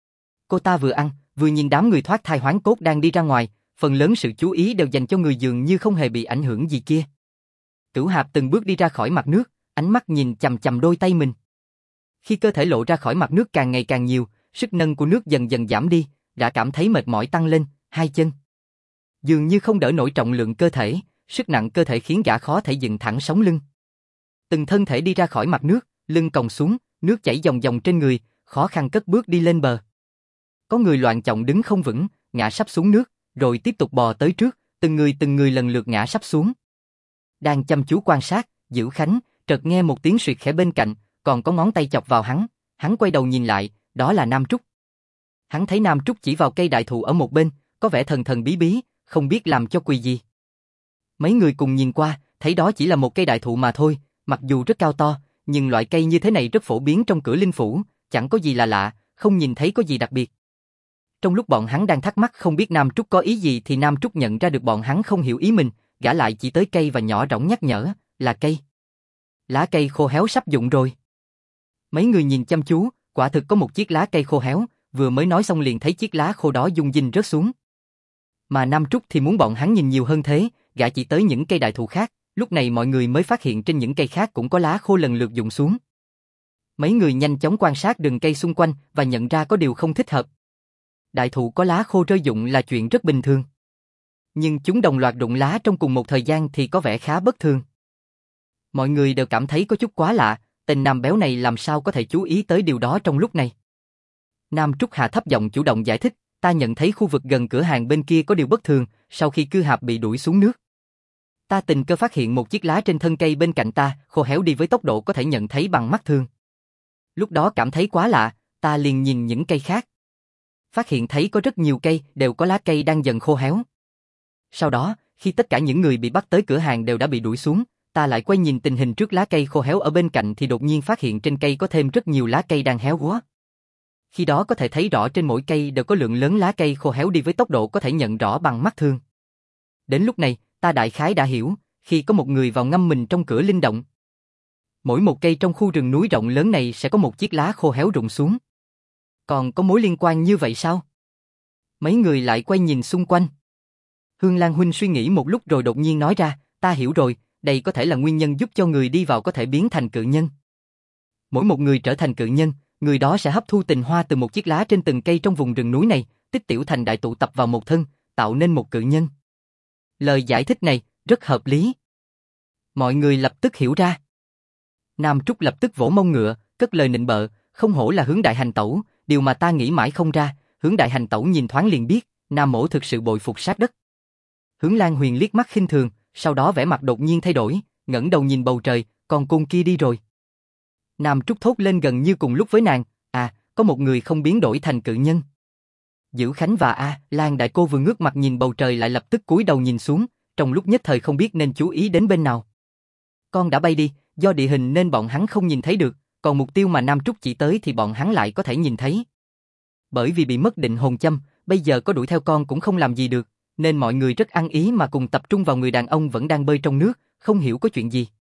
Cô ta vừa ăn, vừa nhìn đám người thoát thai hoán cốt đang đi ra ngoài, phần lớn sự chú ý đều dành cho người dường như không hề bị ảnh hưởng gì kia. Cửu Hạp từng bước đi ra khỏi mặt nước, ánh mắt nhìn chằm chằm đôi tay mình. Khi cơ thể lộ ra khỏi mặt nước càng ngày càng nhiều, sức nâng của nước dần dần giảm đi, đã cảm thấy mệt mỏi tăng lên, hai chân dường như không đỡ nổi trọng lượng cơ thể, sức nặng cơ thể khiến gã khó thể dựng thẳng sống lưng. Từng thân thể đi ra khỏi mặt nước, lưng còng xuống, nước chảy dòng dòng trên người, khó khăn cất bước đi lên bờ. Có người loạng choạng đứng không vững, ngã sắp xuống nước, rồi tiếp tục bò tới trước, từng người lần lượt ngã sắp xuống. Đang chăm chú quan sát, Dữ Khánh chợt nghe một tiếng suyệt khẽ bên cạnh, còn có ngón tay chọc vào hắn quay đầu nhìn lại, đó là Nam Trúc. Hắn thấy Nam Trúc chỉ vào cây đại thụ ở một bên, có vẻ thần thần bí bí, không biết làm cho quỳ gì. Mấy người cùng nhìn qua, thấy đó chỉ là một cây đại thụ mà thôi, mặc dù rất cao to, nhưng loại cây như thế này rất phổ biến trong Cửa Linh Phủ, chẳng có gì là lạ, không nhìn thấy có gì đặc biệt. Trong lúc bọn hắn đang thắc mắc không biết Nam Trúc có ý gì thì Nam Trúc nhận ra được bọn hắn không hiểu ý mình, gã lại chỉ tới cây và nhỏ rỗng nhắc nhở, là cây. Lá cây khô héo sắp rụng rồi. Mấy người nhìn chăm chú, quả thực có một chiếc lá cây khô héo, vừa mới nói xong liền thấy chiếc lá khô đó rung rinh rớt xuống. Mà Nam Trúc thì muốn bọn hắn nhìn nhiều hơn thế, gã chỉ tới những cây đại thụ khác, lúc này mọi người mới phát hiện trên những cây khác cũng có lá khô lần lượt rụng xuống. Mấy người nhanh chóng quan sát đường cây xung quanh và nhận ra có điều không thích hợp. Đại thụ có lá khô rơi rụng là chuyện rất bình thường. Nhưng chúng đồng loạt rụng lá trong cùng một thời gian thì có vẻ khá bất thường. Mọi người đều cảm thấy có chút quá lạ, tên nam béo này làm sao có thể chú ý tới điều đó trong lúc này. Nam Trúc hạ thấp giọng chủ động giải thích, ta nhận thấy khu vực gần cửa hàng bên kia có điều bất thường, sau khi Cư Hạp bị đuổi xuống nước. Ta tình cờ phát hiện một chiếc lá trên thân cây bên cạnh ta, khô héo đi với tốc độ có thể nhận thấy bằng mắt thường. Lúc đó cảm thấy quá lạ, ta liền nhìn những cây khác. Phát hiện thấy có rất nhiều cây đều có lá cây đang dần khô héo. Sau đó, khi tất cả những người bị bắt tới cửa hàng đều đã bị đuổi xuống, ta lại quay nhìn tình hình trước lá cây khô héo ở bên cạnh thì đột nhiên phát hiện trên cây có thêm rất nhiều lá cây đang héo úa. Khi đó có thể thấy rõ trên mỗi cây đều có lượng lớn lá cây khô héo đi với tốc độ có thể nhận rõ bằng mắt thường. Đến lúc này, ta đại khái đã hiểu, khi có một người vào ngâm mình trong cửa linh động. Mỗi một cây trong khu rừng núi rộng lớn này sẽ có một chiếc lá khô héo rụng xuống. Còn có mối liên quan như vậy sao? Mấy người lại quay nhìn xung quanh. Hương Lan huynh suy nghĩ một lúc rồi đột nhiên nói ra, ta hiểu rồi, đây có thể là nguyên nhân giúp cho người đi vào có thể biến thành cự nhân. Mỗi một người trở thành cự nhân, người đó sẽ hấp thu tình hoa từ một chiếc lá trên từng cây trong vùng rừng núi này, tích tiểu thành đại tụ tập vào một thân, tạo nên một cự nhân. Lời giải thích này rất hợp lý. Mọi người lập tức hiểu ra. Nam Trúc lập tức vỗ mông ngựa, cất lời nịnh bợ, không hổ là Hướng đại hành tẩu, điều mà ta nghĩ mãi không ra. Hướng đại hành tẩu nhìn thoáng liền biết, Nam mỗ thực sự bội phục sát đất. Hướng Lan Huyền liếc mắt khinh thường, sau đó vẻ mặt đột nhiên thay đổi, ngẩng đầu nhìn bầu trời, con côn kia đi rồi. Nam Trúc thốt lên gần như cùng lúc với nàng, có một người không biến đổi thành cự nhân. Dữ Khánh và Lan đại cô vừa ngước mặt nhìn bầu trời lại lập tức cúi đầu nhìn xuống, trong lúc nhất thời không biết nên chú ý đến bên nào. Con đã bay đi, do địa hình nên bọn hắn không nhìn thấy được, còn mục tiêu mà Nam Trúc chỉ tới thì bọn hắn lại có thể nhìn thấy. Bởi vì bị mất định hồn châm, bây giờ có đuổi theo con cũng không làm gì được, nên mọi người rất ăn ý mà cùng tập trung vào người đàn ông vẫn đang bơi trong nước, không hiểu có chuyện gì.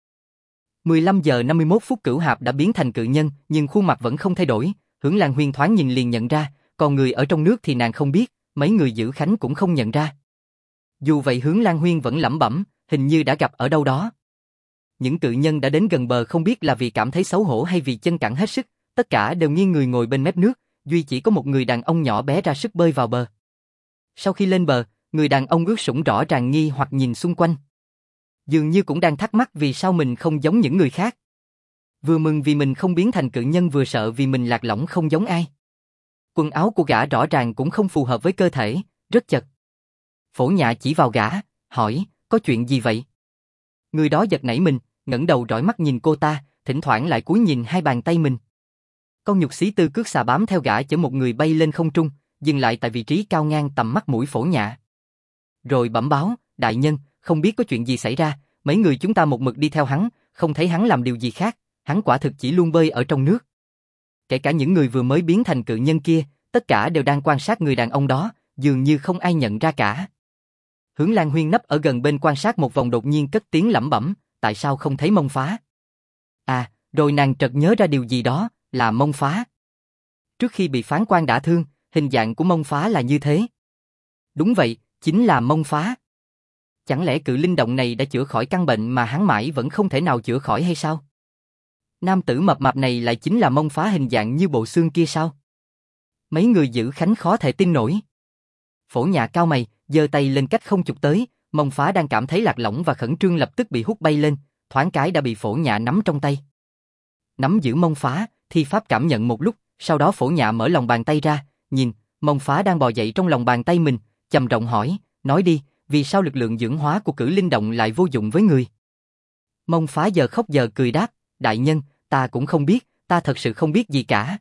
15 giờ 51 phút Cửu Hạp đã biến thành cự nhân, nhưng khuôn mặt vẫn không thay đổi. Hướng Lan Huyên thoáng nhìn liền nhận ra, còn người ở trong nước thì nàng không biết, mấy người Dữ Khánh cũng không nhận ra. Dù vậy Hướng Lan Huyên vẫn lẩm bẩm, hình như đã gặp ở đâu đó. Những cự nhân đã đến gần bờ không biết là vì cảm thấy xấu hổ hay vì chân cẳng hết sức, tất cả đều nghiêng người ngồi bên mép nước, duy chỉ có một người đàn ông nhỏ bé ra sức bơi vào bờ. Sau khi lên bờ, người đàn ông ướt sũng rõ ràng nghi hoặc nhìn xung quanh. Dường như cũng đang thắc mắc vì sao mình không giống những người khác. Vừa mừng vì mình không biến thành cự nhân vừa sợ vì mình lạc lõng không giống ai. Quần áo của gã rõ ràng cũng không phù hợp với cơ thể, rất chật. Phổ Nhã chỉ vào gã, hỏi, có chuyện gì vậy? Người đó giật nảy mình, ngẩng đầu dõi mắt nhìn cô ta, thỉnh thoảng lại cúi nhìn hai bàn tay mình. Con nhục xí Tư Cước Xà bám theo gã chở một người bay lên không trung, dừng lại tại vị trí cao ngang tầm mắt mũi Phổ Nhã. Rồi bẩm báo, đại nhân, không biết có chuyện gì xảy ra, mấy người chúng ta một mực đi theo hắn, không thấy hắn làm điều gì khác, hắn quả thực chỉ luôn bơi ở trong nước. Kể cả những người vừa mới biến thành cự nhân kia, tất cả đều đang quan sát người đàn ông đó, dường như không ai nhận ra cả. Hướng Lan Huyên nấp ở gần bên quan sát một vòng đột nhiên cất tiếng lẩm bẩm, tại sao không thấy Mông Phá? Rồi nàng chợt nhớ ra điều gì đó, là Mông Phá. Trước khi bị phán quan đả thương, hình dạng của Mông Phá là như thế. Đúng vậy, chính là Mông Phá. Chẳng lẽ cự linh động này đã chữa khỏi căn bệnh mà hắn mãi vẫn không thể nào chữa khỏi hay sao? Nam tử mập mạp này lại chính là Mông Phá hình dạng như bộ xương kia sao? Mấy người Dữ Khánh khó thể tin nổi. Phổ Nhã cao mày, giơ tay lên cách không chụp tới, Mông Phá đang cảm thấy lạc lõng và khẩn trương lập tức bị hút bay lên, thoáng cái đã bị Phổ Nhã nắm trong tay. Nắm giữ Mông Phá, thi pháp cảm nhận một lúc, sau đó Phổ Nhã mở lòng bàn tay ra, nhìn, Mông Phá đang bò dậy trong lòng bàn tay mình, trầm giọng hỏi, nói đi, vì sao lực lượng dưỡng hóa của cử linh động lại vô dụng với người? Mông Phá giờ khóc giờ cười đáp, đại nhân, ta cũng không biết, ta thật sự không biết gì cả.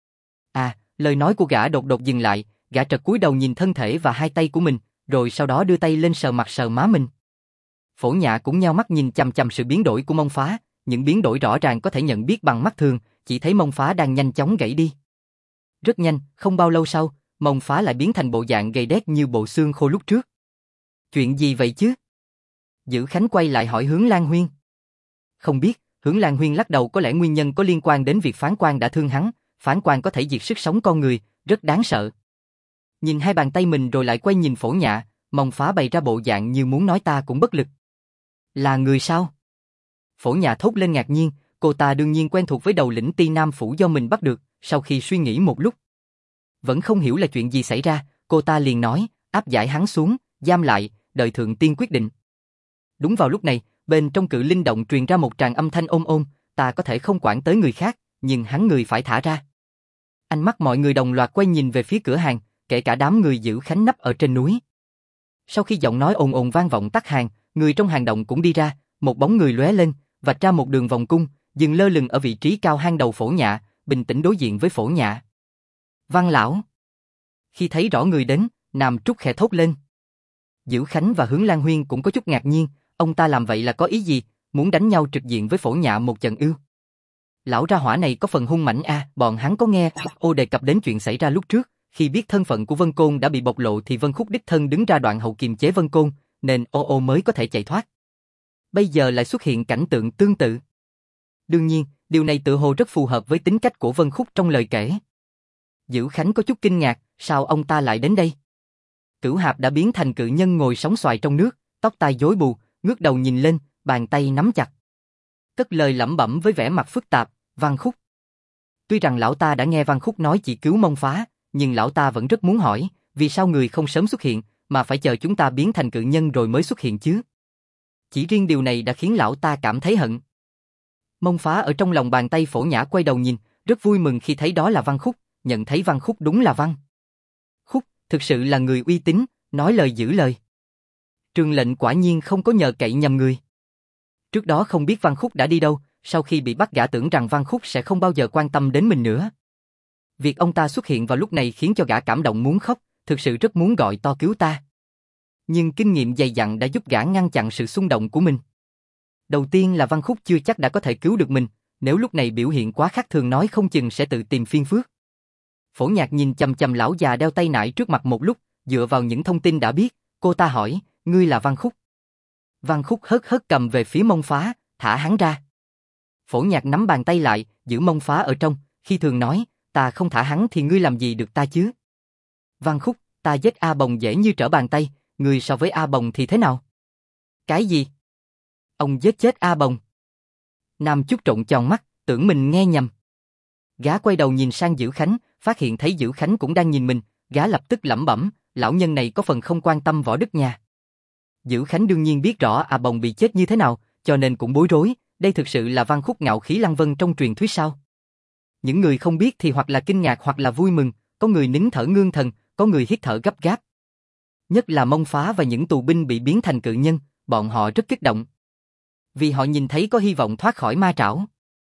Lời nói của gã đột đột dừng lại, gã trật cúi đầu nhìn thân thể và hai tay của mình, rồi sau đó đưa tay lên sờ mặt sờ má mình. Phổ Nhã cũng nheo mắt nhìn chằm chằm sự biến đổi của Mông Phá, những biến đổi rõ ràng có thể nhận biết bằng mắt thường, chỉ thấy Mông Phá đang nhanh chóng gãy đi. Rất nhanh, không bao lâu sau, Mông Phá lại biến thành bộ dạng gầy đét như bộ xương khô lúc trước. Chuyện gì vậy chứ? Dữ Khánh quay lại hỏi Hướng Lan Huyên. Không biết, Hướng Lan Huyên lắc đầu, có lẽ nguyên nhân có liên quan đến việc phán quan đã thương hắn, phán quan có thể diệt sức sống con người, rất đáng sợ. Nhìn hai bàn tay mình rồi lại quay nhìn Phổ Nhã, Mông Phá bày ra bộ dạng như muốn nói ta cũng bất lực. Là người sao? Phổ Nhã thốt lên ngạc nhiên, cô ta đương nhiên quen thuộc với đầu lĩnh Ti Nam Phủ do mình bắt được, sau khi suy nghĩ một lúc. Vẫn không hiểu là chuyện gì xảy ra, cô ta liền nói, áp giải hắn xuống, giam lại, đợi thượng tiên quyết định. Đúng vào lúc này, bên trong cự linh động truyền ra một tràng âm thanh ôm ôm, ta có thể không quản tới người khác, nhưng hắn người phải thả ra. Ánh mắt mọi người đồng loạt quay nhìn về phía cửa hàng, kể cả đám người Dữ Khánh nấp ở trên núi. Sau khi giọng nói ồn ồn vang vọng tắt hàng, người trong hang động cũng đi ra, một bóng người lóe lên, vạch ra một đường vòng cung, dừng lơ lửng ở vị trí cao hang đầu Phổ Nhã, bình tĩnh đối diện với Phổ Nhã. Văn lão. Khi thấy rõ người đến, Nam Trúc khẽ thốt lên. Dữ Khánh và Hướng Lan Huyên cũng có chút ngạc nhiên, ông ta làm vậy là có ý gì? muốn đánh nhau trực diện với Phổ Nhạ một trận ư? Lão ra hỏa này có phần hung mãnh a, bọn hắn có nghe ô đề cập đến chuyện xảy ra lúc trước, khi biết thân phận của Vân Côn đã bị bộc lộ thì Vân Khúc đích thân đứng ra đoạn hậu kiềm chế Vân Côn, nên ô mới có thể chạy thoát. Bây giờ lại xuất hiện cảnh tượng tương tự. Đương nhiên, điều này tự hồ rất phù hợp với tính cách của Vân Khúc trong lời kể. Dữ Khánh có chút kinh ngạc, sao ông ta lại đến đây? Cửu Hạp đã biến thành cự nhân ngồi sóng xoài trong nước, tóc tai rối bù, ngước đầu nhìn lên, bàn tay nắm chặt. Cất lời lẩm bẩm với vẻ mặt phức tạp, Văn Khúc. Tuy rằng lão ta đã nghe Văn Khúc nói chỉ cứu Mông Phá, nhưng lão ta vẫn rất muốn hỏi, vì sao người không sớm xuất hiện, mà phải chờ chúng ta biến thành cự nhân rồi mới xuất hiện chứ? Chỉ riêng điều này đã khiến lão ta cảm thấy hận. Mông Phá ở trong lòng bàn tay Phổ Nhã quay đầu nhìn, rất vui mừng khi thấy đó là Văn Khúc, nhận thấy Văn Khúc đúng là Văn Khúc, thực sự là người uy tín, nói lời giữ lời. Trường lệnh quả nhiên không có nhờ cậy nhầm người. Trước đó không biết Văn Khúc đã đi đâu, sau khi bị bắt gã tưởng rằng Văn Khúc sẽ không bao giờ quan tâm đến mình nữa. Việc ông ta xuất hiện vào lúc này khiến cho gã cảm động muốn khóc, thực sự rất muốn gọi to cứu ta. Nhưng kinh nghiệm dày dặn đã giúp gã ngăn chặn sự xung động của mình. Đầu tiên là Văn Khúc chưa chắc đã có thể cứu được mình, nếu lúc này biểu hiện quá khác thường nói không chừng sẽ tự tìm phiền phức. Phổ Nhạc nhìn chằm chằm lão già đeo tay nải trước mặt một lúc, dựa vào những thông tin đã biết, cô ta hỏi, ngươi là Văn Khúc. Văn Khúc hất hất cầm về phía Mông Phá, thả hắn ra. Phổ Nhạc nắm bàn tay lại, giữ Mông Phá ở trong, khi thường nói, ta không thả hắn thì ngươi làm gì được ta chứ? Văn Khúc, ta giết A Bồng dễ như trở bàn tay, ngươi so với A Bồng thì thế nào? Cái gì? Ông giết chết A Bồng. Nam Chúc trộn tròn mắt, tưởng mình nghe nhầm. Gã quay đầu nhìn sang Dữ Khánh, phát hiện thấy Dữ Khánh cũng đang nhìn mình, gã lập tức lẩm bẩm, lão nhân này có phần không quan tâm võ đức nhà. Dữ Khánh đương nhiên biết rõ A Bồng bị chết như thế nào, cho nên cũng bối rối, đây thực sự là Văn Khúc ngạo khí lăng vân trong truyền thuyết sao? Những người không biết thì hoặc là kinh ngạc hoặc là vui mừng, có người nín thở ngưng thần, có người hít thở gấp gáp. Nhất là Mông Phá và những tù binh bị biến thành cự nhân, bọn họ rất kích động. Vì họ nhìn thấy có hy vọng thoát khỏi ma trảo.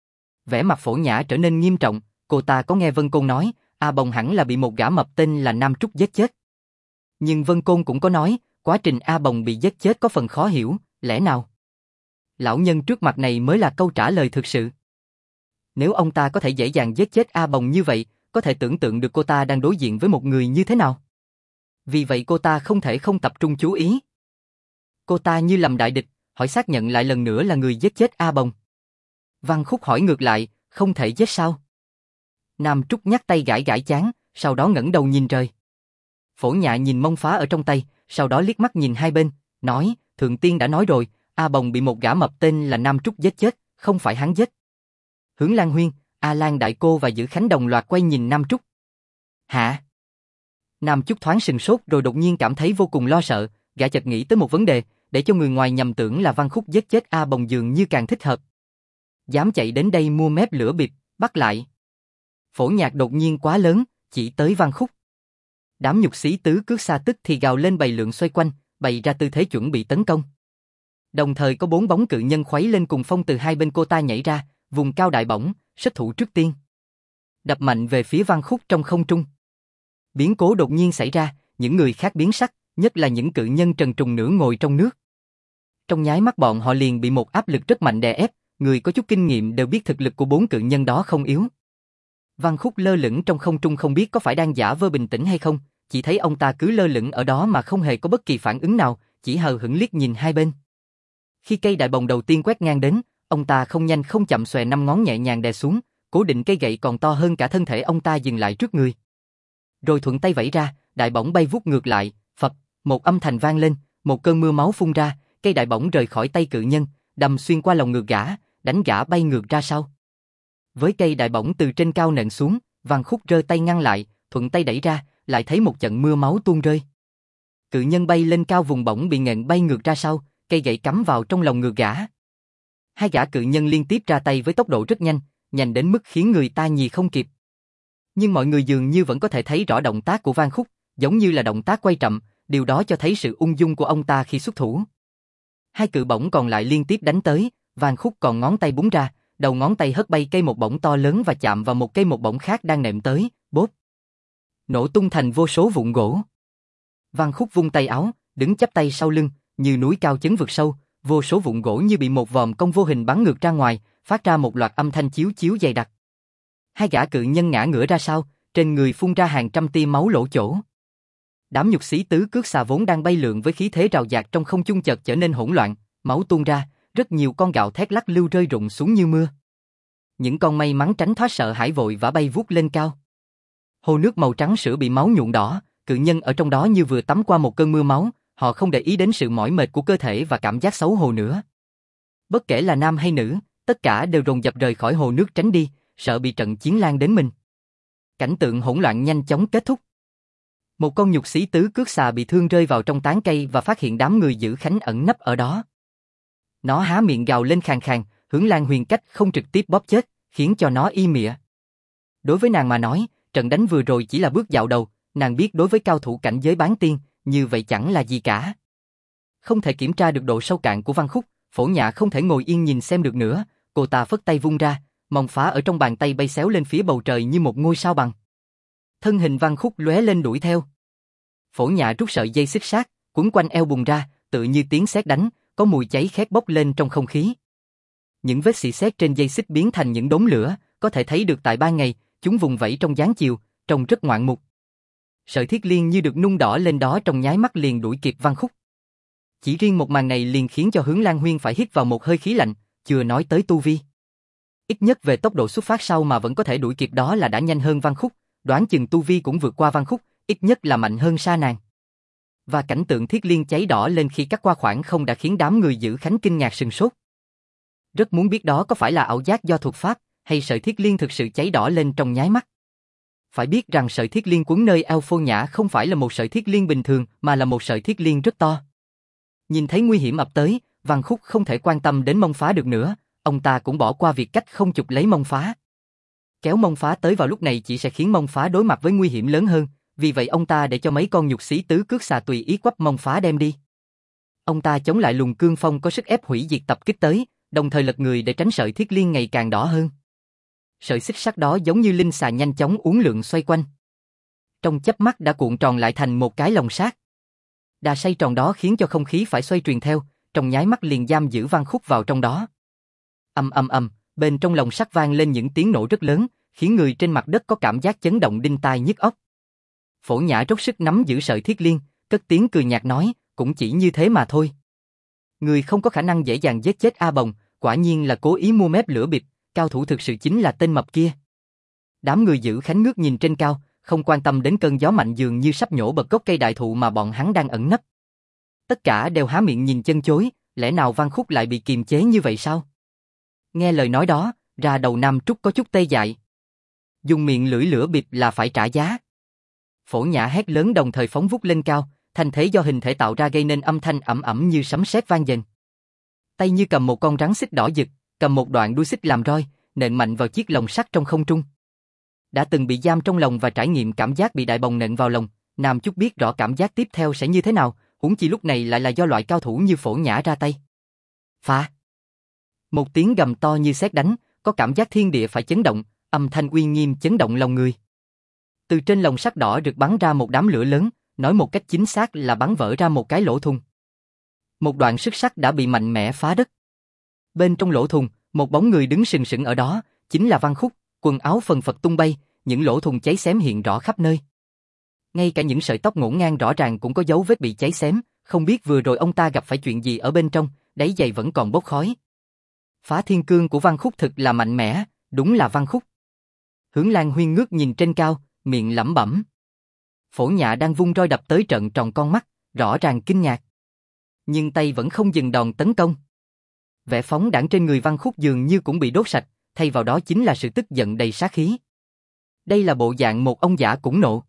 Vẻ mặt Phổ Nhã trở nên nghiêm trọng, cô ta có nghe Vân Côn nói, A Bồng hẳn là bị một gã mập tên là Nam Trúc giết chết. Nhưng Vân Côn cũng có nói, quá trình A Bồng bị giết chết có phần khó hiểu, lẽ nào? Lão nhân trước mặt này mới là câu trả lời thực sự. Nếu ông ta có thể dễ dàng giết chết A Bồng như vậy, có thể tưởng tượng được cô ta đang đối diện với một người như thế nào. Vì vậy cô ta không thể không tập trung chú ý. Cô ta như lầm đại địch, hỏi xác nhận lại lần nữa là người giết chết A Bồng. Văn Khúc hỏi ngược lại, không thể giết sao? Nam Trúc nhắc tay gãi gãi trán, sau đó ngẩng đầu nhìn trời. Phổ Nhạ nhìn Mông Phá ở trong tay, sau đó liếc mắt nhìn hai bên, nói, Thượng Tiên đã nói rồi, A Bồng bị một gã mập tên là Nam Trúc giết chết, không phải hắn giết. Hướng Lan Huyên, A Lan Đại Cô và Dữ Khánh đồng loạt quay nhìn Nam Trúc. Hả? Nam Trúc thoáng sừng sốt rồi đột nhiên cảm thấy vô cùng lo sợ, gã chợt nghĩ tới một vấn đề, để cho người ngoài nhầm tưởng là Văn Khúc giết chết A Bồng dường như càng thích hợp. Dám chạy đến đây mua mép lửa bịp, bắt lại. Phổ Nhạc đột nhiên quá lớn, chỉ tới Văn Khúc. Đám nhục sĩ tứ cước xa tức thì gào lên bày lượng xoay quanh, bày ra tư thế chuẩn bị tấn công. Đồng thời có 4 bóng cự nhân khuấy lên cùng phong từ hai bên cô ta nhảy ra, vùng cao đại bổng, xuất thủ trước tiên. Đập mạnh về phía Văn Khúc trong không trung. Biến cố đột nhiên xảy ra, những người khác biến sắc, nhất là những cự nhân trần trùng nửa ngồi trong nước. Trong nháy mắt bọn họ liền bị một áp lực rất mạnh đè ép, người có chút kinh nghiệm đều biết thực lực của 4 cự nhân đó không yếu. Văn Khúc lơ lửng trong không trung không biết có phải đang giả vờ bình tĩnh hay không, chỉ thấy ông ta cứ lơ lửng ở đó mà không hề có bất kỳ phản ứng nào, chỉ hờ hững liếc nhìn hai bên. Khi cây đại bồng đầu tiên quét ngang đến, ông ta không nhanh không chậm xòe 5 ngón nhẹ nhàng đè xuống, cố định cây gậy còn to hơn cả thân thể ông ta dừng lại trước người. Rồi thuận tay vẫy ra, đại bổng bay vút ngược lại, phập, một âm thanh vang lên, một cơn mưa máu phun ra, cây đại bổng rời khỏi tay cự nhân, đâm xuyên qua lòng ngực gã, đánh gã bay ngược ra sau. Với cây đại bổng từ trên cao nện xuống, Văn Khúc giơ tay ngăn lại, thuận tay đẩy ra, lại thấy một trận mưa máu tuôn rơi. Cự nhân bay lên cao vùng bổng bị nghẹn bay ngược ra sau, cây gậy cắm vào trong lòng ngực gã. Hai gã cự nhân liên tiếp ra tay với tốc độ rất nhanh, nhanh đến mức khiến người ta nhì không kịp. Nhưng mọi người dường như vẫn có thể thấy rõ động tác của Văn Khúc, giống như là động tác quay chậm, điều đó cho thấy sự ung dung của ông ta khi xuất thủ. Hai cự bổng còn lại liên tiếp đánh tới, Văn Khúc còn ngón tay búng ra, đầu ngón tay hất bay cây một bổng to lớn và chạm vào một cây một bổng khác đang nệm tới, bốp. Nổ tung thành vô số vụn gỗ. Văn Khúc vung tay áo, đứng chắp tay sau lưng, như núi cao chấn vực sâu, vô số vụn gỗ như bị một vòm cong vô hình bắn ngược ra ngoài, phát ra một loạt âm thanh chiếu chiếu dày đặc. Hai gã cự nhân ngã ngửa ra sau, trên người phun ra hàng trăm tia máu lỗ chỗ. Đám nhục xí tứ cước xà vốn đang bay lượn với khí thế rào rạt trong không trung chợt trở nên hỗn loạn, máu tuôn ra, rất nhiều con gạo thét lắc lư rơi rụng xuống như mưa. Những con may mắn tránh thoát sợ hãi vội vã bay vút lên cao. Hồ nước màu trắng sữa bị máu nhuộm đỏ, cự nhân ở trong đó như vừa tắm qua một cơn mưa máu, họ không để ý đến sự mỏi mệt của cơ thể và cảm giác xấu hổ nữa. Bất kể là nam hay nữ, tất cả đều dồn dập rời khỏi hồ nước tránh đi, sợ bị trận chiến lan đến mình. Cảnh tượng hỗn loạn nhanh chóng kết thúc. Một con nhục xí tứ cước xà bị thương rơi vào trong tán cây và phát hiện đám người giữ khánh ẩn nấp ở đó. Nó há miệng gào lên khàn khàn, Hướng Lan Huyền cách không trực tiếp bóp chết, khiến cho nó im mịa. Đối với nàng mà nói, trận đánh vừa rồi chỉ là bước dạo đầu, nàng biết đối với cao thủ cảnh giới bán tiên, như vậy chẳng là gì cả. Không thể kiểm tra được độ sâu cạn của Văn Khúc, Phổ Nhã không thể ngồi yên nhìn xem được nữa, cô ta phất tay vung ra, mòng phá ở trong bàn tay bay xéo lên phía bầu trời như một ngôi sao bằng. Thân hình Văn Khúc lóe lên đuổi theo. Phổ Nhã rút sợi dây xích sắt, quấn quanh eo bùng ra, tự như tiếng sét đánh, có mùi cháy khét bốc lên trong không khí. Những vết xị sét trên dây xích biến thành những đốm lửa, có thể thấy được tại ban ngày, chúng vùng vẫy trong dáng chiều, trông rất ngoạn mục. Sợi thiết liên như được nung đỏ lên đó trong nháy mắt liền đuổi kịp Văn Khúc. Chỉ riêng một màn này liền khiến cho Hướng Lan Huyên phải hít vào một hơi khí lạnh, chưa nói tới tu vi. Ít nhất về tốc độ xuất phát sau mà vẫn có thể đuổi kịp đó là đã nhanh hơn Văn Khúc, đoán chừng tu vi cũng vượt qua Văn Khúc, ít nhất là mạnh hơn Sa nàng. Và cảnh tượng thiết liên cháy đỏ lên khi cắt qua khoảng không đã khiến đám người giữ khánh kinh ngạc sửng sốt. Rất muốn biết đó có phải là ảo giác do thuật pháp, hay sợi thiết liên thực sự cháy đỏ lên trong nháy mắt. Phải biết rằng sợi thiết liên quấn nơi eo Phổ Nhã không phải là một sợi thiết liên bình thường mà là một sợi thiết liên rất to. Nhìn thấy nguy hiểm ập tới, Văn Khúc không thể quan tâm đến mông phá được nữa, ông ta cũng bỏ qua việc cách không chụp lấy mông phá. Kéo mông phá tới vào lúc này chỉ sẽ khiến mông phá đối mặt với nguy hiểm lớn hơn, vì vậy ông ta để cho mấy con nhục xí tứ cước xà tùy ý quắp mông phá đem đi. Ông ta chống lại luồng cương phong có sức ép hủy diệt tập kích tới, đồng thời lật người để tránh sợi thiết liên ngày càng đỏ hơn. Sợi xích sắt đó giống như linh xà nhanh chóng uốn lượn xoay quanh. Trong chớp mắt đã cuộn tròn lại thành một cái lồng sắt. Đà xoay tròn đó khiến cho không khí phải xoay truyền theo, trong nháy mắt liền giam giữ Văn Khúc vào trong đó. Ầm ầm ầm, bên trong lồng sắt vang lên những tiếng nổ rất lớn, khiến người trên mặt đất có cảm giác chấn động đinh tai nhức óc. Phổ Nhã rút sức nắm giữ sợi thiết liên, cất tiếng cười nhạt nói, cũng chỉ như thế mà thôi. Người không có khả năng dễ dàng giết chết A Bồng, quả nhiên là cố ý mua mép lửa bịp, cao thủ thực sự chính là tên mập kia. Đám người giữ khánh ngước nhìn trên cao, không quan tâm đến cơn gió mạnh dường như sắp nhổ bật gốc cây đại thụ mà bọn hắn đang ẩn nấp. Tất cả đều há miệng nhìn chân chối, lẽ nào Văn Khúc lại bị kiềm chế như vậy sao? Nghe lời nói đó, ra đầu Nam Trúc có chút tê dại. Dùng miệng lưỡi lửa bịp là phải trả giá. Phổ Nhã hét lớn đồng thời phóng vút lên cao, thành thế do hình thể tạo ra gây nên âm thanh ẩm ẩm như sấm sét vang dền. Tay như cầm một con rắn xích đỏ rực, cầm một đoạn đuôi xích làm roi, nện mạnh vào chiếc lồng sắt trong không trung. Đã từng bị giam trong lồng và trải nghiệm cảm giác bị đại bồng nện vào lồng, Nam Trúc biết rõ cảm giác tiếp theo sẽ như thế nào, huống chi lúc này lại là do loại cao thủ như Phổ Nhã ra tay. Phá! Một tiếng gầm to như sét đánh, có cảm giác thiên địa phải chấn động, âm thanh uy nghiêm chấn động lòng người. Từ trên lồng sắt đỏ rực bắn ra một đám lửa lớn, nói một cách chính xác là bắn vỡ ra một cái lỗ thùng. Một đoạn xích sắt đã bị mạnh mẽ phá đất. Bên trong lỗ thùng, một bóng người đứng sừng sững ở đó, chính là Văn Khúc, quần áo phần phật tung bay, những lỗ thùng cháy xém hiện rõ khắp nơi. Ngay cả những sợi tóc ngổn ngang rõ ràng cũng có dấu vết bị cháy xém, không biết vừa rồi ông ta gặp phải chuyện gì ở bên trong, đáy giày vẫn còn bốc khói. Phá thiên cương của Văn Khúc thực là mạnh mẽ, đúng là Văn Khúc. Hướng Lan Huyên ngước nhìn trên cao, miệng lẩm bẩm. Phổ Nhã đang vung roi đập tới trợn tròn con mắt, rõ ràng kinh ngạc. Nhưng tay vẫn không dừng đòn tấn công. Vẻ phóng đãng trên người Văn Khúc dường như cũng bị đốt sạch, thay vào đó chính là sự tức giận đầy sát khí. Đây là bộ dạng một ông giả cũng nộ.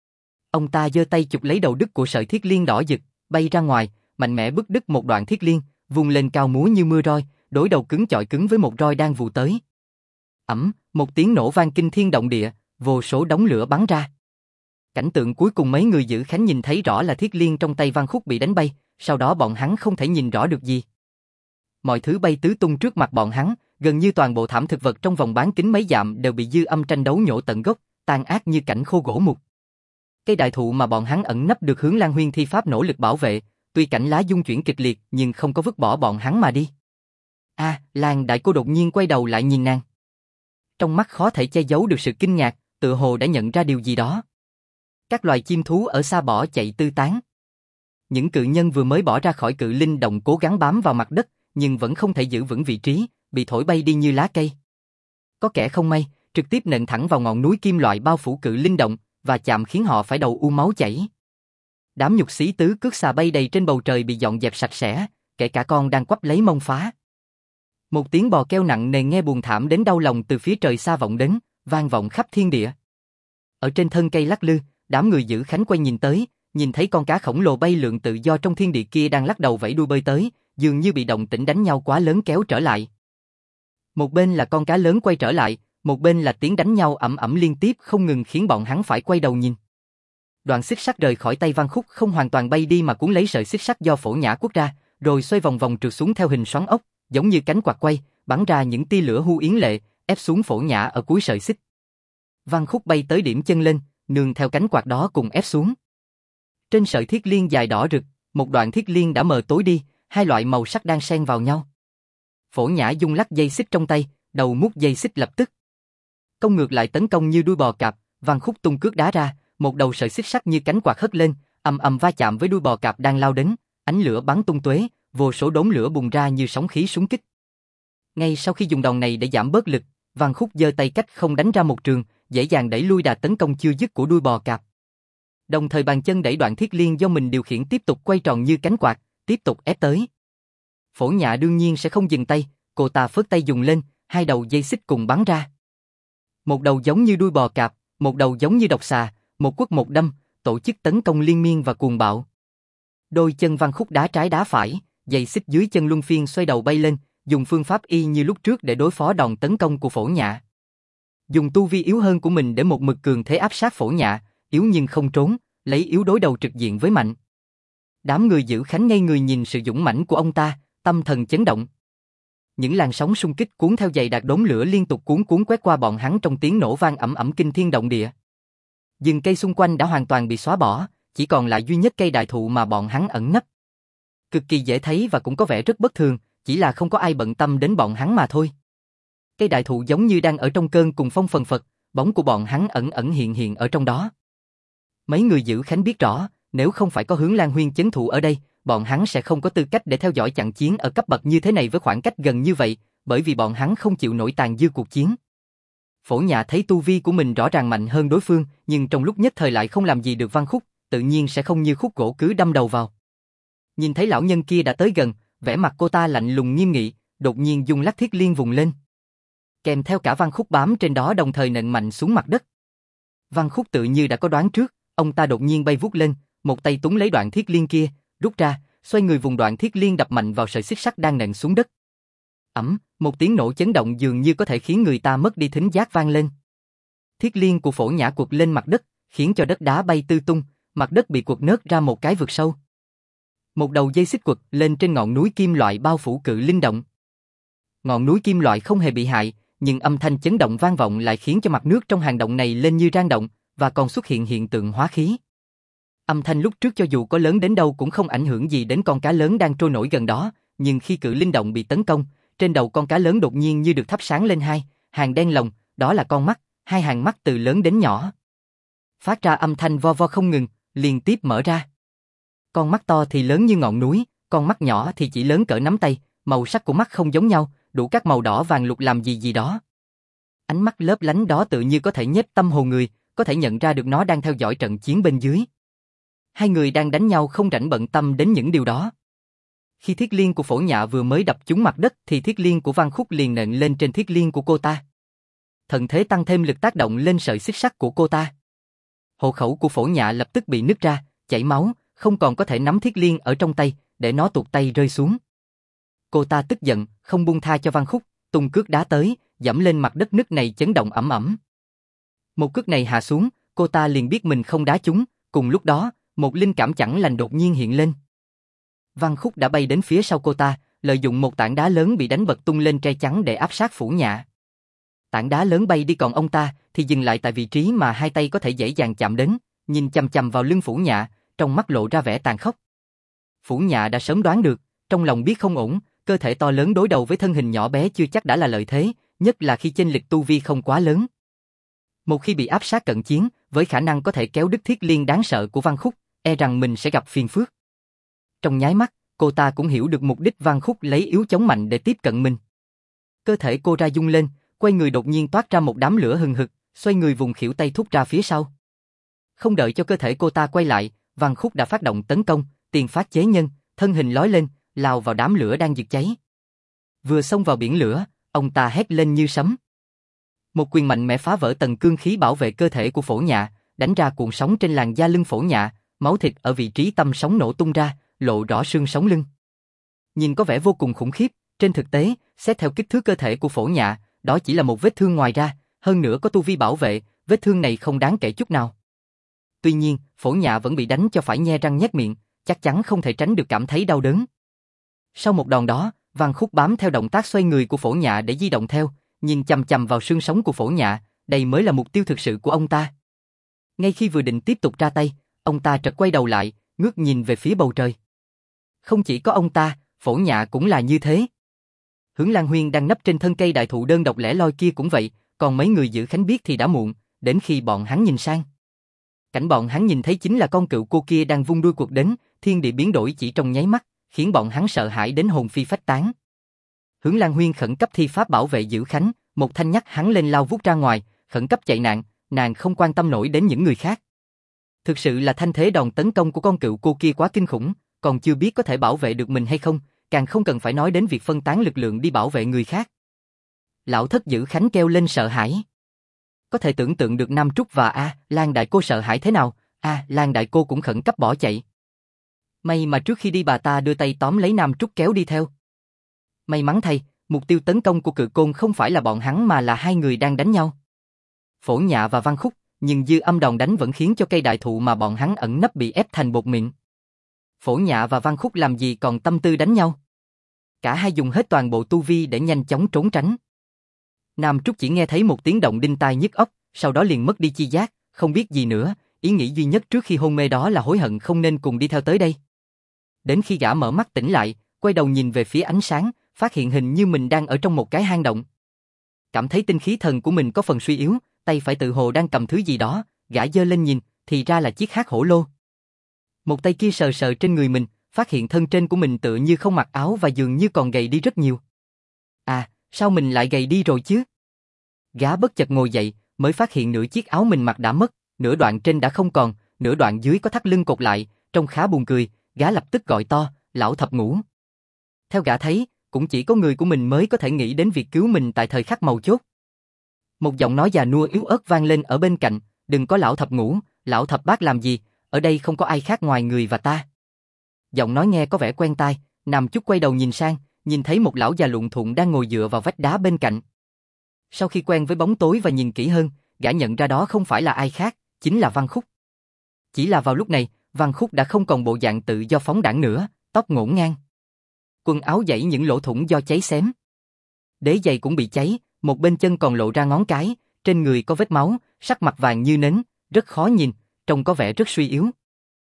Ông ta giơ tay chụp lấy đầu đứt của sợi thiết liên đỏ rực, bay ra ngoài, mạnh mẽ bứt đứt một đoạn thiết liên, vung lên cao múa như mưa roi, đối đầu cứng chọi cứng với một roi đang vù tới. Ầm, một tiếng nổ vang kinh thiên động địa, vô số đống lửa bắn ra. Cảnh tượng cuối cùng mấy người giữ khánh nhìn thấy rõ là thiết liên trong tay Văn Khúc bị đánh bay, sau đó bọn hắn không thể nhìn rõ được gì. Mọi thứ bay tứ tung trước mặt bọn hắn, gần như toàn bộ thảm thực vật trong vòng bán kính mấy dặm đều bị dư âm tranh đấu nhổ tận gốc, tàn ác như cảnh khô gỗ mục. Cây đại thụ mà bọn hắn ẩn nấp được Hướng Lan Huyên thi pháp nỗ lực bảo vệ, tuy cảnh lá dung chuyển kịch liệt nhưng không có vứt bỏ bọn hắn mà đi. Lan đại cô đột nhiên quay đầu lại nhìn nàng. Trong mắt khó thể che giấu được sự kinh ngạc, tựa hồ đã nhận ra điều gì đó. Các loài chim thú ở xa bỏ chạy tứ tán. Những cự nhân vừa mới bỏ ra khỏi cự linh động cố gắng bám vào mặt đất, nhưng vẫn không thể giữ vững vị trí, bị thổi bay đi như lá cây. Có kẻ không may, trực tiếp nện thẳng vào ngọn núi kim loại bao phủ cự linh động, và chạm khiến họ phải đầu u máu chảy. Đám nhục xí tứ cước xà bay đầy trên bầu trời bị dọn dẹp sạch sẽ, kể cả con đang quắp lấy mông phá. Một tiếng bò kêu nặng nề nghe buồn thảm đến đau lòng từ phía trời xa vọng đến, vang vọng khắp thiên địa. Ở trên thân cây lắc lư, đám người giữ khánh quay nhìn tới, nhìn thấy con cá khổng lồ bay lượn tự do trong thiên địa kia đang lắc đầu vẫy đuôi bơi tới, dường như bị động tĩnh đánh nhau quá lớn kéo trở lại. Một bên là con cá lớn quay trở lại, một bên là tiếng đánh nhau ầm ầm liên tiếp không ngừng khiến bọn hắn phải quay đầu nhìn. Đoạn xích sắt rời khỏi tay Văn Khúc không hoàn toàn bay đi mà cuốn lấy sợi xích sắt do Phổ Nhã quất ra, rồi xoay vòng vòng trượt xuống theo hình xoắn ốc, giống như cánh quạt quay, bắn ra những tia lửa hu yến lệ, ép xuống Phổ Nhã ở cuối sợi xích. Văn Khúc bay tới điểm chân lên, nương theo cánh quạt đó cùng ép xuống. Trên sợi thiết liên dài đỏ rực, một đoạn thiết liên đã mờ tối đi, hai loại màu sắc đang xen vào nhau. Phổ Nhã dung lắc dây xích trong tay, đầu mút dây xích lập tức công ngược lại tấn công như đuôi bò cạp. Văn Khúc tung cước đá ra, một đầu sợi xích sắt như cánh quạt hất lên, ầm ầm va chạm với đuôi bò cạp đang lao đến, ánh lửa bắn tung tóe, vô số đốm lửa bùng ra như sóng khí súng kích. Ngay sau khi dùng đòn này để giảm bớt lực, Văn Khúc giơ tay cách không đánh ra một trường, dễ dàng đẩy lui đà tấn công chưa dứt của đuôi bò cạp. Đồng thời bàn chân đẩy đoạn thiết liên do mình điều khiển tiếp tục quay tròn như cánh quạt, tiếp tục ép tới. Phổ Nhã đương nhiên sẽ không dừng tay, cô ta phất tay dùng lên, hai đầu dây xích cùng bắn ra. Một đầu giống như đuôi bò cạp, một đầu giống như độc xà, một quất một đâm, tổ chức tấn công liên miên và cuồng bạo. Đôi chân Văn Khúc đá trái đá phải, dây xích dưới chân luân phiên xoay đầu bay lên, dùng phương pháp y như lúc trước để đối phó đòn tấn công của Phổ Nhã. Dùng tu vi yếu hơn của mình để một mực cường thế áp sát Phổ Nhã, yếu nhưng không trốn, lấy yếu đối đầu trực diện với mạnh. Đám người giữ khánh ngây người nhìn sự dũng mãnh của ông ta, tâm thần chấn động. Những làn sóng xung kích cuốn theo dày đặc đốm lửa liên tục cuốn quét qua bọn hắn trong tiếng nổ vang ầm ầm kinh thiên động địa. Rừng cây xung quanh đã hoàn toàn bị xóa bỏ, chỉ còn lại duy nhất cây đại thụ mà bọn hắn ẩn nấp. Cực kỳ dễ thấy và cũng có vẻ rất bất thường, chỉ là không có ai bận tâm đến bọn hắn mà thôi. Cây đại thụ giống như đang ở trong cơn cùng phong phần phật, bóng của bọn hắn ẩn ẩn hiện ở trong đó. Mấy người giữ khánh biết rõ, nếu không phải có Hướng Lan Huyên chấn thủ ở đây, bọn hắn sẽ không có tư cách để theo dõi chặn chiến ở cấp bậc như thế này với khoảng cách gần như vậy, bởi vì bọn hắn không chịu nổi tàn dư cuộc chiến. Phổ Nhã thấy tu vi của mình rõ ràng mạnh hơn đối phương, nhưng trong lúc nhất thời lại không làm gì được Văn Khúc, tự nhiên sẽ không như khúc gỗ cứ đâm đầu vào. Nhìn thấy lão nhân kia đã tới gần, vẻ mặt cô ta lạnh lùng nghiêm nghị, đột nhiên dùng lắc thiết liên vùng lên. Kèm theo cả Văn Khúc bám trên đó đồng thời nện mạnh xuống mặt đất. Văn Khúc tự như đã có đoán trước, ông ta đột nhiên bay vút lên, một tay túm lấy đoạn thiết liên kia, rút ra, xoay người vùng đoạn thiết liên đập mạnh vào sợi xích sắt đang nện xuống đất. Một tiếng nổ chấn động dường như có thể khiến người ta mất đi thính giác vang lên. Thiết liên của Phổ Nhã quật lên mặt đất, khiến cho đất đá bay tứ tung, mặt đất bị quật nớt ra một cái vực sâu. Một đầu dây xích quật lên trên ngọn núi kim loại bao phủ cự linh động. Ngọn núi kim loại không hề bị hại, nhưng âm thanh chấn động vang vọng lại khiến cho mặt nước trong hang động này lên như rang động, và còn xuất hiện hiện tượng hóa khí. Âm thanh lúc trước cho dù có lớn đến đâu cũng không ảnh hưởng gì đến con cá lớn đang trôi nổi gần đó, nhưng khi cự linh động bị tấn công, trên đầu con cá lớn đột nhiên như được thắp sáng lên hai hàng đen lồng, đó là con mắt, hai hàng mắt từ lớn đến nhỏ. Phát ra âm thanh vo vo không ngừng, liên tiếp mở ra. Con mắt to thì lớn như ngọn núi, con mắt nhỏ thì chỉ lớn cỡ nắm tay, màu sắc của mắt không giống nhau, đủ các màu đỏ vàng lục làm gì đó. Ánh mắt lấp lánh đó tự như có thể nhếp tâm hồn người, có thể nhận ra được nó đang theo dõi trận chiến bên dưới. Hai người đang đánh nhau không rảnh bận tâm đến những điều đó. Khi thiết liên của Phổ Nhã vừa mới đập trúng mặt đất thì thiết liên của Văn Khúc liền nện lên trên thiết liên của cô ta. Thần thế tăng thêm lực tác động lên sợi xích sắt của cô ta. Hộ khẩu của Phổ Nhã lập tức bị nứt ra, chảy máu, không còn có thể nắm thiết liên ở trong tay, để nó tuột tay rơi xuống. Cô ta tức giận, không buông tha cho Văn Khúc, tung cước đá tới, giẫm lên mặt đất nứt này chấn động ẩm ẩm. Một cước này hạ xuống, cô ta liền biết mình không đá trúng, cùng lúc đó, một linh cảm chẳng lành đột nhiên hiện lên. Văn Khúc đã bay đến phía sau cô ta, lợi dụng một tảng đá lớn bị đánh bật tung lên tre chắn để áp sát Phổ Nhã. Tảng đá lớn bay đi còn ông ta thì dừng lại tại vị trí mà hai tay có thể dễ dàng chạm đến, nhìn chằm chằm vào lưng Phổ Nhã, trong mắt lộ ra vẻ tàn khốc. Phủ Nhạ đã sớm đoán được, trong lòng biết không ổn, cơ thể to lớn đối đầu với thân hình nhỏ bé chưa chắc đã là lợi thế, nhất là khi chênh lệch tu vi không quá lớn. Một khi bị áp sát cận chiến, với khả năng có thể kéo đứt thiết liên đáng sợ của Văn Khúc, e rằng mình sẽ gặp phiền phức. Trong nháy mắt, cô ta cũng hiểu được mục đích Văn Khúc lấy yếu chống mạnh để tiếp cận mình. Cơ thể cô ra rung lên, quay người đột nhiên toát ra một đám lửa hừng hực, xoay người vùng khuỷu tay thúc ra phía sau. Không đợi cho cơ thể cô ta quay lại, Văn Khúc đã phát động tấn công, tiền phát chế nhân, thân hình lói lên, lao vào đám lửa đang giật cháy. Vừa xông vào biển lửa, ông ta hét lên như sấm. Một quyền mạnh mẽ phá vỡ tầng cương khí bảo vệ cơ thể của Phổ Nhạ, đánh ra cuộn sóng trên làn da lưng Phổ Nhạ, máu thịt ở vị trí tâm sóng nổ tung ra, lộ rõ xương sống lưng. Nhìn có vẻ vô cùng khủng khiếp, trên thực tế, xét theo kích thước cơ thể của Phổ Nhạ, đó chỉ là một vết thương ngoài ra, hơn nữa có tu vi bảo vệ, vết thương này không đáng kể chút nào. Tuy nhiên, Phổ Nhạ vẫn bị đánh cho phải nhe răng nhếch miệng, chắc chắn không thể tránh được cảm thấy đau đớn. Sau một đòn đó, Văn Khúc bám theo động tác xoay người của Phổ Nhạ để di động theo, nhìn chằm chằm vào xương sống của Phổ Nhạ, đây mới là mục tiêu thực sự của ông ta. Ngay khi vừa định tiếp tục ra tay, ông ta chợt quay đầu lại, ngước nhìn về phía bầu trời. Không chỉ có ông ta, Phổ Nhạ cũng là như thế. Hướng Lan Huyên đang nấp trên thân cây đại thụ đơn độc lẻ loi kia cũng vậy, còn mấy người giữ khánh biết thì đã muộn, đến khi bọn hắn nhìn sang. Cảnh bọn hắn nhìn thấy chính là con cựu cô kia đang vung đuôi quật đến, thiên địa biến đổi chỉ trong nháy mắt, khiến bọn hắn sợ hãi đến hồn phi phách tán. Hướng Lan Huyên khẩn cấp thi pháp bảo vệ giữ khánh, một thanh nhắc hắn lên lao vút ra ngoài, khẩn cấp chạy nạn, nàng không quan tâm nổi đến những người khác. Thực sự là thanh thế đòn tấn công của con cựu cô kia quá kinh khủng, còn chưa biết có thể bảo vệ được mình hay không, càng không cần phải nói đến việc phân tán lực lượng đi bảo vệ người khác. Lão thất giữ khánh kêu lên sợ hãi. Có thể tưởng tượng được Nam Trúc và Lan đại cô sợ hãi thế nào, Lan đại cô cũng khẩn cấp bỏ chạy. May mà trước khi đi bà ta đưa tay tóm lấy Nam Trúc kéo đi theo. May mắn thay, mục tiêu tấn công của cự côn không phải là bọn hắn mà là hai người đang đánh nhau. Phổ Nhạ và Văn Khúc, nhưng dư âm đòn đánh vẫn khiến cho cây đại thụ mà bọn hắn ẩn nấp bị ép thành bột mịn. Phổ Nhạ và Văn Khúc làm gì còn tâm tư đánh nhau. Cả hai dùng hết toàn bộ tu vi để nhanh chóng trốn tránh. Nam Trúc chỉ nghe thấy một tiếng động đinh tai nhức óc, sau đó liền mất đi chi giác, không biết gì nữa, ý nghĩ duy nhất trước khi hôn mê đó là hối hận không nên cùng đi theo tới đây. Đến khi gã mở mắt tỉnh lại, quay đầu nhìn về phía ánh sáng, phát hiện hình như mình đang ở trong một cái hang động. Cảm thấy tinh khí thần của mình có phần suy yếu, tay phải tự hồ đang cầm thứ gì đó, gã giơ lên nhìn, thì ra là chiếc hắc hổ lô. Một tay kia sờ sờ trên người mình, phát hiện thân trên của mình tựa như không mặc áo và dường như còn gầy đi rất nhiều. Sao mình lại gầy đi rồi chứ? Gã bất chợt ngồi dậy, mới phát hiện nửa chiếc áo mình mặc đã mất, nửa đoạn trên đã không còn, nửa đoạn dưới có thắt lưng cột lại, trông khá buồn cười, gã lập tức gọi to, lão thập ngũ. Theo gã thấy, cũng chỉ có người của mình mới có thể nghĩ đến việc cứu mình tại thời khắc mấu chốt. Một giọng nói già nua yếu ớt vang lên ở bên cạnh, đừng có lão thập ngũ, lão thập bát làm gì, ở đây không có ai khác ngoài người và ta. Giọng nói nghe có vẻ quen tai, Nam Chúc quay đầu nhìn sang, nhìn thấy một lão già lụn thụn đang ngồi dựa vào vách đá bên cạnh. Sau khi quen với bóng tối và nhìn kỹ hơn, gã nhận ra đó không phải là ai khác, chính là Văn Khúc. Chỉ là vào lúc này, Văn Khúc đã không còn bộ dạng tự do phóng đãng nữa, tóc ngổn ngang. Quần áo dãy những lỗ thủng do cháy xém. Đế giày cũng bị cháy, một bên chân còn lộ ra ngón cái, trên người có vết máu, sắc mặt vàng như nến, rất khó nhìn, trông có vẻ rất suy yếu.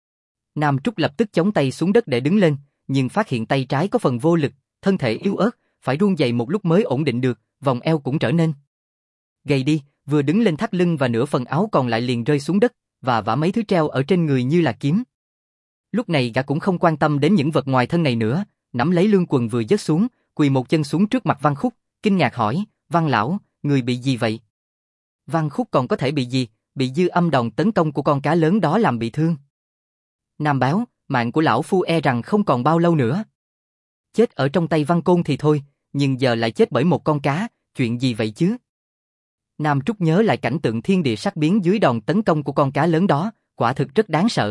Nam Trúc lập tức chống tay xuống đất để đứng lên, nhưng phát hiện tay trái có phần vô lực, thân thể yếu ớt, phải run rẩy một lúc mới ổn định được, vòng eo cũng trở nên gầy đi, vừa đứng lên thắt lưng và nửa phần áo còn lại liền rơi xuống đất, và vả mấy thứ treo ở trên người như là kiếm. Lúc này gã cũng không quan tâm đến những vật ngoài thân này nữa, nắm lấy lưng quần vừa giật xuống, quỳ một chân xuống trước mặt Văn Khúc, kinh ngạc hỏi, Văn lão, người bị gì vậy? Văn Khúc còn có thể bị gì, bị dư âm đòn tấn công của con cá lớn đó làm bị thương. Nam báo, mạng của lão phu e rằng không còn bao lâu nữa. Chết ở trong tay Văn Côn thì thôi, nhưng giờ lại chết bởi một con cá, chuyện gì vậy chứ? Nam Trúc nhớ lại cảnh tượng thiên địa sắc biến dưới đòn tấn công của con cá lớn đó, quả thực rất đáng sợ.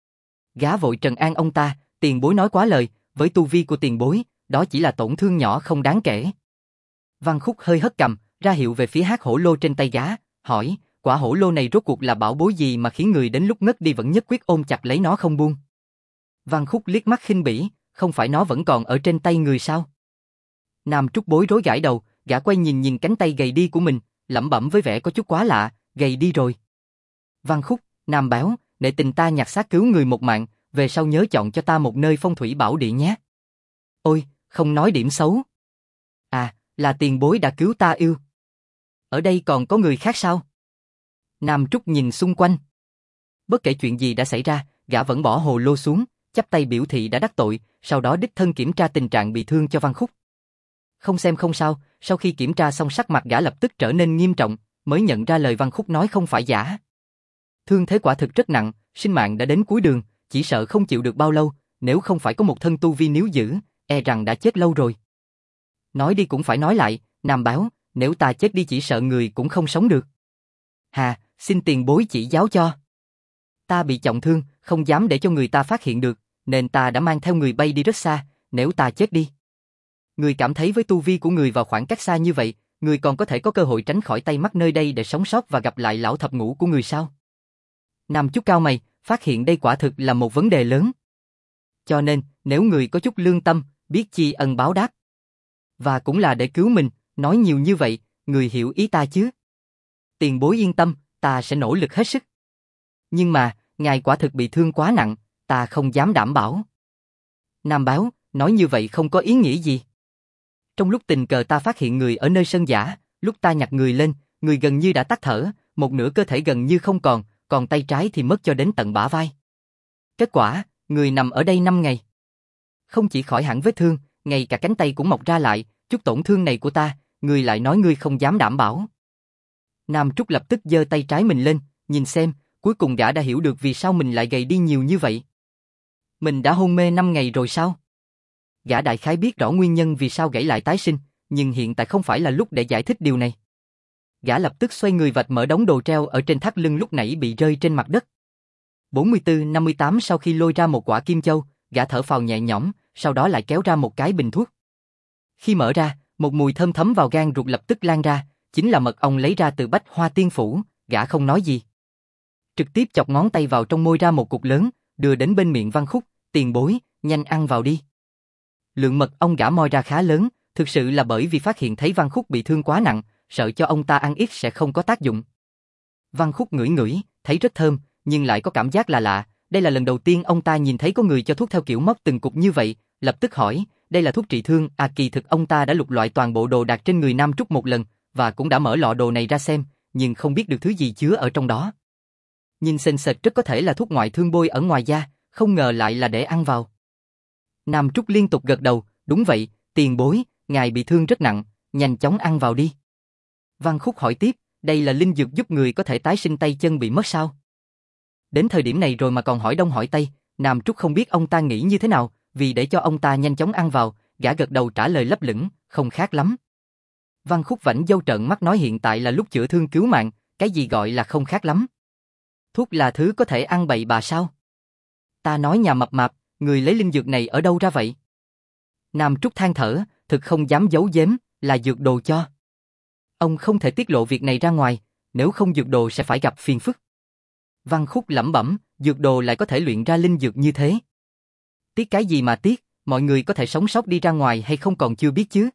Gã vội trấn an ông ta, tiền bối nói quá lời, với tu vi của tiền bối, đó chỉ là tổn thương nhỏ không đáng kể. Văn Khúc hơi hất cằm, ra hiệu về phía hắc hổ lô trên tay gã, hỏi, quả hổ lô này rốt cuộc là bảo bối gì mà khiến người đến lúc ngất đi vẫn nhất quyết ôm chặt lấy nó không buông? Văn Khúc liếc mắt khinh bỉ, không phải nó vẫn còn ở trên tay người sao? Nam Trúc bối rối gãi đầu, gã quay nhìn cánh tay gầy đi của mình, lẩm bẩm với vẻ có chút quá lạ, gầy đi rồi. Văn Khúc, Nam báo, nể tình ta nhặt xác cứu người một mạng, về sau nhớ chọn cho ta một nơi phong thủy bảo địa nhé. Ôi, không nói điểm xấu. À, là tiền bối đã cứu ta yêu. Ở đây còn có người khác sao? Nam Trúc nhìn xung quanh. Bất kể chuyện gì đã xảy ra, gã vẫn bỏ hồ lô xuống, chắp tay biểu thị đã đắc tội, sau đó đích thân kiểm tra tình trạng bị thương cho Văn Khúc. Không xem không sao, sau khi kiểm tra xong sắc mặt gã lập tức trở nên nghiêm trọng, mới nhận ra lời Văn Khúc nói không phải giả. Thương thế quả thực rất nặng, sinh mạng đã đến cuối đường, chỉ sợ không chịu được bao lâu, nếu không phải có một thân tu vi níu giữ, e rằng đã chết lâu rồi. Nói đi cũng phải nói lại, Nam báo, nếu ta chết đi chỉ sợ người cũng không sống được. Hà, xin tiền bối chỉ giáo cho. Ta bị trọng thương, không dám để cho người ta phát hiện được, nên ta đã mang theo người bay đi rất xa, nếu ta chết đi. Người cảm thấy với tu vi của người vào khoảng cách xa như vậy, người còn có thể có cơ hội tránh khỏi tay mắt nơi đây để sống sót và gặp lại lão thập ngũ của người sao? Nam Chúc cao mày, phát hiện đây quả thực là một vấn đề lớn. Cho nên, nếu người có chút lương tâm, biết tri ân báo đáp, và cũng là để cứu mình, nói nhiều như vậy, người hiểu ý ta chứ? Tiền bối yên tâm, ta sẽ nỗ lực hết sức. Nhưng mà, ngài quả thực bị thương quá nặng, ta không dám đảm bảo. Nam báo, nói như vậy không có ý nghĩa gì. Trong lúc tình cờ ta phát hiện người ở nơi sân giả, lúc ta nhặt người lên, người gần như đã tắt thở, một nửa cơ thể gần như không còn tay trái thì mất cho đến tận bả vai. Kết quả, người nằm ở đây 5 ngày. Không chỉ khỏi hẳn vết thương, ngay cả cánh tay cũng mọc ra lại, chút tổn thương này của ta, người lại nói ngươi không dám đảm bảo. Nam Trúc lập tức giơ tay trái mình lên, nhìn xem, cuối cùng gã đã hiểu được vì sao mình lại gầy đi nhiều như vậy. Mình đã hôn mê 5 ngày rồi sao? Gã đại khái biết rõ nguyên nhân vì sao gãy lại tái sinh, nhưng hiện tại không phải là lúc để giải thích điều này. Gã lập tức xoay người vạch mở đống đồ treo ở trên thắt lưng lúc nãy bị rơi trên mặt đất. 44-58 sau khi lôi ra một quả kim châu, gã thở phào nhẹ nhõm, sau đó lại kéo ra một cái bình thuốc. Khi mở ra, một mùi thơm thấm vào gan ruột lập tức lan ra, chính là mật ong lấy ra từ Bách Hoa Tiên Phủ, gã không nói gì. Trực tiếp chọc ngón tay vào trong môi ra một cục lớn, đưa đến bên miệng Văn Khúc, tiền bối, nhanh ăn vào đi. Lượng mật ong gã moi ra khá lớn, thực sự là bởi vì phát hiện thấy Văn Khúc bị thương quá nặng, sợ cho ông ta ăn ít sẽ không có tác dụng. Văn Khúc ngửi ngửi, thấy rất thơm, nhưng lại có cảm giác là lạ, đây là lần đầu tiên ông ta nhìn thấy có người cho thuốc theo kiểu móc từng cục như vậy, lập tức hỏi, đây là thuốc trị thương, à kỳ thực ông ta đã lục loại toàn bộ đồ đạc trên người Nam Trúc một lần, và cũng đã mở lọ đồ này ra xem, nhưng không biết được thứ gì chứa ở trong đó. Nhìn sền sệt rất có thể là thuốc ngoại thương bôi ở ngoài da, không ngờ lại là để ăn vào. Nam Trúc liên tục gật đầu, đúng vậy, tiền bối, ngài bị thương rất nặng, nhanh chóng ăn vào đi. Văn Khúc hỏi tiếp, đây là linh dược giúp người có thể tái sinh tay chân bị mất sao? Đến thời điểm này rồi mà còn hỏi đông hỏi tây, Nam Trúc không biết ông ta nghĩ như thế nào, vì để cho ông ta nhanh chóng ăn vào, gã gật đầu trả lời lấp lửng, không khác lắm. Văn Khúc vảnh dâu trợn mắt nói hiện tại là lúc chữa thương cứu mạng, cái gì gọi là không khác lắm? Thuốc là thứ có thể ăn bậy bạ sao? Ta nói nhà mập mạp, người lấy linh dược này ở đâu ra vậy? Nam Trúc than thở, thực không dám giấu giếm, là dược đồ cho. Ông không thể tiết lộ việc này ra ngoài, nếu không dược đồ sẽ phải gặp phiền phức. Văn Khúc lẩm bẩm, dược đồ lại có thể luyện ra linh dược như thế. Tiếc cái gì mà tiếc, mọi người có thể sống sót đi ra ngoài hay không còn chưa biết chứ.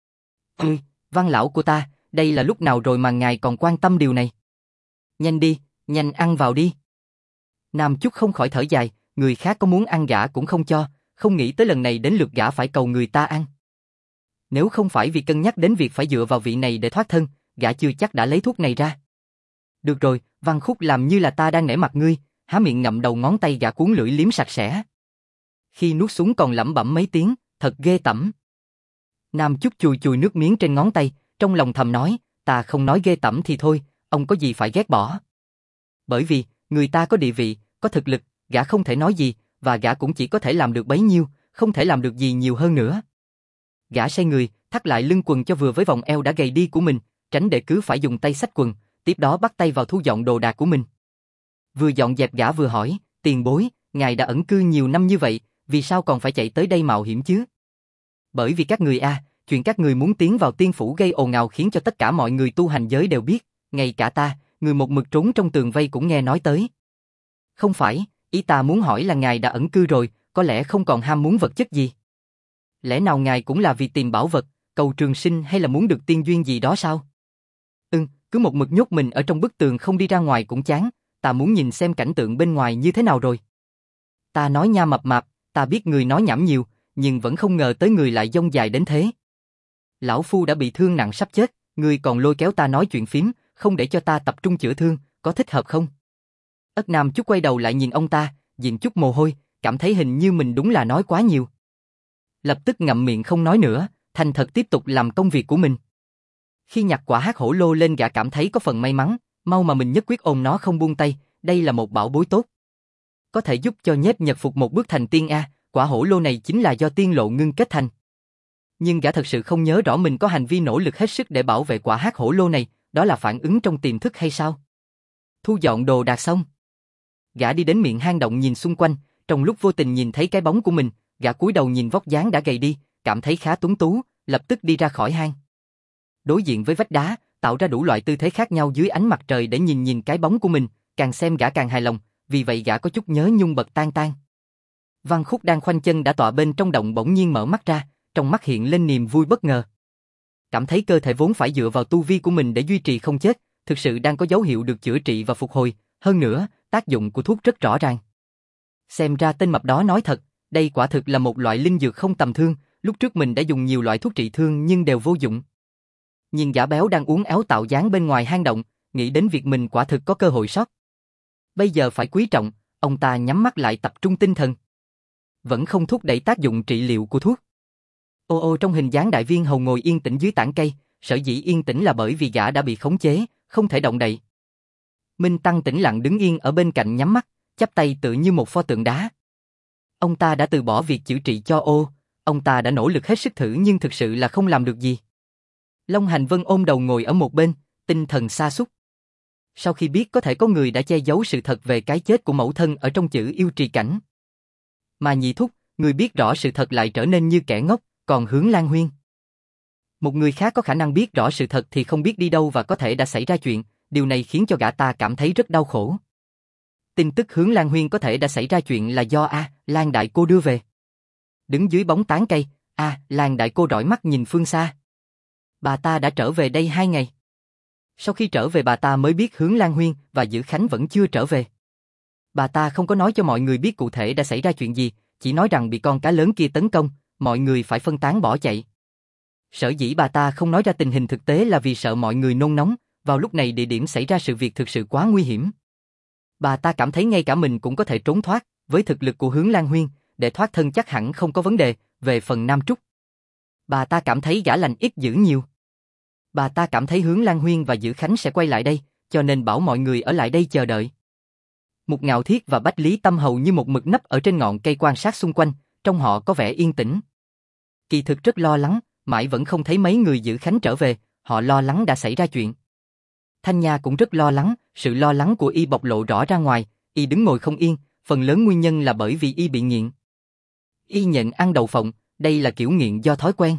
Văn lão của ta, đây là lúc nào rồi mà ngài còn quan tâm điều này? Nhanh đi, nhanh ăn vào đi. Nam Chúc không khỏi thở dài, người khác có muốn ăn gã cũng không cho, không nghĩ tới lần này đến lượt gã phải cầu người ta ăn. Nếu không phải vì cân nhắc đến việc phải dựa vào vị này để thoát thân, gã chưa chắc đã lấy thuốc này ra. Được rồi, Văn Khúc làm như là ta đang nể mặt ngươi, há miệng ngậm đầu ngón tay gã cuốn lưỡi liếm sạch sẽ. Khi nuốt xuống còn lẩm bẩm mấy tiếng, thật ghê tởm. Nam Chúc chùi chùi nước miếng trên ngón tay, trong lòng thầm nói, ta không nói ghê tởm thì thôi, ông có gì phải ghét bỏ. Bởi vì, người ta có địa vị, có thực lực, gã không thể nói gì, và gã cũng chỉ có thể làm được bấy nhiêu, không thể làm được gì nhiều hơn nữa. Gã xoay người, thắt lại lưng quần cho vừa với vòng eo đã gầy đi của mình, tránh để cứ phải dùng tay xách quần, tiếp đó bắt tay vào thu dọn đồ đạc của mình. Vừa dọn dẹp gã vừa hỏi, tiền bối, ngài đã ẩn cư nhiều năm như vậy, vì sao còn phải chạy tới đây mạo hiểm chứ? Bởi vì các người chuyện các người muốn tiến vào tiên phủ gây ồn ào khiến cho tất cả mọi người tu hành giới đều biết, ngay cả ta, người một mực trốn trong tường vây cũng nghe nói tới. Không phải, ý ta muốn hỏi là ngài đã ẩn cư rồi, có lẽ không còn ham muốn vật chất gì. Lẽ nào ngài cũng là vì tìm bảo vật, cầu trường sinh hay là muốn được tiên duyên gì đó sao? Cứ một mực nhốt mình ở trong bức tường không đi ra ngoài cũng chán, ta muốn nhìn xem cảnh tượng bên ngoài như thế nào rồi. Ta nói nha mập mạp, ta biết người nói nhảm nhiều, nhưng vẫn không ngờ tới người lại dông dài đến thế. Lão phu đã bị thương nặng sắp chết, người còn lôi kéo ta nói chuyện phím, không để cho ta tập trung chữa thương, có thích hợp không? Ất Nam Chúc quay đầu lại nhìn ông ta, diện chút mồ hôi, cảm thấy hình như mình đúng là nói quá nhiều. Lập tức ngậm miệng không nói nữa, thành thật tiếp tục làm công việc của mình. Khi nhặt quả hắc hổ lô lên, gã cảm thấy có phần may mắn, mau mà mình nhất quyết ôm nó không buông tay, đây là một bảo bối tốt. Có thể giúp cho Nhiếp Nhật Phục một bước thành tiên a, quả hổ lô này chính là do tiên lộ ngưng kết thành. Nhưng gã thật sự không nhớ rõ mình có hành vi nỗ lực hết sức để bảo vệ quả hắc hổ lô này, đó là phản ứng trong tiềm thức hay sao? Thu dọn đồ đạc xong, gã đi đến miệng hang động nhìn xung quanh, trong lúc vô tình nhìn thấy cái bóng của mình, gã cúi đầu nhìn vóc dáng đã gầy đi, cảm thấy khá tuấn tú, lập tức đi ra khỏi hang. Đối diện với vách đá, tạo ra đủ loại tư thế khác nhau dưới ánh mặt trời để nhìn cái bóng của mình, càng xem gã càng hài lòng, vì vậy gã có chút nhớ nhung bật tan tan. Văn Khúc đang khoanh chân đã tọa bên trong động bỗng nhiên mở mắt ra, trong mắt hiện lên niềm vui bất ngờ. Cảm thấy cơ thể vốn phải dựa vào tu vi của mình để duy trì không chết, thực sự đang có dấu hiệu được chữa trị và phục hồi, hơn nữa, tác dụng của thuốc rất rõ ràng. Xem ra tên mập đó nói thật, đây quả thực là một loại linh dược không tầm thường, lúc trước mình đã dùng nhiều loại thuốc trị thương nhưng đều vô dụng. Nhìn gã béo đang uốn éo tạo dáng bên ngoài hang động, nghĩ đến việc mình quả thực có cơ hội sót. Bây giờ phải quý trọng, ông ta nhắm mắt lại tập trung tinh thần. Vẫn không thúc đẩy tác dụng trị liệu của thuốc. Ô ô trong hình dáng đại viên hầu ngồi yên tĩnh dưới tảng cây, sở dĩ yên tĩnh là bởi vì gã đã bị khống chế, không thể động đậy. Minh Tăng tĩnh lặng đứng yên ở bên cạnh nhắm mắt, chắp tay tự như một pho tượng đá. Ông ta đã từ bỏ việc chữa trị cho ô, ông ta đã nỗ lực hết sức thử nhưng thực sự là không làm được gì. Long Hành Vân ôm đầu ngồi ở một bên, tinh thần sa sút. Sau khi biết có thể có người đã che giấu sự thật về cái chết của mẫu thân ở trong chữ yêu trì cảnh. Mà Nhị Thúc, người biết rõ sự thật lại trở nên như kẻ ngốc, còn Hướng Lan Huyên. Một người khác có khả năng biết rõ sự thật thì không biết đi đâu và có thể đã xảy ra chuyện, điều này khiến cho gã ta cảm thấy rất đau khổ. Tin tức Hướng Lan Huyên có thể đã xảy ra chuyện là do Lan Đại Cô đưa về. Đứng dưới bóng tán cây, Lan Đại Cô rọi mắt nhìn phương xa. Bà ta đã trở về đây 2 ngày. Sau khi trở về bà ta mới biết Hướng Lan Huyên và Dữ Khánh vẫn chưa trở về. Bà ta không có nói cho mọi người biết cụ thể đã xảy ra chuyện gì, chỉ nói rằng bị con cá lớn kia tấn công, mọi người phải phân tán bỏ chạy. Sở dĩ bà ta không nói ra tình hình thực tế là vì sợ mọi người nôn nóng, vào lúc này địa điểm xảy ra sự việc thực sự quá nguy hiểm. Bà ta cảm thấy ngay cả mình cũng có thể trốn thoát, với thực lực của Hướng Lan Huyên, để thoát thân chắc hẳn không có vấn đề, về phần Nam Trúc. Bà ta cảm thấy gã lành ít dữ nhiều. Bà ta cảm thấy Hướng Lan Huyên và Dữ Khánh sẽ quay lại đây, cho nên bảo mọi người ở lại đây chờ đợi. Mục Ngạo Thiết và Bách Lý Tâm hầu như một mực nấp ở trên ngọn cây quan sát xung quanh, trong họ có vẻ yên tĩnh. Kỳ thực rất lo lắng, mãi vẫn không thấy mấy người Dữ Khánh trở về, họ lo lắng đã xảy ra chuyện. Thanh Nha cũng rất lo lắng, sự lo lắng của y bộc lộ rõ ra ngoài, y đứng ngồi không yên, phần lớn nguyên nhân là bởi vì y bị nghiện. Y nhện ăn đậu phộng, đây là kiểu nghiện do thói quen.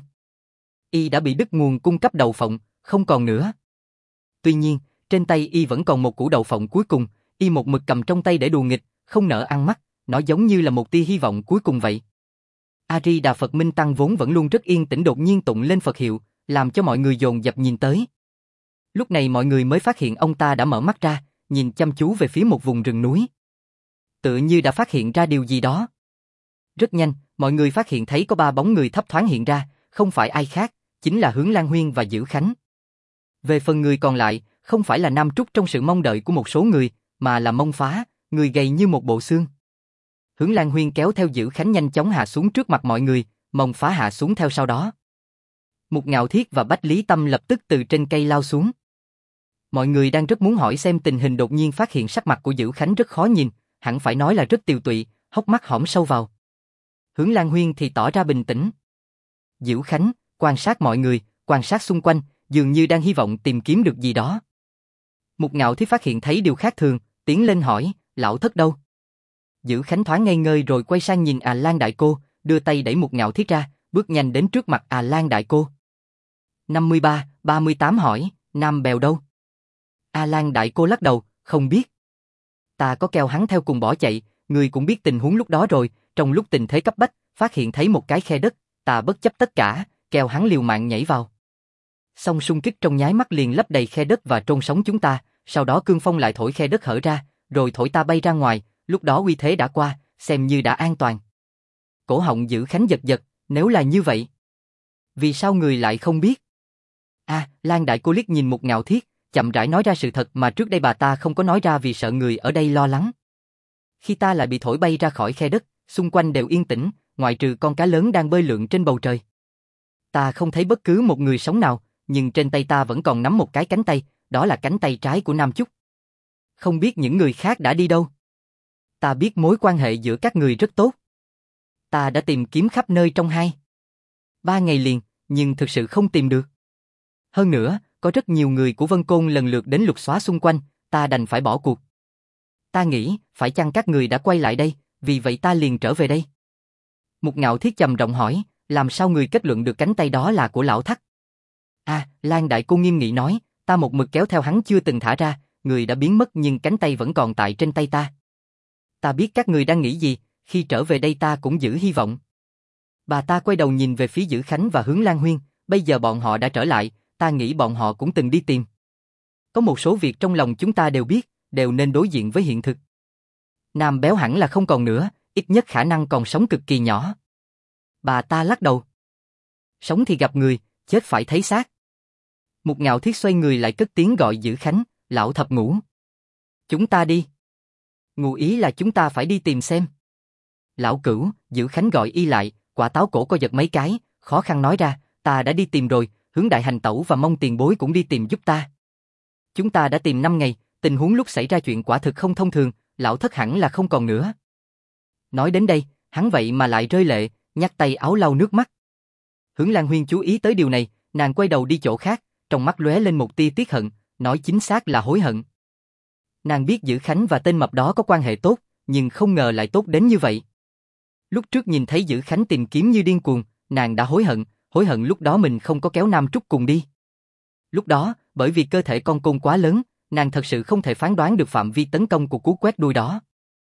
Y đã bị đứt nguồn cung cấp đậu phộng, không còn nữa. Tuy nhiên, trên tay y vẫn còn một củ đậu phộng cuối cùng, y một mực cầm trong tay để đùa nghịch, không nỡ ăn mắt, nó giống như là một tia hy vọng cuối cùng vậy. A-di Đà Phật Minh Tăng vốn vẫn luôn rất yên tĩnh đột nhiên tụng lên Phật hiệu, làm cho mọi người dồn dập nhìn tới. Lúc này mọi người mới phát hiện ông ta đã mở mắt ra, nhìn chăm chú về phía một vùng rừng núi. Tựa như đã phát hiện ra điều gì đó. Rất nhanh, mọi người phát hiện thấy có 3 bóng người thấp thoáng hiện ra, không phải ai khác, chính là Hướng Lan Huyên và Dữ Khánh. Về phần người còn lại, không phải là Nam Trúc trong sự mong đợi của một số người, mà là Mông Phá, người gầy như một bộ xương. Hướng Lan Huyên kéo theo Dữ Khánh nhanh chóng hạ xuống trước mặt mọi người, Mông Phá hạ xuống theo sau đó. Mục Ngạo Thiết và Bách Lý Tâm lập tức từ trên cây lao xuống. Mọi người đang rất muốn hỏi xem tình hình đột nhiên phát hiện sắc mặt của Dữ Khánh rất khó nhìn, hẳn phải nói là rất tiều tụy, hốc mắt hõm sâu vào. Hướng Lan Huyên thì tỏ ra bình tĩnh. Dữ Khánh quan sát mọi người, quan sát xung quanh, dường như đang hy vọng tìm kiếm được gì đó. Mục Ngạo Thiết phát hiện thấy điều khác thường, tiến lên hỏi, lão thất đâu? Dữ Khánh thoáng ngây ngơi rồi quay sang nhìn Lan Đại Cô, đưa tay đẩy Mục Ngạo Thiết ra, bước nhanh đến trước mặt Lan Đại Cô. 53, 38 hỏi, Nam Bèo đâu? Lan Đại Cô lắc đầu, không biết. Ta có kéo hắn theo cùng bỏ chạy, người cũng biết tình huống lúc đó rồi, trong lúc tình thế cấp bách, phát hiện thấy một cái khe đất, ta bất chấp tất cả, kéo hắn liều mạng nhảy vào. Song xung kích trong nháy mắt liền lấp đầy khe đất và trôn sống chúng ta, sau đó cương phong lại thổi khe đất hở ra, rồi thổi ta bay ra ngoài, lúc đó uy thế đã qua, xem như đã an toàn. Cổ họng Dữ Khánh giật giật, nếu là như vậy. Vì sao người lại không biết? Lan đại cô liếc nhìn Mục Ngạo Thiết, chậm rãi nói ra sự thật mà trước đây bà ta không có nói ra vì sợ người ở đây lo lắng. Khi ta lại bị thổi bay ra khỏi khe đất, xung quanh đều yên tĩnh, ngoại trừ con cá lớn đang bơi lượn trên bầu trời. Ta không thấy bất cứ một người sống nào, nhưng trên tay ta vẫn còn nắm một cái cánh tay, đó là cánh tay trái của Nam Chúc. Không biết những người khác đã đi đâu. Ta biết mối quan hệ giữa các người rất tốt. Ta đã tìm kiếm khắp nơi trong 2-3 ngày liền, nhưng thực sự không tìm được. Hơn nữa, có rất nhiều người của Vân Côn lần lượt đến lục soát xung quanh, ta đành phải bỏ cuộc. Ta nghĩ, phải chăng các người đã quay lại đây, vì vậy ta liền trở về đây. Mục Ngạo Thiết trầm giọng hỏi, làm sao người kết luận được cánh tay đó là của lão Thắt? Lan đại cô nghiêm nghị nói, ta một mực kéo theo hắn chưa từng thả ra, người đã biến mất nhưng cánh tay vẫn còn tại trên tay ta. Ta biết các người đang nghĩ gì, khi trở về đây ta cũng giữ hy vọng. Bà ta quay đầu nhìn về phía Dữ Khánh và Hướng Lan Huyên, bây giờ bọn họ đã trở lại, ta nghĩ bọn họ cũng từng đi tìm. Có một số việc trong lòng chúng ta đều biết, đều nên đối diện với hiện thực. Nam Béo hẳn là không còn nữa, ít nhất khả năng còn sống cực kỳ nhỏ. Bà ta lắc đầu. Sống thì gặp người, chết phải thấy xác. Mục Ngạo Thiết xoay người lại cất tiếng gọi Dữ Khánh, lão thập ngũ. Chúng ta đi. Ngụ ý là chúng ta phải đi tìm xem. Lão Cửu, Dữ Khánh gọi y lại, quả táo cổ co giật mấy cái, khó khăn nói ra, ta đã đi tìm rồi, Hướng đại hành tẩu và Mông tiền bối cũng đi tìm giúp ta. Chúng ta đã tìm 5 ngày, tình huống lúc xảy ra chuyện quả thực không thông thường, lão Thất hẳn là không còn nữa. Nói đến đây, hắn vậy mà lại rơi lệ, nhắc tay áo lau nước mắt. Hướng Lan Huyên chú ý tới điều này, nàng quay đầu đi chỗ khác, trong mắt lóe lên một tia tiếc hận, nói chính xác là hối hận. Nàng biết Dữ Khánh và tên mập đó có quan hệ tốt, nhưng không ngờ lại tốt đến như vậy. Lúc trước nhìn thấy Dữ Khánh tìm kiếm như điên cuồng, nàng đã hối hận lúc đó mình không có kéo Nam Trúc cùng đi. Lúc đó, bởi vì cơ thể con côn quá lớn, nàng thật sự không thể phán đoán được phạm vi tấn công của cú quét đuôi đó.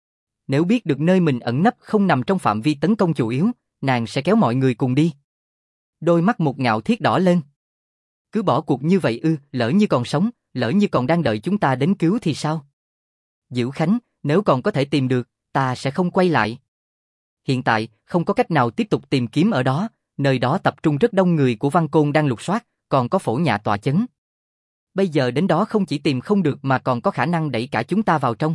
Nếu biết được nơi mình ẩn nấp không nằm trong phạm vi tấn công chủ yếu, nàng sẽ kéo mọi người cùng đi. Đôi mắt Mục Ngạo Thiết đỏ lên. Cứ bỏ cuộc như vậy ư, lỡ như còn sống, lỡ như còn đang đợi chúng ta đến cứu thì sao? Dữ Khánh, nếu còn có thể tìm được, ta sẽ không quay lại. Hiện tại, không có cách nào tiếp tục tìm kiếm ở đó, nơi đó tập trung rất đông người của Văn Côn đang lục soát, còn có Phổ Nhạ tọa chấn. Bây giờ đến đó không chỉ tìm không được mà còn có khả năng đẩy cả chúng ta vào trong.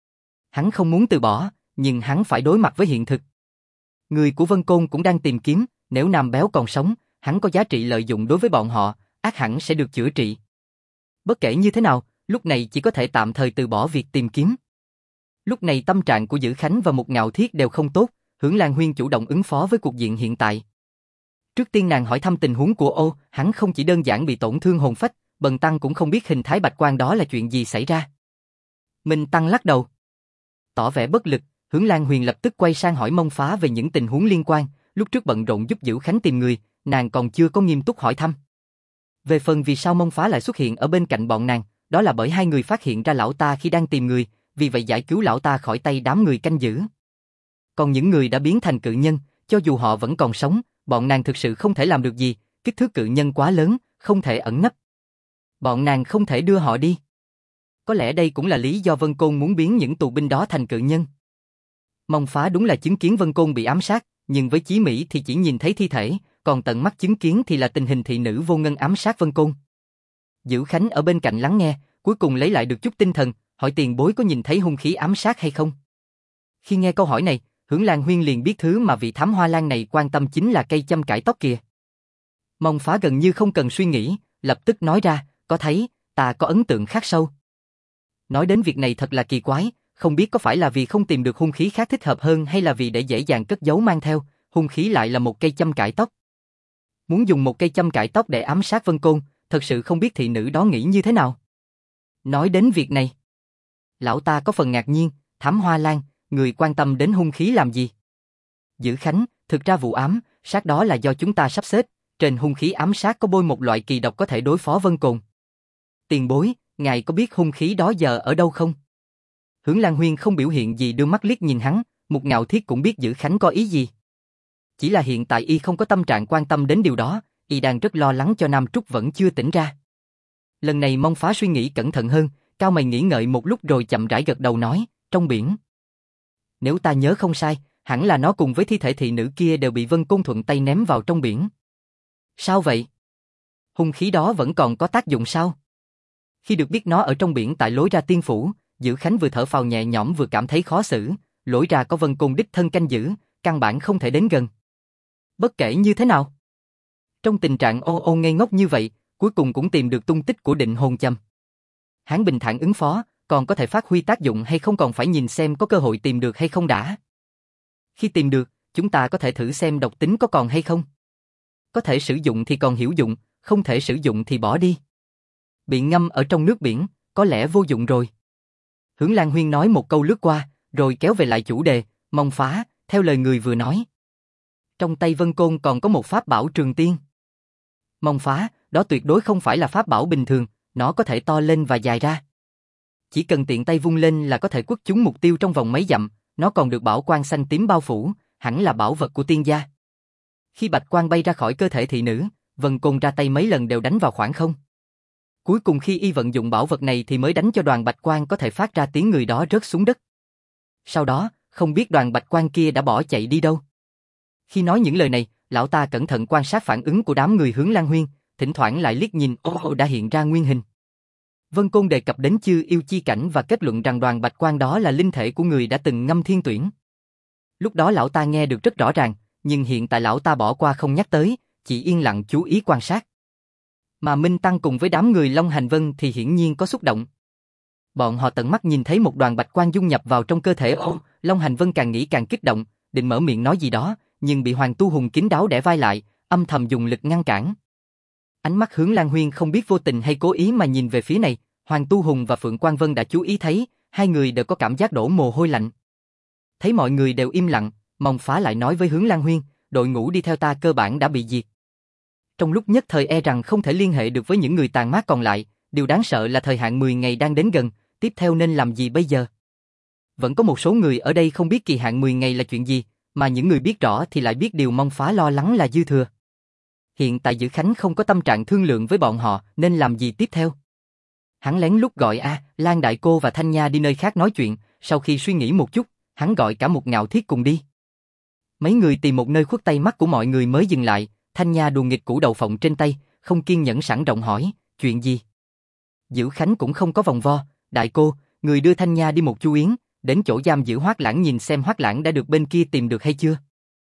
Hắn không muốn từ bỏ, nhưng hắn phải đối mặt với hiện thực. Người của Vân Côn cũng đang tìm kiếm, nếu Nam Béo còn sống, hắn có giá trị lợi dụng đối với bọn họ, ác hẳn sẽ được chữa trị. Bất kể như thế nào, lúc này chỉ có thể tạm thời từ bỏ việc tìm kiếm. Lúc này tâm trạng của Dữ Khánh và Mục Ngạo Thiết đều không tốt, Hướng Lan Huyên chủ động ứng phó với cuộc diện hiện tại. Trước tiên nàng hỏi thăm tình huống của hắn không chỉ đơn giản bị tổn thương hồn phách, Bần Tăng cũng không biết hình thái bạch quan đó là chuyện gì xảy ra. Minh Tăng lắc đầu. Tỏ vẻ bất lực, Hướng Lan Huyền lập tức quay sang hỏi Mông Phá về những tình huống liên quan, lúc trước bận rộn giúp Dữ Khánh tìm người, nàng còn chưa có nghiêm túc hỏi thăm. Về phần vì sao Mông Phá lại xuất hiện ở bên cạnh bọn nàng, đó là bởi hai người phát hiện ra lão ta khi đang tìm người, vì vậy giải cứu lão ta khỏi tay đám người canh giữ. Còn những người đã biến thành cự nhân, cho dù họ vẫn còn sống, bọn nàng thực sự không thể làm được gì, kích thước cự nhân quá lớn, không thể ẩn nấp. Bọn nàng không thể đưa họ đi. Có lẽ đây cũng là lý do Vân Côn muốn biến những tù binh đó thành cự nhân. Mông Phá đúng là chứng kiến Vân Côn bị ám sát, nhưng với Chí Mỹ thì chỉ nhìn thấy thi thể, còn tận mắt chứng kiến thì là tình hình thị nữ Vô Ngân ám sát Vân Côn. Dữ Khánh ở bên cạnh lắng nghe, cuối cùng lấy lại được chút tinh thần, hỏi tiền bối có nhìn thấy hung khí ám sát hay không. Khi nghe câu hỏi này, Hướng Lan Huyên liền biết thứ mà vị thám hoa lan này quan tâm chính là cây châm cải tóc kìa. Mông Phá gần như không cần suy nghĩ, lập tức nói ra, có thấy, ta có ấn tượng khắc sâu. Nói đến việc này thật là kỳ quái, không biết có phải là vì không tìm được hung khí khác thích hợp hơn hay là vì để dễ dàng cất giấu mang theo, hung khí lại là một cây châm cải tóc. Muốn dùng một cây châm cải tóc để ám sát Vân Côn, thật sự không biết thị nữ đó nghĩ như thế nào. Nói đến việc này, lão ta có phần ngạc nhiên, thám hoa lan, người quan tâm đến hung khí làm gì? Dữ Khánh, thực ra vụ ám sát đó là do chúng ta sắp xếp, trên hung khí ám sát có bôi một loại kỳ độc có thể đối phó Vân Côn. Tiền bối, ngài có biết hung khí đó giờ ở đâu không? Hướng Lan Huyên không biểu hiện gì đưa mắt liếc nhìn hắn, Mục Ngạo Thiết cũng biết Dữ Khánh có ý gì. Chỉ là hiện tại y không có tâm trạng quan tâm đến điều đó, y đang rất lo lắng cho Nam Trúc vẫn chưa tỉnh ra. Lần này Mông Phá suy nghĩ cẩn thận hơn, cau mày nghĩ ngợi một lúc rồi chậm rãi gật đầu nói, trong biển. Nếu ta nhớ không sai, hẳn là nó cùng với thi thể thị nữ kia đều bị Vân Côn thuận tay ném vào trong biển. Sao vậy? Hung khí đó vẫn còn có tác dụng sao? Khi được biết nó ở trong biển tại lối ra tiên phủ, Dữ Khánh vừa thở phào nhẹ nhõm vừa cảm thấy khó xử, lối ra có Vân Côn đích thân canh giữ, căn bản không thể đến gần. Bất kể như thế nào, trong tình trạng ô ngây ngốc như vậy, cuối cùng cũng tìm được tung tích của định hồn châm. Hắn bình thản ứng phó, còn có thể phát huy tác dụng hay không còn phải nhìn xem có cơ hội tìm được hay không đã. Khi tìm được, chúng ta có thể thử xem độc tính có còn hay không. Có thể sử dụng thì còn hữu dụng, không thể sử dụng thì bỏ đi. Bị ngâm ở trong nước biển, có lẽ vô dụng rồi. Hướng Lan Huyên nói một câu lướt qua, rồi kéo về lại chủ đề, mong phá, theo lời người vừa nói. Trong tay Vân Côn còn có một pháp bảo trường tiên. Mong phá, đó tuyệt đối không phải là pháp bảo bình thường, nó có thể to lên và dài ra. Chỉ cần tiện tay vung lên là có thể quất trúng mục tiêu trong vòng mấy dặm, nó còn được bảo quang xanh tím bao phủ, hẳn là bảo vật của tiên gia. Khi bạch quang bay ra khỏi cơ thể thị nữ, Vân Côn ra tay mấy lần đều đánh vào khoảng không. Cuối cùng khi y vận dụng bảo vật này thì mới đánh cho đoàn bạch quang có thể phát ra tiếng người đó rớt xuống đất. Sau đó, không biết đoàn bạch quang kia đã bỏ chạy đi đâu. Khi nói những lời này, lão ta cẩn thận quan sát phản ứng của đám người Hướng Lan Huyên, thỉnh thoảng lại liếc nhìn đã hiện ra nguyên hình. Vân Côn đề cập đến chư yêu chi cảnh và kết luận rằng đoàn bạch quang đó là linh thể của người đã từng ngâm thiên tuyển. Lúc đó lão ta nghe được rất rõ ràng, nhưng hiện tại lão ta bỏ qua không nhắc tới, chỉ yên lặng chú ý quan sát. Mà Minh Tăng cùng với đám người Long Hành Vân thì hiển nhiên có xúc động. Bọn họ tận mắt nhìn thấy một đoàn bạch quang dung nhập vào trong cơ thể Long Hành Vân càng nghĩ càng kích động, định mở miệng nói gì đó, nhưng bị Hoàng Tu Hùng kín đáo đẻ vai lại, âm thầm dùng lực ngăn cản. Ánh mắt Hướng Lan Huyên không biết vô tình hay cố ý mà nhìn về phía này, Hoàng Tu Hùng và Phượng Quang Vân đã chú ý thấy, hai người đều có cảm giác đổ mồ hôi lạnh. Thấy mọi người đều im lặng, Mông Phá lại nói với Hướng Lan Huyên, đội ngũ đi theo ta cơ bản đã bị diệt. Trong lúc nhất thời e rằng không thể liên hệ được với những người tàn mát còn lại, điều đáng sợ là thời hạn 10 ngày đang đến gần, tiếp theo nên làm gì bây giờ? Vẫn có một số người ở đây không biết kỳ hạn 10 ngày là chuyện gì, mà những người biết rõ thì lại biết điều Mông Phá lo lắng là dư thừa. Hiện tại Dữ Khánh không có tâm trạng thương lượng với bọn họ, nên làm gì tiếp theo? Hắn lén lút gọi Lan Đại Cô và Thanh Nha đi nơi khác nói chuyện, sau khi suy nghĩ một chút, hắn gọi cả một Ngạo Thiết cùng đi. Mấy người tìm một nơi khuất tay mắt của mọi người mới dừng lại, Thanh Nha đùa nghịch củ đậu phộng trên tay, không kiên nhẫn sẵn rộng hỏi, chuyện gì? Dữ Khánh cũng không có vòng vo, Đại Cô, người đưa Thanh Nha đi một chu yến, đến chỗ giam giữ Hoắc Lãng nhìn xem Hoắc Lãng đã được bên kia tìm được hay chưa.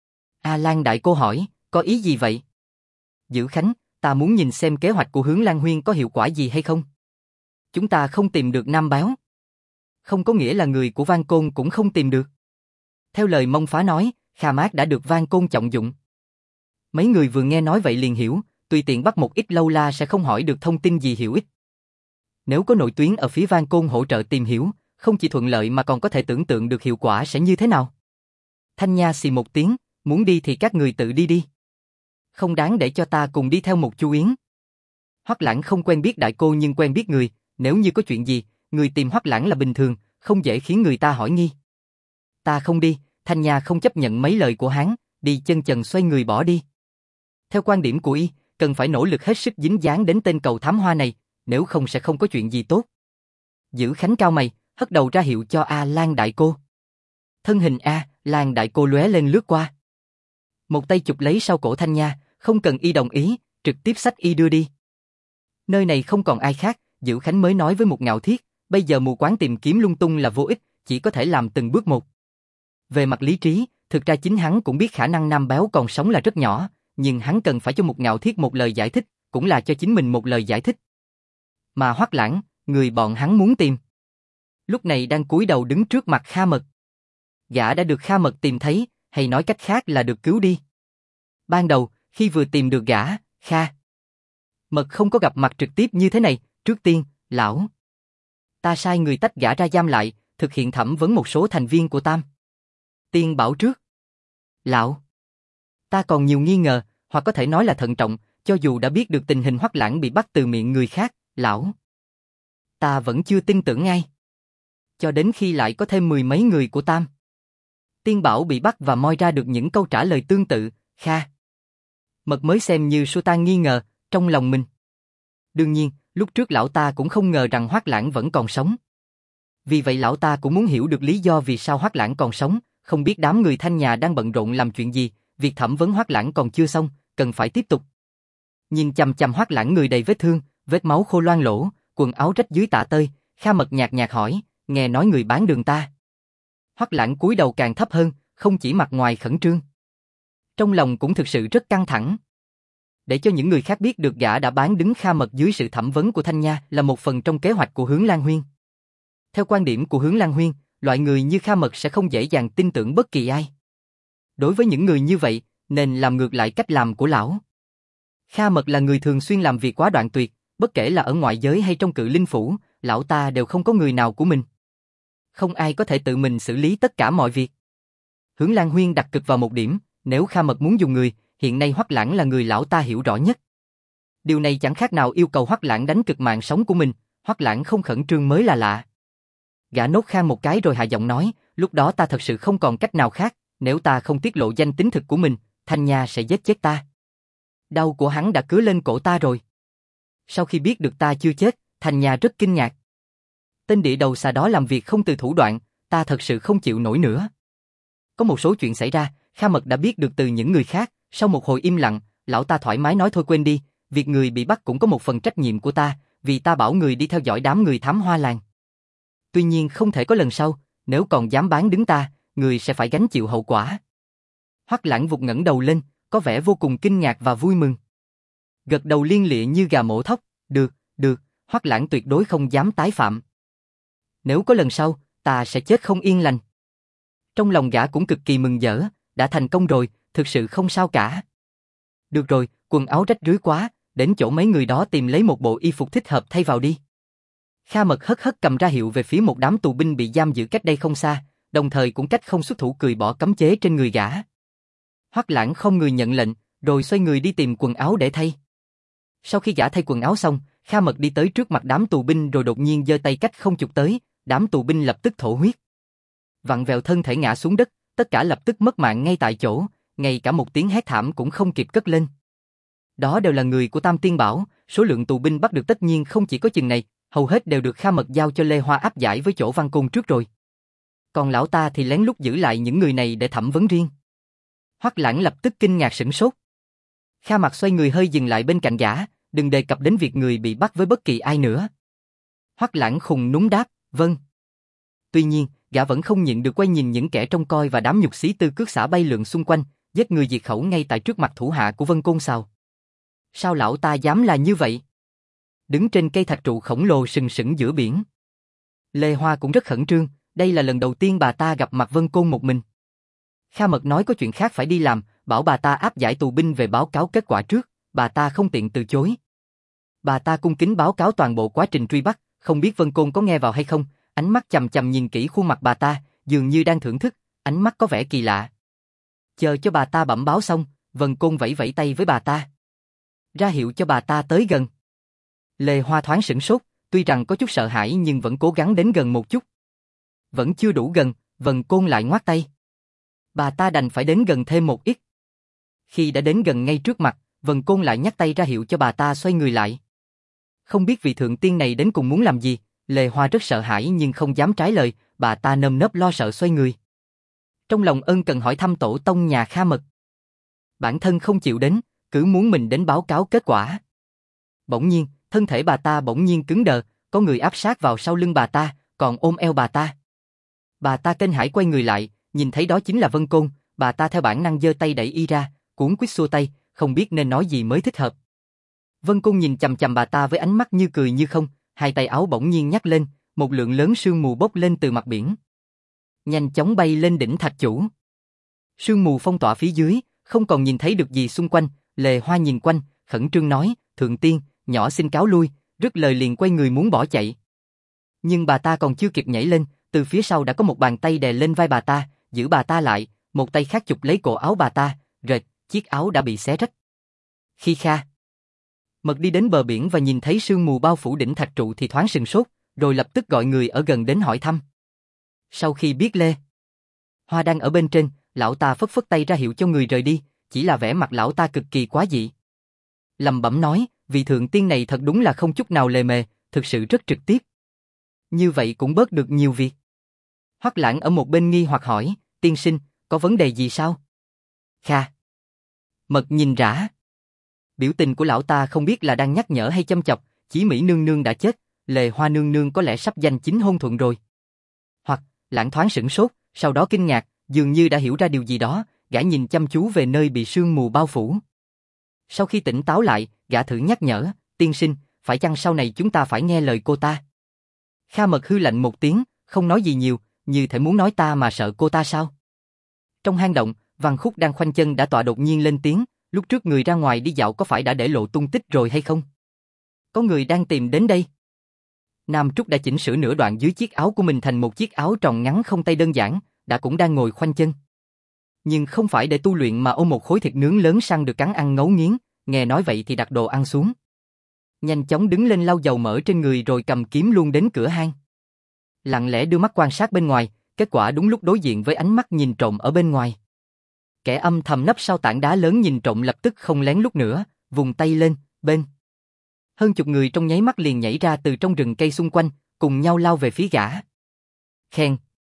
Lan Đại Cô hỏi, có ý gì vậy? Dữ Khánh, ta muốn nhìn xem kế hoạch của Hướng Lan Huyên có hiệu quả gì hay không. Chúng ta không tìm được Nam Báo, không có nghĩa là người của Van Côn cũng không tìm được. Theo lời Mông Phá nói, Kha Mát đã được Van Côn trọng dụng. Mấy người vừa nghe nói vậy liền hiểu, tùy tiện bắt một ít lâu la sẽ không hỏi được thông tin gì hữu ích. Nếu có nội tuyến ở phía Van Côn hỗ trợ tìm hiểu, không chỉ thuận lợi mà còn có thể tưởng tượng được hiệu quả sẽ như thế nào. Thanh Nha xì một tiếng, muốn đi thì các người tự đi đi. Không đáng để cho ta cùng đi theo một chu yến. Hoắc Lãng không quen biết Đại Cô nhưng quen biết người, nếu như có chuyện gì, người tìm Hoắc Lãng là bình thường, không dễ khiến người ta hỏi nghi. Ta không đi, Thanh Nha không chấp nhận mấy lời của hắn, đi chân chần xoay người bỏ đi. Theo quan điểm của y, cần phải nỗ lực hết sức dính dáng đến tên cầu thám hoa này, nếu không sẽ không có chuyện gì tốt. Dữ Khánh cao mày, hất đầu ra hiệu cho Lan Đại Cô. Thân hình Lan Đại Cô lóe lên lướt qua. Một tay chụp lấy sau cổ Thanh Nha, không cần y đồng ý, trực tiếp xách y đưa đi. Nơi này không còn ai khác, Dữ Khánh mới nói với một Ngạo Thiết, bây giờ mù quáng tìm kiếm lung tung là vô ích, chỉ có thể làm từng bước một. Về mặt lý trí, thực ra chính hắn cũng biết khả năng Nam Béo còn sống là rất nhỏ, nhưng hắn cần phải cho một Ngạo Thiết một lời giải thích, cũng là cho chính mình một lời giải thích. Mà Hoắc Lãng, người bọn hắn muốn tìm, lúc này đang cúi đầu đứng trước mặt Kha Mật. Gã đã được Kha Mật tìm thấy, hay nói cách khác là được cứu đi. Ban đầu, khi vừa tìm được gã, Kha Mật không có gặp mặt trực tiếp như thế này, trước tiên, lão. Ta sai người tách gã ra giam lại, thực hiện thẩm vấn một số thành viên của Tam Tiên Bảo trước. Lão, ta còn nhiều nghi ngờ, hoặc có thể nói là thận trọng, cho dù đã biết được tình hình Hoắc Lãng bị bắt từ miệng người khác, lão. Ta vẫn chưa tin tưởng ngay. Cho đến khi lại có thêm 10 mấy người của Tam Tiên Bảo bị bắt và moi ra được những câu trả lời tương tự, Kha Mật mới xem như xua tan nghi ngờ trong lòng mình. Đương nhiên, lúc trước lão ta cũng không ngờ rằng Hoắc Lãng vẫn còn sống. Vì vậy lão ta cũng muốn hiểu được lý do vì sao Hoắc Lãng còn sống, không biết đám người Thanh nhà đang bận rộn làm chuyện gì, việc thẩm vấn Hoắc Lãng còn chưa xong, cần phải tiếp tục. Nhìn chằm chằm Hoắc Lãng người đầy vết thương, vết máu khô loang lỗ, quần áo rách dưới tả tơi, Kha Mật nhạt nhạt hỏi, nghe nói người bán đường ta. Hoắc Lãng cúi đầu càng thấp hơn, không chỉ mặt ngoài khẩn trương. Trong lòng cũng thực sự rất căng thẳng. Để cho những người khác biết được gã đã bán đứng Kha Mật dưới sự thẩm vấn của Thanh Nha là một phần trong kế hoạch của Hướng Lan Huyên. Theo quan điểm của Hướng Lan Huyên, loại người như Kha Mật sẽ không dễ dàng tin tưởng bất kỳ ai. Đối với những người như vậy, nên làm ngược lại cách làm của lão. Kha Mật là người thường xuyên làm việc quá đoạn tuyệt, bất kể là ở ngoại giới hay trong Cự Linh Phủ, lão ta đều không có người nào của mình. Không ai có thể tự mình xử lý tất cả mọi việc. Hướng Lan Huyên đặt cực vào một điểm, nếu Kha Mật muốn dùng người, hiện nay Hoắc Lãng là người lão ta hiểu rõ nhất. Điều này chẳng khác nào yêu cầu Hoắc Lãng đánh cực mạng sống của mình, Hoắc Lãng không khẩn trương mới là lạ. Gã nốt khan một cái rồi hạ giọng nói, lúc đó ta thật sự không còn cách nào khác, nếu ta không tiết lộ danh tính thực của mình, Thanh Nha sẽ giết chết ta. Đau của hắn đã cứa lên cổ ta rồi. Sau khi biết được ta chưa chết, Thanh Nha rất kinh ngạc. Tên địa đầu xà đó làm việc không từ thủ đoạn, ta thật sự không chịu nổi nữa. Có một số chuyện xảy ra, Kha Mật đã biết được từ những người khác, sau một hồi im lặng, lão ta thoải mái nói thôi quên đi, việc người bị bắt cũng có một phần trách nhiệm của ta, vì ta bảo người đi theo dõi đám người thám hoa làng. Tuy nhiên không thể có lần sau, nếu còn dám bán đứng ta, người sẽ phải gánh chịu hậu quả. Hoắc Lãng vụt ngẩng đầu lên, có vẻ vô cùng kinh ngạc và vui mừng. Gật đầu liên lịa như gà mổ thóc, được, Hoắc Lãng tuyệt đối không dám tái phạm. Nếu có lần sau, ta sẽ chết không yên lành. Trong lòng gã cũng cực kỳ mừng rỡ, đã thành công rồi, thực sự không sao cả. Được rồi, quần áo rách rưới quá, đến chỗ mấy người đó tìm lấy một bộ y phục thích hợp thay vào đi. Kha Mật hất hất cầm ra hiệu về phía một đám tù binh bị giam giữ cách đây không xa, đồng thời cũng cách không xuất thủ cười bỏ cấm chế trên người gã. Hoắc Lãng không người nhận lệnh, rồi xoay người đi tìm quần áo để thay. Sau khi gã thay quần áo xong, Kha Mật đi tới trước mặt đám tù binh rồi đột nhiên giơ tay cách không chụp tới, đám tù binh lập tức thổ huyết. Vặn vẹo thân thể ngã xuống đất, tất cả lập tức mất mạng ngay tại chỗ, ngay cả một tiếng hét thảm cũng không kịp cất lên. Đó đều là người của Tam Tiên Bảo, số lượng tù binh bắt được tất nhiên không chỉ có chừng này, hầu hết đều được Kha Mật giao cho Lê Hoa áp giải với chỗ Văn Côn trước rồi. Còn lão ta thì lén lút giữ lại những người này để thẩm vấn riêng. Hoắc Lãng lập tức kinh ngạc sửng sốt. Kha Mật xoay người hơi dừng lại bên cạnh gã, đừng đề cập đến việc người bị bắt với bất kỳ ai nữa. Hoắc Lãng khùng núm đáp, vâng. Tuy nhiên, gã vẫn không nhịn được quay nhìn những kẻ trông coi và đám nhục xí tư cước xả bay lượn xung quanh, giết người diệt khẩu ngay tại trước mặt thủ hạ của Vân Côn sao? Sao lão ta dám là như vậy? Đứng trên cây thạch trụ khổng lồ sừng sững giữa biển. Lê Hoa cũng rất khẩn trương, đây là lần đầu tiên bà ta gặp mặt Vân Côn một mình. Kha Mật nói có chuyện khác phải đi làm, bảo bà ta áp giải tù binh về báo cáo kết quả trước, bà ta không tiện từ chối. Bà ta cung kính báo cáo toàn bộ quá trình truy bắt, không biết Vân Côn có nghe vào hay không, ánh mắt chằm chằm nhìn kỹ khuôn mặt bà ta, dường như đang thưởng thức, ánh mắt có vẻ kỳ lạ. Chờ cho bà ta bẩm báo xong, Vân Côn vẫy vẫy tay với bà ta, ra hiệu cho bà ta tới gần. Lê Hoa thoáng sửng sốt, tuy rằng có chút sợ hãi nhưng vẫn cố gắng đến gần một chút. Vẫn chưa đủ gần, Vân Côn lại ngoác tay. Bà ta đành phải đến gần thêm một ít. Khi đã đến gần ngay trước mặt, Vân Côn lại nhắc tay ra hiệu cho bà ta xoay người lại. Không biết vị thượng tiên này đến cùng muốn làm gì, Lê Hoa rất sợ hãi nhưng không dám trái lời, bà ta nơm nớp lo sợ xoay người. Trong lòng ân cần hỏi thăm tổ tông nhà Kha Mật. Bản thân không chịu đến, cứ muốn mình đến báo cáo kết quả. Bỗng nhiên, thân thể bà ta bỗng nhiên cứng đờ, có người áp sát vào sau lưng bà ta, còn ôm eo bà ta. Bà ta kinh hãi quay người lại, nhìn thấy đó chính là Vân Côn, bà ta theo bản năng giơ tay đẩy y ra, cuống quýt xua tay, không biết nên nói gì mới thích hợp. Vân Côn nhìn chằm chằm bà ta với ánh mắt như cười như không, hai tay áo bỗng nhiên nhắc lên, một lượng lớn sương mù bốc lên từ mặt biển. Nhanh chóng bay lên đỉnh thạch chủ. Sương mù phong tỏa phía dưới, không còn nhìn thấy được gì xung quanh, Lê Hoa nhìn quanh, khẩn trương nói, thượng tiên, nhỏ xin cáo lui, rứt lời liền quay người muốn bỏ chạy. Nhưng bà ta còn chưa kịp nhảy lên, từ phía sau đã có một bàn tay đè lên vai bà ta, giữ bà ta lại, một tay khác chụp lấy cổ áo bà ta, rệt, chiếc áo đã bị xé rách. Khi Kha Mật đi đến bờ biển và nhìn thấy sương mù bao phủ đỉnh thạch trụ thì thoáng sừng sốt, rồi lập tức gọi người ở gần đến hỏi thăm. Sau khi biết Lê Hoa đang ở bên trên, lão ta phất phất tay ra hiệu cho người rời đi, chỉ là vẻ mặt lão ta cực kỳ quá dị. Lẩm bẩm nói, vị thượng tiên này thật đúng là không chút nào lề mề, thực sự rất trực tiếp. Như vậy cũng bớt được nhiều việc. Hoắc Lãng ở một bên nghi hoặc hỏi, tiên sinh, có vấn đề gì sao? Kha. Mật nhìn rã. Biểu tình của lão ta không biết là đang nhắc nhở hay châm chọc, Chí Mỹ nương nương đã chết, Lệ Hoa nương nương có lẽ sắp giành chính hôn thuận rồi. Hoặc, Lãng thoáng sửng sốt, sau đó kinh ngạc, dường như đã hiểu ra điều gì đó, gã nhìn chăm chú về nơi bị sương mù bao phủ. Sau khi tỉnh táo lại, gã thử nhắc nhở, tiên sinh, phải chăng sau này chúng ta phải nghe lời cô ta? Kha Mật hư lạnh một tiếng, không nói gì nhiều, như thể muốn nói ta mà sợ cô ta sao? Trong hang động, Văn Khúc đang khoanh chân đã tọa đột nhiên lên tiếng, lúc trước người ra ngoài đi dạo có phải đã để lộ tung tích rồi hay không? Có người đang tìm đến đây. Nam Trúc đã chỉnh sửa nửa đoạn dưới chiếc áo của mình thành một chiếc áo tròn ngắn không tay đơn giản, đã cũng đang ngồi khoanh chân. Nhưng không phải để tu luyện mà ôm một khối thịt nướng lớn săn được cắn ăn ngấu nghiến, nghe nói vậy thì đặt đồ ăn xuống. Nhanh chóng đứng lên lau dầu mỡ trên người rồi cầm kiếm luôn đến cửa hang. Lặng lẽ đưa mắt quan sát bên ngoài, kết quả đúng lúc đối diện với ánh mắt nhìn trộm ở bên ngoài. Kẻ âm thầm nấp sau tảng đá lớn nhìn trộm lập tức không lén lút nữa, vùng tay lên, bên. Hơn chục người trong nháy mắt liền nhảy ra từ trong rừng cây xung quanh, cùng nhau lao về phía gã. Khen.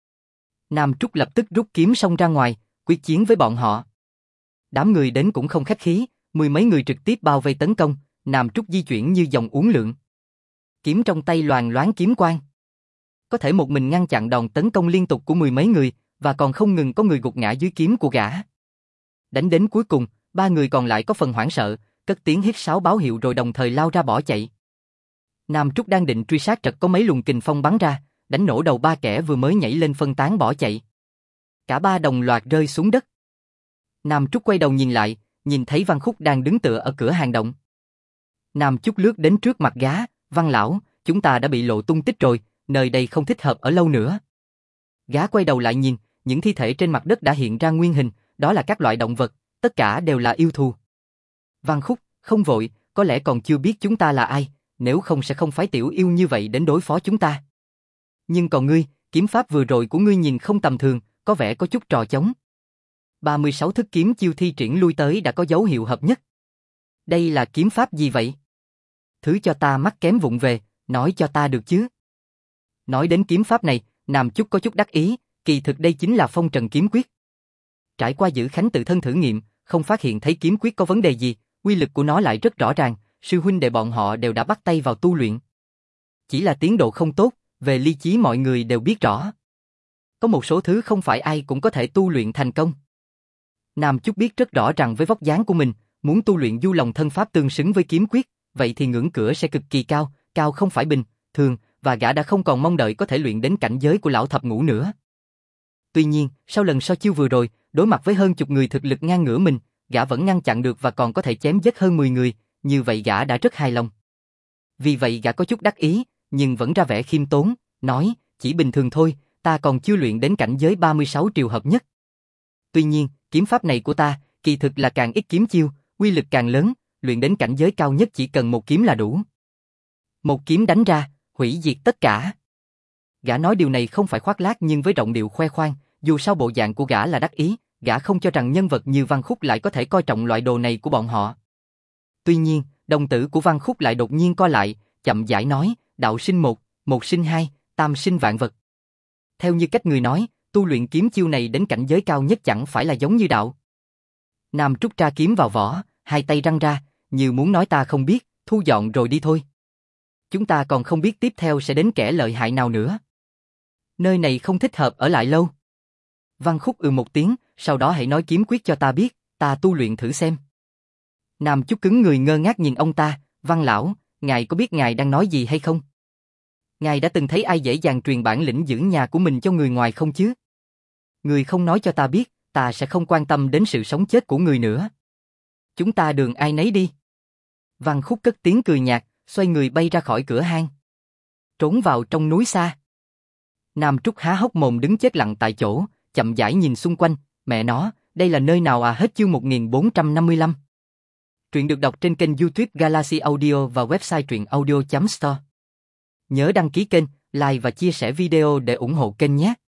Nam Trúc lập tức rút kiếm xông ra ngoài, quyết chiến với bọn họ. Đám người đến cũng không khách khí, mười mấy người trực tiếp bao vây tấn công, Nam Trúc di chuyển như dòng uốn lượn. Kiếm trong tay loàn loáng kiếm quang. Có thể một mình ngăn chặn đòn tấn công liên tục của mười mấy người, và còn không ngừng có người gục ngã dưới kiếm của gã. Đánh đến cuối cùng, ba người còn lại có phần hoảng sợ, cất tiếng hít sáo báo hiệu rồi đồng thời lao ra bỏ chạy. Nam Trúc đang định truy sát chợt có mấy luồng kình phong bắn ra, đánh nổ đầu ba kẻ vừa mới nhảy lên phân tán bỏ chạy. Cả ba đồng loạt rơi xuống đất. Nam Trúc quay đầu nhìn lại, nhìn thấy Văn Khúc đang đứng tựa ở cửa hang động. Nam Trúc lướt đến trước mặt gã, Văn lão, chúng ta đã bị lộ tung tích rồi, nơi đây không thích hợp ở lâu nữa. Gã quay đầu lại nhìn, những thi thể trên mặt đất đã hiện ra nguyên hình, đó là các loại động vật, tất cả đều là yêu thù. Văn Khúc, không vội, có lẽ còn chưa biết chúng ta là ai, nếu không sẽ không phái tiểu yêu như vậy đến đối phó chúng ta. Nhưng còn ngươi, kiếm pháp vừa rồi của ngươi nhìn không tầm thường, có vẻ có chút trò trống. 36 thức kiếm chiêu thi triển lui tới đã có dấu hiệu hợp nhất. Đây là kiếm pháp gì vậy? Thứ cho ta mắt kém vụng về, nói cho ta được chứ. Nói đến kiếm pháp này, Nam Trúc có chút đắc ý, kỳ thực đây chính là Phong Trần kiếm quyết. Trải qua Dữ Khánh tự thân thử nghiệm, không phát hiện thấy kiếm quyết có vấn đề gì, uy lực của nó lại rất rõ ràng, sư huynh đệ bọn họ đều đã bắt tay vào tu luyện. Chỉ là tiến độ không tốt, về lý trí mọi người đều biết rõ. Có một số thứ không phải ai cũng có thể tu luyện thành công. Nam Trúc biết rất rõ rằng với vóc dáng của mình, muốn tu luyện du lòng thân pháp tương xứng với kiếm quyết, vậy thì ngưỡng cửa sẽ cực kỳ cao, cao không phải bình thường, và gã đã không còn mong đợi có thể luyện đến cảnh giới của lão thập ngũ nữa. Tuy nhiên, sau lần so chiêu vừa rồi, đối mặt với hơn chục người thực lực ngang ngửa mình, gã vẫn ngăn chặn được và còn có thể chém giết hơn 10 người, như vậy gã đã rất hài lòng. Vì vậy gã có chút đắc ý, nhưng vẫn ra vẻ khiêm tốn, nói, chỉ bình thường thôi, ta còn chưa luyện đến cảnh giới 36 triều hợp nhất. Tuy nhiên, kiếm pháp này của ta, kỳ thực là càng ít kiếm chiêu, uy lực càng lớn, luyện đến cảnh giới cao nhất chỉ cần một kiếm là đủ. Một kiếm đánh ra, hủy diệt tất cả. Gã nói điều này không phải khoác lác nhưng với giọng điệu khoe khoang, dù sao bộ dạng của gã là đắc ý, gã không cho rằng nhân vật như Văn Khúc lại có thể coi trọng loại đồ này của bọn họ. Tuy nhiên, đồng tử của Văn Khúc lại đột nhiên co lại, chậm rãi nói, đạo sinh một, một sinh hai, tam sinh vạn vật. Theo như cách người nói, tu luyện kiếm chiêu này đến cảnh giới cao nhất chẳng phải là giống như đạo. Nam Trúc tra kiếm vào vỏ, hai tay răng ra, như muốn nói ta không biết, thu dọn rồi đi thôi. Chúng ta còn không biết tiếp theo sẽ đến kẻ lợi hại nào nữa. Nơi này không thích hợp ở lại lâu. Văn Khúc một tiếng, sau đó hãy nói kiếm quyết cho ta biết, ta tu luyện thử xem. Nam Trúc cứng người ngơ ngác nhìn ông ta, Văn lão, ngài có biết ngài đang nói gì hay không? Ngài đã từng thấy ai dễ dàng truyền bản lĩnh giữ nhà của mình cho người ngoài không chứ? Người không nói cho ta biết, ta sẽ không quan tâm đến sự sống chết của người nữa. Chúng ta đường ai nấy đi. Văn Khúc cất tiếng cười nhạt, xoay người bay ra khỏi cửa hang. Trốn vào trong núi xa. Nam Trúc há hốc mồm đứng chết lặng tại chỗ, chậm rãi nhìn xung quanh, mẹ nó, đây là nơi nào à? Hết chương 1455. Truyện được đọc trên kênh YouTube Galaxy Audio và website truyệnaudio.store. Nhớ đăng ký kênh, like và chia sẻ video để ủng hộ kênh nhé.